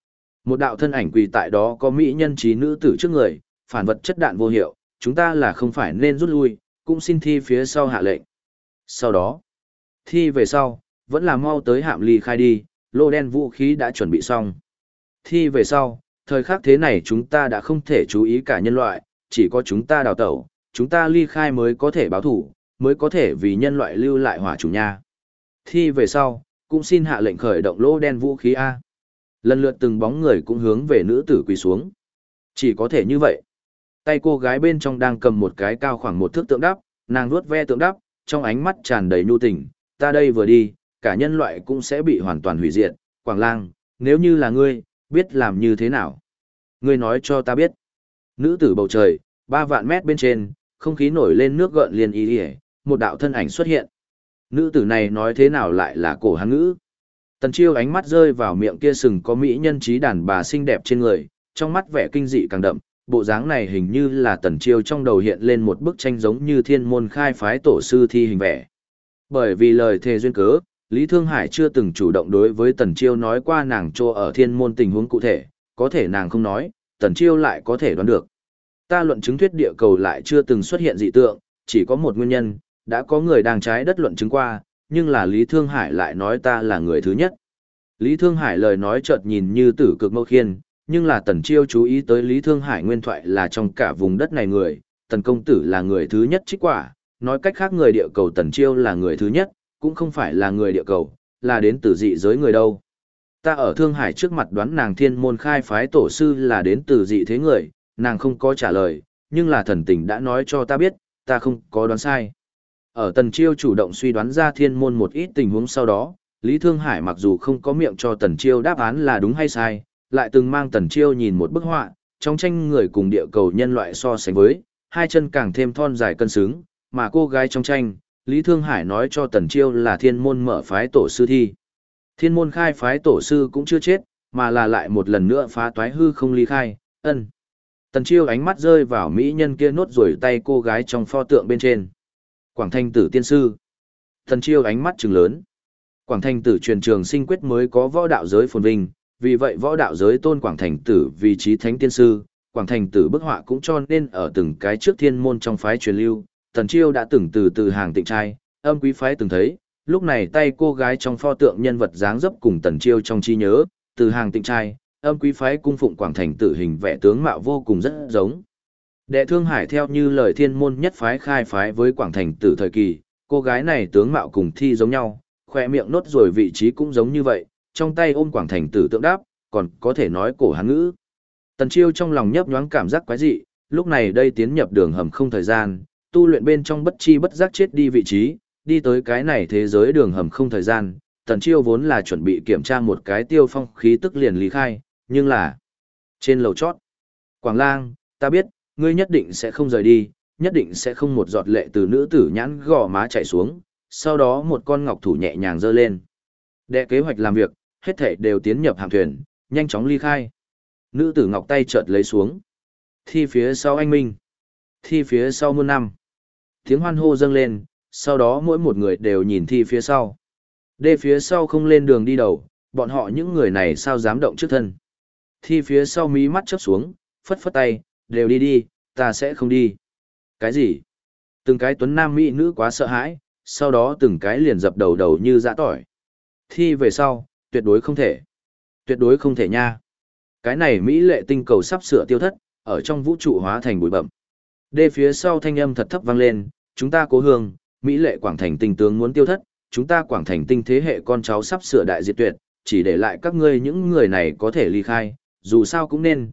Một đạo thân ảnh quỳ tại đó có mỹ nhân trí nữ tử trước người, phản vật chất đạn vô hiệu, chúng ta là không phải nên rút lui, cũng xin thi phía sau hạ lệnh. Sau đó, thi về sau, vẫn là mau tới hạm ly khai đi, lô đen vũ khí đã chuẩn bị xong. Thi về sau, thời khắc thế này chúng ta đã không thể chú ý cả nhân loại, chỉ có chúng ta đào tẩu, chúng ta ly khai mới có thể báo thủ, mới có thể vì nhân loại lưu lại hỏa chủ nha. Thi về sau, cũng xin hạ lệnh khởi động lô đen vũ khí A. Lần lượt từng bóng người cũng hướng về nữ tử quỳ xuống. Chỉ có thể như vậy. Tay cô gái bên trong đang cầm một cái cao khoảng một thước tượng đắp, nàng vuốt ve tượng đắp, trong ánh mắt tràn đầy nhu tình. Ta đây vừa đi, cả nhân loại cũng sẽ bị hoàn toàn hủy diệt. Quảng Lang, nếu như là ngươi, biết làm như thế nào? Ngươi nói cho ta biết. Nữ tử bầu trời, 3 vạn mét bên trên, không khí nổi lên nước gợn liền y y, một đạo thân ảnh xuất hiện. Nữ tử này nói thế nào lại là cổ hán ngữ? Tần Chiêu ánh mắt rơi vào miệng kia sừng có mỹ nhân trí đàn bà xinh đẹp trên người, trong mắt vẻ kinh dị càng đậm, bộ dáng này hình như là Tần Chiêu trong đầu hiện lên một bức tranh giống như thiên môn khai phái tổ sư thi hình vẽ. Bởi vì lời thề duyên cớ, Lý Thương Hải chưa từng chủ động đối với Tần Chiêu nói qua nàng trô ở thiên môn tình huống cụ thể, có thể nàng không nói, Tần Chiêu lại có thể đoán được. Ta luận chứng thuyết địa cầu lại chưa từng xuất hiện dị tượng, chỉ có một nguyên nhân, đã có người đang trái đất luận chứng qua, nhưng là Lý Thương Hải lại nói ta là người thứ nhất. Lý Thương Hải lời nói chợt nhìn như tử cực mâu khiên, nhưng là Tần Chiêu chú ý tới Lý Thương Hải nguyên thoại là trong cả vùng đất này người, Tần Công Tử là người thứ nhất trích quả, nói cách khác người địa cầu Tần Chiêu là người thứ nhất, cũng không phải là người địa cầu, là đến từ dị giới người đâu. Ta ở Thương Hải trước mặt đoán nàng thiên môn khai phái tổ sư là đến từ dị thế người, nàng không có trả lời, nhưng là thần tình đã nói cho ta biết, ta không có đoán sai. Ở Tần Chiêu chủ động suy đoán ra thiên môn một ít tình huống sau đó, Lý Thương Hải mặc dù không có miệng cho Tần Chiêu đáp án là đúng hay sai, lại từng mang Tần Chiêu nhìn một bức họa, trong tranh người cùng địa cầu nhân loại so sánh với, hai chân càng thêm thon dài cân xứng, mà cô gái trong tranh, Lý Thương Hải nói cho Tần Chiêu là thiên môn mở phái tổ sư thi. Thiên môn khai phái tổ sư cũng chưa chết, mà là lại một lần nữa phá toái hư không ly khai, ân. Tần Chiêu ánh mắt rơi vào mỹ nhân kia nốt rồi tay cô gái trong pho tượng bên trên. Quảng Thanh Tử tiên sư. Tần Chiêu ánh mắt trừng lớn. Quảng Thanh Tử truyền trường sinh quyết mới có võ đạo giới phồn vinh, vì vậy võ đạo giới tôn Quảng Thanh Tử vị trí thánh tiên sư, Quảng Thanh Tử bức họa cũng cho nên ở từng cái trước thiên môn trong phái truyền lưu, Tần Chiêu đã từng từ hàng tịnh trai, âm quý phái từng thấy, lúc này tay cô gái trong pho tượng nhân vật dáng dấp cùng Tần Chiêu trong trí nhớ, từ hàng tịnh trai, âm quý phái cung phụng Quảng Thanh Tử hình vẽ tướng mạo vô cùng rất giống. Đệ Thương Hải theo như lời thiên môn nhất phái khai phái với Quảng Thanh Tử thời kỳ, cô gái này tướng mạo cùng thi giống nhau, khoe miệng nốt rồi vị trí cũng giống như vậy, trong tay ôm Quảng Thanh Tử tượng đáp, còn có thể nói cổ hán ngữ. Tần Chiêu trong lòng nhấp nhoáng cảm giác quái dị, lúc này đây tiến nhập đường hầm không thời gian, tu luyện bên trong bất chi bất giác chết đi vị trí, đi tới cái này thế giới đường hầm không thời gian, Tần Chiêu vốn là chuẩn bị kiểm tra một cái tiêu phong khí tức liền lý khai, nhưng là trên lầu chót. Quảng Lang, ta biết, ngươi nhất định sẽ không rời đi, nhất định sẽ không một giọt lệ từ nữ tử nhãn gò má chảy xuống, sau đó một con ngọc thủ nhẹ nhàng giơ lên. Đệ kế hoạch làm việc, hết thảy đều tiến nhập hạm thuyền, nhanh chóng ly khai. Nữ tử ngọc tay chợt lấy xuống. Thi phía sau anh Minh. Thi phía sau muôn năm. Tiếng hoan hô dâng lên, sau đó mỗi một người đều nhìn thi phía sau. Đê phía sau không lên đường đi đầu, bọn họ những người này sao dám động trước thân. Thi phía sau mí mắt chớp xuống, phất phất tay, đều đi đi, ta sẽ không đi. Cái gì? Từng cái tuấn nam mỹ nữ quá sợ hãi, sau đó từng cái liền dập đầu đầu như dã tỏi. Thi về sau, tuyệt đối không thể. Tuyệt đối không thể nha. Cái này mỹ lệ tinh cầu sắp sửa tiêu thất, ở trong vũ trụ hóa thành bụi bậm. Đê phía sau thanh âm thật thấp vang lên, chúng ta cố hương, mỹ lệ Quảng Thành tinh tướng muốn tiêu thất, chúng ta Quảng Thành tinh thế hệ con cháu sắp sửa đại diệt tuyệt, chỉ để lại các ngươi những người này có thể ly khai, dù sao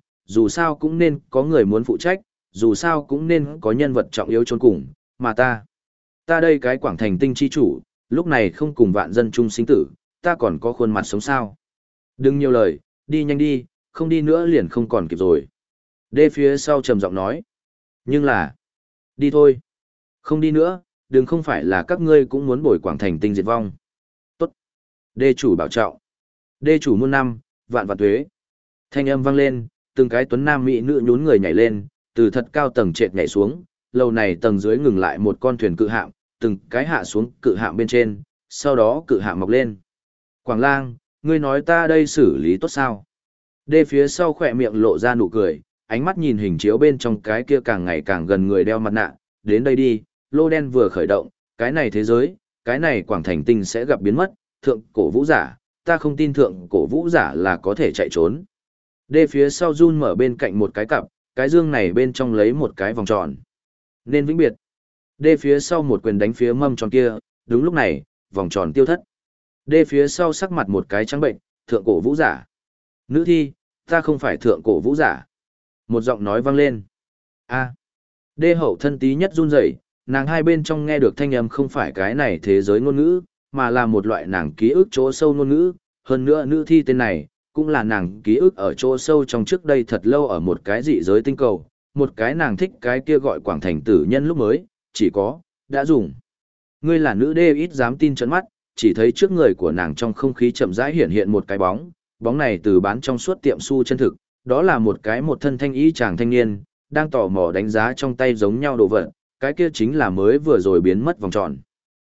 cũng nên có người muốn phụ trách, dù sao cũng nên có nhân vật trọng yếu chôn cùng, mà ta đây cái Quảng Thành tinh chi chủ, lúc này không cùng vạn dân chung sinh tử, ta còn có khuôn mặt sống sao. Đừng nhiều lời, đi nhanh đi, không đi nữa liền không còn kịp rồi. Đê phía sau trầm giọng nói. Nhưng là, đi thôi. Không đi nữa, đừng không phải là các ngươi cũng muốn bồi Quảng Thành tinh diệt vong. Tốt. Đê chủ bảo trọng. Đê chủ muôn năm, vạn vạn tuế. Thanh âm vang lên, từng cái tuấn nam mỹ nữ nhún người nhảy lên, từ thật cao tầng trệt nhảy xuống, lầu này tầng dưới ngừng lại một con thuyền cự hạm, từng cái hạ xuống cự hạm bên trên, sau đó cự hạm mọc lên. Quảng Lang, ngươi nói ta đây xử lý tốt sao? Đê phía sau khỏe miệng lộ ra nụ cười, ánh mắt nhìn hình chiếu bên trong cái kia càng ngày càng gần người đeo mặt nạ, đến đây đi, lô đen vừa khởi động, cái này thế giới, cái này quảng thành tinh sẽ gặp biến mất, thượng cổ vũ giả, ta không tin thượng cổ vũ giả là có thể chạy trốn. Đê phía sau run mở bên cạnh một cái cặp, cái dương này bên trong lấy một cái vòng tròn. Nên vĩnh biệt. Đê phía sau một quyền đánh phía mâm tròn kia, đúng lúc này, vòng tròn tiêu thất. Đê phía sau sắc mặt một cái trắng bệnh, thượng cổ vũ giả. Nữ thi, ta không phải thượng cổ vũ giả. Một giọng nói vang lên. A. Đê hậu thân tí nhất run rẩy, nàng hai bên trong nghe được thanh âm không phải cái này thế giới ngôn ngữ, mà là một loại nàng ký ức chỗ sâu ngôn ngữ. Hơn nữa nữ thi tên này, cũng là nàng ký ức ở chỗ sâu trong trước đây thật lâu ở một cái dị giới tinh cầu. Một cái nàng thích cái kia gọi quảng thành tử nhân lúc mới, chỉ có, đã dùng. Ngươi là nữ đê ít dám tin trợn mắt, chỉ thấy trước người của nàng trong không khí chậm rãi hiện hiện một cái bóng, bóng này từ bán trong suốt tiệm su chân thực, đó là một cái một thân thanh y chàng thanh niên, đang tò mò đánh giá trong tay giống nhau đồ vật, cái kia chính là mới vừa rồi biến mất vòng tròn.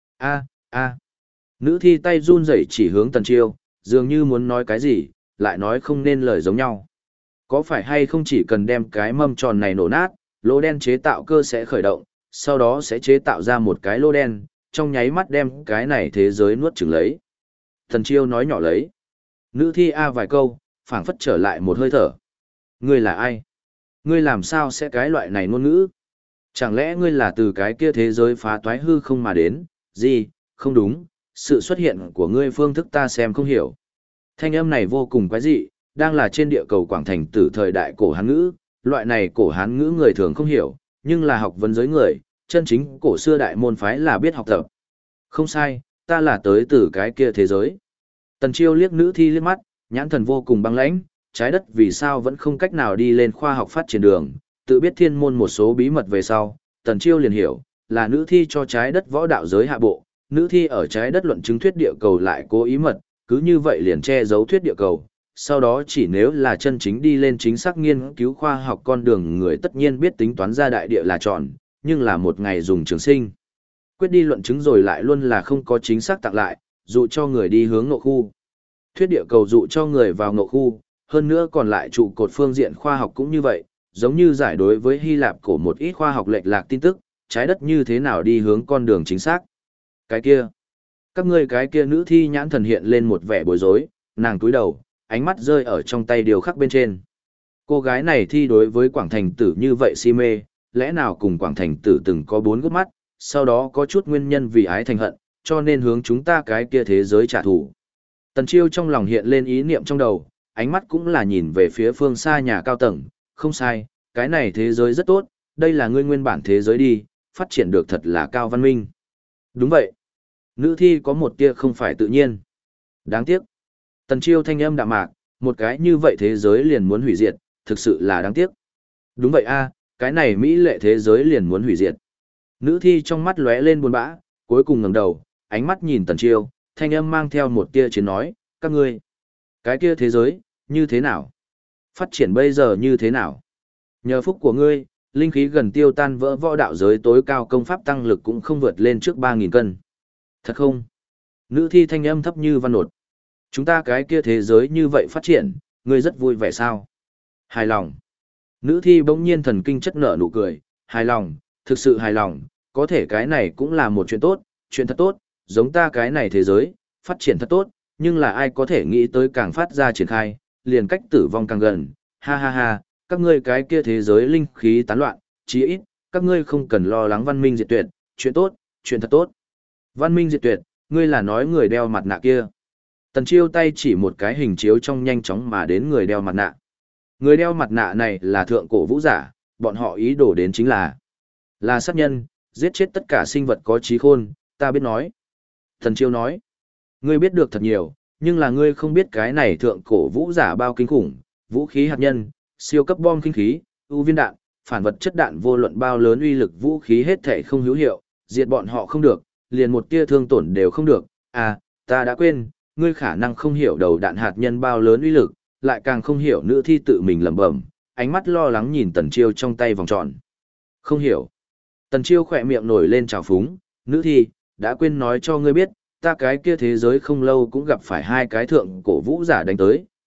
A. Nữ thi tay run rẩy chỉ hướng Tần Chiêu, dường như muốn nói cái gì, lại nói không nên lời giống nhau. Có phải hay không chỉ cần đem cái mâm tròn này nổ nát, lỗ đen chế tạo cơ sẽ khởi động, sau đó sẽ chế tạo ra một cái lỗ đen, trong nháy mắt đem cái này thế giới nuốt chửng lấy. Tần Chiêu nói nhỏ lấy. Nữ thi A vài câu, phảng phất trở lại một hơi thở. Ngươi là ai? Ngươi làm sao sẽ cái loại này ngôn ngữ? Chẳng lẽ ngươi là từ cái kia thế giới phá toái hư không mà đến? Gì? Không đúng, sự xuất hiện của ngươi phương thức ta xem không hiểu. Thanh âm này vô cùng quái dị, đang là trên địa cầu Quảng Thành từ thời đại cổ Hán ngữ, loại này cổ Hán ngữ người thường không hiểu, nhưng là học vấn giới người, chân chính cổ xưa đại môn phái là biết học tập. Không sai, ta là tới từ cái kia thế giới. Tần Chiêu liếc nữ thi liếc mắt, nhãn thần vô cùng băng lãnh, trái đất vì sao vẫn không cách nào đi lên khoa học phát triển đường, tự biết thiên môn một số bí mật về sau, Tần Chiêu liền hiểu, là nữ thi cho trái đất võ đạo giới hạ bộ, nữ thi ở trái đất luận chứng thuyết địa cầu lại cố ý mật, cứ như vậy liền che giấu thuyết địa cầu, sau đó chỉ nếu là chân chính đi lên chính xác nghiên cứu khoa học con đường người tất nhiên biết tính toán ra đại địa là tròn, nhưng là một ngày dùng trường sinh. Quyết đi luận chứng rồi lại luôn là không có chính xác tặng lại, dụ cho người đi hướng ngộ khu. Thuyết địa cầu dụ cho người vào ngộ khu, hơn nữa còn lại trụ cột phương diện khoa học cũng như vậy, giống như giải đối với Hy Lạp cổ một ít khoa học lệch lạc tin tức, trái đất như thế nào đi hướng con đường chính xác. Cái kia, các ngươi cái kia nữ thi nhãn thần hiện lên một vẻ bối rối, nàng cúi đầu, ánh mắt rơi ở trong tay điều khắc bên trên. Cô gái này thi đối với Quảng Thành Tử như vậy si mê, lẽ nào cùng Quảng Thành Tử từng có 4 gút mắt, sau đó có chút nguyên nhân vì ái thành hận, cho nên hướng chúng ta cái kia thế giới trả thù. Tần Chiêu trong lòng hiện lên ý niệm trong đầu, ánh mắt cũng là nhìn về phía phương xa nhà cao tầng, không sai, cái này thế giới rất tốt, đây là ngươi nguyên bản thế giới đi, phát triển được thật là cao văn minh. Đúng vậy. Nữ thi có một tia không phải tự nhiên. Đáng tiếc. Tần Chiêu thanh âm đạm mạc, một cái như vậy thế giới liền muốn hủy diệt, thực sự là đáng tiếc. Đúng vậy a, cái này mỹ lệ thế giới liền muốn hủy diệt. Nữ thi trong mắt lóe lên buồn bã, cuối cùng ngẩng đầu, ánh mắt nhìn Tần Chiêu, thanh âm mang theo một tia chiến nói, các ngươi, cái kia thế giới, như thế nào? Phát triển bây giờ như thế nào? Nhờ phúc của ngươi, linh khí gần tiêu tan vỡ võ đạo giới tối cao công pháp tăng lực cũng không vượt lên trước 3.000 cân. Thật không? Nữ thi thanh âm thấp như văn nột. Chúng ta cái kia thế giới như vậy phát triển, ngươi rất vui vẻ sao? Hài lòng. Nữ thi bỗng nhiên thần kinh chất nở nụ cười, hài lòng, thực sự hài lòng, có thể cái này cũng là một chuyện thật tốt, giống ta cái này thế giới, phát triển thật tốt, nhưng là ai có thể nghĩ tới càng phát ra triển khai, liền cách tử vong càng gần, ha ha ha, các ngươi cái kia thế giới linh khí tán loạn, chí ít, các ngươi không cần lo lắng văn minh diệt tuyệt, chuyện tốt, chuyện thật tốt. Văn minh diệt tuyệt, ngươi là nói người đeo mặt nạ kia. Tần Chiêu tay chỉ một cái hình chiếu trong nhanh chóng mà đến người đeo mặt nạ. Người đeo mặt nạ này là thượng cổ vũ giả, bọn họ ý đồ đến chính là sát nhân, giết chết tất cả sinh vật có trí khôn, ta biết nói. Tần Chiêu nói, ngươi biết được thật nhiều, nhưng là ngươi không biết cái này thượng cổ vũ giả bao kinh khủng, vũ khí hạt nhân, siêu cấp bom kinh khí, ưu viên đạn, phản vật chất đạn vô luận bao lớn uy lực vũ khí hết thể không hữu hiệu, diệt bọn họ không được, liền một tia thương tổn đều không được. À, ta đã quên, ngươi khả năng không hiểu đầu đạn hạt nhân bao lớn uy lực, lại càng không hiểu nữ thi tự mình lẩm bẩm, ánh mắt lo lắng nhìn Tần Chiêu trong tay vòng tròn. Không hiểu. Tần Chiêu khỏe miệng nổi lên trào phúng, nữ thi, đã quên nói cho ngươi biết, ta cái kia thế giới không lâu cũng gặp phải 2 cái thượng cổ vũ giả đánh tới,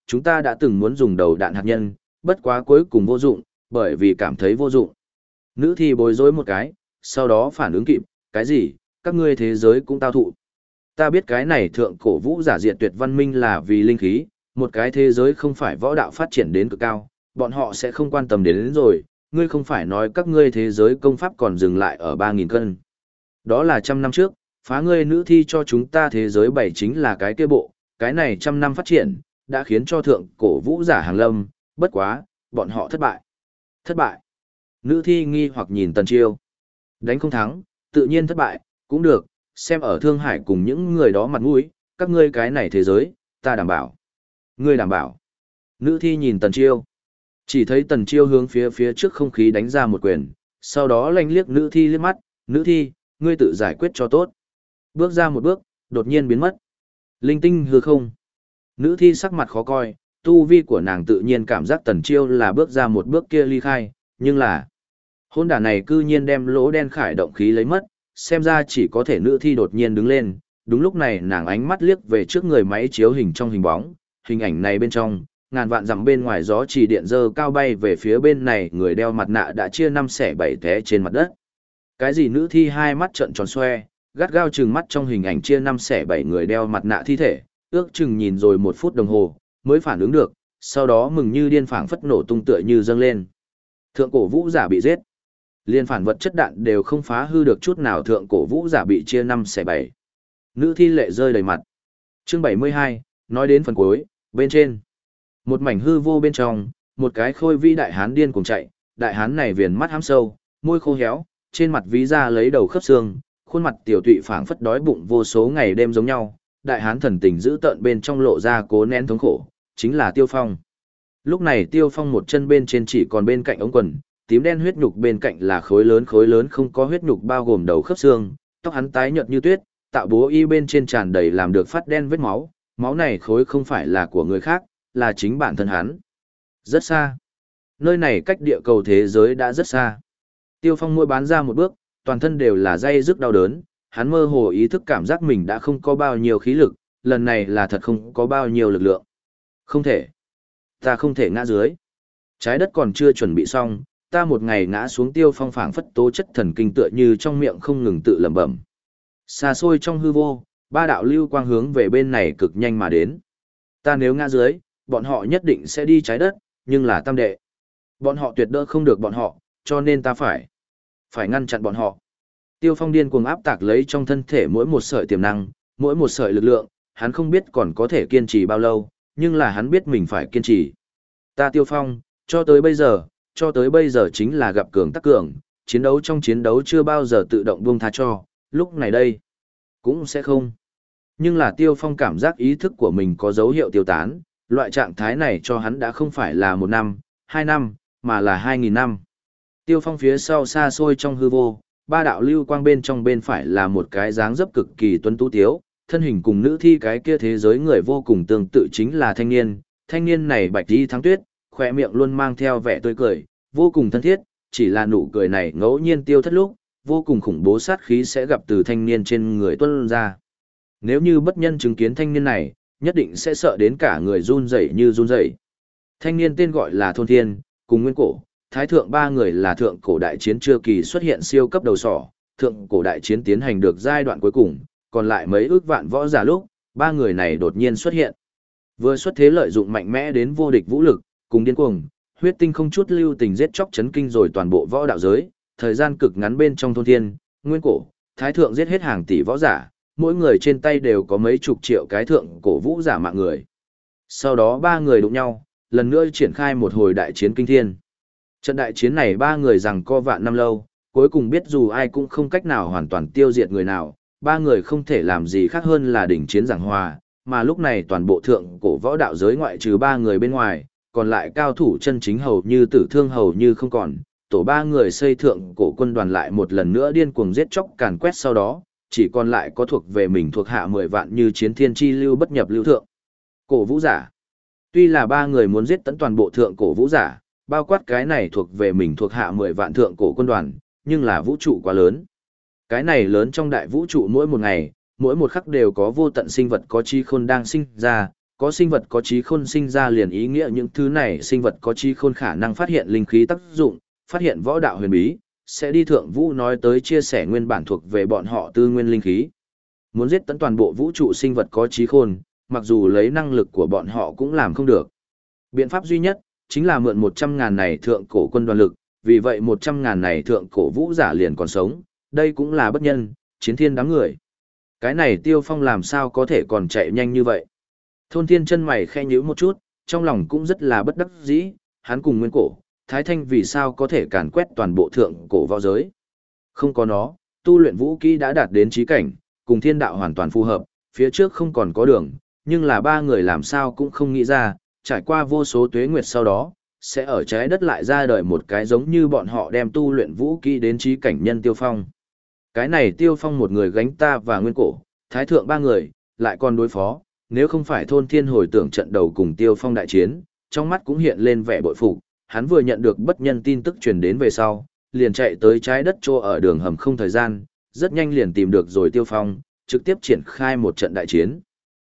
chúng ta đã từng muốn dùng đầu đạn hạt nhân, bất quá cuối cùng vô dụng, bởi vì cảm thấy vô dụng. Nữ thi bối rối một cái, sau đó phản ứng kịp, cái gì, các ngươi thế giới cũng tao thụ. Ta biết cái này thượng cổ vũ giả diệt tuyệt văn minh là vì linh khí, một cái thế giới không phải võ đạo phát triển đến cực cao, bọn họ sẽ không quan tâm đến rồi, ngươi không phải nói các ngươi thế giới công pháp còn dừng lại ở 3.000 cân. Đó là 100 năm trước, phá ngươi nữ thi cho chúng ta thế giới bảy chính là cái kia bộ, cái này 100 năm phát triển, đã khiến cho thượng cổ vũ giả hàng lâm, bất quá, bọn họ thất bại. Thất bại. Nữ thi nghi hoặc nhìn Tần Chiêu. Đánh không thắng, tự nhiên thất bại, cũng được, xem ở Thương Hải cùng những người đó mặt mũi, các ngươi cái này thế giới, ta đảm bảo. Ngươi đảm bảo. Nữ thi nhìn Tần Chiêu. Chỉ thấy Tần Chiêu hướng phía trước không khí đánh ra một quyền, sau đó lanh liếc nữ thi liếc mắt, nữ thi, ngươi tự giải quyết cho tốt. Bước ra một bước, đột nhiên biến mất. Linh tinh hư không. Nữ thi sắc mặt khó coi, tu vi của nàng tự nhiên cảm giác Tần Chiêu là bước ra một bước kia ly khai, nhưng là hôn đả này cư nhiên đem lỗ đen khải động khí lấy mất, xem ra chỉ có thể nữ thi đột nhiên đứng lên, đúng lúc này nàng ánh mắt liếc về trước người máy chiếu hình trong hình bóng, hình ảnh này bên trong, ngàn vạn dặm bên ngoài gió chỉ điện dơ cao bay về phía bên này, người đeo mặt nạ đã chia 5/7 té trên mặt đất. Cái gì nữ thi hai mắt trợn tròn xoe, gắt gao trừng mắt trong hình ảnh chia 5/7 người đeo mặt nạ thi thể, ước chừng nhìn rồi 1 phút đồng hồ, mới phản ứng được, sau đó mừng như điên phảng phất nổ tung tựa như dâng lên. Thượng cổ vũ giả bị giết. Liên phản vật chất đạn đều không phá hư được chút nào, thượng cổ vũ giả bị chia 5/7. Nữ thi lệ rơi đầy mặt. Chương 72, nói đến phần cuối, bên trên. Một mảnh hư vô bên trong, một cái khôi vĩ đại hán điên cuồng chạy, đại hán này viền mắt hám sâu, môi khô héo, trên mặt ví da lấy đầu khớp xương, khuôn mặt tiểu tụy phảng phất đói bụng vô số ngày đêm giống nhau, đại hán thần tình giữ tợn bên trong lộ ra cố nén thống khổ, chính là Tiêu Phong. Lúc này Tiêu Phong một chân bên trên chỉ còn bên cạnh ống quần, tím đen huyết nhục bên cạnh là khối lớn không có huyết nhục bao gồm đầu khớp xương, tóc hắn tái nhợt như tuyết, tạo bố y bên trên tràn đầy làm được phát đen vết máu, máu này khối không phải là của người khác, là chính bản thân hắn. Rất xa. Nơi này cách địa cầu thế giới đã rất xa. Tiêu Phong mỗi bán ra một bước, toàn thân đều là day dứt đau đớn, hắn mơ hồ ý thức cảm giác mình đã không có bao nhiêu khí lực, lần này là thật không có bao nhiêu lực lượng. Không thể. Ta không thể ngã dưới. Trái đất còn chưa chuẩn bị xong, ta một ngày ngã xuống. Tiêu Phong phảng phất tố chất thần kinh tựa như trong miệng không ngừng tự lẩm bẩm. Xa xôi trong hư vô, ba đạo lưu quang hướng về bên này cực nhanh mà đến. Ta nếu ngã dưới, bọn họ nhất định sẽ đi trái đất, nhưng là tam đệ. Bọn họ tuyệt đỡ không được bọn họ, cho nên ta phải ngăn chặn bọn họ. Tiêu Phong điên cuồng áp tạc lấy trong thân thể mỗi một sợi tiềm năng, mỗi một sợi lực lượng, hắn không biết còn có thể kiên trì bao lâu, nhưng là hắn biết mình phải kiên trì. Ta Tiêu Phong, cho tới bây giờ chính là gặp cường tắc cường, chiến đấu trong chiến đấu chưa bao giờ tự động buông tha cho, lúc này đây, cũng sẽ không. Nhưng là Tiêu Phong cảm giác ý thức của mình có dấu hiệu tiêu tán, loại trạng thái này cho hắn đã không phải là 1 năm, 2 năm, mà là 2.000 năm. Tiêu Phong phía sau xa xôi trong hư vô, ba đạo lưu quang bên trong bên phải là một cái dáng dấp cực kỳ tuấn tú tiếu, thân hình cùng nữ thi cái kia thế giới người vô cùng tương tự chính là thanh niên này bạch đi thắng tuyết, khỏe miệng luôn mang theo vẻ tươi cười, vô cùng thân thiết, chỉ là nụ cười này ngẫu nhiên tiêu thất lúc, vô cùng khủng bố sát khí sẽ gặp từ thanh niên trên người tuôn ra. Nếu như bất nhân chứng kiến thanh niên này, nhất định sẽ sợ đến cả người run rẩy như run rẩy. Thanh niên tên gọi là Thôn Thiên, cùng Nguyên Cổ, Thái Thượng ba người là thượng cổ đại chiến chưa kỳ xuất hiện siêu cấp đầu sỏ, thượng cổ đại chiến tiến hành được giai đoạn cuối cùng, còn lại mấy ước vạn võ giả lúc, ba người này đột nhiên xuất hiện. Vừa xuất thế lợi dụng mạnh mẽ đến vô địch vũ lực, cùng điên cuồng, huyết tinh không chút lưu tình giết chóc chấn kinh rồi toàn bộ võ đạo giới, thời gian cực ngắn bên trong Thôn Thiên, Nguyên Cổ, Thái Thượng giết hết hàng tỷ võ giả, mỗi người trên tay đều có mấy chục triệu cái thượng cổ vũ giả mạng người. Sau đó ba người đụng nhau, lần nữa triển khai một hồi đại chiến kinh thiên. Trận đại chiến này ba người giằng co vạn năm lâu, cuối cùng biết dù ai cũng không cách nào hoàn toàn tiêu diệt người nào, ba người không thể làm gì khác hơn là đỉnh chiến giảng hòa, mà lúc này toàn bộ thượng cổ võ đạo giới ngoại trừ ba người bên ngoài, còn lại cao thủ chân chính hầu như tử thương hầu như không còn, tổ ba người xây thượng cổ quân đoàn lại một lần nữa điên cuồng giết chóc càn quét, sau đó chỉ còn lại có thuộc về mình thuộc hạ 10 vạn như chiến thiên chi lưu bất nhập lưu thượng cổ vũ giả. Tuy là ba người muốn giết tận toàn bộ thượng cổ vũ giả, bao quát cái này thuộc về mình thuộc hạ 10 vạn thượng cổ quân đoàn, nhưng là vũ trụ quá lớn. Cái này lớn trong đại vũ trụ mỗi một ngày, mỗi một khắc đều có vô tận sinh vật có trí khôn đang sinh ra, có sinh vật có trí khôn sinh ra liền ý nghĩa những thứ này sinh vật có trí khôn khả năng phát hiện linh khí tác dụng, phát hiện võ đạo huyền bí, sẽ đi thượng vũ nói tới chia sẻ nguyên bản thuộc về bọn họ tư nguyên linh khí. Muốn giết tận toàn bộ vũ trụ sinh vật có trí khôn, mặc dù lấy năng lực của bọn họ cũng làm không được. Biện pháp duy nhất, chính là mượn 100.000 này thượng cổ quân đoàn lực, vì vậy 100.000 này thượng cổ vũ giả liền còn sống, đây cũng là bất nhân, chiến thiên đám người. Cái này Tiêu Phong làm sao có thể còn chạy nhanh như vậy? Thôn Thiên chân mày khe nhíu một chút, trong lòng cũng rất là bất đắc dĩ, hắn cùng Nguyên Cổ, Thái Thanh vì sao có thể càn quét toàn bộ thượng cổ võ giới? Không có nó, tu luyện vũ kỹ đã đạt đến chí cảnh, cùng thiên đạo hoàn toàn phù hợp, phía trước không còn có đường, nhưng là ba người làm sao cũng không nghĩ ra, trải qua vô số tuế nguyệt sau đó, sẽ ở trái đất lại ra đời một cái giống như bọn họ đem tu luyện vũ kỹ đến chí cảnh nhân Tiêu Phong. Cái này Tiêu Phong một người gánh ta và Nguyên Cổ, Thái Thượng ba người, lại còn đối phó, nếu không phải Thôn Thiên hồi tưởng trận đầu cùng Tiêu Phong đại chiến, trong mắt cũng hiện lên vẻ bội phục, hắn vừa nhận được bất nhân tin tức truyền đến về sau, liền chạy tới trái đất trô ở đường hầm không thời gian, rất nhanh liền tìm được rồi Tiêu Phong, trực tiếp triển khai một trận đại chiến.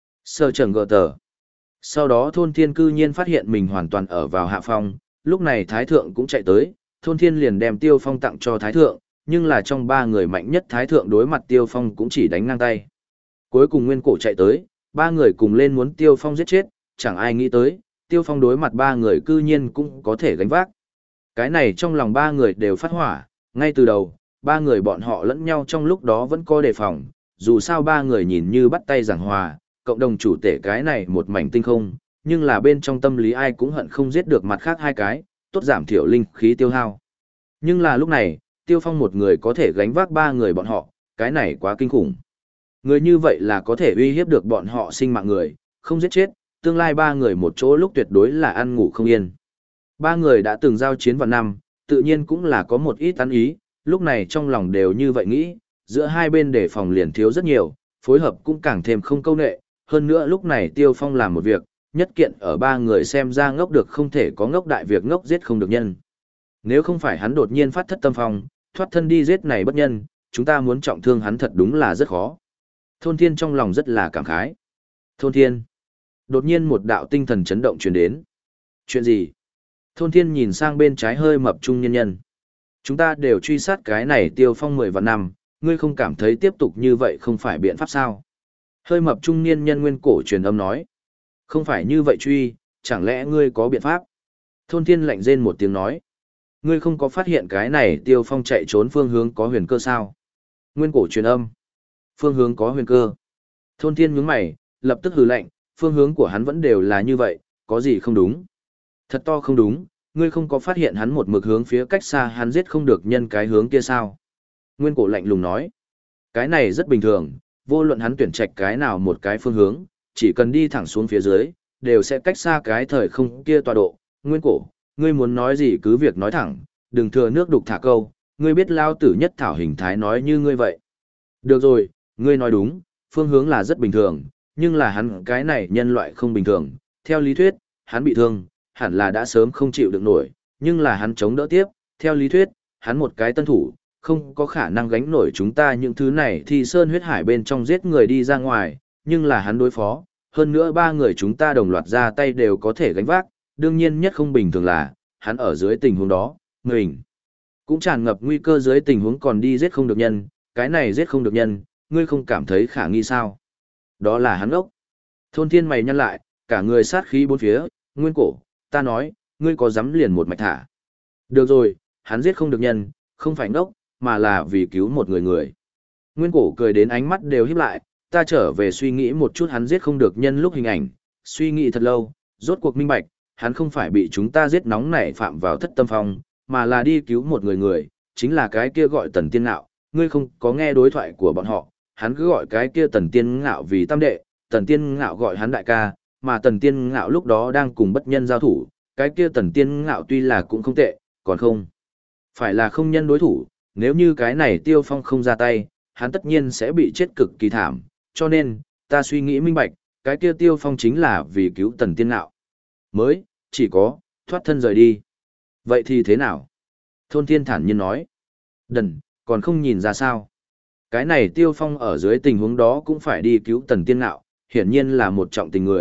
Sơ trần gờ tờ. Sau đó Thôn Thiên cư nhiên phát hiện mình hoàn toàn ở vào hạ phong, lúc này Thái Thượng cũng chạy tới, Thôn Thiên liền đem Tiêu Phong tặng cho Thái Thượng, nhưng là trong ba người mạnh nhất Thái Thượng đối mặt Tiêu Phong cũng chỉ đánh ngang tay. Cuối cùng Nguyên Cổ chạy tới, ba người cùng lên muốn Tiêu Phong giết chết, chẳng ai nghĩ tới, Tiêu Phong đối mặt ba người cư nhiên cũng có thể gánh vác. Cái này trong lòng ba người đều phát hỏa, ngay từ đầu, ba người bọn họ lẫn nhau trong lúc đó vẫn có đề phòng, dù sao ba người nhìn như bắt tay giảng hòa, cộng đồng chủ tể cái này một mảnh tinh không, nhưng là bên trong tâm lý ai cũng hận không giết được mặt khác hai cái, tốt giảm thiểu linh khí tiêu hao. Nhưng là lúc này, Tiêu Phong một người có thể gánh vác ba người bọn họ, cái này quá kinh khủng. Người như vậy là có thể uy hiếp được bọn họ sinh mạng người, không giết chết, tương lai ba người một chỗ lúc tuyệt đối là ăn ngủ không yên. Ba người đã từng giao chiến vào năm, tự nhiên cũng là có một ít ăn ý, lúc này trong lòng đều như vậy nghĩ, giữa hai bên đề phòng liền thiếu rất nhiều, phối hợp cũng càng thêm không câu nệ, hơn nữa lúc này Tiêu Phong làm một việc, nhất kiện ở ba người xem ra ngốc được không thể có ngốc đại việc ngốc giết không được nhân. Nếu không phải hắn đột nhiên phát thất tâm phong, thoát thân đi giết này bất nhân, chúng ta muốn trọng thương hắn thật đúng là rất khó. Thôn Thiên trong lòng rất là cảm khái. Thôn Thiên. Đột nhiên một đạo tinh thần chấn động truyền đến. Chuyện gì? Thôn Thiên nhìn sang bên trái hơi mập trung nhân nhân. Chúng ta đều truy sát cái này Tiêu Phong 10 vạn năm, ngươi không cảm thấy tiếp tục như vậy không phải biện pháp sao? Hơi mập trung niên nhân Nguyên Cổ truyền âm nói. Không phải như vậy truy, chẳng lẽ ngươi có biện pháp? Thôn Thiên lạnh rên một tiếng nói. Ngươi không có phát hiện cái này Tiêu Phong chạy trốn phương hướng có huyền cơ sao? Nguyên Cổ truyền âm. Phương hướng có huyền cơ. Thôn Thiên nhướng mày, lập tức hừ lạnh, phương hướng của hắn vẫn đều là như vậy, có gì không đúng? Thật to không đúng, ngươi không có phát hiện hắn một mực hướng phía cách xa hắn giết không được nhân cái hướng kia sao? Nguyên Cổ lạnh lùng nói. Cái này rất bình thường, vô luận hắn tuyển trạch cái nào một cái phương hướng, chỉ cần đi thẳng xuống phía dưới, đều sẽ cách xa cái thời không kia tọa độ. Nguyên Cổ, ngươi muốn nói gì cứ việc nói thẳng, đừng thừa nước đục thả câu, ngươi biết lao tử nhất thảo hình thái nói như ngươi vậy. Được rồi, ngươi nói đúng, phương hướng là rất bình thường, nhưng là hắn cái này nhân loại không bình thường. Theo lý thuyết, hắn bị thương, hẳn là đã sớm không chịu được nổi, nhưng là hắn chống đỡ tiếp. Theo lý thuyết, hắn một cái tân thủ, không có khả năng gánh nổi chúng ta những thứ này thì sơn huyết hải bên trong giết người đi ra ngoài, nhưng là hắn đối phó. Hơn nữa ba người chúng ta đồng loạt ra tay đều có thể gánh vác, đương nhiên nhất không bình thường là, hắn ở dưới tình huống đó, mình cũng tràn ngập nguy cơ dưới tình huống còn đi giết không được nhân, cái này giết không được nhân, ngươi không cảm thấy khả nghi sao? Đó là hắn ốc. Thôn Thiên mày nhăn lại, cả người sát khí bốn phía, Nguyên Cổ, ta nói, ngươi có dám liền một mạch thả. Được rồi, hắn giết không được nhân, không phải ngốc, mà là vì cứu một người. Nguyên Cổ cười đến ánh mắt đều híp lại, ta trở về suy nghĩ một chút hắn giết không được nhân lúc hình ảnh, suy nghĩ thật lâu, rốt cuộc minh bạch, hắn không phải bị chúng ta giết nóng nảy phạm vào thất tâm phong, mà là đi cứu một người, chính là cái kia gọi Tần Tiên Ngạo, ngươi không có nghe đối thoại của bọn họ, hắn cứ gọi cái kia Tần Tiên Ngạo vì tam đệ, Tần Tiên Ngạo gọi hắn đại ca, mà Tần Tiên Ngạo lúc đó đang cùng bất nhân giao thủ, cái kia Tần Tiên Ngạo tuy là cũng không tệ, còn không phải là không nhân đối thủ, nếu như cái này Tiêu Phong không ra tay, hắn tất nhiên sẽ bị chết cực kỳ thảm, cho nên, ta suy nghĩ minh bạch, cái kia Tiêu Phong chính là vì cứu Tần Tiên Ngạo. Mới, chỉ có, thoát thân rời đi. Vậy thì thế nào? Thôn Thiên thản nhiên nói. Đần, còn không nhìn ra sao? Cái này Tiêu Phong ở dưới tình huống đó cũng phải đi cứu Tần Tiên Ngạo, hiển nhiên là một trọng tình người,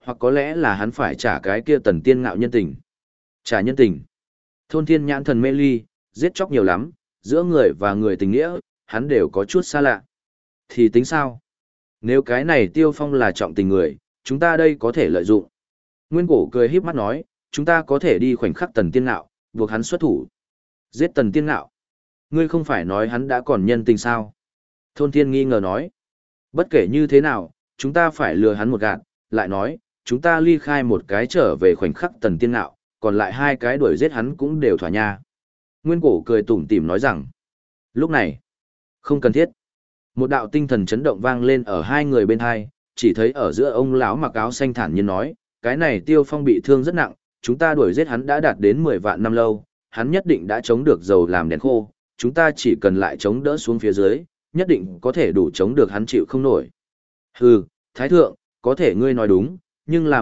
hoặc có lẽ là hắn phải trả cái kia Tần Tiên Ngạo nhân tình. Trả nhân tình. Thôn Thiên nhãn thần mê ly, giết chóc nhiều lắm, giữa người và người tình nghĩa, hắn đều có chút xa lạ. Thì tính sao? Nếu cái này Tiêu Phong là trọng tình người, chúng ta đây có thể lợi dụng. Nguyên Cổ cười híp mắt nói, chúng ta có thể đi khoảnh khắc Tần Tiên Ngạo, buộc hắn xuất thủ. Giết Tần Tiên Ngạo. Ngươi không phải nói hắn đã còn nhân tình sao? Thôn Thiên nghi ngờ nói. Bất kể như thế nào, chúng ta phải lừa hắn một gạt, lại nói, chúng ta ly khai một cái trở về khoảnh khắc Tần Tiên Ngạo, còn lại hai cái đuổi giết hắn cũng đều thỏa nha. Nguyên Cổ cười tủm tỉm nói rằng, lúc này, không cần thiết. Một đạo tinh thần chấn động vang lên ở hai người bên hai, chỉ thấy ở giữa ông lão mặc áo xanh thản nhiên nói, cái này Tiêu Phong bị thương rất nặng, chúng ta đuổi giết hắn đã đạt đến 10 vạn năm lâu, hắn nhất định đã chống được dầu làm đèn khô, chúng ta chỉ cần lại chống đỡ xuống phía dưới, nhất định có thể đủ chống được hắn chịu không nổi. Hừ, Thái Thượng, có thể ngươi nói đúng, nhưng là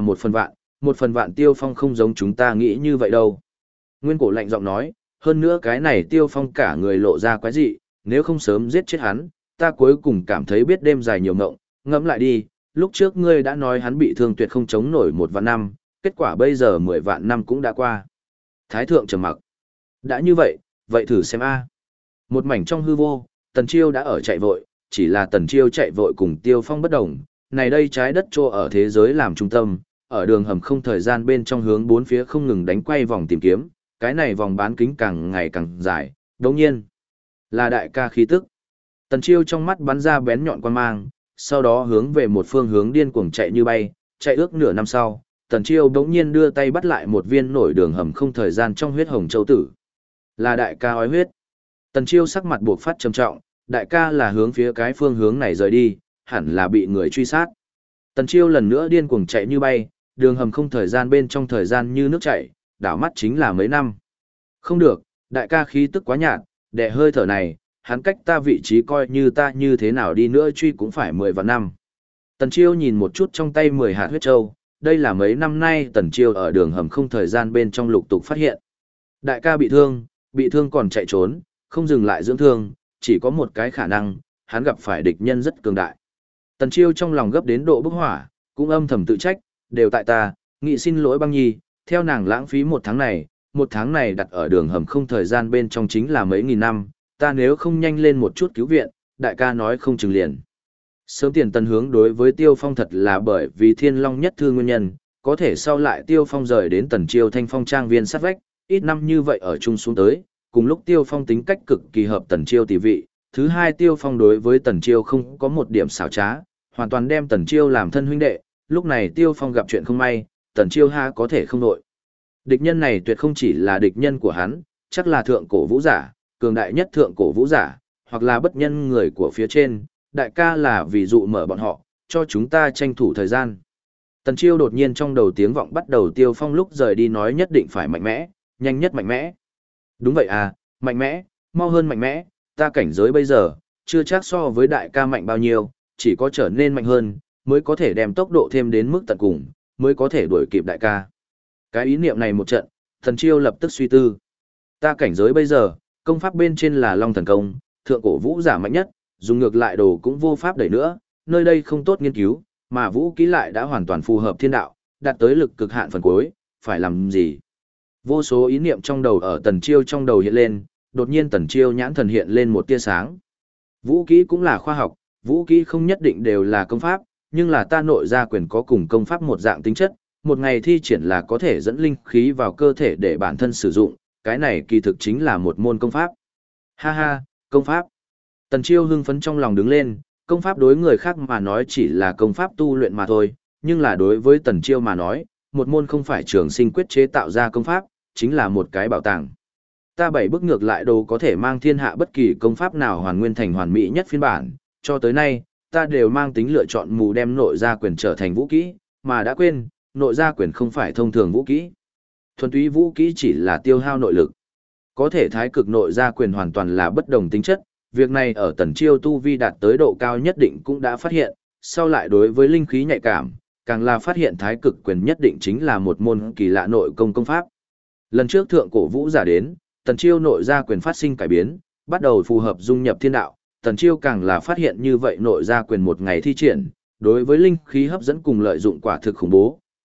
1/1 Tiêu Phong không giống chúng ta nghĩ như vậy đâu. Nguyên Cổ lạnh giọng nói, hơn nữa cái này Tiêu Phong cả người lộ ra quái dị, nếu không sớm giết chết hắn, ta cuối cùng cảm thấy biết đêm dài nhiều ngộng, ngẫm lại đi, lúc trước ngươi đã nói hắn bị thương tuyệt không chống nổi 1 vạn năm, kết quả bây giờ 10 vạn năm cũng đã qua. Thái Thượng trầm mặc. Đã như vậy, vậy thử xem a. Một mảnh trong hư vô, Tần Chiêu đã ở chạy vội, chỉ là Tần Chiêu chạy vội cùng Tiêu Phong bất đồng, này đây trái đất trô ở thế giới làm trung tâm, ở đường hầm không thời gian bên trong hướng bốn phía không ngừng đánh quay vòng tìm kiếm, cái này vòng bán kính càng ngày càng dài, đồng nhiên là đại ca khí tức. Tần Chiêu trong mắt bắn ra bén nhọn quan mang, sau đó hướng về một phương hướng điên cuồng chạy như bay, chạy ước nửa năm sau, Tần Chiêu đống nhiên đưa tay bắt lại một viên nổi đường hầm không thời gian trong huyết hồng châu tử. Là đại ca ói huyết. Tần Chiêu sắc mặt buộc phát trầm trọng, đại ca là hướng phía cái phương hướng này rời đi, hẳn là bị người truy sát. Tần Chiêu lần nữa điên cuồng chạy như bay, đường hầm không thời gian bên trong thời gian như nước chảy, đảo mắt chính là mấy năm. Không được, đại ca khí tức quá nhạt, đè hơi thở này, hắn cách ta vị trí coi như ta như thế nào đi nữa truy cũng phải 10 vạn năm. Tần Chiêu nhìn một chút trong tay 10 hạt huyết châu, đây là mấy năm nay Tần Chiêu ở đường hầm không thời gian bên trong lục tục phát hiện. Đại ca bị thương còn chạy trốn, không dừng lại dưỡng thương, chỉ có một cái khả năng, hắn gặp phải địch nhân rất cường đại. Tần Chiêu trong lòng gấp đến độ bốc hỏa, cũng âm thầm tự trách, đều tại ta, nghị xin lỗi băng nhi, theo nàng lãng phí một tháng này đặt ở đường hầm không thời gian bên trong chính là mấy nghìn năm, ta nếu không nhanh lên một chút cứu viện, đại ca nói không chừng liền. Sớm tiền Tần hướng đối với Tiêu Phong thật là bởi vì Thiên Long nhất thư nguyên nhân, có thể sau lại Tiêu Phong rời đến Tần Chiêu Thanh Phong trang viên sát vách, ít năm như vậy ở chung xuống tới, cùng lúc Tiêu Phong tính cách cực kỳ hợp Tần Chiêu tỷ vị, thứ hai Tiêu Phong đối với Tần Chiêu không có một điểm xảo trá, hoàn toàn đem Tần Chiêu làm thân huynh đệ, lúc này Tiêu Phong gặp chuyện không may, Tần Chiêu ha có thể không đội. Địch nhân này tuyệt không chỉ là địch nhân của hắn, chắc là thượng cổ vũ giả, cường đại nhất thượng cổ vũ giả, hoặc là bất nhân người của phía trên, đại ca là ví dụ mở bọn họ, cho chúng ta tranh thủ thời gian. Tần Chiêu đột nhiên trong đầu tiếng vọng bắt đầu Tiêu Phong lúc rời đi nói nhất định phải mạnh mẽ, nhanh nhất mạnh mẽ. Đúng vậy à, mạnh mẽ, mau hơn mạnh mẽ, ta cảnh giới bây giờ, chưa chắc so với đại ca mạnh bao nhiêu, chỉ có trở nên mạnh hơn, mới có thể đem tốc độ thêm đến mức tận cùng, mới có thể đuổi kịp đại ca. Cái ý niệm này một trận, Tần Chiêu lập tức suy tư. Ta cảnh giới bây giờ, công pháp bên trên là Long Thần Công, thượng cổ vũ giả mạnh nhất, dùng ngược lại đồ cũng vô pháp đẩy nữa, nơi đây không tốt nghiên cứu, mà vũ kỹ lại đã hoàn toàn phù hợp thiên đạo, đạt tới lực cực hạn phần cuối, phải làm gì? Vô số ý niệm trong đầu ở Tần Chiêu trong đầu hiện lên, đột nhiên Tần Chiêu nhãn thần hiện lên một tia sáng. Vũ kỹ cũng là khoa học, vũ kỹ không nhất định đều là công pháp, nhưng là ta nội gia quyền có cùng công pháp một dạng tính chất, một ngày thi triển là có thể dẫn linh khí vào cơ thể để bản thân sử dụng, cái này kỳ thực chính là một môn công pháp. Ha ha, công pháp. Tần Chiêu hưng phấn trong lòng đứng lên, công pháp đối người khác mà nói chỉ là công pháp tu luyện mà thôi, nhưng là đối với Tần Chiêu mà nói, một môn không phải trường sinh quyết chế tạo ra công pháp, chính là một cái bảo tàng. Ta 7 bước ngược lại đồ có thể mang thiên hạ bất kỳ công pháp nào hoàn nguyên thành hoàn mỹ nhất phiên bản, cho tới nay, ta đều mang tính lựa chọn mù đem nội gia quyền trở thành vũ kỹ, mà đã quên, nội gia quyền không phải thông thường vũ kỹ. Thuần túy vũ kỹ chỉ là tiêu hao nội lực. Có thể thái cực nội gia quyền hoàn toàn là bất đồng tính chất, việc này ở Tần Chiêu tu vi đạt tới độ cao nhất định cũng đã phát hiện, sau lại đối với linh khí nhạy cảm, càng là phát hiện thái cực quyền nhất định chính là một môn kỳ lạ nội công pháp. Lần trước thượng cổ vũ giả đến, Tần Chiêu nội gia quyền phát sinh cải biến, bắt đầu phù hợp dung nhập thiên đạo, Tần Chiêu càng là phát hiện như vậy nội gia quyền một ngày thi triển, đối với linh khí hấp dẫn cùng lợi dụng quả thực khủng bố,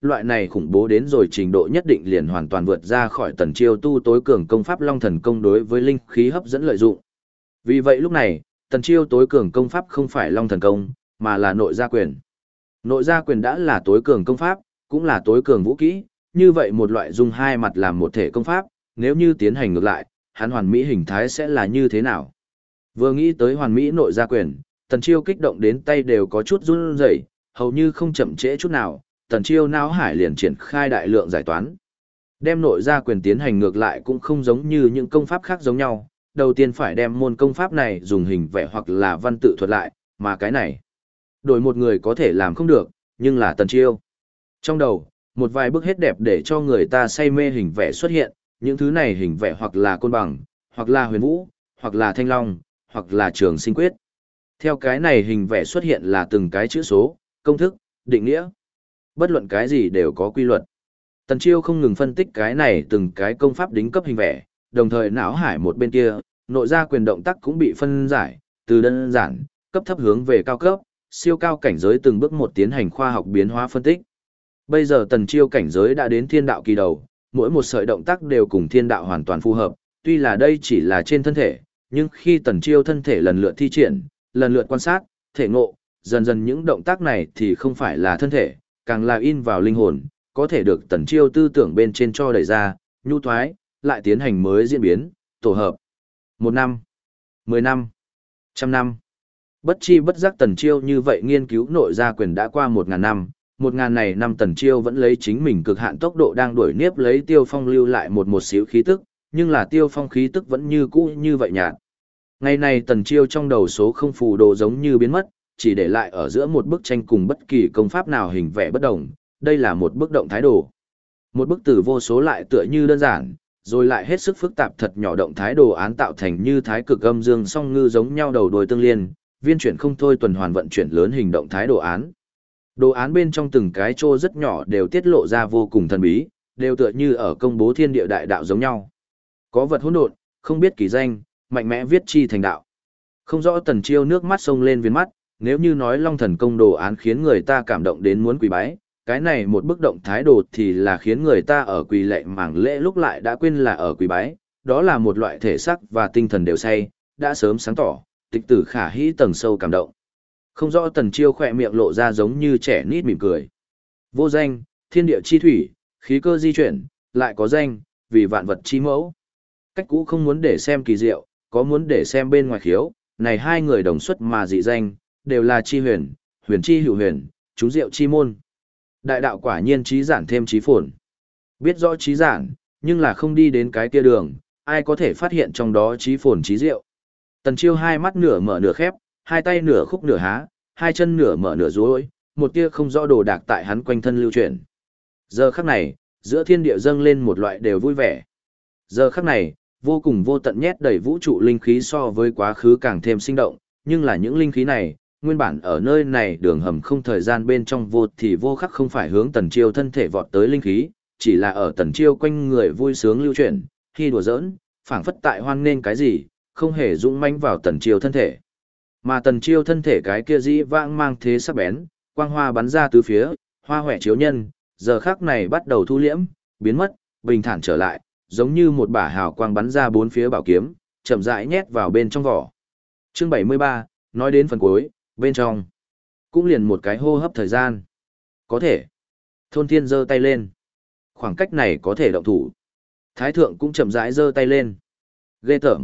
loại này khủng bố đến rồi trình độ nhất định liền hoàn toàn vượt ra khỏi Tần Chiêu tu tối cường công pháp Long Thần Công đối với linh khí hấp dẫn lợi dụng. Vì vậy lúc này, Tần Chiêu tối cường công pháp không phải Long Thần Công, mà là Nội Gia Quyền. Nội Gia Quyền đã là tối cường công pháp, cũng là tối cường vũ kỹ, như vậy một loại dùng hai mặt làm một thể công pháp, nếu như tiến hành ngược lại, hắn hoàn mỹ hình thái sẽ là như thế nào? Vừa nghĩ tới hoàn mỹ Nội Gia Quyền, Tần Chiêu kích động đến tay đều có chút run rẩy, hầu như không chậm trễ chút nào, Tần Chiêu não hải liền triển khai đại lượng giải toán. Đem Nội Gia Quyền tiến hành ngược lại cũng không giống như những công pháp khác giống nhau, đầu tiên phải đem môn công pháp này dùng hình vẽ hoặc là văn tự thuật lại, mà cái này đổi một người có thể làm không được, nhưng là Tần Chiêu. Trong đầu, một vài bức hết đẹp để cho người ta say mê hình vẽ xuất hiện, những thứ này hình vẽ hoặc là côn bằng, hoặc là huyền vũ, hoặc là thanh long, hoặc là trường sinh quyết. Theo cái này hình vẽ xuất hiện là từng cái chữ số, công thức, định nghĩa. Bất luận cái gì đều có quy luật. Tần Chiêu không ngừng phân tích cái này từng cái công pháp đính cấp hình vẽ, đồng thời não hải một bên kia, Nội Gia Quyền động tác cũng bị phân giải, từ đơn giản, cấp thấp hướng về cao cấp, siêu cao cảnh giới từng bước một tiến hành khoa học biến hóa phân tích. Bây giờ Tần Chiêu cảnh giới đã đến thiên đạo kỳ đầu, mỗi một sợi động tác đều cùng thiên đạo hoàn toàn phù hợp, tuy là đây chỉ là trên thân thể, nhưng khi Tần Chiêu thân thể lần lượt thi triển, lần lượt quan sát, thể ngộ, dần dần những động tác này thì không phải là thân thể, càng là in vào linh hồn, có thể được Tần Chiêu tư tưởng bên trên cho đẩy ra, nhu thoái, lại tiến hành mới diễn biến, tổ hợp. 1 năm, 10 năm, 100 năm. Bất chi bất giác Tần Chiêu như vậy nghiên cứu Nội Gia Quyền đã qua 1000 năm, 1000 này năm Tần Chiêu vẫn lấy chính mình cực hạn tốc độ đang đuổi niếp lấy Tiêu Phong lưu lại một xíu khí tức, nhưng là Tiêu Phong khí tức vẫn như cũ như vậy nhạt. Ngày này Tần Chiêu trong đầu số không phù đồ giống như biến mất, chỉ để lại ở giữa một bức tranh cùng bất kỳ công pháp nào hình vẽ bất đồng, đây là một bức động thái đồ. Một bức từ vô số lại tựa như đơn giản, rồi lại hết sức phức tạp thật nhỏ động thái đồ án tạo thành như thái cực âm dương song ngư giống nhau đầu đuôi tương liên, viên chuyển không thôi tuần hoàn vận chuyển lớn hình động thái đồ án. Đồ án bên trong từng cái trô rất nhỏ đều tiết lộ ra vô cùng thần bí, đều tựa như ở công bố thiên địa đại đạo giống nhau. Có vật hỗn độn, không biết kỳ danh, mạnh mẽ viết chi thành đạo. Không rõ Tần Chiêu nước mắt sông lên viên mắt, nếu như nói Long Thần Công đồ án khiến người ta cảm động đến muốn quỳ bái, cái này một bức động thái đồ thì là khiến người ta ở quỳ lạy mảng lễ lúc lại đã quên là ở quỳ bái, đó là một loại thể xác và tinh thần đều say, đã sớm sáng tỏ, tịch tử khả hĩ tầng sâu cảm động. Không rõ Tần Chiêu khỏe miệng lộ ra giống như trẻ nít mỉm cười. Vô danh, thiên địa chi thủy, khí cơ di chuyển, lại có danh, vì vạn vật chi mẫu. Cách cũ không muốn để xem kỳ diệu, có muốn để xem bên ngoài khiếu, này hai người đồng xuất mà dị danh, đều là chi huyền, huyền chi hữu huyền, chúng diệu chi môn. Đại đạo quả nhiên trí giản thêm trí phồn. Biết rõ trí giản, nhưng là không đi đến cái kia đường, ai có thể phát hiện trong đó trí phồn trí diệu. Tần Chiêu hai mắt nửa mở nửa khép, hai tay nửa khúc nửa há, hai chân nửa mở nửa duỗi, một tia không rõ đồ đạc tại hắn quanh thân lưu chuyển. Giờ khắc này, giữa thiên địa dâng lên một loại đều vui vẻ. Giờ khắc này, vô cùng vô tận nhét đầy vũ trụ linh khí so với quá khứ càng thêm sinh động, nhưng là những linh khí này, nguyên bản ở nơi này đường hầm không thời gian bên trong vô thì vô khắc không phải hướng Tần Chiêu thân thể vọt tới linh khí, chỉ là ở Tần Chiêu quanh người vui sướng lưu chuyển, khi đùa giỡn, phảng phất tại hoan nên cái gì, không hề dũng mãnh vào Tần Chiêu thân thể. Mà Tần Chiêu thân thể cái kia dĩ vãng mang thế sắc bén, quang hoa bắn ra tứ phía, hoa hoè chiếu nhân, giờ khắc này bắt đầu thu liễm, biến mất, bình thản trở lại, giống như một bả hào quang bắn ra bốn phía bảo kiếm, chậm rãi nhét vào bên trong vỏ. Chương 73, nói đến phần cuối, bên trong cũng liền một cái hô hấp thời gian. Có thể. Thôn Thiên giơ tay lên. Khoảng cách này có thể động thủ. Thái thượng cũng chậm rãi giơ tay lên. Ghê tởm.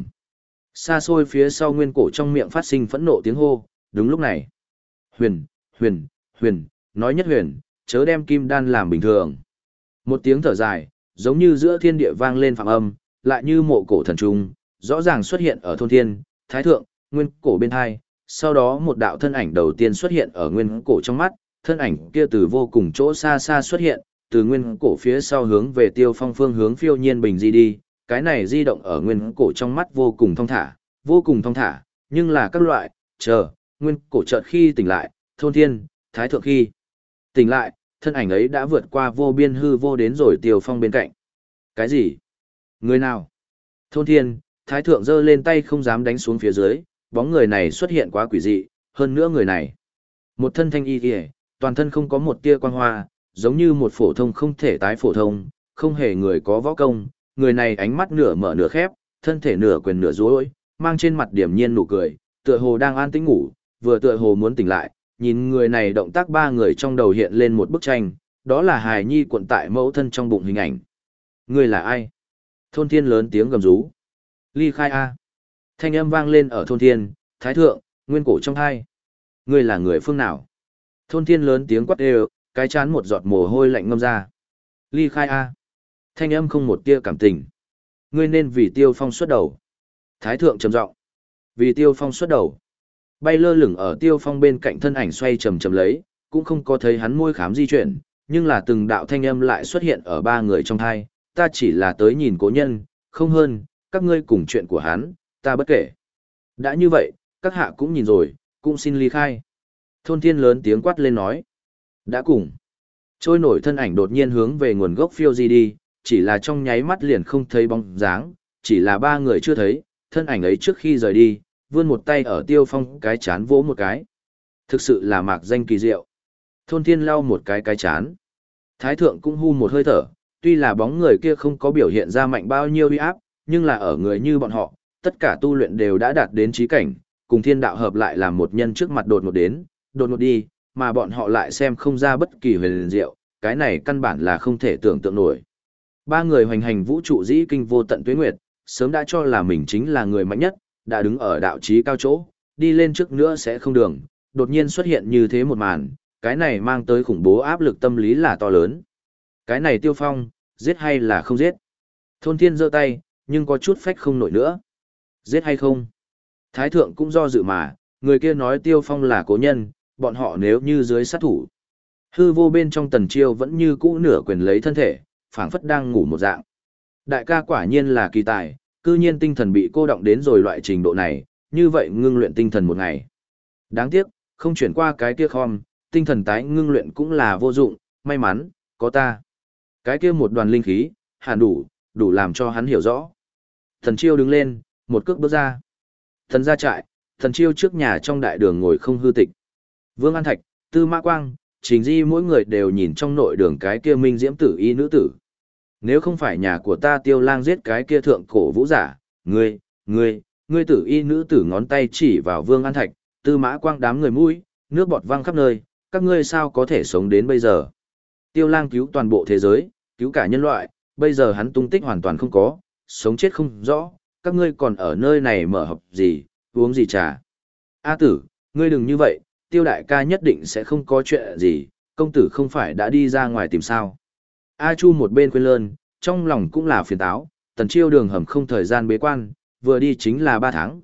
Xa xôi phía sau Nguyên Cổ trong miệng phát sinh phẫn nộ tiếng hô, đúng lúc này. Huyền, huyền, huyền, nói nhất huyền, chớ đem kim đan làm bình thường. Một tiếng thở dài, giống như giữa thiên địa vang lên phạm âm, lại như mộ cổ thần trung, rõ ràng xuất hiện ở Thôn Thiên, Thái thượng, Nguyên Cổ bên hai. Sau đó một đạo thân ảnh đầu tiên xuất hiện ở Nguyên Cổ trong mắt, thân ảnh kia từ vô cùng chỗ xa xa xuất hiện, từ Nguyên Cổ phía sau hướng về Tiêu Phong phương hướng phiêu nhiên bình di đi, cái này di động ở Nguyên Cổ trong mắt vô cùng thong thả, nhưng là các loại, Nguyên Cổ chợt khi tỉnh lại, Thôn Thiên, Thái thượng khi tỉnh lại, thân ảnh ấy đã vượt qua vô biên hư vô đến rồi Tiêu Phong bên cạnh. Cái gì? Người nào? Thôn Thiên, Thái thượng giơ lên tay không dám đánh xuống phía dưới, bóng người này xuất hiện quá quỷ dị, hơn nữa người này. Một thân thanh y kìa, toàn thân không có một tia quang hoa, giống như một phổ thông không thể tái phổ thông, không hề người có võ công, người này ánh mắt nửa mở nửa khép, thân thể nửa quyền nửa duỗi, mang trên mặt điềm nhiên nụ cười, tựa hồ đang an tĩnh ngủ, vừa tựa hồ muốn tỉnh lại, nhìn người này động tác ba người trong đầu hiện lên một bức tranh, đó là hài nhi cuộn tại mẫu thân trong bụng hình ảnh. Người là ai? Thôn Thiên lớn tiếng gầm rú. Ly khai A. Thanh âm vang lên ở thôn Thiên, thái thượng, nguyên cổ trong hai. Người là người phương nào? Thôn Thiên lớn tiếng quát đều, cái chán một giọt mồ hôi lạnh ngâm ra. Ly khai A. Thanh âm không một tia cảm tình. Ngươi nên vì Tiêu Phong xuất đầu. Thái thượng trầm giọng. Vì Tiêu Phong xuất đầu. Bay lơ lửng ở Tiêu Phong bên cạnh thân ảnh xoay chầm chầm lấy, cũng không có thấy hắn môi khám di chuyển, nhưng là từng đạo thanh âm lại xuất hiện ở ba người trong hai. Ta chỉ là tới nhìn cố nhân, không hơn, các ngươi cùng chuyện của hắn, ta bất kể. Đã như vậy, các hạ cũng nhìn rồi, cũng xin ly khai. Thôn Thiên lớn tiếng quát lên nói. Đã cùng. Trôi nổi thân ảnh đột nhiên hướng về nguồn gốc phiêu di đi, chỉ là trong nháy mắt liền không thấy bóng dáng, chỉ là ba người chưa thấy, thân ảnh ấy trước khi rời đi, vươn một tay ở Tiêu Phong cái chán vỗ một cái. Thực sự là mạc danh kỳ diệu. Thôn Thiên lau một cái chán. Thái thượng cũng hu một hơi thở, tuy là bóng người kia không có biểu hiện ra mạnh bao nhiêu uy áp, nhưng là ở người như bọn họ, tất cả tu luyện đều đã đạt đến trí cảnh, cùng thiên đạo hợp lại làm một nhân trước mặt đột ngột đến, đột ngột đi, mà bọn họ lại xem không ra bất kỳ huyền diệu, cái này căn bản là không thể tưởng tượng nổi. Ba người hoành hành vũ trụ dĩ kinh vô tận tuế nguyệt, sớm đã cho là mình chính là người mạnh nhất, đã đứng ở đạo trí cao chỗ, đi lên trước nữa sẽ không đường, đột nhiên xuất hiện như thế một màn, cái này mang tới khủng bố áp lực tâm lý là to lớn. Cái này Tiêu Phong, giết hay là không giết? Thôn Thiên giơ tay, nhưng có chút phách không nổi nữa. Giết hay không? Thái thượng cũng do dự mà, người kia nói Tiêu Phong là cố nhân, bọn họ nếu như dưới sát thủ. Hư vô bên trong Tần Chiêu vẫn như cũ nửa quyền lấy thân thể, phảng phất đang ngủ một dạng. Đại ca quả nhiên là kỳ tài, cư nhiên tinh thần bị cô động đến rồi loại trình độ này, như vậy ngưng luyện tinh thần một ngày. Đáng tiếc, không chuyển qua cái kia khom, tinh thần tái ngưng luyện cũng là vô dụng, may mắn, có ta. Cái kia một đoàn linh khí, hẳn đủ làm cho hắn hiểu rõ. Thần Chiêu đứng lên, một cước bước ra. Thần ra trại, Thần Chiêu trước nhà trong đại đường ngồi không hư tịch. Vương An Thạch, Tư Mã Quang, Trình Di mỗi người đều nhìn trong nội đường cái kia minh diễm tử y nữ tử. Nếu không phải nhà của ta Tiêu Lang giết cái kia thượng cổ vũ giả, ngươi tử y nữ tử ngón tay chỉ vào Vương An Thạch, Tư Mã Quang đám người mũi, nước bọt văng khắp nơi, các ngươi sao có thể sống đến bây giờ? Tiêu Lang cứu toàn bộ thế giới, cứu cả nhân loại, bây giờ hắn tung tích hoàn toàn không có, sống chết không rõ, các ngươi còn ở nơi này mở họp gì, uống gì trà? A tử, ngươi đừng như vậy, Tiêu đại ca nhất định sẽ không có chuyện gì, công tử không phải đã đi ra ngoài tìm sao? A Chu một bên quên lơn, trong lòng cũng là phiền táo, Tần Chiêu đường hầm không thời gian bế quan, vừa đi chính là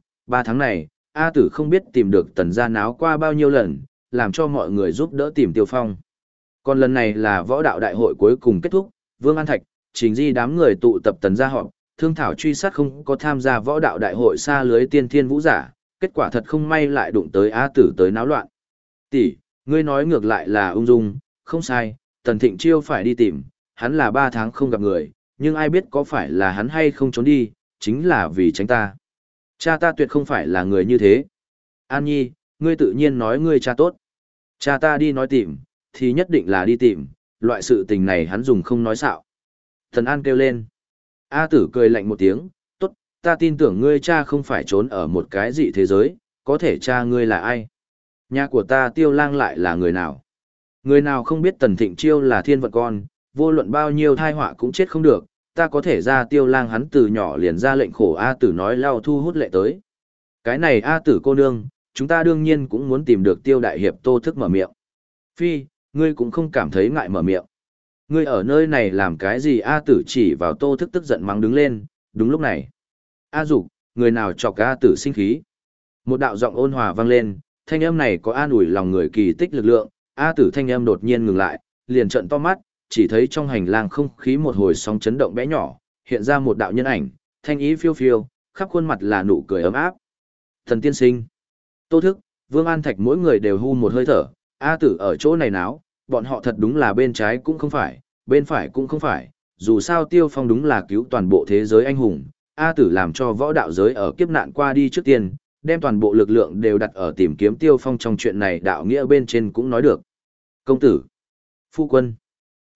3 tháng này, A tử không biết tìm được Tần gia náo qua bao nhiêu lần, làm cho mọi người giúp đỡ tìm Tiêu Phong. Còn lần này là võ đạo đại hội cuối cùng kết thúc, Vương An Thạch, Trình Di đám người tụ tập Tần gia họp, thương thảo truy sát không có tham gia võ đạo đại hội xa lưới tiên thiên vũ giả, kết quả thật không may lại đụng tới A tử tới náo loạn. Tỷ, ngươi nói ngược lại là ung dung, không sai, Tần Thịnh Chiêu phải đi tìm, hắn là 3 tháng không gặp người, nhưng ai biết có phải là hắn hay không trốn đi, chính là vì tránh ta. Cha ta tuyệt không phải là người như thế. An Nhi, ngươi tự nhiên nói ngươi cha tốt. Cha ta đi nói tìm, thì nhất định là đi tìm, loại sự tình này hắn dùng không nói xạo. Thần An kêu lên. A tử cười lạnh một tiếng, tốt, ta tin tưởng ngươi cha không phải trốn ở một cái dị thế giới, có thể cha ngươi là ai? Nhà của ta Tiêu Lang lại là người nào? Người nào không biết Tần Thịnh Chiêu là thiên vận con, vô luận bao nhiêu thai họa cũng chết không được, ta có thể ra Tiêu Lang hắn từ nhỏ liền ra lệnh khổ A tử nói lao thu hút lệ tới. Cái này A tử cô nương, chúng ta đương nhiên cũng muốn tìm được Tiêu đại hiệp Tô Thức mở miệng. Phi, ngươi cũng không cảm thấy ngại mở miệng. Ngươi ở nơi này làm cái gì? A tử chỉ vào Tô Thức tức giận mắng đứng lên, đúng lúc này. A dục, người nào chọc A tử sinh khí? Một đạo giọng ôn hòa vang lên, thanh âm này có an ủi lòng người kỳ tích lực lượng. A tử thanh âm đột nhiên ngừng lại, liền trợn to mắt, chỉ thấy trong hành lang không khí một hồi sóng chấn động bé nhỏ, hiện ra một đạo nhân ảnh, thanh ý phiêu phiêu, khắp khuôn mặt là nụ cười ấm áp. Thần tiên sinh, Tô Thức, Vương An Thạch mỗi người đều hu một hơi thở, A tử ở chỗ này náo, bọn họ thật đúng là bên trái cũng không phải, bên phải cũng không phải, dù sao Tiêu Phong đúng là cứu toàn bộ thế giới anh hùng, A tử làm cho võ đạo giới ở kiếp nạn qua đi trước tiên, đem toàn bộ lực lượng đều đặt ở tìm kiếm Tiêu Phong trong chuyện này đạo nghĩa bên trên cũng nói được. Công tử, phu quân,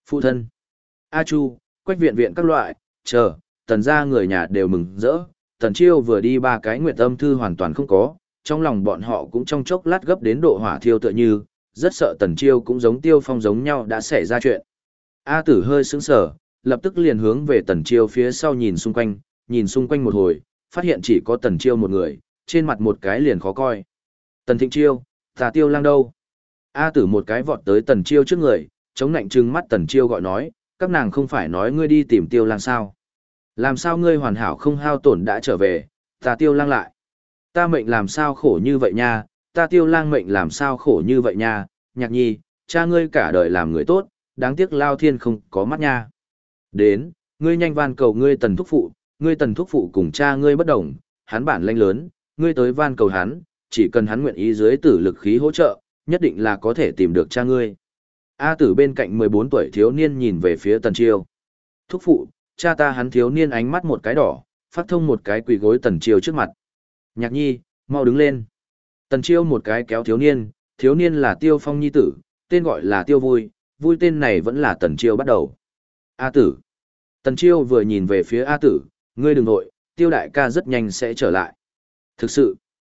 Phụ thân, A Chu, Quách viện viện các loại, chờ, tần gia người nhà đều mừng rỡ. Tần Chiêu vừa đi ba cái nguyện âm thư hoàn toàn không có, trong lòng bọn họ cũng trong chốc lát gấp đến độ hỏa thiêu tựa như, rất sợ Tần Chiêu cũng giống Tiêu Phong giống nhau đã xảy ra chuyện. A Tử hơi sững sờ, lập tức liền hướng về Tần Chiêu phía sau nhìn xung quanh một hồi, phát hiện chỉ có Tần Chiêu một người, trên mặt một cái liền khó coi. Tần Thịnh Chiêu, ta Tiêu Lang đâu? A Tử một cái vọt tới Tần Chiêu trước người, chống nạnh trừng mắt Tần Chiêu gọi nói, các nàng không phải nói ngươi đi tìm Tiêu Lang sao? Làm sao ngươi hoàn hảo không hao tổn đã trở về, ta Tiêu Lang lại. Ta mệnh làm sao khổ như vậy nha, ta Tiêu Lang mệnh làm sao khổ như vậy nha, Nhạc Nhi, cha ngươi cả đời làm người tốt, đáng tiếc lao thiên không có mắt nha. Đến, ngươi nhanh van cầu ngươi Tần thúc phụ cùng cha ngươi bất đồng, hắn bản lãnh lớn, ngươi tới van cầu hắn, chỉ cần hắn nguyện ý dưới tử lực khí hỗ trợ, nhất định là có thể tìm được cha ngươi. A Tử bên cạnh 14 tuổi thiếu niên nhìn về phía Tần Chiêu. Thúc phụ, cha ta hắn thiếu niên ánh mắt một cái đỏ, phát thông một cái quỳ gối Tần Chiêu trước mặt. Nhạc Nhi, mau đứng lên. Tần Chiêu một cái kéo thiếu niên là Tiêu Phong nhi tử, tên gọi là Tiêu Vui, vui tên này vẫn là Tần Chiêu bắt đầu. A Tử. Tần Chiêu vừa nhìn về phía A Tử, ngươi đừng nội, Tiêu đại ca rất nhanh sẽ trở lại. Thực sự.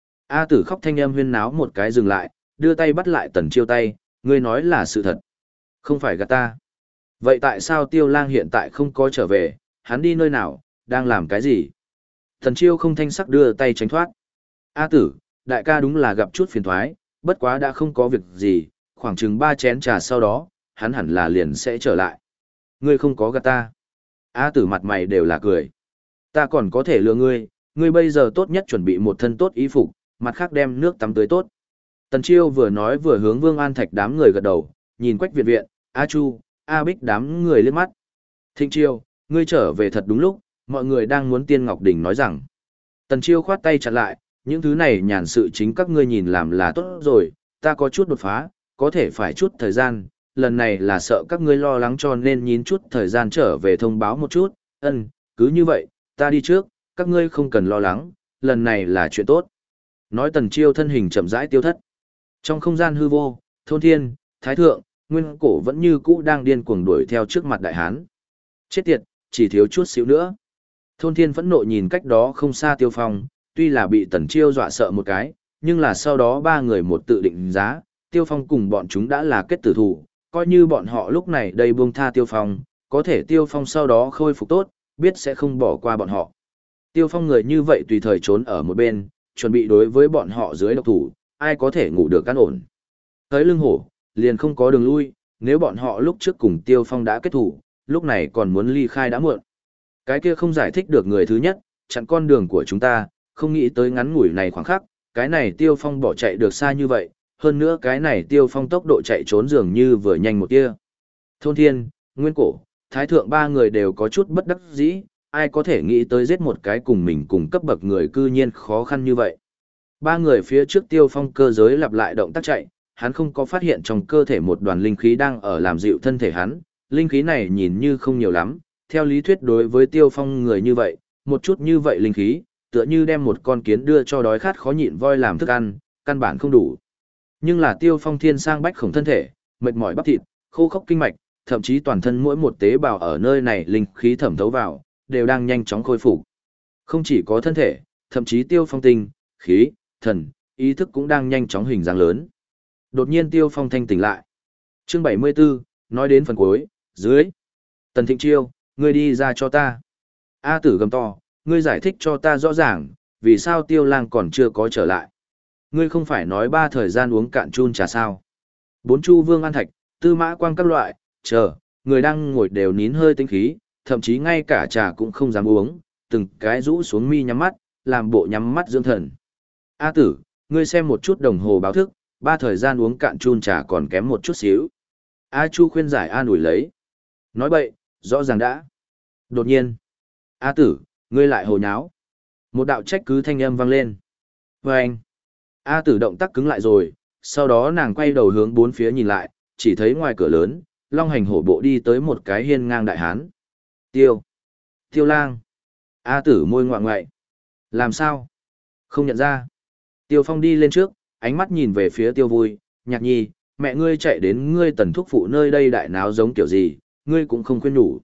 A Tử khóc thanh âm huyên náo một cái dừng lại, đưa tay bắt lại Tần Chiêu tay, ngươi nói là sự thật. Không phải gạt ta. Vậy tại sao Tiêu Lang hiện tại không có trở về, hắn đi nơi nào, đang làm cái gì? Tần Chiêu không thanh sắc đưa tay tránh thoát. A Tử, đại ca đúng là gặp chút phiền thoái, bất quá đã không có việc gì, khoảng chừng 3 chén trà sau đó, hắn hẳn là liền sẽ trở lại. Ngươi không có gạt ta. A Tử mặt mày đều là cười. Ta còn có thể lừa ngươi, ngươi bây giờ tốt nhất chuẩn bị một thân tốt y phục, mặt khác đem nước tắm tưới tốt. Tần Chiêu vừa nói vừa hướng Vương An Thạch đám người gật đầu, nhìn Quách Viện Viện, A Chu, A Bích đám người liếc mắt. Thịnh Chiêu, ngươi trở về thật đúng lúc, mọi người đang muốn Tiên Ngọc Đình nói rằng. Tần Chiêu khoát tay chặn lại, những thứ này nhàn sự chính các ngươi nhìn làm là tốt rồi, ta có chút đột phá, có thể phải chút thời gian, lần này là sợ các ngươi lo lắng cho nên nhín chút thời gian trở về thông báo một chút, cứ như vậy, ta đi trước, các ngươi không cần lo lắng, lần này là chuyện tốt. Nói Tần Chiêu thân hình chậm rãi tiêu thất. Trong không gian hư vô, Thôn Thiên, Thái Thượng, Nguyên Cổ vẫn như cũ đang điên cuồng đuổi theo trước mặt đại hán. Chết tiệt, chỉ thiếu chút xíu nữa. Thôn Thiên phẫn nộ nhìn cách đó không xa Tiêu Phong, tuy là bị Tần Chiêu dọa sợ một cái, nhưng là sau đó ba người một tự định giá, Tiêu Phong cùng bọn chúng đã là kết tử thủ, coi như bọn họ lúc này đây buông tha Tiêu Phong, có thể Tiêu Phong sau đó khôi phục tốt, biết sẽ không bỏ qua bọn họ. Tiêu Phong người như vậy tùy thời trốn ở một bên, chuẩn bị đối với bọn họ dưới độc thủ, ai có thể ngủ được an ổn. Tới lưng hổ, liền không có đường lui, nếu bọn họ lúc trước cùng Tiêu Phong đã kết thủ, lúc này còn muốn ly khai đã muộn. Cái kia không giải thích được người thứ nhất, chặn con đường của chúng ta, không nghĩ tới ngắn ngủi này khoảng khắc, cái này Tiêu Phong bỏ chạy được xa như vậy, hơn nữa cái này Tiêu Phong tốc độ chạy trốn dường như vừa nhanh một tia. Thôn Thiên, Nguyên Cổ, Thái Thượng ba người đều có chút bất đắc dĩ, ai có thể nghĩ tới giết một cái cùng mình cùng cấp bậc người cư nhiên khó khăn như vậy. Ba người phía trước Tiêu Phong cơ giới lặp lại động tác chạy, hắn không có phát hiện trong cơ thể một đoàn linh khí đang ở làm dịu thân thể hắn, linh khí này nhìn như không nhiều lắm, theo lý thuyết đối với Tiêu Phong người như vậy, một chút như vậy linh khí, tựa như đem một con kiến đưa cho đói khát khó nhịn voi làm thức ăn, căn bản không đủ. Nhưng là Tiêu Phong thiên sang bách khổng thân thể, mệt mỏi bắp thịt, khô khốc kinh mạch, thậm chí toàn thân mỗi một tế bào ở nơi này linh khí thẩm thấu vào, đều đang nhanh chóng khôi phục. Không chỉ có thân thể, thậm chí Tiêu Phong tinh, khí, thần, ý thức cũng đang nhanh chóng hình dáng lớn. Đột nhiên Tiêu Phong thanh tỉnh lại. Chương 74, nói đến phần cuối, dưới. Tần Thịnh Chiêu, ngươi đi ra cho ta. A Tử gầm to, ngươi giải thích cho ta rõ ràng, vì sao Tiêu Lang còn chưa có trở lại. Ngươi không phải nói 3 thời gian uống cạn chun trà sao. 4 Chu Vương An Thạch, Tư Mã Quang các loại, chờ, người đang ngồi đều nín hơi tinh khí, thậm chí ngay cả trà cũng không dám uống, từng cái rũ xuống mi nhắm mắt, làm bộ nhắm mắt dưỡng thần. A Tử, ngươi xem một chút đồng hồ báo thức, 3 thời gian uống cạn chun trà còn kém một chút xíu. A Chu khuyên giải an ủi lấy. Nói bậy, rõ ràng đã. Đột nhiên. A Tử, ngươi lại hồ nháo. Một đạo trách cứ thanh âm vang lên. Vâng. A Tử động tác cứng lại rồi, sau đó nàng quay đầu hướng bốn phía nhìn lại, chỉ thấy ngoài cửa lớn, long hành hổ bộ đi tới một cái hiên ngang đại hán. Tiêu Lang. A Tử môi ngoạ ngoại. Làm sao? Không nhận ra. Tiêu Phong đi lên trước, ánh mắt nhìn về phía Tiêu Vui, Nhạc Nhi, mẹ ngươi chạy đến ngươi Tần thúc phụ nơi đây đại náo giống kiểu gì, ngươi cũng không khuyên nhủ.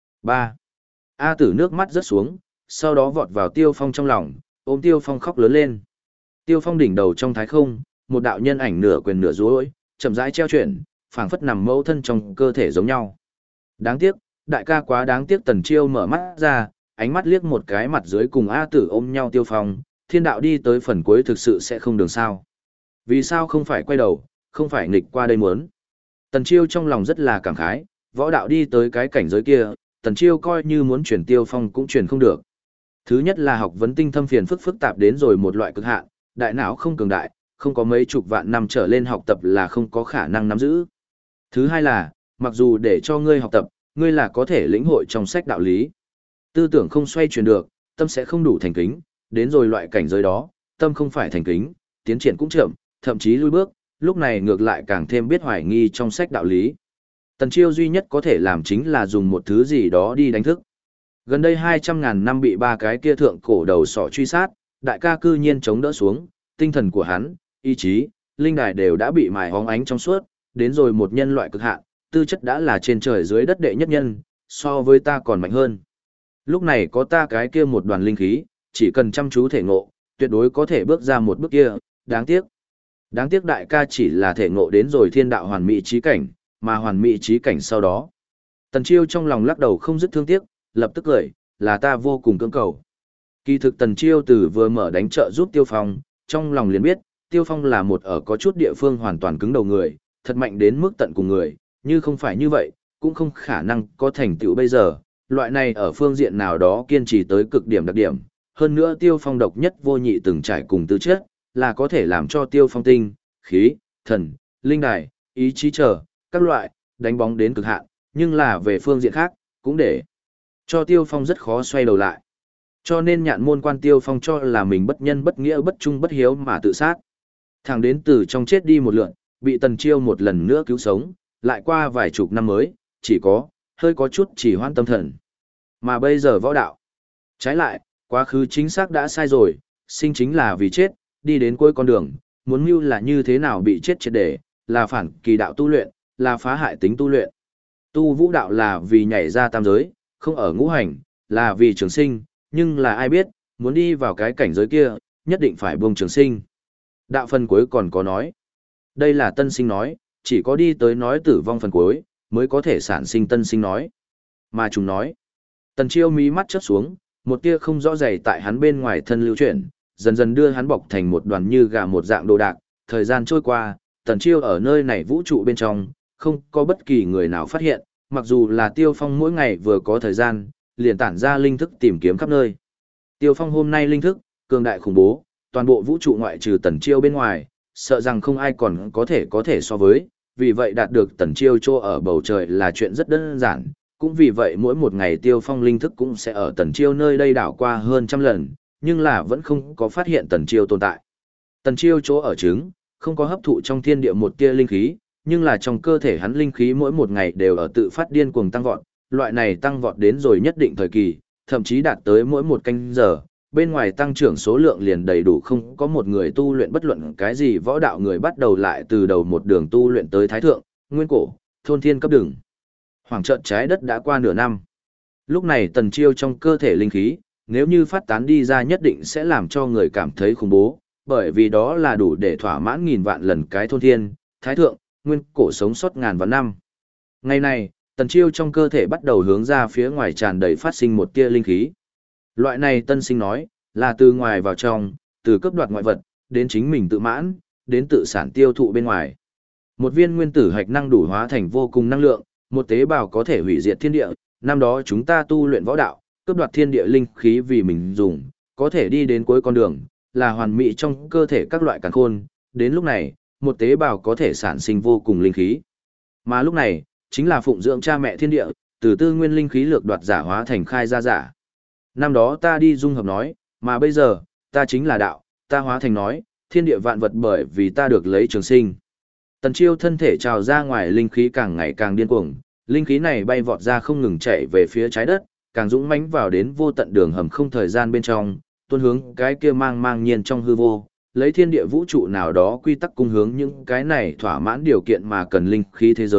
3. A Tử nước mắt rớt xuống, sau đó vọt vào Tiêu Phong trong lòng, ôm Tiêu Phong khóc lớn lên. Tiêu Phong đỉnh đầu trong thái không, một đạo nhân ảnh nửa quyền nửa duỗi, chậm rãi treo chuyển, phảng phất nằm mẫu thân trong cơ thể giống nhau. Đáng tiếc, đại ca quá đáng tiếc. Tần Chiêu mở mắt ra, ánh mắt liếc một cái mặt dưới cùng A Tử ôm nhau Tiêu Phong, thiên đạo đi tới phần cuối thực sự sẽ không đường sao. Vì sao không phải quay đầu, không phải nghịch qua đây muốn. Tần Chiêu trong lòng rất là cảm khái, võ đạo đi tới cái cảnh giới kia, Tần Chiêu coi như muốn chuyển Tiêu Phong cũng chuyển không được. Thứ nhất là học vấn tinh thâm phiền phức tạp đến rồi một loại cực hạn, đại não không cường đại, không có mấy chục vạn năm trở lên học tập là không có khả năng nắm giữ. Thứ hai là, mặc dù để cho ngươi học tập, ngươi là có thể lĩnh hội trong sách đạo lý. Tư tưởng không xoay chuyển được, tâm sẽ không đủ thành kính, đến rồi loại cảnh giới đó, tâm không phải thành kính, tiến triển cũng chậm, thậm chí lùi bước, lúc này ngược lại càng thêm biết hoài nghi trong sách đạo lý. Tần Chiêu duy nhất có thể làm chính là dùng một thứ gì đó đi đánh thức. Gần đây 200.000 năm bị ba cái kia thượng cổ đầu sỏ truy sát, đại ca cư nhiên chống đỡ xuống, tinh thần của hắn, ý chí, linh đài đều đã bị mài hóng ánh trong suốt, đến rồi một nhân loại cực hạn, tư chất đã là trên trời dưới đất đệ nhất nhân, so với ta còn mạnh hơn. Lúc này có ta cái kia một đoàn linh khí, chỉ cần chăm chú thể ngộ, tuyệt đối có thể bước ra một bước kia, đáng tiếc. Đáng tiếc đại ca chỉ là thể ngộ đến rồi thiên đạo hoàn mỹ trí cảnh, mà hoàn mỹ trí cảnh sau đó. Tần Chiêu trong lòng lắc đầu không dứt thương tiếc, lập tức cười, là ta vô cùng cưỡng cầu. Kỳ thực Tần Chiêu từ vừa mở đánh trợ giúp Tiêu Phong, trong lòng liền biết, Tiêu Phong là một ở có chút địa phương hoàn toàn cứng đầu người, thật mạnh đến mức tận cùng người, như không phải như vậy, cũng không khả năng có thành tựu bây giờ, loại này ở phương diện nào đó kiên trì tới cực điểm đặc điểm. Hơn nữa Tiêu Phong độc nhất vô nhị từng trải cùng tư chất, là có thể làm cho Tiêu Phong tinh, khí, thần, linh đài, ý chí trở, các loại, đánh bóng đến cực hạn, nhưng là về phương diện khác, cũng để cho Tiêu Phong rất khó xoay đầu lại. Cho nên nhạn môn quan Tiêu Phong cho là mình bất nhân bất nghĩa bất trung bất hiếu mà tự sát. Thẳng đến từ trong chết đi một lượn, bị Tần Chiêu một lần nữa cứu sống, lại qua vài chục năm mới, chỉ có, hơi có chút chỉ hoãn tâm thần. Mà bây giờ võ đạo. Trái lại, quá khứ chính xác đã sai rồi, sinh chính là vì chết, đi đến cuối con đường, muốn mưu là như thế nào bị chết triệt để, là phản kỳ đạo tu luyện, là phá hại tính tu luyện. Tu vũ đạo là vì nhảy ra tam giới, không ở ngũ hành, là vì trường sinh, nhưng là ai biết, muốn đi vào cái cảnh giới kia, nhất định phải buông trường sinh. Đạo phần cuối còn có nói. Đây là tân sinh nói, chỉ có đi tới nói tử vong phần cuối, mới có thể sản sinh tân sinh nói. Mà chúng nói. Tần Chiêu mí mắt chớp xuống, một tia không rõ ràng tại hắn bên ngoài thân lưu chuyển, dần dần đưa hắn bọc thành một đoàn như gà một dạng đồ đạc. Thời gian trôi qua, Tần Chiêu ở nơi này vũ trụ bên trong, không có bất kỳ người nào phát hiện, mặc dù là Tiêu Phong mỗi ngày vừa có thời gian, liền tản ra linh thức tìm kiếm khắp nơi. Tiêu Phong hôm nay linh thức, cường đại khủng bố, toàn bộ vũ trụ ngoại trừ Tần Chiêu bên ngoài, sợ rằng không ai còn có thể so với, vì vậy đạt được Tần Chiêu chỗ ở bầu trời là chuyện rất đơn giản, cũng vì vậy mỗi một ngày Tiêu Phong linh thức cũng sẽ ở Tần Chiêu nơi đây đảo qua hơn trăm lần, nhưng là vẫn không có phát hiện Tần Chiêu tồn tại. Tần Chiêu chỗ ở trứng, không có hấp thụ trong thiên địa một tia linh khí, nhưng là trong cơ thể hắn linh khí mỗi một ngày đều ở tự phát điên cuồng tăng vọt, loại này tăng vọt đến rồi nhất định thời kỳ, thậm chí đạt tới mỗi một canh giờ, bên ngoài tăng trưởng số lượng liền đầy đủ không có một người tu luyện bất luận cái gì võ đạo người bắt đầu lại từ đầu một đường tu luyện tới thái thượng, nguyên cổ, thôn thiên cấp đường. Hoàng trận trái đất đã qua nửa năm. Lúc này Tần Chiêu trong cơ thể linh khí, nếu như phát tán đi ra nhất định sẽ làm cho người cảm thấy khủng bố, bởi vì đó là đủ để thỏa mãn nghìn vạn lần cái thôn thiên, thái thượng, nguyên cổ sống sót ngàn vạn năm. Ngày này, Tần Chiêu trong cơ thể bắt đầu hướng ra phía ngoài tràn đầy phát sinh một tia linh khí. Loại này tân sinh nói, là từ ngoài vào trong, từ cấp đoạt ngoại vật, đến chính mình tự mãn, đến tự sản tiêu thụ bên ngoài. Một viên nguyên tử hạch năng đủ hóa thành vô cùng năng lượng, một tế bào có thể hủy diệt thiên địa, năm đó chúng ta tu luyện võ đạo, cấp đoạt thiên địa linh khí vì mình dùng, có thể đi đến cuối con đường, là hoàn mỹ trong cơ thể các loại càn khôn, đến lúc này, một tế bào có thể sản sinh vô cùng linh khí. Mà lúc này, chính là phụng dưỡng cha mẹ thiên địa, từ tư nguyên linh khí lược đoạt giả hóa thành khai ra giả. Năm đó ta đi dung hợp nói, mà bây giờ, ta chính là đạo, ta hóa thành nói, thiên địa vạn vật bởi vì ta được lấy trường sinh. Tần Chiêu thân thể trào ra ngoài linh khí càng ngày càng điên cuồng, linh khí này bay vọt ra không ngừng chạy về phía trái đất, càng dũng mãnh vào đến vô tận đường hầm không thời gian bên trong, tuôn hướng cái kia mang nhiên trong hư vô, lấy thiên địa vũ trụ nào đó quy tắc cung hướng những cái này thỏa mãn điều kiện mà cần linh khí thế giới,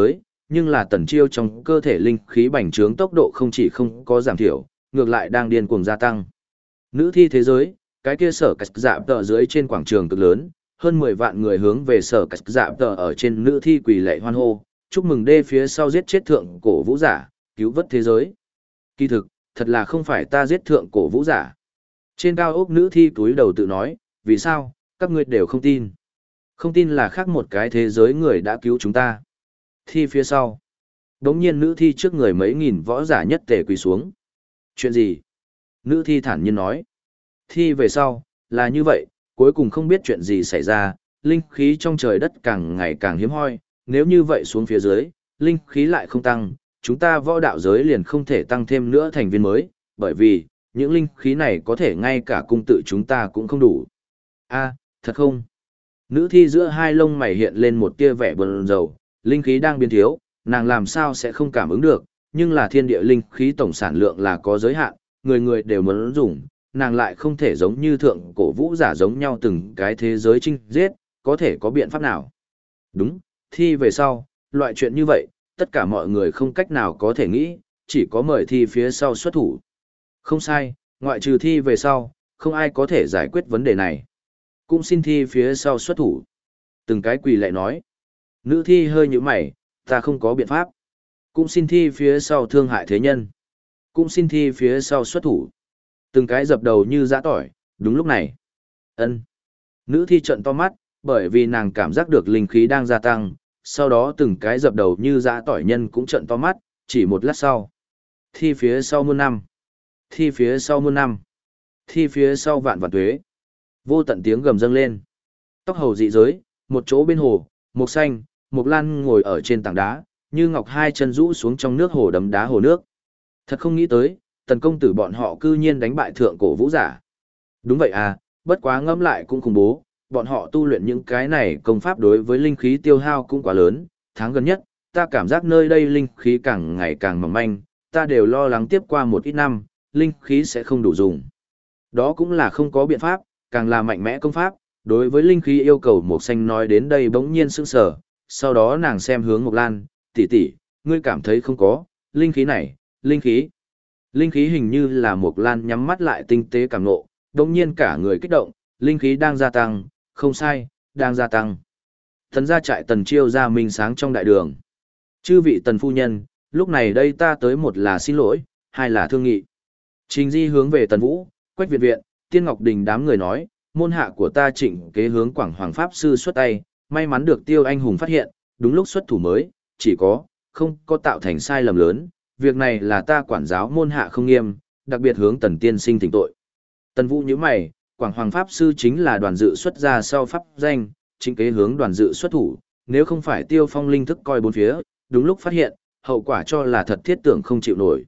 nhưng là Tần Chiêu trong cơ thể linh khí bành trướng tốc độ không chỉ không có giảm thiểu, ngược lại đang điên cuồng gia tăng. Nữ thi thế giới, cái kia sở cách dạ tờ dưới trên quảng trường cực lớn, hơn 10 vạn người hướng về sở cách dạ tờ ở trên nữ thi quỳ lạy hoan hô, chúc mừng đê phía sau giết chết thượng cổ vũ giả, cứu vớt thế giới. Kỳ thực, thật là không phải ta giết thượng cổ vũ giả. Trên cao ốc nữ thi cúi đầu tự nói, vì sao, các ngươi đều không tin. Không tin là khác một cái thế giới người đã cứu chúng ta. Thi phía sau. Đống nhiên nữ thi trước người mấy nghìn võ giả nhất tề quỳ xuống. Chuyện gì? Nữ thi thản nhiên nói. Thi về sau, là như vậy, cuối cùng không biết chuyện gì xảy ra, linh khí trong trời đất càng ngày càng hiếm hoi, nếu như vậy xuống phía dưới, linh khí lại không tăng, chúng ta võ đạo giới liền không thể tăng thêm nữa thành viên mới, bởi vì, những linh khí này có thể ngay cả cung tự chúng ta cũng không đủ. A, thật không? Nữ thi giữa hai lông mày hiện lên một tia vẻ buồn rầu, linh khí đang biến thiếu, nàng làm sao sẽ không cảm ứng được, nhưng là thiên địa linh khí tổng sản lượng là có giới hạn, người người đều muốn dùng, nàng lại không thể giống như thượng cổ vũ giả giống nhau từng cái thế giới chinh giết, có thể có biện pháp nào? Đúng, thi về sau, loại chuyện như vậy, tất cả mọi người không cách nào có thể nghĩ, chỉ có mời thi phía sau xuất thủ. Không sai, ngoại trừ thi về sau, không ai có thể giải quyết vấn đề này. Cũng xin thi phía sau xuất thủ. Từng cái quỳ lại nói. Nữ thi hơi như mày, ta không có biện pháp. Cũng xin thi phía sau thương hại thế nhân. Cũng xin thi phía sau xuất thủ. Từng cái dập đầu như giã tỏi, đúng lúc này. Ân. Nữ thi trợn to mắt, bởi vì nàng cảm giác được linh khí đang gia tăng, sau đó từng cái dập đầu như giã tỏi nhân cũng trợn to mắt, chỉ một lát sau. Thi phía sau muôn năm. Thi phía sau muôn năm. Thi phía sau vạn vạn tuế. Vô tận tiếng gầm dâng lên. Tóc hầu dị giới, một chỗ bên hồ, Mộc Xanh, Mộc Lan ngồi ở trên tảng đá, như ngọc hai chân rũ xuống trong nước hồ đấm đá hồ nước. Thật không nghĩ tới, Tần công tử bọn họ cư nhiên đánh bại thượng cổ vũ giả. Đúng vậy à, bất quá ngẫm lại cũng khủng bố, bọn họ tu luyện những cái này công pháp đối với linh khí tiêu hao cũng quá lớn, tháng gần nhất, ta cảm giác nơi đây linh khí càng ngày càng mỏng manh, ta đều lo lắng tiếp qua một ít năm, linh khí sẽ không đủ dùng. Đó cũng là không có biện pháp, càng là mạnh mẽ công pháp, đối với linh khí yêu cầu Mộc Xanh nói đến đây bỗng nhiên sững sờ, sau đó nàng xem hướng Mộc Lan, tỷ tỷ, ngươi cảm thấy không có, linh khí này, linh khí. Linh khí hình như là Mộc Lan nhắm mắt lại tinh tế cảm ngộ, bỗng nhiên cả người kích động, linh khí đang gia tăng, không sai, đang gia tăng. Tần gia trại Tần Chiêu ra minh sáng trong đại đường. Chư vị Tần phu nhân, lúc này đây ta tới một là xin lỗi, hai là thương nghị. Trình Di hướng về Tần Vũ, Quách Việt Viện, Tiên Ngọc Đình đám người nói, môn hạ của ta Trịnh kế hướng Quảng Hoàng Pháp Sư xuất tay, may mắn được Tiêu Anh Hùng phát hiện, đúng lúc xuất thủ mới, chỉ có, không có tạo thành sai lầm lớn, việc này là ta quản giáo môn hạ không nghiêm, đặc biệt hướng Tần Tiên Sinh thỉnh tội. Tần Vũ nhíu mày, Quảng Hoàng Pháp Sư chính là đoàn dự xuất ra sau pháp danh, Trịnh kế hướng đoàn dự xuất thủ, nếu không phải Tiêu Phong linh thức coi bốn phía, đúng lúc phát hiện, hậu quả cho là thật thiết tưởng không chịu nổi.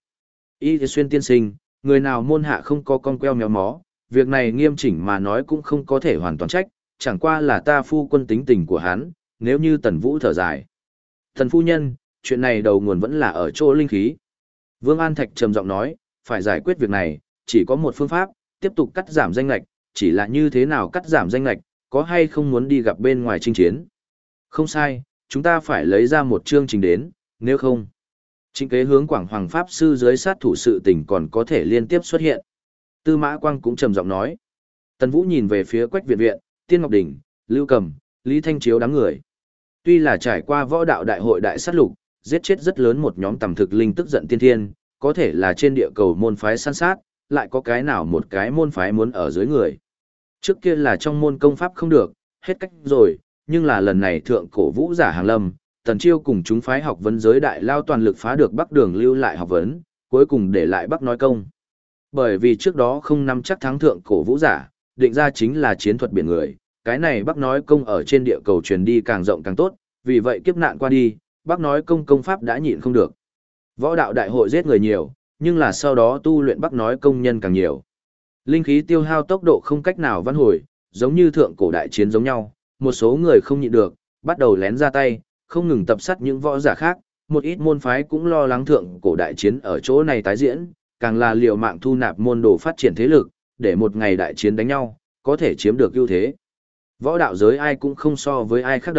Y Xuyên Tiên Sinh, người nào môn hạ không có con queo méo mó, việc này nghiêm chỉnh mà nói cũng không có thể hoàn toàn trách, chẳng qua là ta phu quân tính tình của hắn, nếu như Tần Vũ thở dài. Thần phu nhân, chuyện này đầu nguồn vẫn là ở chỗ linh khí. Vương An Thạch trầm giọng nói, phải giải quyết việc này, chỉ có một phương pháp, tiếp tục cắt giảm danh lệch, chỉ là như thế nào cắt giảm danh lệch, có hay không muốn đi gặp bên ngoài chinh chiến. Không sai, chúng ta phải lấy ra một chương trình đến, nếu không. Trịnh kế hướng Quảng Hoàng Pháp Sư dưới sát thủ sự tình còn có thể liên tiếp xuất hiện. Tư Mã Quang cũng trầm giọng nói. Tần Vũ nhìn về phía Quách Viện Viện, Tiên Ngọc Đình, Lưu Cầm, Lý Thanh Chiếu đám người. Tuy là trải qua võ đạo đại hội đại sát lục, giết chết rất lớn một nhóm tầm thực linh tức giận tiên thiên, có thể là trên địa cầu môn phái săn sát, lại có cái nào một cái môn phái muốn ở dưới người. Trước kia là trong môn công pháp không được, hết cách rồi, nhưng là lần này thượng cổ vũ giả hàng lâm, Tần Chiêu cùng chúng phái học vấn giới đại lao toàn lực phá được Bắc Đường lưu lại học vấn, cuối cùng để lại Bắc nói công. Bởi vì trước đó không nắm chắc thắng thượng cổ vũ giả, định ra chính là chiến thuật biển người, cái này Bắc nói công ở trên địa cầu truyền đi càng rộng càng tốt, vì vậy kiếp nạn qua đi, Bắc nói công công pháp đã nhịn không được. Võ đạo đại hội giết người nhiều, nhưng là sau đó tu luyện Bắc nói công nhân càng nhiều. Linh khí tiêu hao tốc độ không cách nào vãn hồi, giống như thượng cổ đại chiến giống nhau, một số người không nhịn được, bắt đầu lén ra tay, không ngừng tập sát những võ giả khác, một ít môn phái cũng lo lắng thượng cổ đại chiến ở chỗ này tái diễn, càng là liều mạng thu nạp môn đồ phát triển thế lực, để một ngày đại chiến đánh nhau, có thể chiếm được ưu thế. Võ đạo giới ai cũng không so với ai khác đần,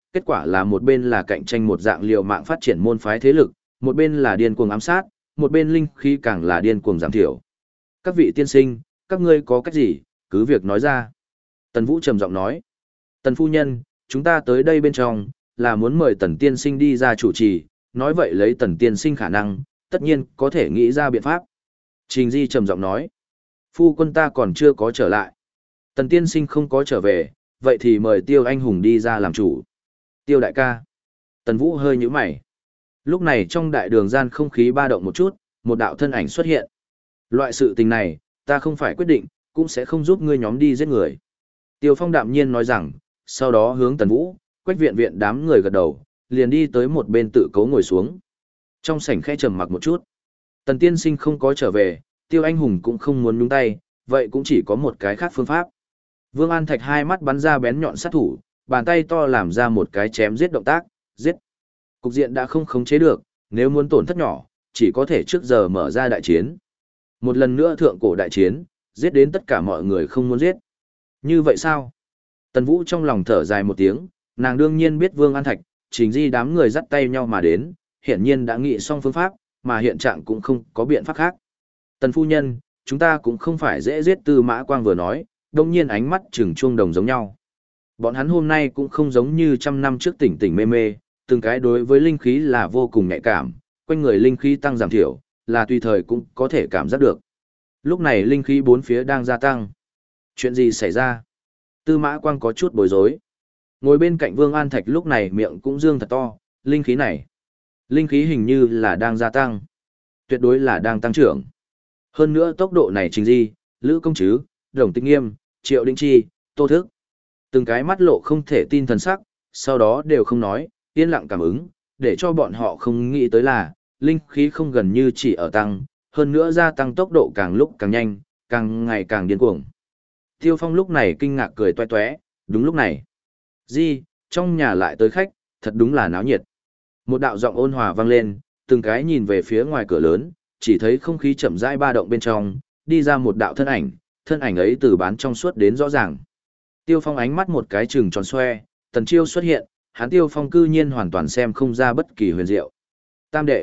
kết quả là một bên là cạnh tranh một dạng liều mạng phát triển môn phái thế lực, một bên là điên cuồng ám sát, một bên linh khí càng là điên cuồng giảm thiểu. Các vị tiên sinh, các ngươi có cách gì, cứ việc nói ra. Tần Vũ trầm giọng nói. Tần phu nhân, chúng ta tới đây bên trong, là muốn mời Tần tiên sinh đi ra chủ trì, nói vậy lấy Tần tiên sinh khả năng, tất nhiên có thể nghĩ ra biện pháp. Trình Di trầm giọng nói. Phu quân ta còn chưa có trở lại. Tần tiên sinh không có trở về, vậy thì mời Tiêu anh hùng đi ra làm chủ. Tiêu đại ca. Tần Vũ hơi nhíu mày. Lúc này trong đại đường gian không khí ba động một chút, một đạo thân ảnh xuất hiện. Loại sự tình này, ta không phải quyết định, cũng sẽ không giúp ngươi nhóm đi giết người. Tiêu Phong đạm nhiên nói rằng, sau đó hướng Tần Vũ, Quách Viện Viện đám người gật đầu, liền đi tới một bên tự cố ngồi xuống. Trong sảnh khẽ trầm mặc một chút. Tần tiên sinh không có trở về, Tiêu anh hùng cũng không muốn nhúng tay, vậy cũng chỉ có một cái khác phương pháp. Vương An Thạch hai mắt bắn ra bén nhọn sát thủ, bàn tay to làm ra một cái chém giết động tác, giết. Cục diện đã không khống chế được, nếu muốn tổn thất nhỏ, chỉ có thể trước giờ mở ra đại chiến. Một lần nữa thượng cổ đại chiến, giết đến tất cả mọi người không muốn giết. Như vậy sao? Tần Vũ trong lòng thở dài một tiếng, nàng đương nhiên biết Vương An Thạch, Trình Di đám người dắt tay nhau mà đến, hiển nhiên đã nghĩ xong phương pháp, mà hiện trạng cũng không có biện pháp khác. Tần phu nhân, chúng ta cũng không phải dễ giết. Tư Mã Quang vừa nói, đồng nhiên ánh mắt trừng chuông đồng giống nhau. Bọn hắn hôm nay cũng không giống như trăm năm trước tỉnh tỉnh mê mê, từng cái đối với linh khí là vô cùng nhạy cảm, quanh người linh khí tăng giảm thiểu, là tùy thời cũng có thể cảm giác được. Lúc này linh khí bốn phía đang gia tăng. Chuyện gì xảy ra? Tư Mã Quang có chút bối rối. Ngồi bên cạnh Vương An Thạch lúc này miệng cũng dương thật to, linh khí này. Linh khí hình như là đang gia tăng. Tuyệt đối là đang tăng trưởng. Hơn nữa tốc độ này Trình Di, Lữ Công Trứ, Đồng Tĩnh Nghiêm, Triệu Đĩnh Chi, Tô Thức. Từng cái mắt lộ không thể tin thần sắc, sau đó đều không nói, yên lặng cảm ứng, để cho bọn họ không nghĩ tới là, linh khí không gần như chỉ ở tăng, hơn nữa gia tăng tốc độ càng lúc càng nhanh, càng ngày càng điên cuồng. Tiêu Phong lúc này kinh ngạc cười toe toé, đúng lúc này. Di, trong nhà lại tới khách, thật đúng là náo nhiệt. Một đạo giọng ôn hòa vang lên, từng cái nhìn về phía ngoài cửa lớn, chỉ thấy không khí chậm rãi ba động bên trong, đi ra một đạo thân ảnh ấy từ bán trong suốt đến rõ ràng. Tiêu Phong ánh mắt một cái trừng tròn xoe, Tần Chiêu xuất hiện, hắn Tiêu Phong cư nhiên hoàn toàn xem không ra bất kỳ huyền diệu. Tam đệ,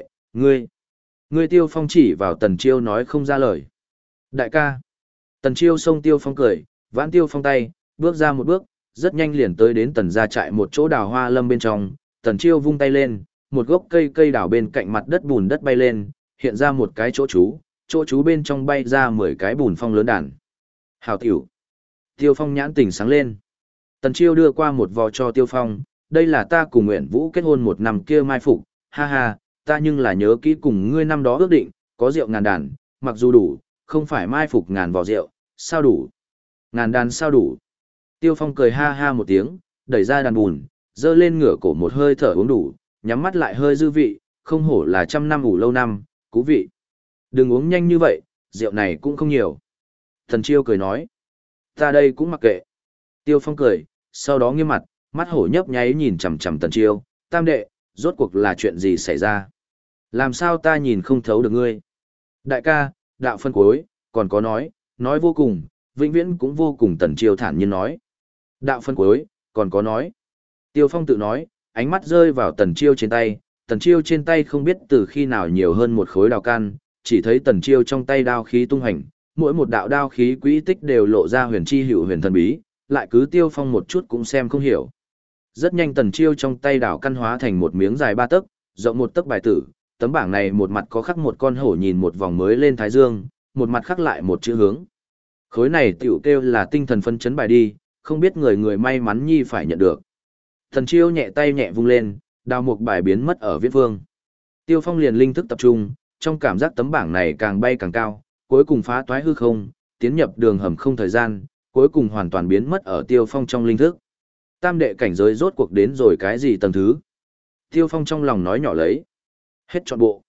ngươi Tiêu Phong chỉ vào Tần Chiêu nói không ra lời. Đại ca. Tần Chiêu xông Tiêu Phong cười, vãn Tiêu Phong tay, bước ra một bước, rất nhanh liền tới đến Tần gia trại một chỗ đào hoa lâm bên trong. Tần Chiêu vung tay lên, một gốc cây đào bên cạnh mặt đất bùn đất bay lên, hiện ra một cái chỗ chú bên trong bay ra 10 cái bùn phong lớn đàn. Hảo tiểu. Tiêu Phong nhãn tỉnh sáng lên. Tần Chiêu đưa qua một vò cho Tiêu Phong, đây là ta cùng Nguyện Vũ kết hôn một năm kia mai phục, ha ha, ta nhưng là nhớ kỹ cùng ngươi năm đó ước định, có rượu ngàn đàn, mặc dù đủ, không phải mai phục ngàn vò rượu, sao đủ? Ngàn đàn sao đủ? Tiêu Phong cười ha ha một tiếng, đẩy ra đàn bùn, dơ lên ngửa cổ một hơi thở uống đủ, nhắm mắt lại hơi dư vị, không hổ là trăm năm ủ lâu năm, cú vị. Đừng uống nhanh như vậy, rượu này cũng không nhiều. Tần Chiêu cười nói, ta đây cũng mặc kệ. Tiêu Phong cười, sau đó nghiêm mặt, mắt hổ nhấp nháy nhìn chằm chằm Tần Chiêu, tam đệ, rốt cuộc là chuyện gì xảy ra? Làm sao ta nhìn không thấu được ngươi? Đại ca, đạo phân cuối, còn có nói vô cùng, vĩnh viễn cũng vô cùng. Tần Chiêu thản nhiên nói. Đạo phân cuối, còn có nói. Tiêu Phong tự nói, ánh mắt rơi vào Tần Chiêu trên tay. Tần Chiêu trên tay không biết từ khi nào nhiều hơn một khối đào can, chỉ thấy Tần Chiêu trong tay đao khí tung hành, mỗi một đạo đao khí quỹ tích đều lộ ra huyền chi hữu huyền thần bí, lại cứ Tiêu Phong một chút cũng xem không hiểu. Rất nhanh Tần Chiêu trong tay đào căn hóa thành một miếng dài 3 tấc, rộng 1 tấc bài tử, tấm bảng này một mặt có khắc một con hổ nhìn một vòng mới lên thái dương, một mặt khắc lại một chữ hướng. Khối này tiểu kêu là tinh thần phân chấn bài đi, không biết người may mắn nhi phải nhận được. Tần Chiêu nhẹ tay nhẹ vung lên, đào một bài biến mất ở viễn phương. Tiêu Phong liền linh thức tập trung, trong cảm giác tấm bảng này càng bay càng cao, cuối cùng phá toái hư không, tiến nhập đường hầm không thời gian, cuối cùng hoàn toàn biến mất ở Tiêu Phong trong linh thức. Tam đệ cảnh giới rốt cuộc đến rồi cái gì tầng thứ? Tiêu Phong trong lòng nói nhỏ lấy. Hết trọn bộ.